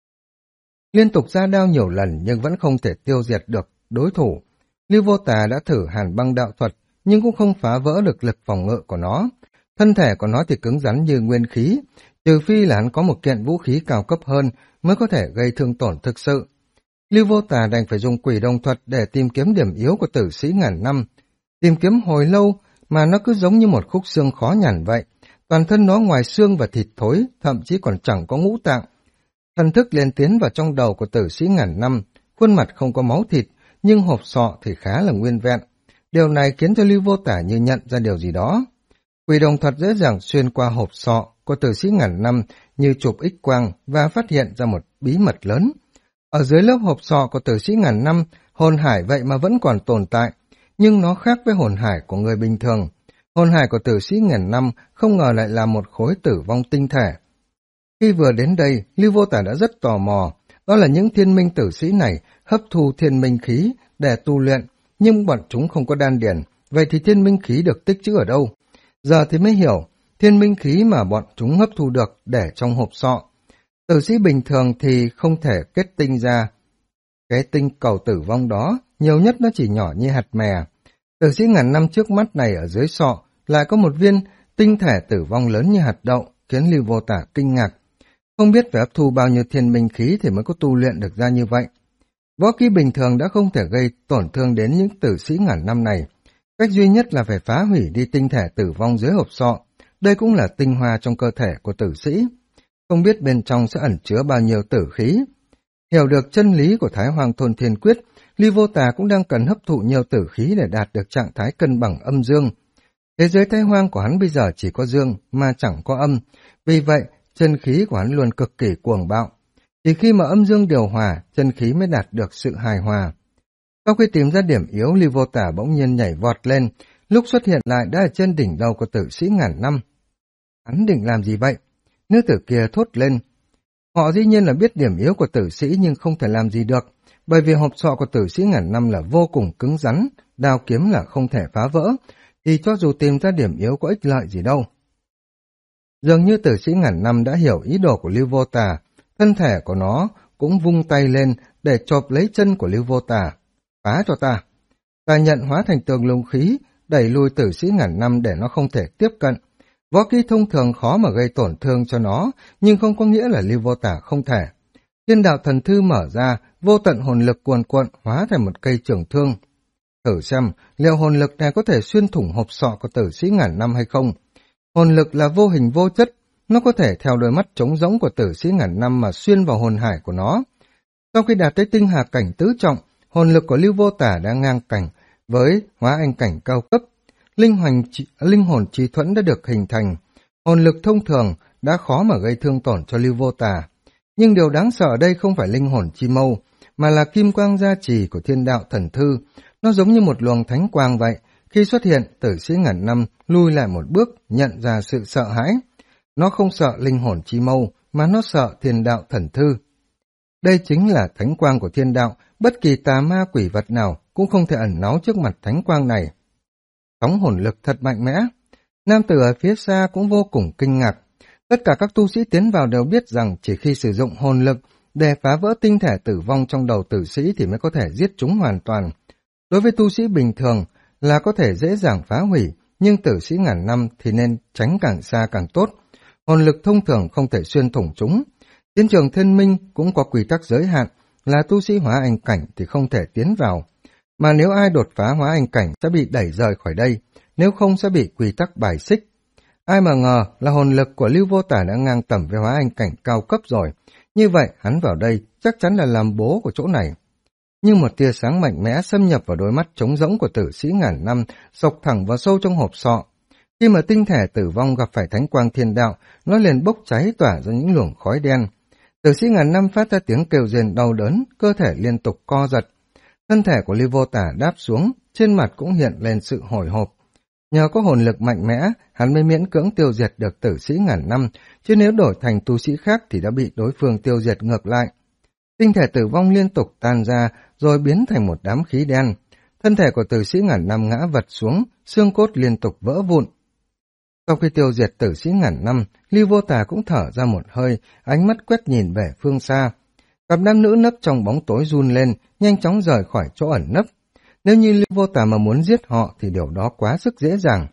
Liên tục ra đao nhiều lần nhưng vẫn không thể tiêu diệt được đối thủ. Lưu Vô Tà đã thử Hàn Băng đạo thuật, nhưng cũng không phá vỡ được lực phòng ngự của nó. Thân thể của nó thì cứng rắn như nguyên khí, trừ phi là hắn có một kiện vũ khí cao cấp hơn mới có thể gây thương tổn thực sự. Lưu Vô Tà đành phải dùng quỷ đồng thuật để tìm kiếm điểm yếu của tử sĩ ngàn năm. Tìm kiếm hồi lâu mà nó cứ giống như một khúc xương khó nhằn vậy. Toàn thân nó ngoài xương và thịt thối, thậm chí còn chẳng có ngũ tạng. Thần thức liền tiến vào trong đầu của tử sĩ ngàn năm, khuôn mặt không có máu thịt, nhưng hộp sọ thì khá là nguyên vẹn. Điều này khiến cho Lưu Vô Tả như nhận ra điều gì đó. Quỷ đồng thuật dễ dàng xuyên qua hộp sọ của tử sĩ ngàn năm như chụp X quang và phát hiện ra một bí mật lớn. Ở dưới lớp hộp sọ của tử sĩ ngàn năm, hồn hải vậy mà vẫn còn tồn tại, nhưng nó khác với hồn hải của người bình thường. Hồn hải của tử sĩ ngàn năm không ngờ lại là một khối tử vong tinh thể. Khi vừa đến đây, Lưu Vô Tả đã rất tò mò, đó là những thiên minh tử sĩ này hấp thu thiên minh khí để tu luyện, nhưng bọn chúng không có đan điển, vậy thì thiên minh khí được tích trữ ở đâu? Giờ thì mới hiểu, thiên minh khí mà bọn chúng hấp thu được để trong hộp sọ. Tử sĩ bình thường thì không thể kết tinh ra. Cái tinh cầu tử vong đó, nhiều nhất nó chỉ nhỏ như hạt mè. Tử sĩ ngàn năm trước mắt này ở dưới sọ, lại có một viên tinh thể tử vong lớn như hạt đậu, khiến Lưu Vô Tả kinh ngạc. Không biết phải hấp thu bao nhiêu thiên minh khí thì mới có tu luyện được ra như vậy. Võ kỹ bình thường đã không thể gây tổn thương đến những tử sĩ ngàn năm này. Cách duy nhất là phải phá hủy đi tinh thể tử vong dưới hộp sọ. Đây cũng là tinh hoa trong cơ thể của tử sĩ. Không biết bên trong sẽ ẩn chứa bao nhiêu tử khí. Hiểu được chân lý của Thái Hoàng Thôn Thiên Quyết, Lưu Vô Tà cũng đang cần hấp thụ nhiều tử khí để đạt được trạng thái cân bằng âm dương. Thế giới Thái Hoang của hắn bây giờ chỉ có dương mà chẳng có âm, vì vậy chân khí của hắn luôn cực kỳ cuồng bạo. Chỉ khi mà âm dương điều hòa, chân khí mới đạt được sự hài hòa. Sau khi tìm ra điểm yếu, Lưu Vô Tả bỗng nhiên nhảy vọt lên, lúc xuất hiện lại đã ở trên đỉnh đầu của tử sĩ ngàn năm. Hắn định làm gì vậy? Nữ tử kia thốt lên. Họ dĩ nhiên là biết điểm yếu của tử sĩ nhưng không thể làm gì được, bởi vì hộp sọ của tử sĩ ngàn năm là vô cùng cứng rắn, đao kiếm là không thể phá vỡ, thì cho dù tìm ra điểm yếu có ích lợi gì đâu. Dường như tử sĩ ngàn năm đã hiểu ý đồ của Lưu Vô Tà, thân thể của nó cũng vung tay lên để chộp lấy chân của Lưu Vô Tà. Phá cho ta! Ta nhận hóa thành tường lùng khí, đẩy lùi tử sĩ ngàn năm để nó không thể tiếp cận. Võ kỹ thông thường khó mà gây tổn thương cho nó, nhưng không có nghĩa là Lưu Vô Tà không thể. Thiên đạo thần thư mở ra, vô tận hồn lực cuồn cuộn hóa thành một cây trường thương. Thử xem, liệu hồn lực này có thể xuyên thủng hộp sọ của tử sĩ ngàn năm hay không? Hồn lực là vô hình vô chất, nó có thể theo đôi mắt trống rỗng của tử sĩ ngàn năm mà xuyên vào hồn hải của nó. Sau khi đạt tới tinh hà cảnh tứ trọng, hồn lực của Lưu Vô Tả đã ngang cảnh với hóa anh cảnh cao cấp. Linh hồn trí thuẫn đã được hình thành. Hồn lực thông thường đã khó mà gây thương tổn cho Lưu Vô Tả. Nhưng điều đáng sợ ở đây không phải linh hồn chi mâu, mà là kim quang gia trì của thiên đạo thần thư. Nó giống như một luồng thánh quang vậy. Khi xuất hiện, tử sĩ ngàn năm lui lại một bước, nhận ra sự sợ hãi. Nó không sợ linh hồn chi mâu, mà nó sợ thiên đạo thần thư. Đây chính là thánh quang của thiên đạo, bất kỳ tà ma quỷ vật nào cũng không thể ẩn náu trước mặt thánh quang này. Sóng hồn lực thật mạnh mẽ. Nam tử ở phía xa cũng vô cùng kinh ngạc. Tất cả các tu sĩ tiến vào đều biết rằng chỉ khi sử dụng hồn lực để phá vỡ tinh thể tử vong trong đầu tử sĩ thì mới có thể giết chúng hoàn toàn. Đối với tu sĩ bình thường là có thể dễ dàng phá hủy, nhưng tử sĩ ngàn năm thì nên tránh càng xa càng tốt. Hồn lực thông thường không thể xuyên thủng chúng. Chiến trường thiên minh cũng có quy tắc giới hạn, là tu sĩ hóa anh cảnh thì không thể tiến vào. Mà nếu ai đột phá hóa anh cảnh sẽ bị đẩy rời khỏi đây, nếu không sẽ bị quy tắc bài xích. Ai mà ngờ là hồn lực của Lưu Vô Tả đã ngang tầm với hóa anh cảnh cao cấp rồi. Như vậy hắn vào đây chắc chắn là làm bố của chỗ này. Như một tia sáng mạnh mẽ xâm nhập vào đôi mắt trống rỗng của tử sĩ ngàn năm, xộc thẳng vào sâu trong hộp sọ. Khi mà tinh thể tử vong gặp phải thánh quang thiên đạo, nó liền bốc cháy tỏa ra những luồng khói đen. Tử sĩ ngàn năm phát ra tiếng kêu rên đau đớn, cơ thể liên tục co giật. Thân thể của Lưu Vô Tả đáp xuống, trên mặt cũng hiện lên sự hồi hộp. Nhờ có hồn lực mạnh mẽ, hắn mới miễn cưỡng tiêu diệt được tử sĩ ngàn năm, chứ nếu đổi thành tu sĩ khác thì đã bị đối phương tiêu diệt ngược lại. Tinh thể tử vong liên tục tan ra, rồi biến thành một đám khí đen. Thân thể của tử sĩ ngàn năm ngã vật xuống, xương cốt liên tục vỡ vụn. Sau khi tiêu diệt tử sĩ ngàn năm, Lưu Vô Tà cũng thở ra một hơi, ánh mắt quét nhìn về phương xa. Cặp nam nữ nấp trong bóng tối run lên, nhanh chóng rời khỏi chỗ ẩn nấp. Nếu như Lưu Vô Tà mà muốn giết họ thì điều đó quá sức dễ dàng.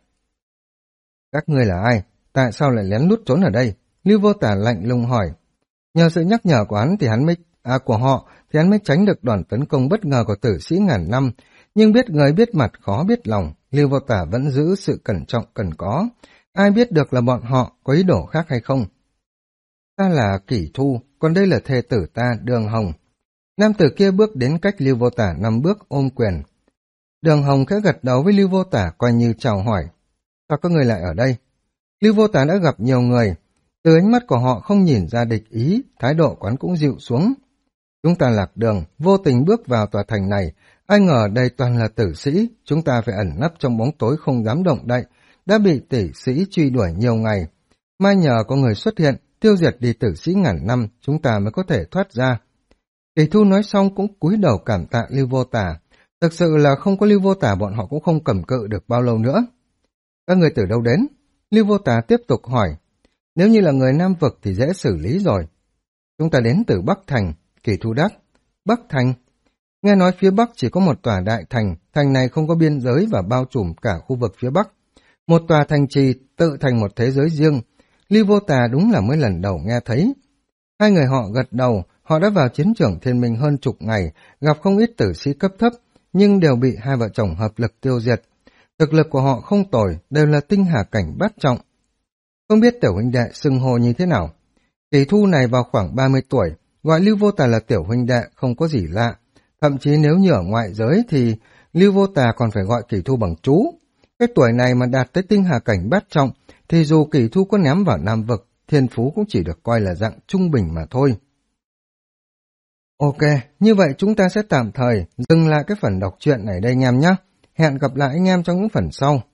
Các ngươi là ai? Tại sao lại lén lút trốn ở đây? Lưu Vô Tà lạnh lùng hỏi. Nhờ sự nhắc nhở của hắn thì hắn mới tránh được đòn tấn công bất ngờ của tử sĩ ngàn năm. Nhưng biết người biết mặt khó biết lòng, Lưu Vô Tả vẫn giữ sự cẩn trọng cần có. Ai biết được là bọn họ có ý đồ khác hay không? Ta là Kỷ Thu, còn đây là thê tử ta, Đường Hồng. Nam tử kia bước đến cách Lưu Vô Tả 5 bước ôm quyền. Đường Hồng khẽ gật đầu với Lưu Vô Tả coi như chào hỏi. Sao các người lại ở đây? Lưu Vô Tả đã gặp nhiều người. Từ ánh mắt của họ không nhìn ra địch ý, thái độ quán cũng dịu xuống. Chúng ta lạc đường, vô tình bước vào tòa thành này. Ai ngờ đây toàn là tử sĩ, chúng ta phải ẩn nấp trong bóng tối không dám động đậy, đã bị tử sĩ truy đuổi nhiều ngày. Mai nhờ có người xuất hiện, tiêu diệt đi tử sĩ ngàn năm, chúng ta mới có thể thoát ra. Kỳ Thu nói xong cũng cúi đầu cảm tạ Lưu Vô Tả. Thực sự là không có Lưu Vô Tả bọn họ cũng không cầm cự được bao lâu nữa. Các người từ đâu đến? Lưu Vô Tả tiếp tục hỏi. Nếu như là người Nam Vực thì dễ xử lý rồi. Chúng ta đến từ Bắc Thành. Kỳ Thu đáp. Bắc Thành? Nghe nói phía Bắc chỉ có một tòa đại thành, thành này không có biên giới và bao trùm cả khu vực phía Bắc. Một tòa thành trì tự thành một thế giới riêng. Lưu Vô Tà đúng là mới lần đầu nghe thấy. Hai người họ gật đầu, họ đã vào chiến trường thiên minh hơn chục ngày, gặp không ít tử sĩ cấp thấp, nhưng đều bị hai vợ chồng hợp lực tiêu diệt. Thực lực của họ không tồi, đều là tinh hà cảnh bát trọng. Không biết tiểu huynh đệ xưng hô như thế nào? Kỳ Thu này vào khoảng 30 tuổi, gọi Lưu Vô Tà là tiểu huynh đệ không có gì lạ. Thậm chí nếu như ở ngoại giới thì Lưu Vô Tà còn phải gọi Kỳ Thu bằng chú. Cái tuổi này mà đạt tới tinh hà cảnh bát trọng thì dù Kỳ Thu có ném vào Nam Vực, thiên phú cũng chỉ được coi là dạng trung bình mà thôi. Ok, như vậy chúng ta sẽ tạm thời dừng lại cái phần đọc truyện này đây anh em nhé. Hẹn gặp lại anh em trong những phần sau.